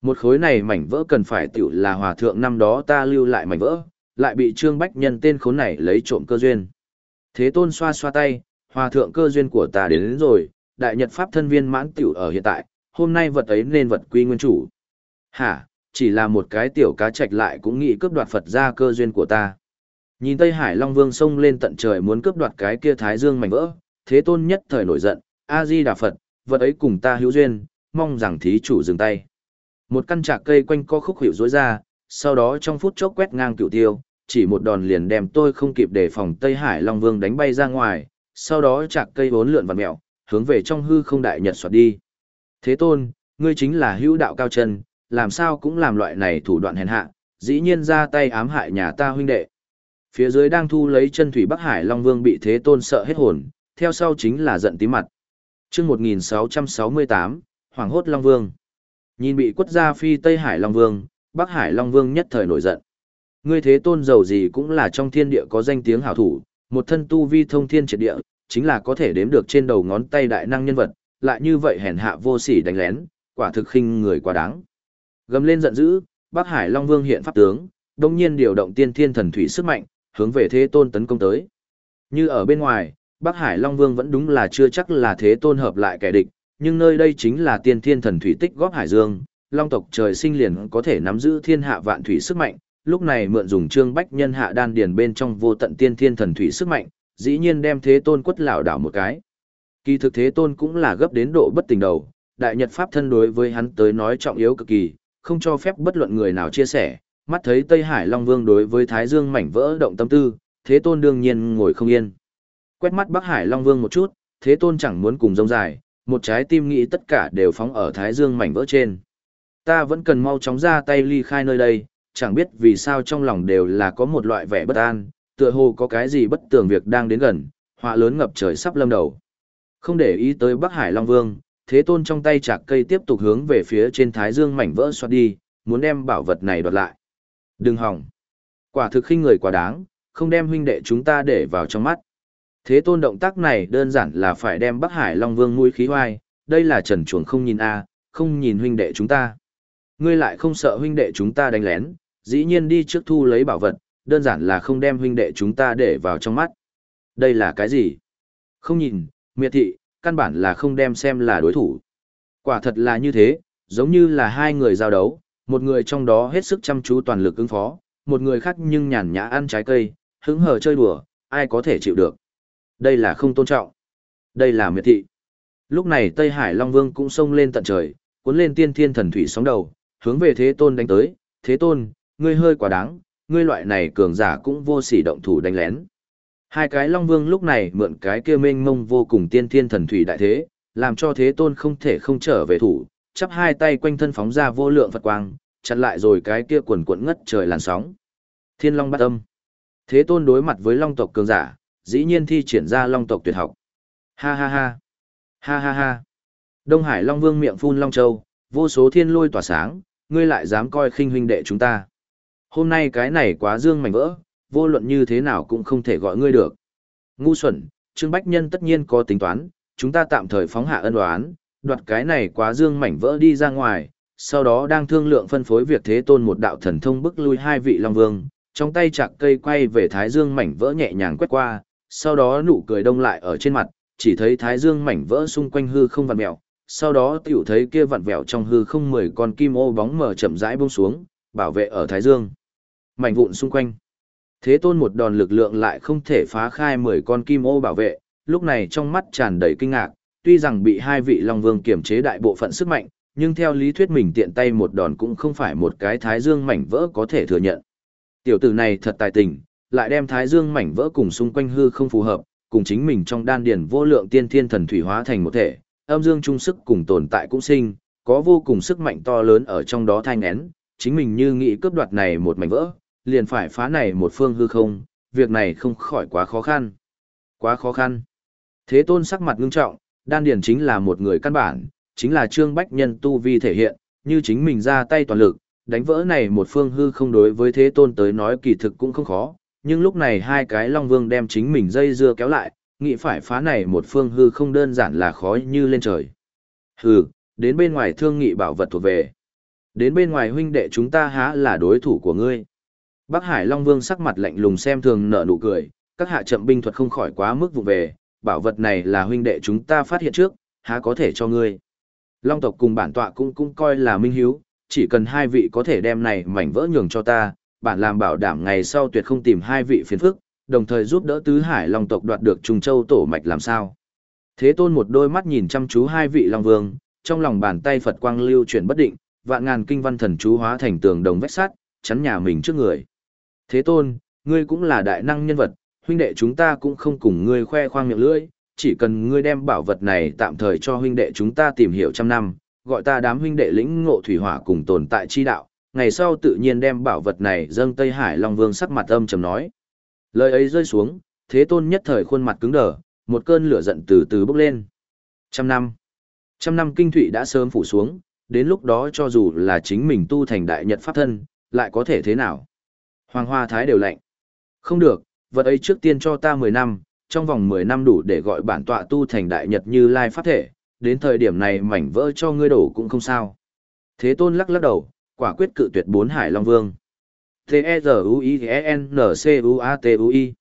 Một khối này mảnh vỡ cần phải tiểu là hòa thượng năm đó ta lưu lại mảnh vỡ, lại bị Trương Bách Nhân tên khốn này lấy trộm cơ duyên. Thế Tôn xoa xoa tay, hòa thượng cơ duyên của ta đến, đến rồi, đại nhật pháp thân viên mãn tiểu ở hiện tại, hôm nay vật ấy nên vật quy nguyên chủ. Hả, chỉ là một cái tiểu cá trạch lại cũng nghĩ cướp đoạt Phật ra cơ duyên của ta. Nhìn Tây Hải Long Vương xông lên tận trời muốn cướp đoạt cái kia Thái Dương mảnh vỡ, Thế Tôn nhất thời nổi giận, A-di-đà Phật, vật ấy cùng ta hữu duyên, mong rằng thí chủ dừng tay. Một căn trạc cây quanh co khúc hiệu rối ra, sau đó trong phút chốc quét ngang cửu tiêu, chỉ một đòn liền đem tôi không kịp đề phòng Tây Hải Long Vương đánh bay ra ngoài, sau đó trạc cây bốn lượn vặn mèo, hướng về trong hư không đại nhật xoạt đi. Thế Tôn, ngươi chính là hữu đạo cao chân, làm sao cũng làm loại này thủ đoạn hèn hạ, dĩ nhiên ra tay ám hại nhà ta huynh đệ. Phía dưới đang thu lấy chân thủy Bắc Hải Long Vương bị Thế Tôn sợ hết hồn, theo sau chính là giận tím mặt. Chương một nghìn sáu trăm sáu mươi tám, Hoàng hốt Long Vương. Nhìn bị quất ra phi Tây Hải Long Vương, Bắc Hải Long Vương nhất thời nổi giận. Ngươi Thế Tôn giàu gì cũng là trong thiên địa có danh tiếng hảo thủ, một thân tu vi thông thiên triệt địa, chính là có thể đếm được trên đầu ngón tay đại năng nhân vật, lại như vậy hèn hạ vô sỉ đánh lén, quả thực khinh người quá đáng. Gầm lên giận dữ, Bắc Hải Long Vương hiện pháp tướng, đồng nhiên điều động tiên thiên thần thủy sức mạnh, hướng về Thế Tôn tấn công tới. Như ở bên ngoài, Bắc Hải Long Vương vẫn đúng là chưa chắc là Thế Tôn hợp lại kẻ địch, nhưng nơi đây chính là tiên thiên thần thủy tích góp hải dương, Long tộc trời sinh liền có thể nắm giữ thiên hạ vạn thủy sức mạnh, lúc này mượn dùng Trương Bách Nhân hạ đan điền bên trong vô tận tiên thiên thần thủy sức mạnh, dĩ nhiên đem Thế Tôn quất lảo đảo một cái. Kỳ thực Thế Tôn cũng là gấp đến độ bất tỉnh đầu, đại nhật pháp thân đối với hắn tới nói trọng yếu cực kỳ, không cho phép bất luận người nào chia sẻ, mắt thấy Tây Hải Long Vương đối với Thái Dương mảnh vỡ động tâm tư, Thế Tôn đương nhiên ngồi không yên. Quét mắt Bắc Hải Long Vương một chút, Thế Tôn chẳng muốn cùng rông dài, một trái tim nghĩ tất cả đều phóng ở Thái Dương mảnh vỡ trên. Ta vẫn cần mau chóng ra tay ly khai nơi đây, chẳng biết vì sao trong lòng đều là có một loại vẻ bất an, tựa hồ có cái gì bất tường việc đang đến gần, họa lớn ngập trời sắp lâm đầu. Không để ý tới Bắc Hải Long Vương, Thế Tôn trong tay chạc cây tiếp tục hướng về phía trên Thái Dương mảnh vỡ xoát đi, muốn đem bảo vật này đoạt lại. Đừng hỏng. Quả thực khinh người quá đáng, không đem huynh đệ chúng ta để vào trong mắt. Thế Tôn động tác này đơn giản là phải đem Bắc Hải Long Vương mũi khí hoai, đây là trần chuồng không nhìn a, không nhìn huynh đệ chúng ta. Ngươi lại không sợ huynh đệ chúng ta đánh lén, dĩ nhiên đi trước thu lấy bảo vật, đơn giản là không đem huynh đệ chúng ta để vào trong mắt. Đây là cái gì? Không nhìn, miệt thị, căn bản là không đem xem là đối thủ. Quả thật là như thế, giống như là hai người giao đấu, một người trong đó hết sức chăm chú toàn lực ứng phó, một người khác nhưng nhàn nhã ăn trái cây, hứng hờ chơi đùa, ai có thể chịu được. Đây là không tôn trọng. Đây là miệt thị. Lúc này Tây Hải Long Vương cũng xông lên tận trời, cuốn lên tiên thiên thần thủy sóng đầu, hướng về Thế Tôn đánh tới. Thế Tôn, ngươi hơi quá đáng, ngươi loại này cường giả cũng vô sỉ động thủ đánh lén. Hai cái Long Vương lúc này mượn cái kia mênh mông vô cùng tiên thiên thần thủy đại thế, làm cho Thế Tôn không thể không trở về thủ, chắp hai tay quanh thân phóng ra vô lượng Phật quang, chặn lại rồi cái kia quần quận ngất trời làn sóng. Thiên Long Bát Âm. Thế Tôn đối mặt với Long tộc cường giả, dĩ nhiên thi triển ra Long tộc tuyệt học. Ha ha ha. Ha ha ha. Đông Hải Long Vương miệng phun Long Châu, vô số thiên lôi tỏa sáng, ngươi lại dám coi khinh huynh đệ chúng ta. Hôm nay cái này quá dương mảnh vỡ, vô luận như thế nào cũng không thể gọi ngươi được. Ngu xuẩn, Trương Bách Nhân tất nhiên có tính toán, chúng ta tạm thời phóng hạ ân oán, đoạt cái này quá dương mảnh vỡ đi ra ngoài, sau đó đang thương lượng phân phối việc Thế Tôn một đạo thần thông bức lui hai vị Long Vương, trong tay chạc cây quay về Thái Dương mảnh vỡ nhẹ nhàng quét qua, sau đó nụ cười đông lại ở trên mặt, chỉ thấy Thái Dương mảnh vỡ xung quanh hư không vặn vẹo, sau đó tiểu thấy kia vặn vẹo trong hư không mười con kim ô bóng mờ chậm rãi buông xuống, bảo vệ ở Thái Dương mảnh vụn xung quanh. Thế Tôn một đòn lực lượng lại không thể phá khai mười con kim ô bảo vệ, lúc này trong mắt tràn đầy kinh ngạc, tuy rằng bị hai vị Long Vương kiểm chế đại bộ phận sức mạnh, nhưng theo lý thuyết mình tiện tay một đòn cũng không phải một cái Thái Dương mảnh vỡ có thể thừa nhận. Tiểu tử này thật tài tình, lại đem Thái Dương mảnh vỡ cùng xung quanh hư không phù hợp, cùng chính mình trong đan điền vô lượng tiên thiên thần thủy hóa thành một thể, âm dương chung sức cùng tồn tại cũng sinh, có vô cùng sức mạnh to lớn ở trong đó thai nghén, chính mình như nghĩ cướp đoạt này một mảnh vỡ, liền phải phá này một phương hư không, việc này không khỏi quá khó khăn. Quá khó khăn. Thế Tôn sắc mặt ngưng trọng, đan điền chính là một người căn bản, chính là Trương Bách Nhân tu vi thể hiện, như chính mình ra tay toàn lực, đánh vỡ này một phương hư không đối với Thế Tôn tới nói kỳ thực cũng không khó, nhưng lúc này hai cái Long Vương đem chính mình dây dưa kéo lại, nghĩ phải phá này một phương hư không đơn giản là khó như lên trời. Hừ, đến bên ngoài thương nghị bảo vật thuộc về. Đến bên ngoài huynh đệ chúng ta há là đối thủ của ngươi. Bắc Hải Long Vương sắc mặt lạnh lùng xem thường nở nụ cười, các hạ chậm binh thuật không khỏi quá mức vụ về, bảo vật này là huynh đệ chúng ta phát hiện trước, há có thể cho ngươi. Long tộc cùng bản tọa cũng cũng coi là minh hiếu, chỉ cần hai vị có thể đem này mảnh vỡ nhường cho ta, bản làm bảo đảm ngày sau tuyệt không tìm hai vị phiền phức, đồng thời giúp đỡ tứ hải Long tộc đoạt được Trùng Châu tổ mạch làm sao. Thế Tôn một đôi mắt nhìn chăm chú hai vị Long Vương, trong lòng bàn tay Phật quang lưu chuyển bất định, vạn ngàn kinh văn thần chú hóa thành tường đồng vách sắt, chắn nhà mình trước người. Thế Tôn, ngươi cũng là đại năng nhân vật, huynh đệ chúng ta cũng không cùng ngươi khoe khoang miệng lưỡi, chỉ cần ngươi đem bảo vật này tạm thời cho huynh đệ chúng ta tìm hiểu trăm năm, gọi ta đám huynh đệ lĩnh ngộ thủy hỏa cùng tồn tại chi đạo, ngày sau tự nhiên đem bảo vật này dâng Tây Hải Long Vương sắc mặt âm trầm nói. Lời ấy rơi xuống, Thế Tôn nhất thời khuôn mặt cứng đờ, một cơn lửa giận từ từ bốc lên. Trăm năm. Trăm năm kinh thụy đã sớm phủ xuống, đến lúc đó cho dù là chính mình tu thành đại nhật pháp thân, lại có thể thế nào? Hoàng Hoa Thái đều lạnh. Không được, vật ấy trước tiên cho ta mười năm, trong vòng mười năm đủ để gọi bản tọa tu thành đại nhật Như Lai pháp thể, đến thời điểm này mảnh vỡ cho ngươi đổ cũng không sao. Thế Tôn lắc lắc đầu, quả quyết cự tuyệt bốn Hải Long Vương. T-E-Z-U-I-N-C-U-A-T-U-I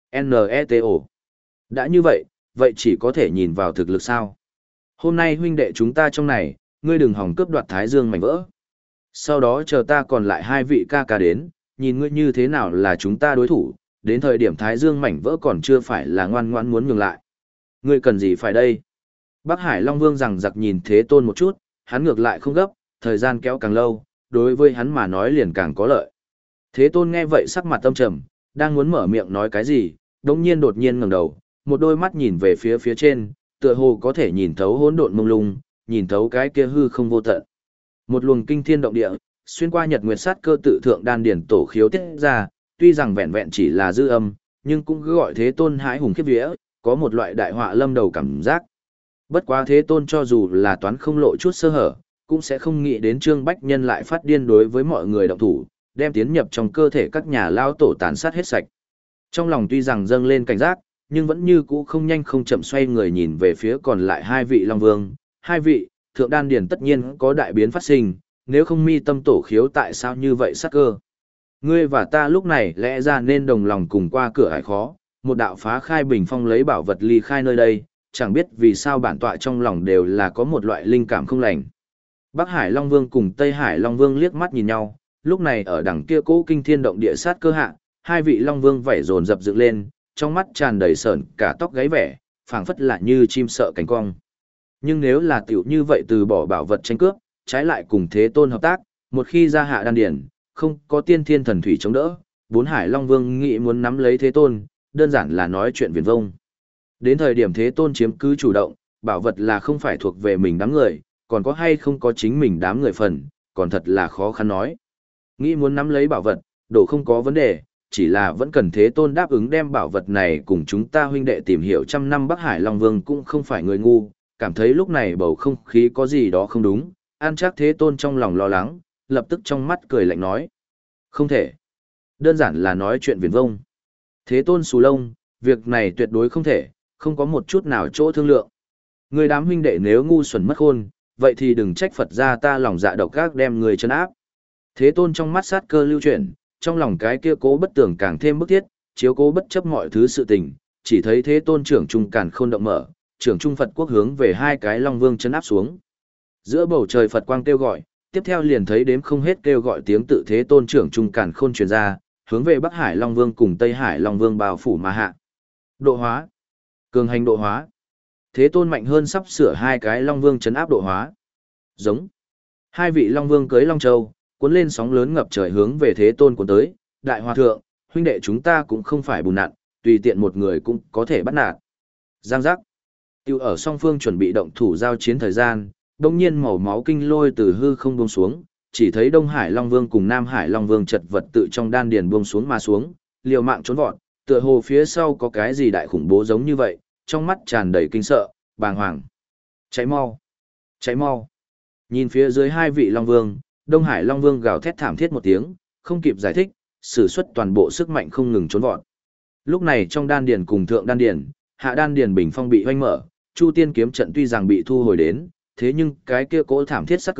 N-E-T-O Đã như vậy, vậy chỉ có thể nhìn vào thực lực sao. Hôm nay huynh đệ chúng ta trong này, ngươi đừng hòng cướp đoạt Thái Dương mảnh vỡ. Sau đó chờ ta còn lại hai vị ca ca đến, nhìn ngươi như thế nào là chúng ta đối thủ, đến thời điểm Thái Dương mảnh vỡ còn chưa phải là ngoan ngoãn muốn nhường lại. Ngươi cần gì phải đây? Bắc Hải Long Vương rằng giặc nhìn Thế Tôn một chút, hắn ngược lại không gấp, thời gian kéo càng lâu, đối với hắn mà nói liền càng có lợi. Thế Tôn nghe vậy sắc mặt âm trầm, đang muốn mở miệng nói cái gì, đống nhiên đột nhiên ngẩng đầu, một đôi mắt nhìn về phía phía trên, tựa hồ có thể nhìn thấu hỗn độn mông lung, nhìn thấu cái kia hư không vô tận. Một luồng kinh thiên động địa, xuyên qua nhật nguyệt sát cơ tự thượng đan điển tổ khiếu tiết ra, tuy rằng vẹn vẹn chỉ là dư âm, nhưng cũng cứ gọi Thế Tôn hãi hùng khiếp vía, có một loại đại họa lâm đầu cảm giác. Bất quá Thế Tôn cho dù là toán không lộ chút sơ hở, cũng sẽ không nghĩ đến Trương Bách Nhân lại phát điên đối với mọi người động thủ, đem tiến nhập trong cơ thể các nhà lao tổ tàn sát hết sạch. Trong lòng tuy rằng dâng lên cảnh giác, nhưng vẫn như cũ không nhanh không chậm xoay người nhìn về phía còn lại hai vị Long Vương. Hai vị, thượng đan điển tất nhiên có đại biến phát sinh, nếu không mi tâm tổ khiếu tại sao như vậy sắc cơ. Ngươi và ta lúc này lẽ ra nên đồng lòng cùng qua cửa ải khó, một đạo phá khai bình phong lấy bảo vật ly khai nơi đây, chẳng biết vì sao bản tọa trong lòng đều là có một loại linh cảm không lành. Bắc Hải Long Vương cùng Tây Hải Long Vương liếc mắt nhìn nhau, lúc này ở đằng kia cố kinh thiên động địa sát cơ hạ, hai vị Long Vương vảy dồn dập dựng lên, trong mắt tràn đầy sởn cả tóc gáy vẻ, phảng phất là như chim sợ cánh cong. Nhưng nếu là tiểu như vậy từ bỏ bảo vật tranh cướp, trái lại cùng Thế Tôn hợp tác, một khi ra hạ đan điển, không có tiên thiên thần thủy chống đỡ, bốn Hải Long Vương nghĩ muốn nắm lấy Thế Tôn, đơn giản là nói chuyện viển vông. Đến thời điểm Thế Tôn chiếm cứ chủ động, bảo vật là không phải thuộc về mình đám người, còn có hay không có chính mình đám người phần, còn thật là khó khăn nói. Nghĩ muốn nắm lấy bảo vật, đồ không có vấn đề, chỉ là vẫn cần Thế Tôn đáp ứng đem bảo vật này cùng chúng ta huynh đệ tìm hiểu trăm năm. Bắc Hải Long Vương cũng không phải người ngu, cảm thấy lúc này bầu không khí có gì đó không đúng, an chắc Thế Tôn trong lòng lo lắng, lập tức trong mắt cười lạnh nói. Không thể. Đơn giản là nói chuyện viển vông. Thế Tôn xù lông, việc này tuyệt đối không thể, không có một chút nào chỗ thương lượng. Người đám huynh đệ nếu ngu xuẩn mất khôn, vậy thì đừng trách Phật ra ta lòng dạ độc ác đem người trấn áp. Thế Tôn trong mắt sát cơ lưu chuyển, trong lòng cái kia cố bất tường càng thêm bức thiết, chiếu cố bất chấp mọi thứ sự tình, chỉ thấy Thế Tôn trưởng trung càn khôn động mở, trưởng trung Phật quốc hướng về hai cái Long Vương trấn áp xuống. Giữa bầu trời Phật quang kêu gọi, tiếp theo liền thấy đếm không hết kêu gọi tiếng tự Thế Tôn trưởng trung càn khôn truyền ra, hướng về Bắc Hải Long Vương cùng Tây Hải Long Vương bao phủ mà hạ. Độ hóa, cường hành độ hóa. Thế Tôn mạnh hơn sắp sửa hai cái Long Vương trấn áp độ hóa. Giống. Hai vị Long Vương cưới Long Châu, cuốn lên sóng lớn ngập trời hướng về Thế Tôn cuốn tới, đại hòa thượng, huynh đệ chúng ta cũng không phải bùn nặn, tùy tiện một người cũng có thể bắt nạt. Giang giác. Tiêu ở song phương chuẩn bị động thủ giao chiến thời gian, đông nhiên màu máu kinh lôi từ hư không buông xuống, chỉ thấy Đông Hải Long Vương cùng Nam Hải Long Vương chật vật tự trong đan điền buông xuống mà xuống, liều mạng trốn vọt, tựa hồ phía sau có cái gì đại khủng bố giống như vậy, trong mắt tràn đầy kinh sợ, bàng hoàng. Cháy mau! Cháy mau! Nhìn phía dưới hai vị Long Vương, Đông Hải Long Vương gào thét thảm thiết một tiếng, không kịp giải thích, sử xuất toàn bộ sức mạnh không ngừng trốn vọt. Lúc này trong đan điền cùng thượng đan điền, hạ đan điền bình phong bị hoanh mở, Chu Tiên kiếm trận tuy rằng bị thu hồi đến, thế nhưng cái kia cỗ thảm thiết sắc cơ,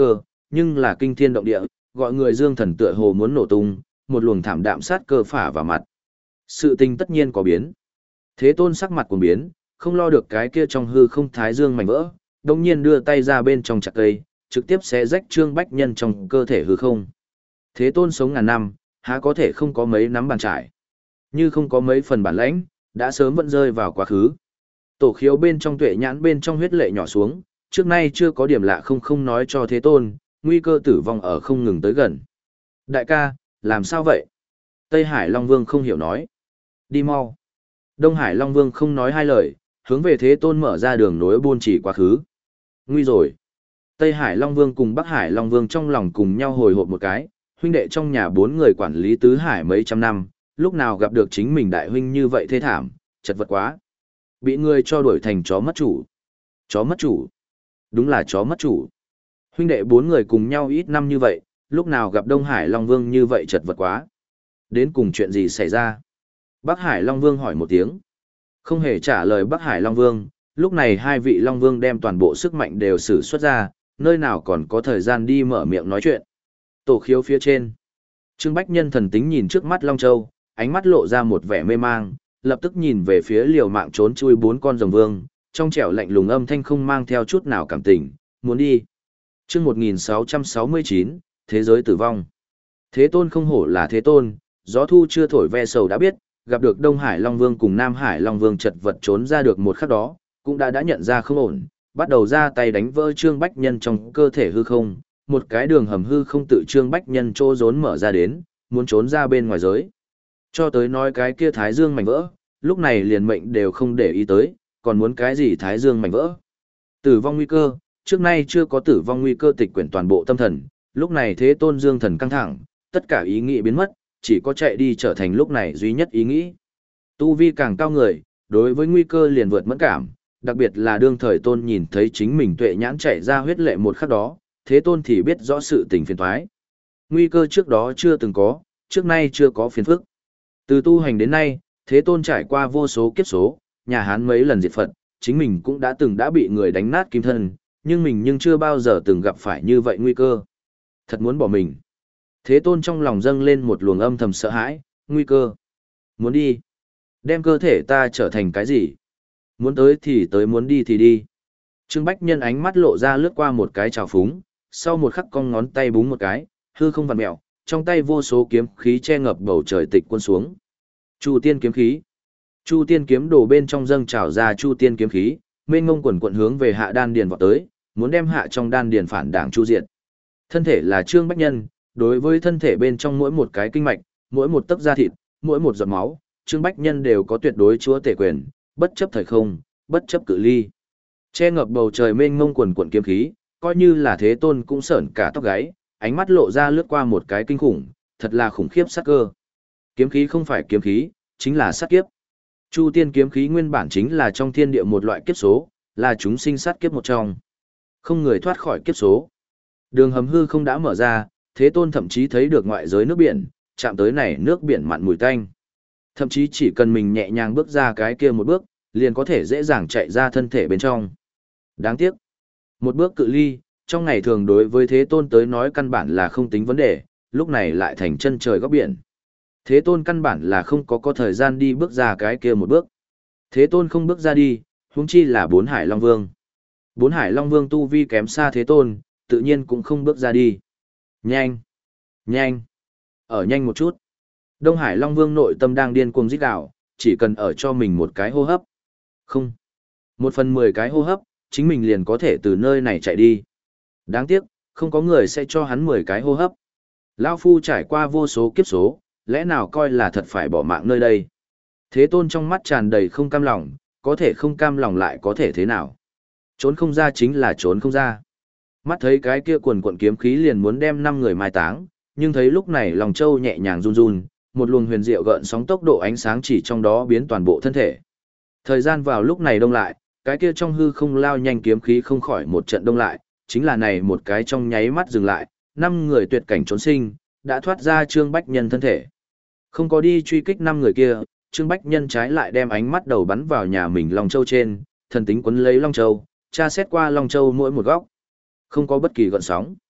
nhưng là kinh thiên động địa, gọi người dương thần tựa hồ muốn nổ tung, một luồng thảm đạm sát cơ phả vào mặt. Sự tình tất nhiên có biến. Thế Tôn sắc mặt cuồng biến, không lo được cái kia trong hư không thái dương mảnh vỡ, đồng nhiên đưa tay ra bên trong chặt cây, trực tiếp xé rách Trương Bách Nhân trong cơ thể hư không. Thế Tôn sống ngàn năm, há có thể không có mấy nắm bàn trải. Như không có mấy phần bản lãnh, đã sớm vẫn rơi vào quá khứ. Tổ khiếu bên trong tuệ nhãn bên trong huyết lệ nhỏ xuống, trước nay chưa có điểm lạ không không nói cho Thế Tôn, nguy cơ tử vong ở không ngừng tới gần. Đại ca, làm sao vậy? Tây Hải Long Vương không hiểu nói. Đi mau. Đông Hải Long Vương không nói hai lời, hướng về Thế Tôn mở ra đường nối buôn chỉ quá khứ. Nguy rồi. Tây Hải Long Vương cùng Bắc Hải Long Vương trong lòng cùng nhau hồi hộp một cái, huynh đệ trong nhà bốn người quản lý tứ hải mấy trăm năm, lúc nào gặp được chính mình đại huynh như vậy thê thảm, chật vật quá. Bị người cho đuổi thành chó mất chủ. Chó mất chủ. Đúng là chó mất chủ. Huynh đệ bốn người cùng nhau ít năm như vậy, lúc nào gặp Đông Hải Long Vương như vậy chật vật quá. Đến cùng chuyện gì xảy ra? Bắc Hải Long Vương hỏi một tiếng. Không hề trả lời Bắc Hải Long Vương, lúc này hai vị Long Vương đem toàn bộ sức mạnh đều sử xuất ra, nơi nào còn có thời gian đi mở miệng nói chuyện. Tổ khiếu phía trên. Trương Bách Nhân thần tính nhìn trước mắt Long Châu, ánh mắt lộ ra một vẻ mê mang, lập tức nhìn về phía liều mạng trốn chui bốn con rồng vương, trong trẻo lạnh lùng âm thanh không mang theo chút nào cảm tình, muốn đi. Chương một nghìn sáu trăm sáu mươi chín, Thế giới tử vong. Thế Tôn không hổ là Thế Tôn, gió thu chưa thổi ve sầu đã biết, gặp được Đông Hải Long Vương cùng Nam Hải Long Vương chật vật trốn ra được một khắc đó, cũng đã đã nhận ra không ổn, bắt đầu ra tay đánh vỡ Trương Bách Nhân trong cơ thể hư không, một cái đường hầm hư không tự Trương Bách Nhân chỗ rốn mở ra đến, muốn trốn ra bên ngoài giới. Cho tới nói cái kia Thái Dương mảnh vỡ, lúc này liền mệnh đều không để ý tới, còn muốn cái gì Thái Dương mảnh vỡ. Tử vong nguy cơ, trước nay chưa có tử vong nguy cơ tịch quyển toàn bộ tâm thần, lúc này Thế Tôn Dương thần căng thẳng, tất cả ý nghĩ biến mất, chỉ có chạy đi trở thành lúc này duy nhất ý nghĩ. Tu vi càng cao người, đối với nguy cơ liền vượt mẫn cảm, đặc biệt là đương thời Tôn nhìn thấy chính mình tuệ nhãn chạy ra huyết lệ một khắc đó, Thế Tôn thì biết rõ sự tình phiền toái. Nguy cơ trước đó chưa từng có, trước nay chưa có phiền phức. Từ tu hành đến nay, Thế Tôn trải qua vô số kiếp số, nhà Hán mấy lần diệt Phật, chính mình cũng đã từng đã bị người đánh nát kim thân, nhưng mình nhưng chưa bao giờ từng gặp phải như vậy nguy cơ. Thật muốn bỏ mình. Thế Tôn trong lòng dâng lên một luồng âm thầm sợ hãi, nguy cơ. Muốn đi. Đem cơ thể ta trở thành cái gì? Muốn tới thì tới, muốn đi thì đi. Trương Bách Nhân ánh mắt lộ ra lướt qua một cái trào phúng, sau một khắc cong ngón tay búng một cái, hư không vặn mèo, trong tay vô số kiếm khí che ngập bầu trời tịch quân xuống. Chu Tiên kiếm khí. Chu Tiên kiếm đồ bên trong dâng trào ra Chu Tiên kiếm khí, mênh ngông quần quận hướng về hạ đan điền vọt tới, muốn đem hạ trong đan điền phản đảng chu diệt. Thân thể là Trương Bách Nhân, đối với thân thể bên trong mỗi một cái kinh mạch, mỗi một tấc da thịt, mỗi một giọt máu, Trương Bách Nhân đều có tuyệt đối chúa tể quyền, bất chấp thời không, bất chấp cự ly. Che ngập bầu trời mênh mông quần quần kiếm khí, coi như là Thế Tôn cũng sởn cả tóc gáy, ánh mắt lộ ra lướt qua một cái kinh khủng, thật là khủng khiếp sát cơ. Kiếm khí không phải kiếm khí, chính là sát kiếp. Chu Tiên kiếm khí nguyên bản chính là trong thiên địa một loại kiếp số, là chúng sinh sát kiếp một trong. Không người thoát khỏi kiếp số. Đường hầm hư không đã mở ra, Thế Tôn thậm chí thấy được ngoại giới nước biển, chạm tới này nước biển mặn mùi tanh. Thậm chí chỉ cần mình nhẹ nhàng bước ra cái kia một bước, liền có thể dễ dàng chạy ra thân thể bên trong. Đáng tiếc. Một bước cự ly, trong ngày thường đối với Thế Tôn tới nói căn bản là không tính vấn đề, lúc này lại thành chân trời góc biển. Thế Tôn căn bản là không có có thời gian đi bước ra cái kia một bước. Thế Tôn không bước ra đi, huống chi là bốn Hải Long Vương. Bốn Hải Long Vương tu vi kém xa Thế Tôn, tự nhiên cũng không bước ra đi. Nhanh! Nhanh! Ở nhanh một chút. Đông Hải Long Vương nội tâm đang điên cuồng rít gào, chỉ cần ở cho mình một cái hô hấp. Không. Một phần mười cái hô hấp, chính mình liền có thể từ nơi này chạy đi. Đáng tiếc, không có người sẽ cho hắn mười cái hô hấp. Lão Phu trải qua vô số kiếp số, lẽ nào coi là thật phải bỏ mạng nơi đây. Thế Tôn trong mắt tràn đầy không cam lòng, có thể không cam lòng lại có thể thế nào. Trốn không ra chính là trốn không ra. Mắt thấy cái kia quần quận kiếm khí liền muốn đem năm người mai táng, nhưng thấy lúc này lòng châu nhẹ nhàng run run, một luồng huyền diệu gợn sóng tốc độ ánh sáng chỉ trong đó biến toàn bộ thân thể. Thời gian vào lúc này đông lại, cái kia trong hư không lao nhanh kiếm khí không khỏi một trận đông lại, chính là này một cái trong nháy mắt dừng lại, năm người tuyệt cảnh trốn sinh, đã thoát ra Trương Bách Nhân thân thể. Không có đi truy kích năm người kia, Trương Bách Nhân trái lại đem ánh mắt đầu bắn vào nhà mình Long Châu trên, thần tính quấn lấy Long Châu, tra xét qua Long Châu mỗi một góc. Không có bất kỳ gợn sóng.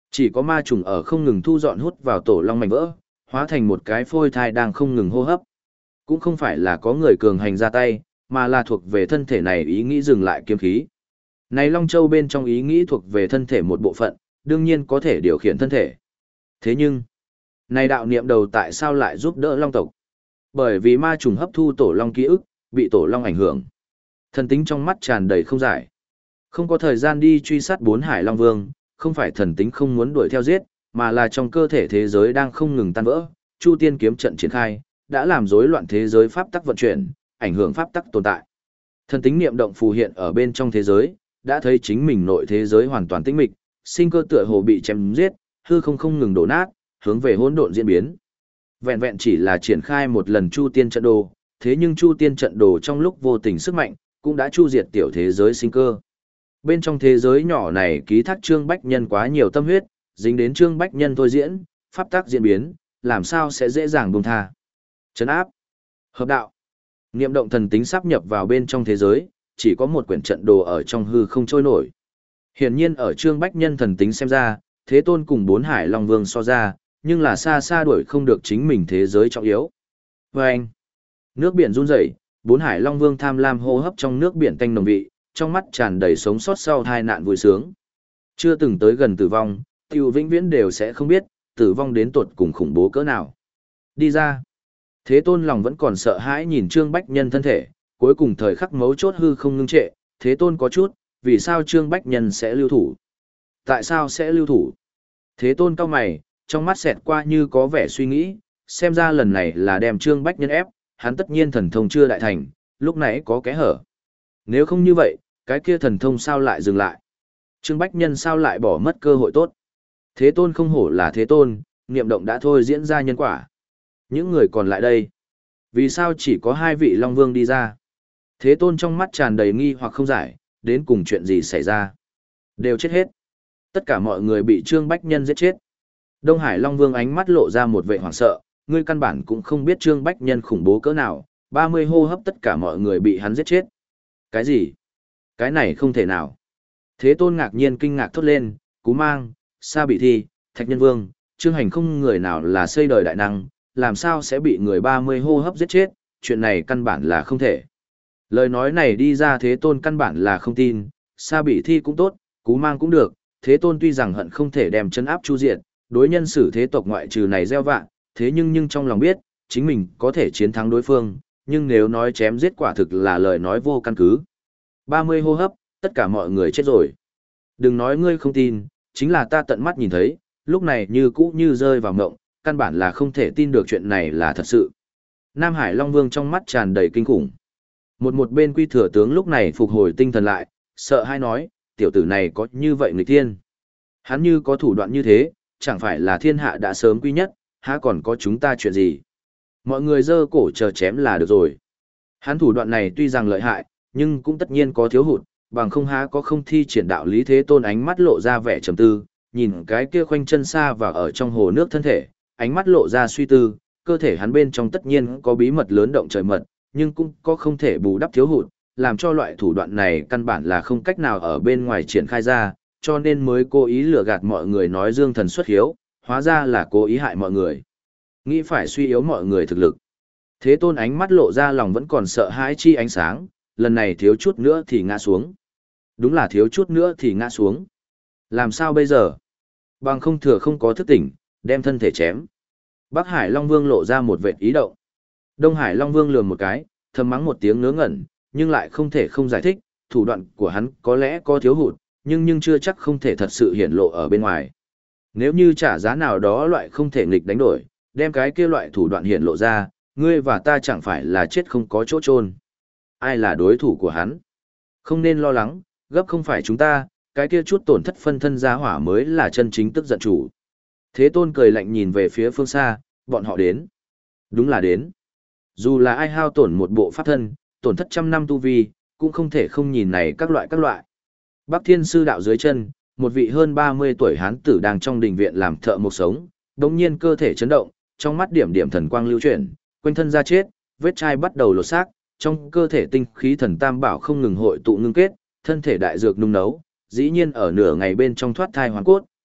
Chỉ có ma trùng ở không ngừng thu dọn hút vào tổ long mảnh vỡ, hóa thành một cái phôi thai đang không ngừng hô hấp. Cũng không phải là có người cường hành ra tay, mà là thuộc về thân thể này ý nghĩ dừng lại kiếm khí. Này Long Châu bên trong ý nghĩ thuộc về thân thể một bộ phận, đương nhiên có thể điều khiển thân thể. Thế nhưng, này đạo niệm đầu tại sao lại giúp đỡ Long tộc? Bởi vì ma trùng hấp thu tổ Long ký ức, bị tổ Long ảnh hưởng. Thần tính trong mắt tràn đầy không giải. Không có thời gian đi truy sát bốn hải Long Vương, không phải thần tính không muốn đuổi theo giết, mà là trong cơ thể thế giới đang không ngừng tan vỡ, Chu Tiên kiếm trận triển khai, đã làm rối loạn thế giới pháp tắc vận chuyển, ảnh hưởng pháp tắc tồn tại. Thần tính niệm động phù hiện ở bên trong thế giới, đã thấy chính mình nội thế giới hoàn toàn tĩnh mịch, sinh cơ tựa hồ bị chém giết, hư không không ngừng đổ nát, hướng về hỗn độn diễn biến. Vẹn vẹn chỉ là triển khai một lần Chu Tiên trận đồ, thế nhưng Chu Tiên trận đồ trong lúc vô tình sức mạnh, cũng đã chu diệt tiểu thế giới sinh cơ. Bên trong thế giới nhỏ này ký thác Trương Bách Nhân quá nhiều tâm huyết, dính đến Trương Bách Nhân thôi diễn, pháp tắc diễn biến, làm sao sẽ dễ dàng buông tha. Trấn áp, hợp đạo, niệm động thần tính sáp nhập vào bên trong thế giới, chỉ có một quyển trận đồ ở trong hư không trôi nổi. Hiển nhiên ở Trương Bách Nhân thần tính xem ra, Thế Tôn cùng bốn hải Long Vương so ra, nhưng là xa xa đuổi không được chính mình thế giới trọng yếu. Và anh, nước biển run rẩy, bốn hải Long Vương tham lam hô hấp trong nước biển tanh nồng vị, trong mắt tràn đầy sống sót sau tai nạn vui sướng. Chưa từng tới gần tử vong, tiêu vĩnh viễn đều sẽ không biết, tử vong đến tột cùng khủng bố cỡ nào. Đi ra. Thế Tôn lòng vẫn còn sợ hãi nhìn Trương Bách Nhân thân thể, cuối cùng thời khắc mấu chốt hư không ngưng trệ, Thế Tôn có chút, vì sao Trương Bách Nhân sẽ lưu thủ? Tại sao sẽ lưu thủ? Thế Tôn cau mày, trong mắt xẹt qua như có vẻ suy nghĩ, xem ra lần này là đem Trương Bách Nhân ép, hắn tất nhiên thần thông chưa đại thành, lúc nãy có kẽ hở. Nếu không như vậy, cái kia thần thông sao lại dừng lại? Trương Bách Nhân sao lại bỏ mất cơ hội tốt? Thế Tôn không hổ là Thế Tôn, niệm động đã thôi diễn ra nhân quả. Những người còn lại đây, vì sao chỉ có hai vị Long Vương đi ra? Thế Tôn trong mắt tràn đầy nghi hoặc không giải, đến cùng chuyện gì xảy ra? Đều chết hết. Tất cả mọi người bị Trương Bách Nhân giết chết. Đông Hải Long Vương ánh mắt lộ ra một vẻ hoảng sợ, ngươi căn bản cũng không biết Trương Bách Nhân khủng bố cỡ nào, ba mươi hô hấp tất cả mọi người bị hắn giết chết. Cái gì? Cái này không thể nào. Thế Tôn ngạc nhiên kinh ngạc thốt lên, Cú Mang, Sa Bị Thi, Thạch Nhân Vương, Trương Hành không người nào là xây đời đại năng, làm sao sẽ bị người ba mươi hô hấp giết chết, chuyện này căn bản là không thể. Lời nói này đi ra Thế Tôn căn bản là không tin, Sa Bị Thi cũng tốt, Cú Mang cũng được, Thế Tôn tuy rằng hận không thể đem chân áp chu diệt, đối nhân xử thế tộc ngoại trừ này gieo vạ, thế nhưng nhưng trong lòng biết, chính mình có thể chiến thắng đối phương, nhưng nếu nói chém giết quả thực là lời nói vô căn cứ. ba mươi hô hấp, tất cả mọi người chết rồi. Đừng nói ngươi không tin, chính là ta tận mắt nhìn thấy, lúc này như cũ như rơi vào mộng, căn bản là không thể tin được chuyện này là thật sự. Nam Hải Long Vương trong mắt tràn đầy kinh khủng. Một một bên Quy Thừa tướng lúc này phục hồi tinh thần lại, sợ hai nói, tiểu tử này có như vậy nghịch thiên. Hắn như có thủ đoạn như thế, chẳng phải là thiên hạ đã sớm quy nhất, há còn có chúng ta chuyện gì. Mọi người giơ cổ chờ chém là được rồi. Hắn thủ đoạn này tuy rằng lợi hại, nhưng cũng tất nhiên có thiếu hụt, bằng không há có không thi triển đạo lý. Thế Tôn ánh mắt lộ ra vẻ trầm tư, nhìn cái kia khoanh chân xa và ở trong hồ nước thân thể, ánh mắt lộ ra suy tư, cơ thể hắn bên trong tất nhiên có bí mật lớn động trời mật, nhưng cũng có không thể bù đắp thiếu hụt, làm cho loại thủ đoạn này căn bản là không cách nào ở bên ngoài triển khai ra, cho nên mới cố ý lừa gạt mọi người nói dương thần xuất hiếu, hóa ra là cố ý hại mọi người. Nghĩ phải suy yếu mọi người thực lực. Thế Tôn ánh mắt lộ ra lòng vẫn còn sợ hãi chi ánh sáng, lần này thiếu chút nữa thì ngã xuống. Đúng là thiếu chút nữa thì ngã xuống. Làm sao bây giờ? Bằng không thừa không có thức tỉnh, đem thân thể chém. Bắc Hải Long Vương lộ ra một vệt ý động. Đông Hải Long Vương lườm một cái, thầm mắng một tiếng ngớ ngẩn, nhưng lại không thể không giải thích, thủ đoạn của hắn có lẽ có thiếu hụt, nhưng nhưng chưa chắc không thể thật sự hiển lộ ở bên ngoài. Nếu như trả giá nào đó loại không thể nghịch đánh đổi, đem cái kia loại thủ đoạn hiển lộ ra, ngươi và ta chẳng phải là chết không có chỗ chôn. Ai là đối thủ của hắn? Không nên lo lắng, gấp không phải chúng ta, cái kia chút tổn thất phân thân gia hỏa mới là chân chính tức giận chủ. Thế Tôn cười lạnh nhìn về phía phương xa, bọn họ đến. Đúng là đến. Dù là ai hao tổn một bộ pháp thân, tổn thất trăm năm tu vi, cũng không thể không nhìn này các loại các loại. Bắc Thiên Sư đạo dưới chân, một vị hơn ba mươi tuổi hán tử đang trong đình viện làm thợ mộc sống, đột nhiên cơ thể chấn động, trong mắt điểm điểm thần quang lưu chuyển, quanh thân da chết, vết chai bắt đầu lột xác, trong cơ thể tinh khí thần tam bảo không ngừng hội tụ ngưng kết, thân thể đại dược nung nấu, dĩ nhiên ở nửa ngày bên trong thoát thai hoàn cốt,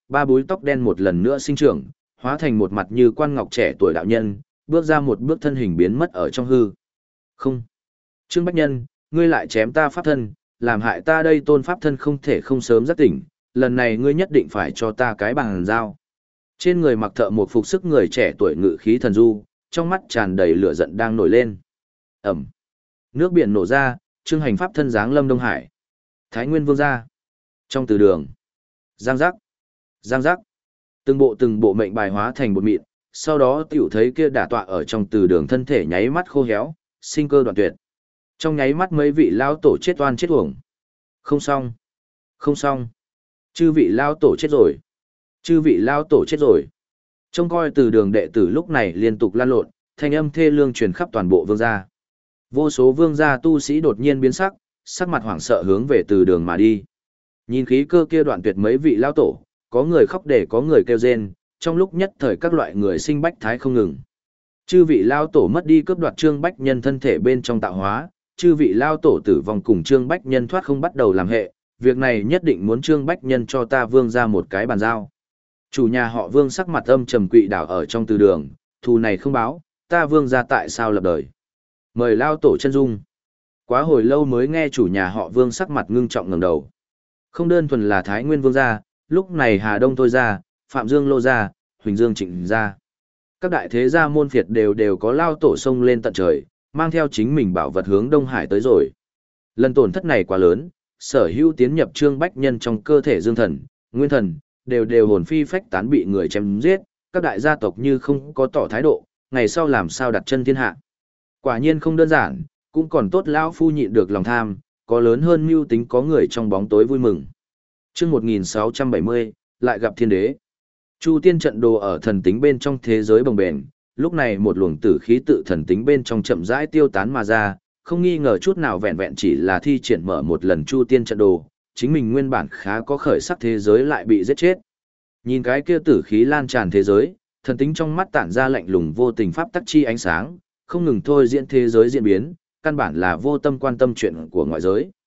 ba búi tóc đen một lần nữa sinh trưởng, hóa thành một mặt như quan ngọc trẻ tuổi đạo nhân, bước ra một bước thân hình biến mất ở trong hư. Không. Trương Bách Nhân, ngươi lại chém ta pháp thân, làm hại ta đây tôn pháp thân không thể không sớm giác tỉnh, lần này ngươi nhất định phải cho ta cái bằng dao. Trên người mặc thợ một phục sức người trẻ tuổi ngự khí thần du, trong mắt tràn đầy lửa giận đang nổi lên. Ẩm. Nước biển nổ ra, Trương Hành pháp thân giáng lâm Đông Hải. Thái Nguyên Vương ra. Trong từ đường. Giang giác. Giang giác. Từng bộ từng bộ mệnh bài hóa thành bột mịn, sau đó tiểu thấy kia đả tọa ở trong từ đường thân thể nháy mắt khô héo, sinh cơ đoạn tuyệt. Trong nháy mắt mấy vị lao tổ chết oan chết uổng. Không xong. Không xong. Chư vị lao tổ chết rồi. Chư vị lao tổ chết rồi. Trông coi từ đường đệ tử lúc này liên tục lan lộn, thanh âm thê lương truyền khắp toàn bộ vương gia. Vô số vương gia tu sĩ đột nhiên biến sắc, sắc mặt hoảng sợ hướng về từ đường mà đi. Nhìn khí cơ kia đoạn tuyệt mấy vị lao tổ, có người khóc để có người kêu rên, trong lúc nhất thời các loại người sinh bách thái không ngừng. Chư vị lao tổ mất đi cướp đoạt Trương Bách Nhân thân thể bên trong tạo hóa, chư vị lao tổ tử vong cùng Trương Bách Nhân thoát không bắt đầu làm hệ, việc này nhất định muốn Trương Bách Nhân cho ta vương ra một cái bàn giao. Chủ nhà họ Vương sắc mặt âm trầm quỵ đảo ở trong từ đường, thù này không báo, ta vương ra tại sao lập đời. Mời lao tổ chân dung. Quá hồi lâu mới nghe chủ nhà họ Vương sắc mặt ngưng trọng ngẩng đầu. Không đơn thuần là Thái Nguyên Vương gia, lúc này Hà Đông Thôi gia, Phạm Dương Lô gia, Huỳnh Dương Trịnh gia. Các đại thế gia môn phiệt đều đều có lao tổ sông lên tận trời, mang theo chính mình bảo vật hướng Đông Hải tới rồi. Lần tổn thất này quá lớn, sở hữu tiến nhập Trương Bách Nhân trong cơ thể Dương Thần, Nguyên Thần, đều đều hồn phi phách tán bị người chém giết, các đại gia tộc như không có tỏ thái độ, ngày sau làm sao đặt chân thiên hạ. Quả nhiên không đơn giản, cũng còn tốt lão phu nhịn được lòng tham, có lớn hơn mưu tính có người trong bóng tối vui mừng. Chương một nghìn sáu trăm bảy mươi, lại gặp thiên đế. Chu tiên trận đồ ở thần tính bên trong thế giới bồng bềnh, lúc này một luồng tử khí tự thần tính bên trong chậm rãi tiêu tán mà ra, không nghi ngờ chút nào vẹn vẹn chỉ là thi triển mở một lần chu tiên trận đồ, chính mình nguyên bản khá có khởi sắc thế giới lại bị giết chết. Nhìn cái kia tử khí lan tràn thế giới, thần tính trong mắt tản ra lạnh lùng vô tình pháp tắc chi ánh sáng, không ngừng thôi diễn thế giới diễn biến, căn bản là vô tâm quan tâm chuyện của ngoại giới.